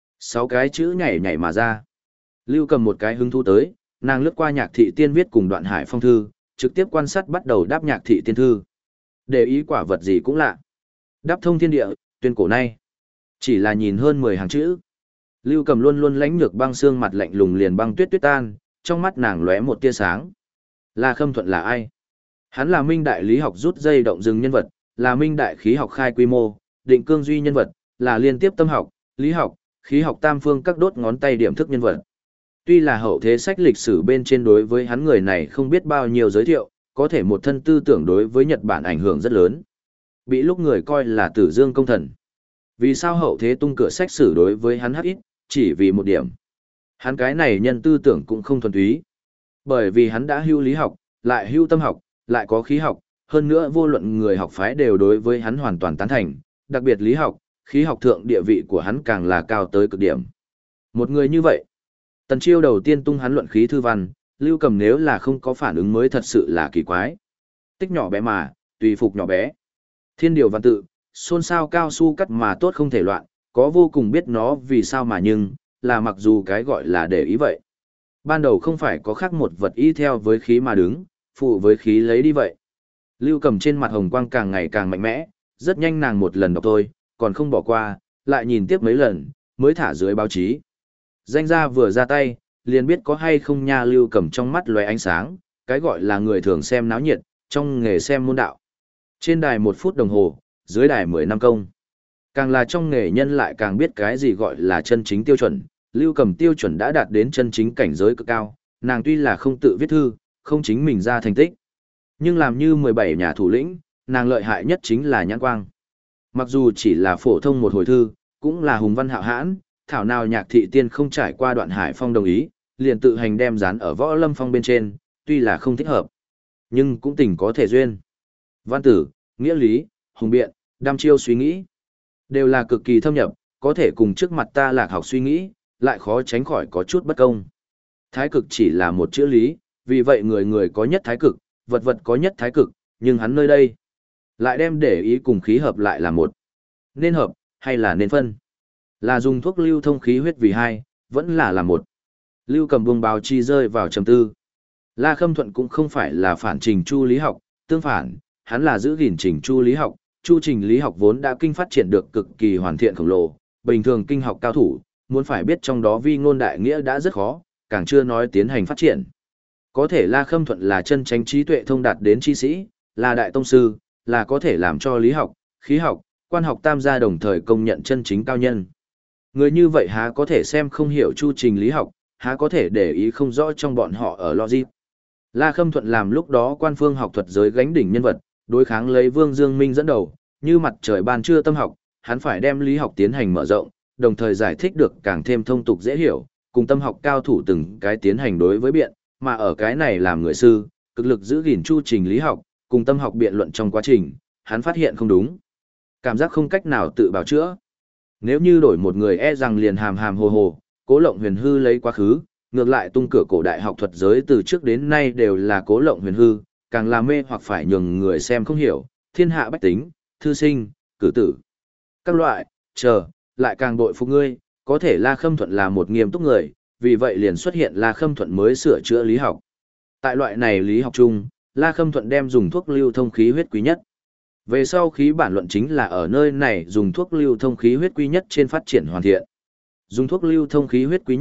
6 cái chữ nhảy nhảy mà ra. Lưu Cầm một cái hứng thú tới, nàng lướt qua Nhạc Thị Tiên viết cùng Đoạn Hải Phong thư, trực tiếp quan sát bắt đầu Đáp Nhạc Thị Tiên thư. Để ý quả vật gì cũng lạ. Đáp thông thiên địa, tuyên cổ nay. Chỉ là nhìn hơn 10 hàng chữ. Lưu Cầm luôn luôn lãnh nhược băng xương mặt lạnh lùng liền băng tuyết tuyết tan, trong mắt nàng lóe một tia sáng. La Khâm Thuận là ai? Hắn là minh đại lý học rút dây động rừng nhân vật, là minh đại khí học khai quy mô, định cương duy nhân vật, là liên tiếp tâm học, lý học, khí học tam phương các đốt ngón tay điểm thức nhân vật. Tuy là hậu thế sách lịch sử bên trên đối với hắn người này không biết bao nhiêu giới thiệu, có thể một thân tư tưởng đối với Nhật Bản ảnh hưởng rất lớn. Bị lúc người coi là Tử Dương công thần. Vì sao hậu thế tung cửa sách sử đối với hắn hắc ít, chỉ vì một điểm. Hắn cái này nhân tư tưởng cũng không thuần túy. Bởi vì hắn đã hưu lý học, lại hưu tâm học, lại có khí học, hơn nữa vô luận người học phái đều đối với hắn hoàn toàn tán thành, đặc biệt lý học, khí học thượng địa vị của hắn càng là cao tới cực điểm. Một người như vậy, Tần Chiêu đầu tiên tung hắn luận khí thư văn, Lưu Cầm nếu là không có phản ứng mới thật sự là kỳ quái. Tích nhỏ bé mà, tùy phục nhỏ bé. Thiên điều văn tự, xôn xao cao su cắt mà tốt không thể loạn, có vô cùng biết nó vì sao mà nhưng, là mặc dù cái gọi là để ý vậy. Ban đầu không phải có khác một vật y theo với khí mà đứng, phụ với khí lấy đi vậy. Lưu Cầm trên mặt hồng quang càng ngày càng mạnh mẽ, rất nhanh nàng một lần đọc thôi, còn không bỏ qua, lại nhìn tiếp mấy lần, mới thả dưới báo chí. Danh gia vừa ra tay, liền biết có hay không nha. Lưu Cầm trong mắt lóe ánh sáng, cái gọi là người thường xem náo nhiệt, trong nghề xem môn đạo. Trên đài 1 phút đồng hồ, dưới đài 10 năm công. Càng là trong nghề nhân lại càng biết cái gì gọi là chân chính tiêu chuẩn. Lưu Cầm tiêu chuẩn đã đạt đến chân chính cảnh giới cực cao, nàng tuy là không tự viết thư, không chính mình ra thành tích. Nhưng làm như 17 nhà thủ lĩnh, nàng lợi hại nhất chính là nhãn quang. Mặc dù chỉ là phổ thông một hồi thư, cũng là hùng văn hạo hãn, thảo nào Nhạc Thị Tiên không trải qua Đoạn Hải Phong đồng ý, liền tự hành đem dán ở võ lâm phong bên trên, tuy là không thích hợp, nhưng cũng tình có thể duyên. Văn tử, nghĩa lý, hùng biện, đăm chiêu suy nghĩ, đều là cực kỳ thâm nhập, có thể cùng trước mặt ta lạc học suy nghĩ, lại khó tránh khỏi có chút bất công. Thái cực chỉ là một chữ lý, vì vậy người người có nhất thái cực, vật vật có nhất thái cực, nhưng hắn nơi đây lại đem để ý cùng khí hợp lại là một. Nên hợp, hay là nên phân? Là dùng thuốc lưu thông khí huyết vì hai, vẫn là một. Lưu Cầm buông báo chi rơi vào trầm tư. La Khâm Thuận cũng không phải là phản trình chu lý học, tương phản, hắn là giữ gìn trình chu lý học. Chu trình lý học vốn đã kinh phát triển được cực kỳ hoàn thiện khổng lồ, bình thường kinh học cao thủ, muốn phải biết trong đó vi ngôn đại nghĩa đã rất khó, càng chưa nói tiến hành phát triển. Có thể La Khâm Thuận là chân chánh trí tuệ thông đạt đến chi sĩ, là đại tông sư, là có thể làm cho lý học, khí học, quan học tam gia đồng thời công nhận chân chính cao nhân. Người như vậy há có thể xem không hiểu chu trình lý học, há có thể để ý không rõ trong bọn họ ở logic. La Khâm Thuận làm lúc đó quan phương học thuật giới gánh đỉnh nhân vật, đối kháng lấy Vương Dương Minh dẫn đầu, như mặt trời ban trưa tâm học, hắn phải đem lý học tiến hành mở rộng, đồng thời giải thích được càng thêm thông tục dễ hiểu, cùng tâm học cao thủ từng cái tiến hành đối với biện, mà ở cái này làm người sư, cực lực giữ gìn chu trình lý học, cùng tâm học biện luận trong quá trình, hắn phát hiện không đúng. Cảm giác không cách nào tự bào chữa. Nếu như đổi một người e rằng liền hàm hàm hồ hồ, Cố Lộng Huyền hư lấy quá khứ, ngược lại tung cửa cổ đại học thuật giới từ trước đến nay đều là Cố Lộng Huyền hư, càng làm mê hoặc phải nhường người xem không hiểu, thiên hạ bách tính, thư sinh, cử tử. Các loại, lại càng bội phục ngươi, có thể La Khâm Thuận là một nghiêm túc người, vì vậy liền xuất hiện La Khâm Thuận mới sửa chữa lý học. Tại loại này lý học chung, La Khâm Thuận đem dùng thuốc lưu thông khí huyết quý nhất. Về sau khí bản luận chính là ở nơi này dùng thuốc lưu thông khí huyết quý nhất trên phát triển hoàn thiện. Dùng thuốc lưu thông khí huyết quý nhất,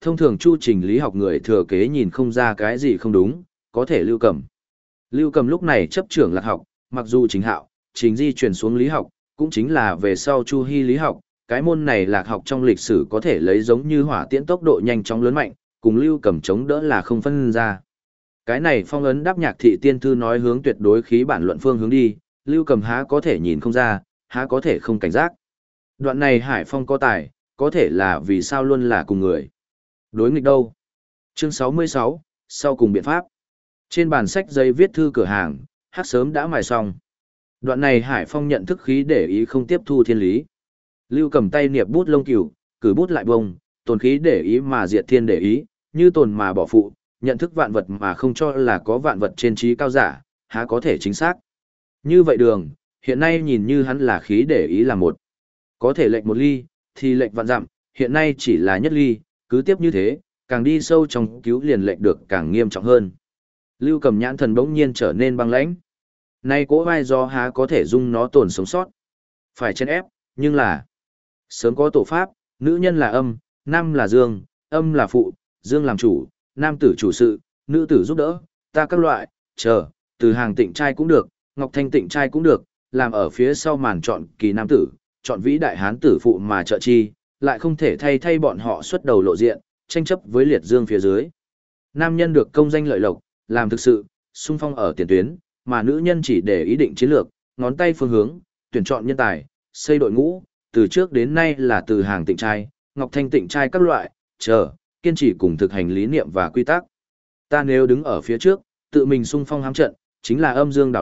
Thông thường chu trình lý học người thừa kế nhìn không ra cái gì không đúng, có thể Lưu Cầm. Lưu Cầm lúc này chấp trưởng lạc học, mặc dù chính hạo, chính di chuyển xuống lý học, cũng chính là về sau Chu Hy lý học, cái môn này lạc học trong lịch sử có thể lấy giống như hỏa tiễn tốc độ nhanh chóng lớn mạnh, cùng Lưu Cầm chống đỡ là không phân ra. Cái này phong ấn đáp Nhạc Thị Tiên Thư nói hướng tuyệt đối khí bản luận phương hướng đi, Lưu Cầm há có thể nhìn không ra, há có thể không cảnh giác. Đoạn này Hải Phong có tài, có thể là vì sao luôn là cùng người. Đối nghịch đâu? Chương 66, sau cùng biện pháp. Trên bàn sách giấy viết thư cửa hàng, hát sớm đã mài xong. Đoạn này Hải Phong nhận thức khí để ý không tiếp thu thiên lý. Lưu cầm tay niệp bút lông cừu, cử bút lại bông, tồn khí để ý mà diệt thiên để ý, như tồn mà bỏ phụ, nhận thức vạn vật mà không cho là có vạn vật trên trí cao giả, há có thể chính xác. Như vậy đường, hiện nay nhìn như hắn là khí để ý là một. Có thể lệnh một ly, thì lệnh vạn dặm, hiện nay chỉ là nhất ly, cứ tiếp như thế, càng đi sâu trong cứu liền lệnh được càng nghiêm trọng hơn. Lưu cầm nhãn thần bỗng nhiên trở nên băng lãnh. Nay cỗ vai do há có thể dung nó tồn sống sót. Phải chen ép, nhưng là sớm có tổ pháp, nữ nhân là âm, nam là dương, âm là phụ, dương làm chủ, nam tử chủ sự, nữ tử giúp đỡ, ta các loại, chờ, từ hàng tịnh trai cũng được, ngọc thanh tịnh trai cũng được, làm ở phía sau màn chọn kỳ nam tử, chọn vĩ đại hán tử phụ mà trợ chi, lại không thể thay bọn họ xuất đầu lộ diện, tranh chấp với liệt dương phía dưới. Nam nhân được công danh lợi lộc, làm thực sự, xung phong ở tiền tuyến, mà nữ nhân chỉ để ý định chiến lược, ngón tay phương hướng, tuyển chọn nhân tài, xây đội ngũ, từ trước đến nay là từ hàng tịnh trai, ngọc thanh tịnh trai các loại, chờ, kiên trì cùng thực hành lý niệm và quy tắc. Ta nếu đứng ở phía trước, tự mình xung phong hám trận, chính là âm dương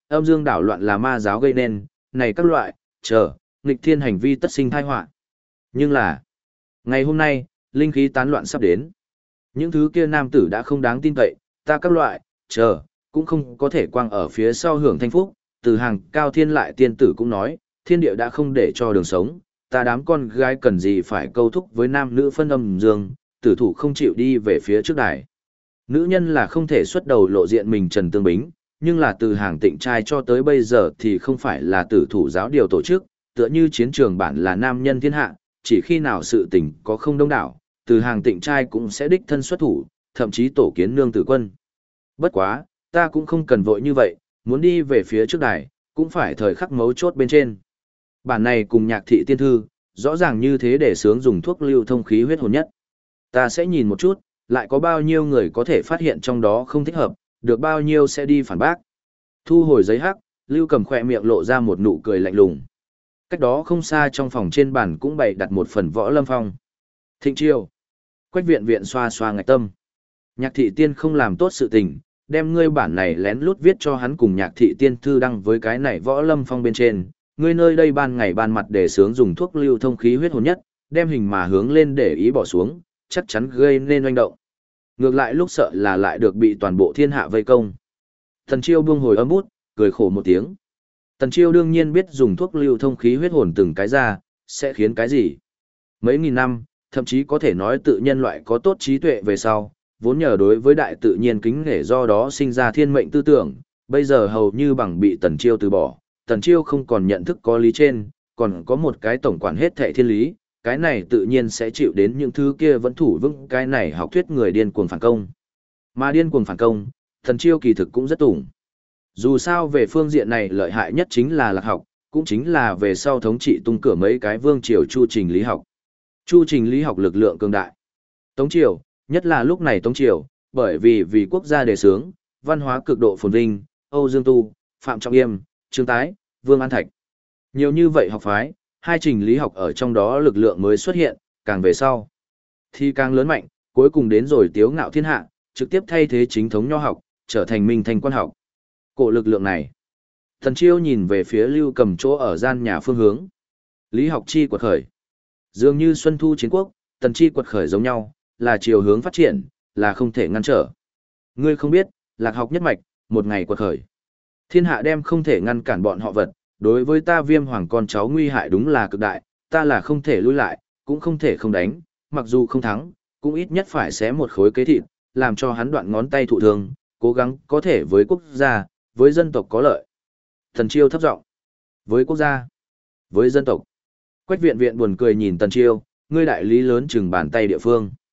đảo loạn là ma giáo gây nên, này các loại, chờ, nghịch thiên hành vi tất sinh tai họa. Nhưng là, ngày hôm nay, linh khí tán loạn sắp đến. Những thứ kia nam tử đã không đáng tin cậy, ta các loại, chờ, cũng không có thể quang ở phía sau hưởng thanh phúc, từ hàng cao thiên lại tiên tử cũng nói, thiên địa đã không để cho đường sống, ta đám con gái cần gì phải câu thúc với nam nữ phân âm dương, tử thủ không chịu đi về phía trước đài. Nữ nhân là không thể xuất đầu lộ diện mình Trần Tương Bính, nhưng là từ hàng tịnh trai cho tới bây giờ thì không phải là tử thủ giáo điều tổ chức, tựa như chiến trường bản là nam nhân thiên hạ, chỉ khi nào sự tình có không đông đảo, từ hàng tịnh trai cũng sẽ đích thân xuất thủ, thậm chí tổ kiến nương tử quân. Bất quá, ta cũng không cần vội như vậy, muốn đi về phía trước đài, cũng phải thời khắc mấu chốt bên trên. Bản này cùng Nhạc Thị Tiên Thư, rõ ràng như thế để sướng dùng thuốc lưu thông khí huyết hồn nhất. Ta sẽ nhìn một chút, lại có bao nhiêu người có thể phát hiện trong đó không thích hợp, được bao nhiêu sẽ đi phản bác. Thu hồi giấy hắc, Lưu cầm khỏe miệng lộ ra một nụ cười lạnh lùng. Cách đó không xa trong phòng trên bàn cũng bày đặt một phần võ lâm phong. Thịnh chiêu. Quách viện viện xoa xoa ngạch tâm. Nhạc Thị Tiên không làm tốt sự tình, đem ngươi bản này lén lút viết cho hắn cùng Nhạc Thị Tiên thư đăng với cái này võ lâm phong bên trên. Ngươi nơi đây ban ngày ban mặt để sướng dùng thuốc lưu thông khí huyết hồn nhất, đem hình mà hướng lên để ý bỏ xuống, chắc chắn gây nên oanh động. Ngược lại lúc sợ là lại được bị toàn bộ thiên hạ vây công. Tần Chiêu buông hồi âm bút, cười khổ một tiếng. Tần Chiêu đương nhiên biết dùng thuốc lưu thông khí huyết hồn từng cái ra, sẽ khiến cái gì. Mấy nghìn năm, thậm chí có thể nói tự nhân loại có tốt trí tuệ về sau, vốn nhờ đối với đại tự nhiên kính nể do đó sinh ra thiên mệnh tư tưởng, bây giờ hầu như bằng bị Tần Chiêu từ bỏ. Tần Chiêu không còn nhận thức có lý trên, còn có một cái tổng quản hết thệ thiên lý, cái này tự nhiên sẽ chịu đến những thứ kia vẫn thủ vững cái này học thuyết người điên cuồng phản công. Mà điên cuồng phản công, Tần Chiêu kỳ thực cũng rất tủng. Dù sao về phương diện này lợi hại nhất chính là lạc học, cũng chính là về sau thống trị tung cửa mấy cái vương triều chu trình lý học. Chu trình lý học lực lượng cường đại. Tống triều, nhất là lúc này Tống triều, bởi vì quốc gia đề xướng, văn hóa cực độ phồn vinh, Âu Dương Tu, Phạm Trọng Yêm, Trương Tái, Vương An Thạch. Nhiều như vậy học phái, hai trình lý học ở trong đó lực lượng mới xuất hiện, càng về sau thì càng lớn mạnh, cuối cùng đến rồi tiếu ngạo thiên hạ, trực tiếp thay thế chính thống nho học, trở thành minh thành quan học. Cổ lực lượng này. Tần Chiêu nhìn về phía Lưu Cầm chỗ ở gian nhà phương hướng. Lý học chi quật khởi. Dường như xuân thu chiến quốc, Tần chi quật khởi giống nhau, là chiều hướng phát triển, là không thể ngăn trở. Ngươi không biết, lạc học nhất mạch, một ngày quật khởi. Thiên hạ đem không thể ngăn cản bọn họ vật, đối với ta Viêm Hoàng con cháu nguy hại đúng là cực đại, ta là không thể lui lại, cũng không thể không đánh, mặc dù không thắng, cũng ít nhất phải xé một khối kế thịt, làm cho hắn đoạn ngón tay thụ thương, cố gắng có thể với quốc gia, với dân tộc có lợi. Tần Chiêu thấp giọng. Với quốc gia, với dân tộc. Quách viện viện buồn cười nhìn Tần Chiêu, ngươi đại lý lớn chừng bàn tay địa phương.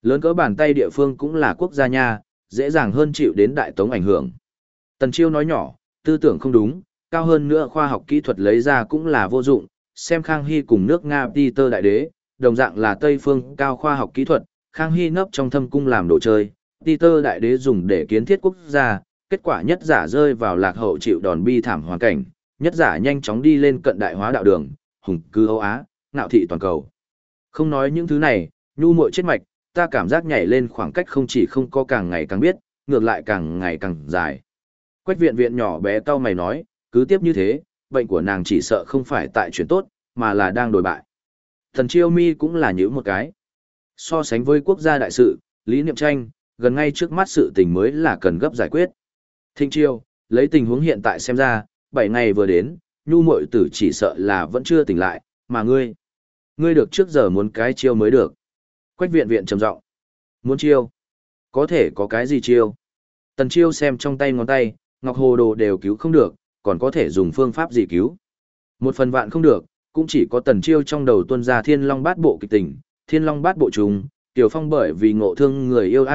Lớn cỡ bàn tay địa phương cũng là quốc gia nha, dễ dàng hơn chịu đến Đại Tống ảnh hưởng. Tần Chiêu nói nhỏ, tư tưởng không đúng, cao hơn nữa khoa học kỹ thuật lấy ra cũng là vô dụng, xem Khang Hy cùng nước Nga Peter đại đế, đồng dạng là Tây phương cao khoa học kỹ thuật, Khang Hy nấp trong thâm cung làm đồ chơi, Peter đại đế dùng để kiến thiết quốc gia, kết quả nhất giả rơi vào lạc hậu chịu đòn bi thảm hoàn cảnh, nhất giả nhanh chóng đi lên cận đại hóa đạo đường, hùng cư Âu Á, ngạo thị toàn cầu. Không nói những thứ này, nhu muội chết mạch, ta cảm giác nhảy lên khoảng cách không chỉ không có càng ngày càng biết, ngược lại càng ngày càng dài. Quách viện viện nhỏ bé cau mày nói, cứ tiếp như thế, bệnh của nàng chỉ sợ không phải tại chuyện tốt, mà là đang đổi bại. Thần Chiêu Mi cũng là nhíu một cái. So sánh với quốc gia đại sự, Lý Niệm Tranh, gần ngay trước mắt sự tình mới là cần gấp giải quyết. Thịnh Chiêu, lấy tình huống hiện tại xem ra, 7 ngày vừa đến, nhu muội tử chỉ sợ là vẫn chưa tỉnh lại, mà ngươi được trước giờ muốn cái chiêu mới được. Quách viện viện trầm giọng. Muốn chiêu? Có thể có cái gì chiêu? Tần Chiêu xem trong tay ngón tay, ngọc hồ đồ đều cứu không được, còn có thể dùng phương pháp gì cứu? Một phần vạn không được, cũng chỉ có Tần Chiêu trong đầu tuân ra Thiên Long Bát Bộ kịch tình, Thiên Long Bát Bộ trùng, Tiểu Phong bởi vì ngộ thương người yêu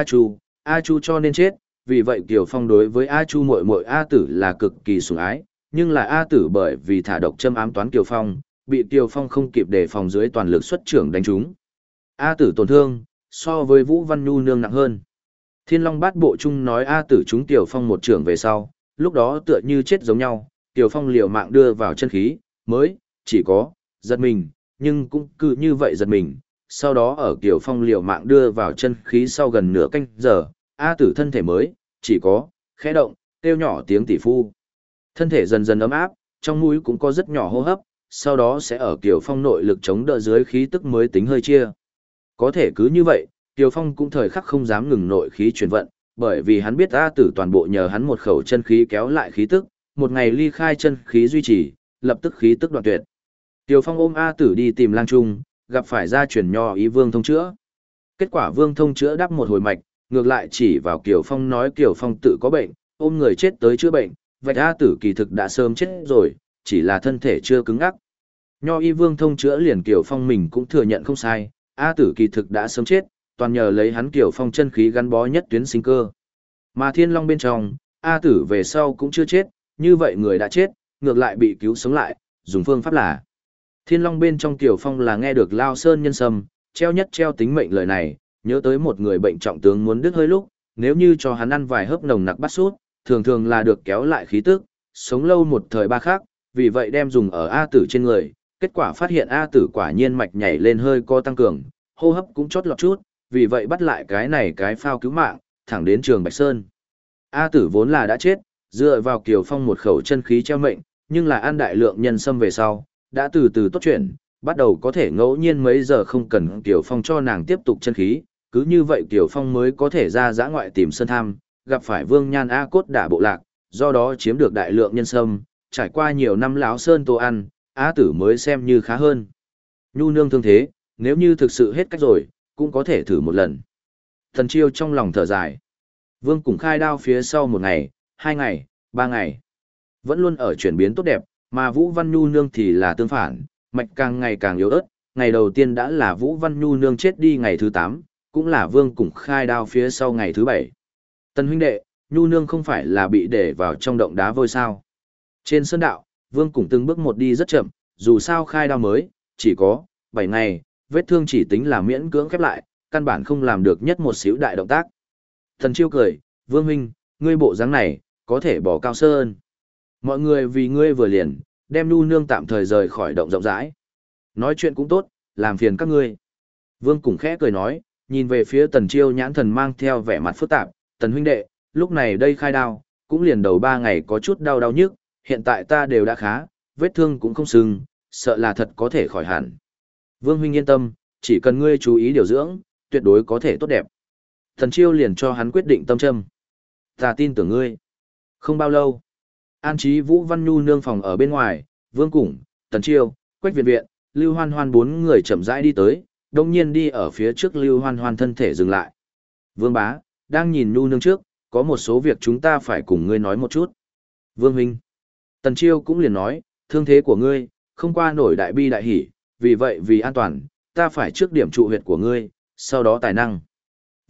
A Chu cho nên chết, vì vậy Tiểu Phong đối với A Chu muội muội A Tử là cực kỳ sủng ái, nhưng là A Tử bởi vì thả độc châm ám toán Tiểu Phong, bị Tiểu Phong không kịp đề phòng dưới toàn lực xuất trưởng đánh trúng. A Tử tổn thương, so với Vũ Văn Nhu nương nặng hơn. Thiên Long Bát Bộ chung nói A Tử trúng Tiểu Phong một trưởng về sau, lúc đó tựa như chết giống nhau, Tiểu Phong liều mạng đưa vào chân khí, mới, chỉ có, giật mình, nhưng cũng cứ như vậy giật mình. Sau đó ở Tiểu Phong liều mạng đưa vào chân khí sau gần nửa canh giờ, A Tử thân thể mới, chỉ có, khẽ động, kêu nhỏ tiếng tỷ phu. Thân thể dần dần ấm áp, trong mũi cũng có rất nhỏ hô hấp, sau đó sẽ ở Tiểu Phong nội lực chống đỡ dưới khí tức mới tính hơi chia. Có thể cứ như vậy, Tiểu Phong cũng thời khắc không dám ngừng nội khí chuyển vận, bởi vì hắn biết A Tử toàn bộ nhờ hắn một khẩu chân khí kéo lại khí tức, một ngày ly khai chân khí duy trì, lập tức khí tức đoạn tuyệt. Tiểu Phong ôm A Tử đi tìm Lang Trung, gặp phải gia truyền nho ý Vương Thông chữa. Kết quả Vương Thông chữa đắp một hồi mạch, ngược lại chỉ vào Kiều Phong nói Kiều Phong tự có bệnh, ôm người chết tới chữa bệnh, vạch A Tử kỳ thực đã sớm chết rồi, chỉ là thân thể chưa cứng ngắc. Nho y Vương Thông chữa liền Kiều Phong mình cũng thừa nhận không sai, A Tử kỳ thực đã sớm chết, toàn nhờ lấy hắn Kiều Phong chân khí gắn bó nhất tuyến sinh cơ. Mà Thiên Long bên trong, A Tử về sau cũng chưa chết, như vậy người đã chết, ngược lại bị cứu sống lại, dùng phương pháp là Thiên Long bên trong Kiều Phong là nghe được Lao Sơn nhân sâm, treo nhất treo tính mệnh lời này, nhớ tới một người bệnh trọng tướng muốn đứt hơi lúc, nếu như cho hắn ăn vài hớp nồng nặc bắt sút, thường thường là được kéo lại khí tức, sống lâu một thời ba khác, vì vậy đem dùng ở A Tử trên người, kết quả phát hiện A Tử quả nhiên mạch nhảy lên hơi co tăng cường, hô hấp cũng chót lọt chút, vì vậy bắt lại cái này cái phao cứu mạng, thẳng đến Trường Bạch Sơn. A Tử vốn là đã chết, dựa vào Kiều Phong một khẩu chân khí treo mệnh, nhưng là ăn đại lượng nhân sâm về sau, đã từ từ tốt chuyển, bắt đầu có thể ngẫu nhiên mấy giờ không cần Kiều Phong cho nàng tiếp tục chân khí, cứ như vậy Kiều Phong mới có thể ra dã ngoại tìm sơn tham, gặp phải Vương Nhan A Cốt đả bộ lạc, do đó chiếm được đại lượng nhân sâm, trải qua nhiều năm láo sơn tô ăn, A Tử mới xem như khá hơn. Nhu nương thương thế, nếu như thực sự hết cách rồi, cũng có thể thử một lần. Thần Chiêu trong lòng thở dài. Vương Củng khai đao phía sau 1 ngày, 2 ngày, 3 ngày. Vẫn luôn ở chuyển biến tốt đẹp, mà Vũ Văn Nhu nương thì là tương phản, mạch càng ngày càng yếu ớt. Ngày đầu tiên đã là Vũ Văn Nhu nương chết đi ngày thứ 8, cũng là Vương Củng khai đao phía sau ngày thứ 7. Tân huynh đệ, Nhu nương không phải là bị để vào trong động đá vôi sao. Trên sơn đạo, Vương Củng từng bước một đi rất chậm, dù sao khai đao mới, chỉ có 7 ngày, vết thương chỉ tính là miễn cưỡng khép lại, căn bản không làm được nhất một xíu đại động tác. Thần Chiêu cười, Vương huynh, ngươi bộ dáng này, có thể bỏ cao sơn. Mọi người vì ngươi vừa liền, đem Nhu nương tạm thời rời khỏi động rộng rãi. Nói chuyện cũng tốt, làm phiền các ngươi. Vương Củng khẽ cười nói, nhìn về phía Tần Chiêu nhãn thần mang theo vẻ mặt phức tạp, Tần huynh đệ, lúc này đây khai đao, cũng liền đầu 3 ngày có chút đau đau nhức, hiện tại ta đều đã khá, vết thương cũng không sưng, sợ là thật có thể khỏi hẳn. Vương huynh yên tâm, chỉ cần ngươi chú ý điều dưỡng, tuyệt đối có thể tốt đẹp. Tần Chiêu liền cho hắn quyết định tâm châm. Ta tin tưởng ngươi. Không bao lâu, an trí Vũ Văn Nhu nương phòng ở bên ngoài, Vương Củng, Tần Chiêu, Quách Viện Viện, Lưu Hoan Hoan 4 người chậm rãi đi tới, đồng nhiên đi ở phía trước Lưu Hoan Hoan thân thể dừng lại. Vương bá, đang nhìn Nhu nương trước, có một số việc chúng ta phải cùng ngươi nói một chút. Vương huynh. Tần Chiêu cũng liền nói, thương thế của ngươi, không qua nổi đại bi đại hỉ, vì vậy vì an toàn, ta phải trước điểm trụ huyệt của ngươi, sau đó tài năng.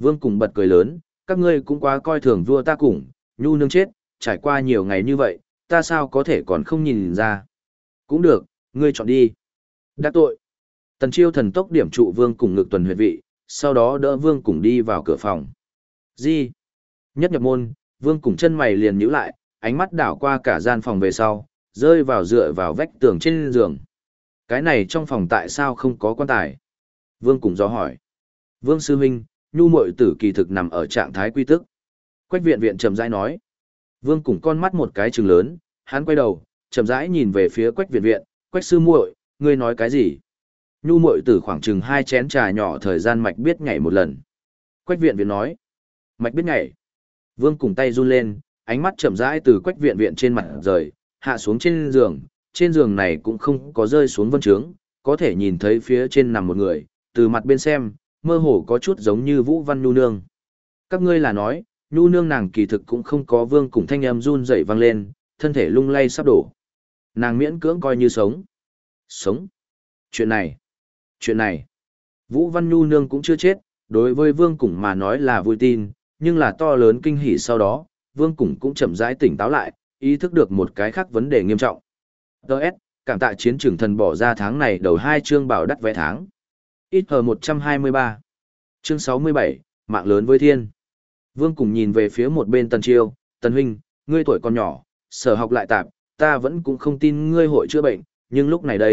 Vương cùng bật cười lớn, các ngươi cũng quá coi thường vua ta cùng, nhu nương chết, trải qua nhiều ngày như vậy, ta sao có thể còn không nhìn ra. Cũng được, ngươi chọn đi. Đã tội. Tần Chiêu thần tốc điểm trụ Vương cùng ngực tuần huyệt vị, sau đó đỡ Vương cùng đi vào cửa phòng. Gì? Nhất nhập môn, Vương cùng chân mày liền nhíu lại, ánh mắt đảo qua cả gian phòng về sau, rơi vào dựa vào vách tường trên giường. Cái này trong phòng tại sao không có quan tài? Vương cùng do hỏi. Vương sư huynh, nhu muội tử kỳ thực nằm ở trạng thái quy tức. Quách viện viện chậm rãi nói. Vương cùng con mắt một cái trừng lớn, hắn quay đầu, chậm rãi nhìn về phía Quách viện viện, Quách sư muội, ngươi nói cái gì? Nhu muội tử khoảng chừng 2 chén trà nhỏ thời gian mạch biết nhảy một lần. Quách viện viện nói. Mạch biết nhảy. Vương cùng tay run lên, ánh mắt chậm rãi từ Quách viện viện trên mặt rời, hạ xuống trên giường này cũng không có rơi xuống vân trướng, có thể nhìn thấy phía trên nằm một người, từ mặt bên xem, mơ hồ có chút giống như Vũ Văn Nhu Nương. Các ngươi là nói, Nhu Nương nàng kỳ thực cũng không có. Vương cùng thanh âm run rẩy vang lên, thân thể lung lay sắp đổ. Nàng miễn cưỡng coi như sống. Sống? Chuyện này. Vũ Văn Nhu Nương cũng chưa chết, đối với Vương cùng mà nói là vui tin, nhưng là to lớn kinh hỉ sau đó, Vương cùng cũng chậm rãi tỉnh táo lại, ý thức được một cái khác vấn đề nghiêm trọng. Đợt, cảm tạ chiến trường thần bỏ ra tháng này đầu 2 chương bảo đắt vé tháng. Ít hờ 123. Chương 67, mạng lớn với thiên. Vương cùng nhìn về phía một bên Tần Chiêu, Tần huynh, ngươi tuổi còn nhỏ, sở học lại tạp, ta vẫn cũng không tin ngươi hội chữa bệnh, nhưng lúc này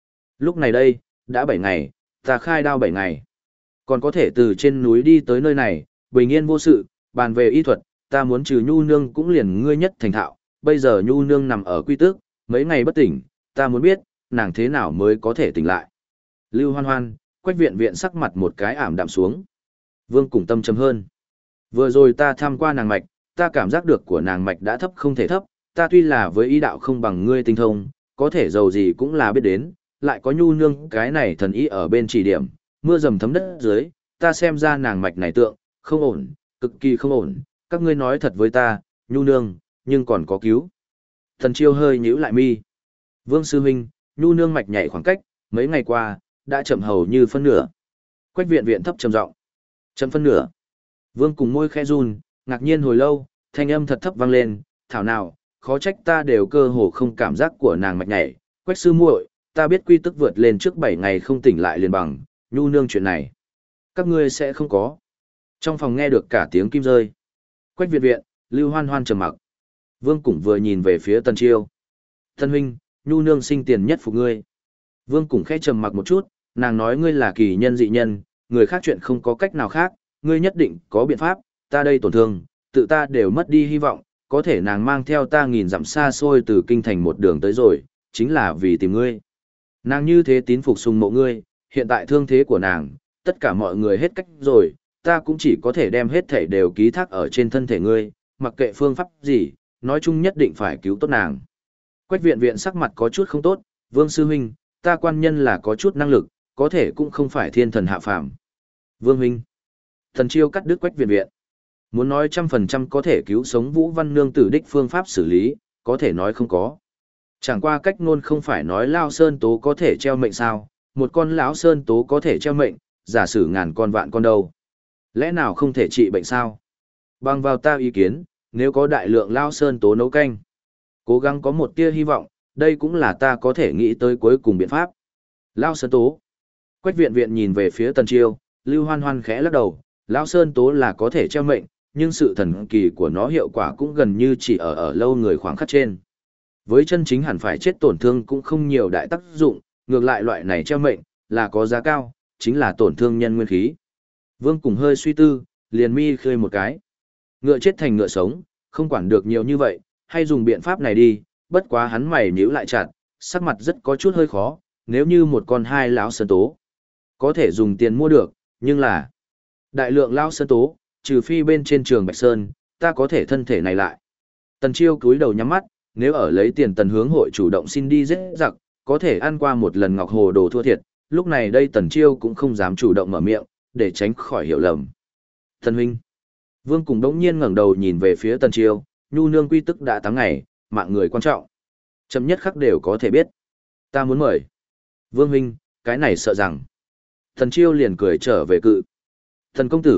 đây, đã 7 ngày, ta khai đao 7 ngày. Còn có thể từ trên núi đi tới nơi này, bình yên vô sự, bàn về y thuật, ta muốn trừ Nhu Nương cũng liền ngươi nhất thành thạo, bây giờ Nhu Nương nằm ở quy tước, mấy ngày bất tỉnh, ta muốn biết, nàng thế nào mới có thể tỉnh lại. Lưu Hoan Hoan, Quách viện viện sắc mặt một cái ảm đạm xuống. Vương cùng tâm trầm hơn. Vừa rồi ta tham qua nàng mạch, ta cảm giác được của nàng mạch đã thấp không thể thấp, ta tuy là với ý đạo không bằng ngươi tinh thông, có thể giàu gì cũng là biết đến, lại có Nhu Nương cái này thần ý ở bên chỉ điểm, mưa dầm thấm đất dưới, ta xem ra nàng mạch này tượng, không ổn, cực kỳ không ổn, các ngươi nói thật với ta, Nhu Nương, nhưng còn có cứu. Thần Chiêu hơi nhíu lại mi. Vương sư huynh, Nhu Nương mạch nhảy khoảng cách, mấy ngày qua, đã chậm hầu như phân nửa. Quách viện viện thấp trầm giọng. Chậm phân nửa. Vương cùng môi khẽ run, ngạc nhiên hồi lâu, thanh âm thật thấp vang lên, thảo nào, khó trách ta đều cơ hồ không cảm giác của nàng mạch nhảy. Quách sư muội, ta biết quy tức vượt lên trước 7 ngày không tỉnh lại liền bằng, Nhu Nương chuyện này. Các ngươi sẽ không có. Trong phòng nghe được cả tiếng kim rơi. Quách viện viện, Lưu Hoan Hoan trầm mặc. Vương Củng vừa nhìn về phía Tần Chiêu. Tân huynh, Nhu Nương sinh tiền nhất phục ngươi. Vương Củng khẽ trầm mặc một chút, nàng nói ngươi là kỳ nhân dị nhân, người khác chuyện không có cách nào khác, ngươi nhất định có biện pháp, ta đây tổn thương, tự ta đều mất đi hy vọng, có thể nàng mang theo ta 1000 dặm xa xôi từ kinh thành một đường tới rồi, chính là vì tìm ngươi. Nàng như thế tín phục sùng mộ ngươi, hiện tại thương thế của nàng, tất cả mọi người hết cách rồi, ta cũng chỉ có thể đem hết thể đều ký thác ở trên thân thể ngươi, mặc kệ phương pháp gì, nói chung nhất định phải cứu tốt nàng. Quách viện viện sắc mặt có chút không tốt, Vương sư huynh, ta quan nhân là có chút năng lực, có thể cũng không phải thiên thần hạ phàm. Vương huynh. Thần Chiêu cắt đứt Quách viện viện. Muốn nói 100% có thể cứu sống Vũ Văn Nương tử đích phương pháp xử lý, có thể nói không có. Chẳng qua cách ngôn không phải nói Lao Sơn Tố có thể treo mệnh sao, một con lão Sơn Tố có thể treo mệnh, giả sử ngàn con vạn con đâu. Lẽ nào không thể trị bệnh sao? Bằng vào ta ý kiến, nếu có đại lượng Lao Sơn Tố nấu canh, cố gắng có một tia hy vọng, đây cũng là ta có thể nghĩ tới cuối cùng biện pháp. Lao Sơn Tố. Quách viện viện nhìn về phía Tần Chiêu, Lưu Hoan Hoan khẽ lắc đầu, Lao Sơn Tố là có thể treo mệnh, nhưng sự thần kỳ của nó hiệu quả cũng gần như chỉ ở lâu người khoảng khắc trên. Với chân chính hẳn phải chết tổn thương cũng không nhiều đại tác dụng, ngược lại loại này treo mệnh, là có giá cao, chính là tổn thương nhân nguyên khí. Vương cùng hơi suy tư, liền mi khơi một cái. Ngựa chết thành ngựa sống, không quản được nhiều như vậy, hay dùng biện pháp này đi, bất quá hắn mày nhíu lại chặt, sắc mặt rất có chút hơi khó, nếu như một con 2 lão sơn tố, có thể dùng tiền mua được, nhưng là đại lượng lão sơn tố, trừ phi bên trên trường Bạch Sơn, ta có thể thân thể này lại. Tần Chiêu cúi đầu nhắm mắt, nếu ở lấy tiền Tần hướng hội chủ động xin đi giết giặc, có thể ăn qua một lần Ngọc Hồ Đồ thua thiệt, lúc này đây Tần Chiêu cũng không dám chủ động mở miệng, để tránh khỏi hiểu lầm. Thần huynh. Vương cùng đống nhiên ngẩng đầu nhìn về phía Tần Chiêu, Nhu Nương quy tức đã 8 ngày, mạng người quan trọng. Chậm nhất khắc đều có thể biết. Ta muốn mời. Vương huynh, cái này sợ rằng. Tần Chiêu liền cười trở về cự. Thần công tử,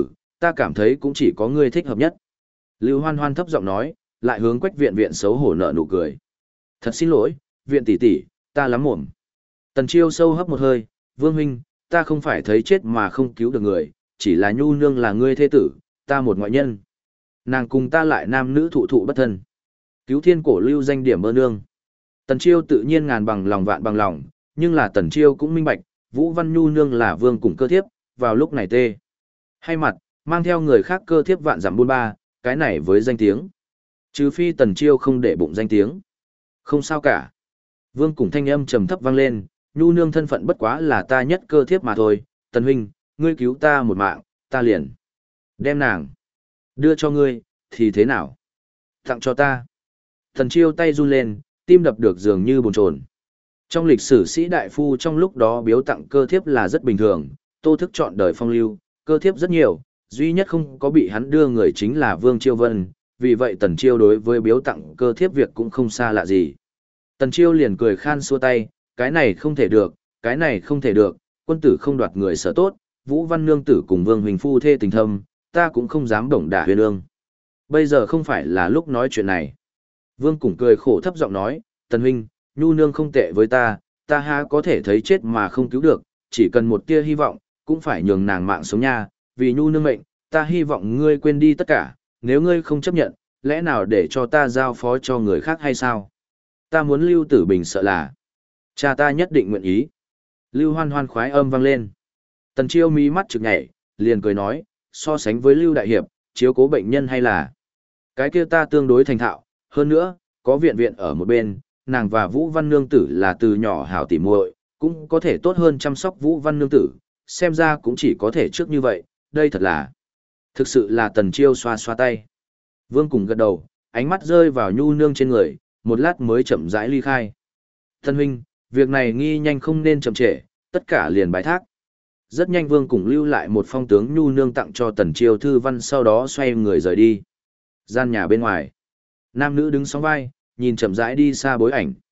ta cảm thấy cũng chỉ có ngươi thích hợp nhất. Lưu Hoan Hoan thấp giọng nói, lại hướng Quách Viện Viện xấu hổ nở nụ cười. Thật xin lỗi, Viện tỷ tỷ, ta lắm mồm. Tần Chiêu sâu hấp một hơi, Vương huynh, ta không phải thấy chết mà không cứu được người, chỉ là Nhu nương là ngươi thế tử, ta một ngoại nhân. Nàng cùng ta lại nam nữ thụ thụ bất thân. Cứu thiên cổ lưu danh điểm mơ nương. Tần Chiêu tự nhiên ngàn bằng lòng vạn bằng lòng, nhưng là Tần Chiêu cũng minh bạch, Vũ Văn Nhu nương là vương cùng cơ thiếp, vào lúc này tê. Hay mặt, mang theo người khác cơ thiếp vạn dặm buôn ba, cái này với danh tiếng. Trừ phi Tần Chiêu không để bụng danh tiếng. Không sao cả. Vương cùng thanh âm trầm thấp vang lên, Nhu nương thân phận bất quá là ta nhất cơ thiếp mà thôi, Tần huynh, ngươi cứu ta một mạng, ta liền đem nàng đưa cho ngươi, thì thế nào? Tặng cho ta. Tần Chiêu tay run lên, tim đập được dường như bồn chồn. Trong lịch sử sĩ đại phu trong lúc đó biếu tặng cơ thiếp là rất bình thường, Tô Thức chọn đời phong lưu, cơ thiếp rất nhiều, duy nhất không có bị hắn đưa người chính là Vương Chiêu Vân, vì vậy Tần Chiêu đối với biếu tặng cơ thiếp việc cũng không xa lạ gì. Tần Chiêu liền cười khan xua tay, cái này không thể được, cái này không thể được, quân tử không đoạt người sở tốt, Vũ Văn Nương tử cùng Vương Huỳnh phu thê tình thâm, ta cũng không dám động đả huyền ương. Bây giờ không phải là lúc nói chuyện này. Vương Củng cười khổ thấp giọng nói, Tần huynh, Nhu nương không tệ với ta, ta há có thể thấy chết mà không cứu được, chỉ cần một tia hy vọng, cũng phải nhường nàng mạng sống nha, vì Nhu nương mệnh, ta hy vọng ngươi quên đi tất cả, nếu ngươi không chấp nhận, lẽ nào để cho ta giao phó cho người khác hay sao? Ta muốn Lưu Tử Bình sợ là, cha ta nhất định nguyện ý. Lưu Hoan Hoan khoái âm vang lên. Tần Chiêu mí mắt trực nhảy, liền cười nói, so sánh với Lưu Đại Hiệp, chiếu cố bệnh nhân hay là cái kia ta tương đối thành thạo, hơn nữa, có viện viện ở một bên, nàng và Vũ Văn Nương Tử là từ nhỏ hảo tỉ muội, cũng có thể tốt hơn chăm sóc Vũ Văn Nương Tử, xem ra cũng chỉ có thể trước như vậy, đây thật là. Thực sự là Tần Chiêu xoa xoa tay. Vương cùng gật đầu, ánh mắt rơi vào Nhu nương trên người, một lát mới chậm rãi ly khai. Thân huynh, việc này nghi nhanh không nên chậm trễ, tất cả liền bái thác. Rất nhanh Vương cùng lưu lại một phong tướng Nhu nương tặng cho Tần Chiêu thư văn, sau đó xoay người rời đi. Gian nhà bên ngoài, nam nữ đứng sóng vai, nhìn chậm rãi đi xa bối ảnh.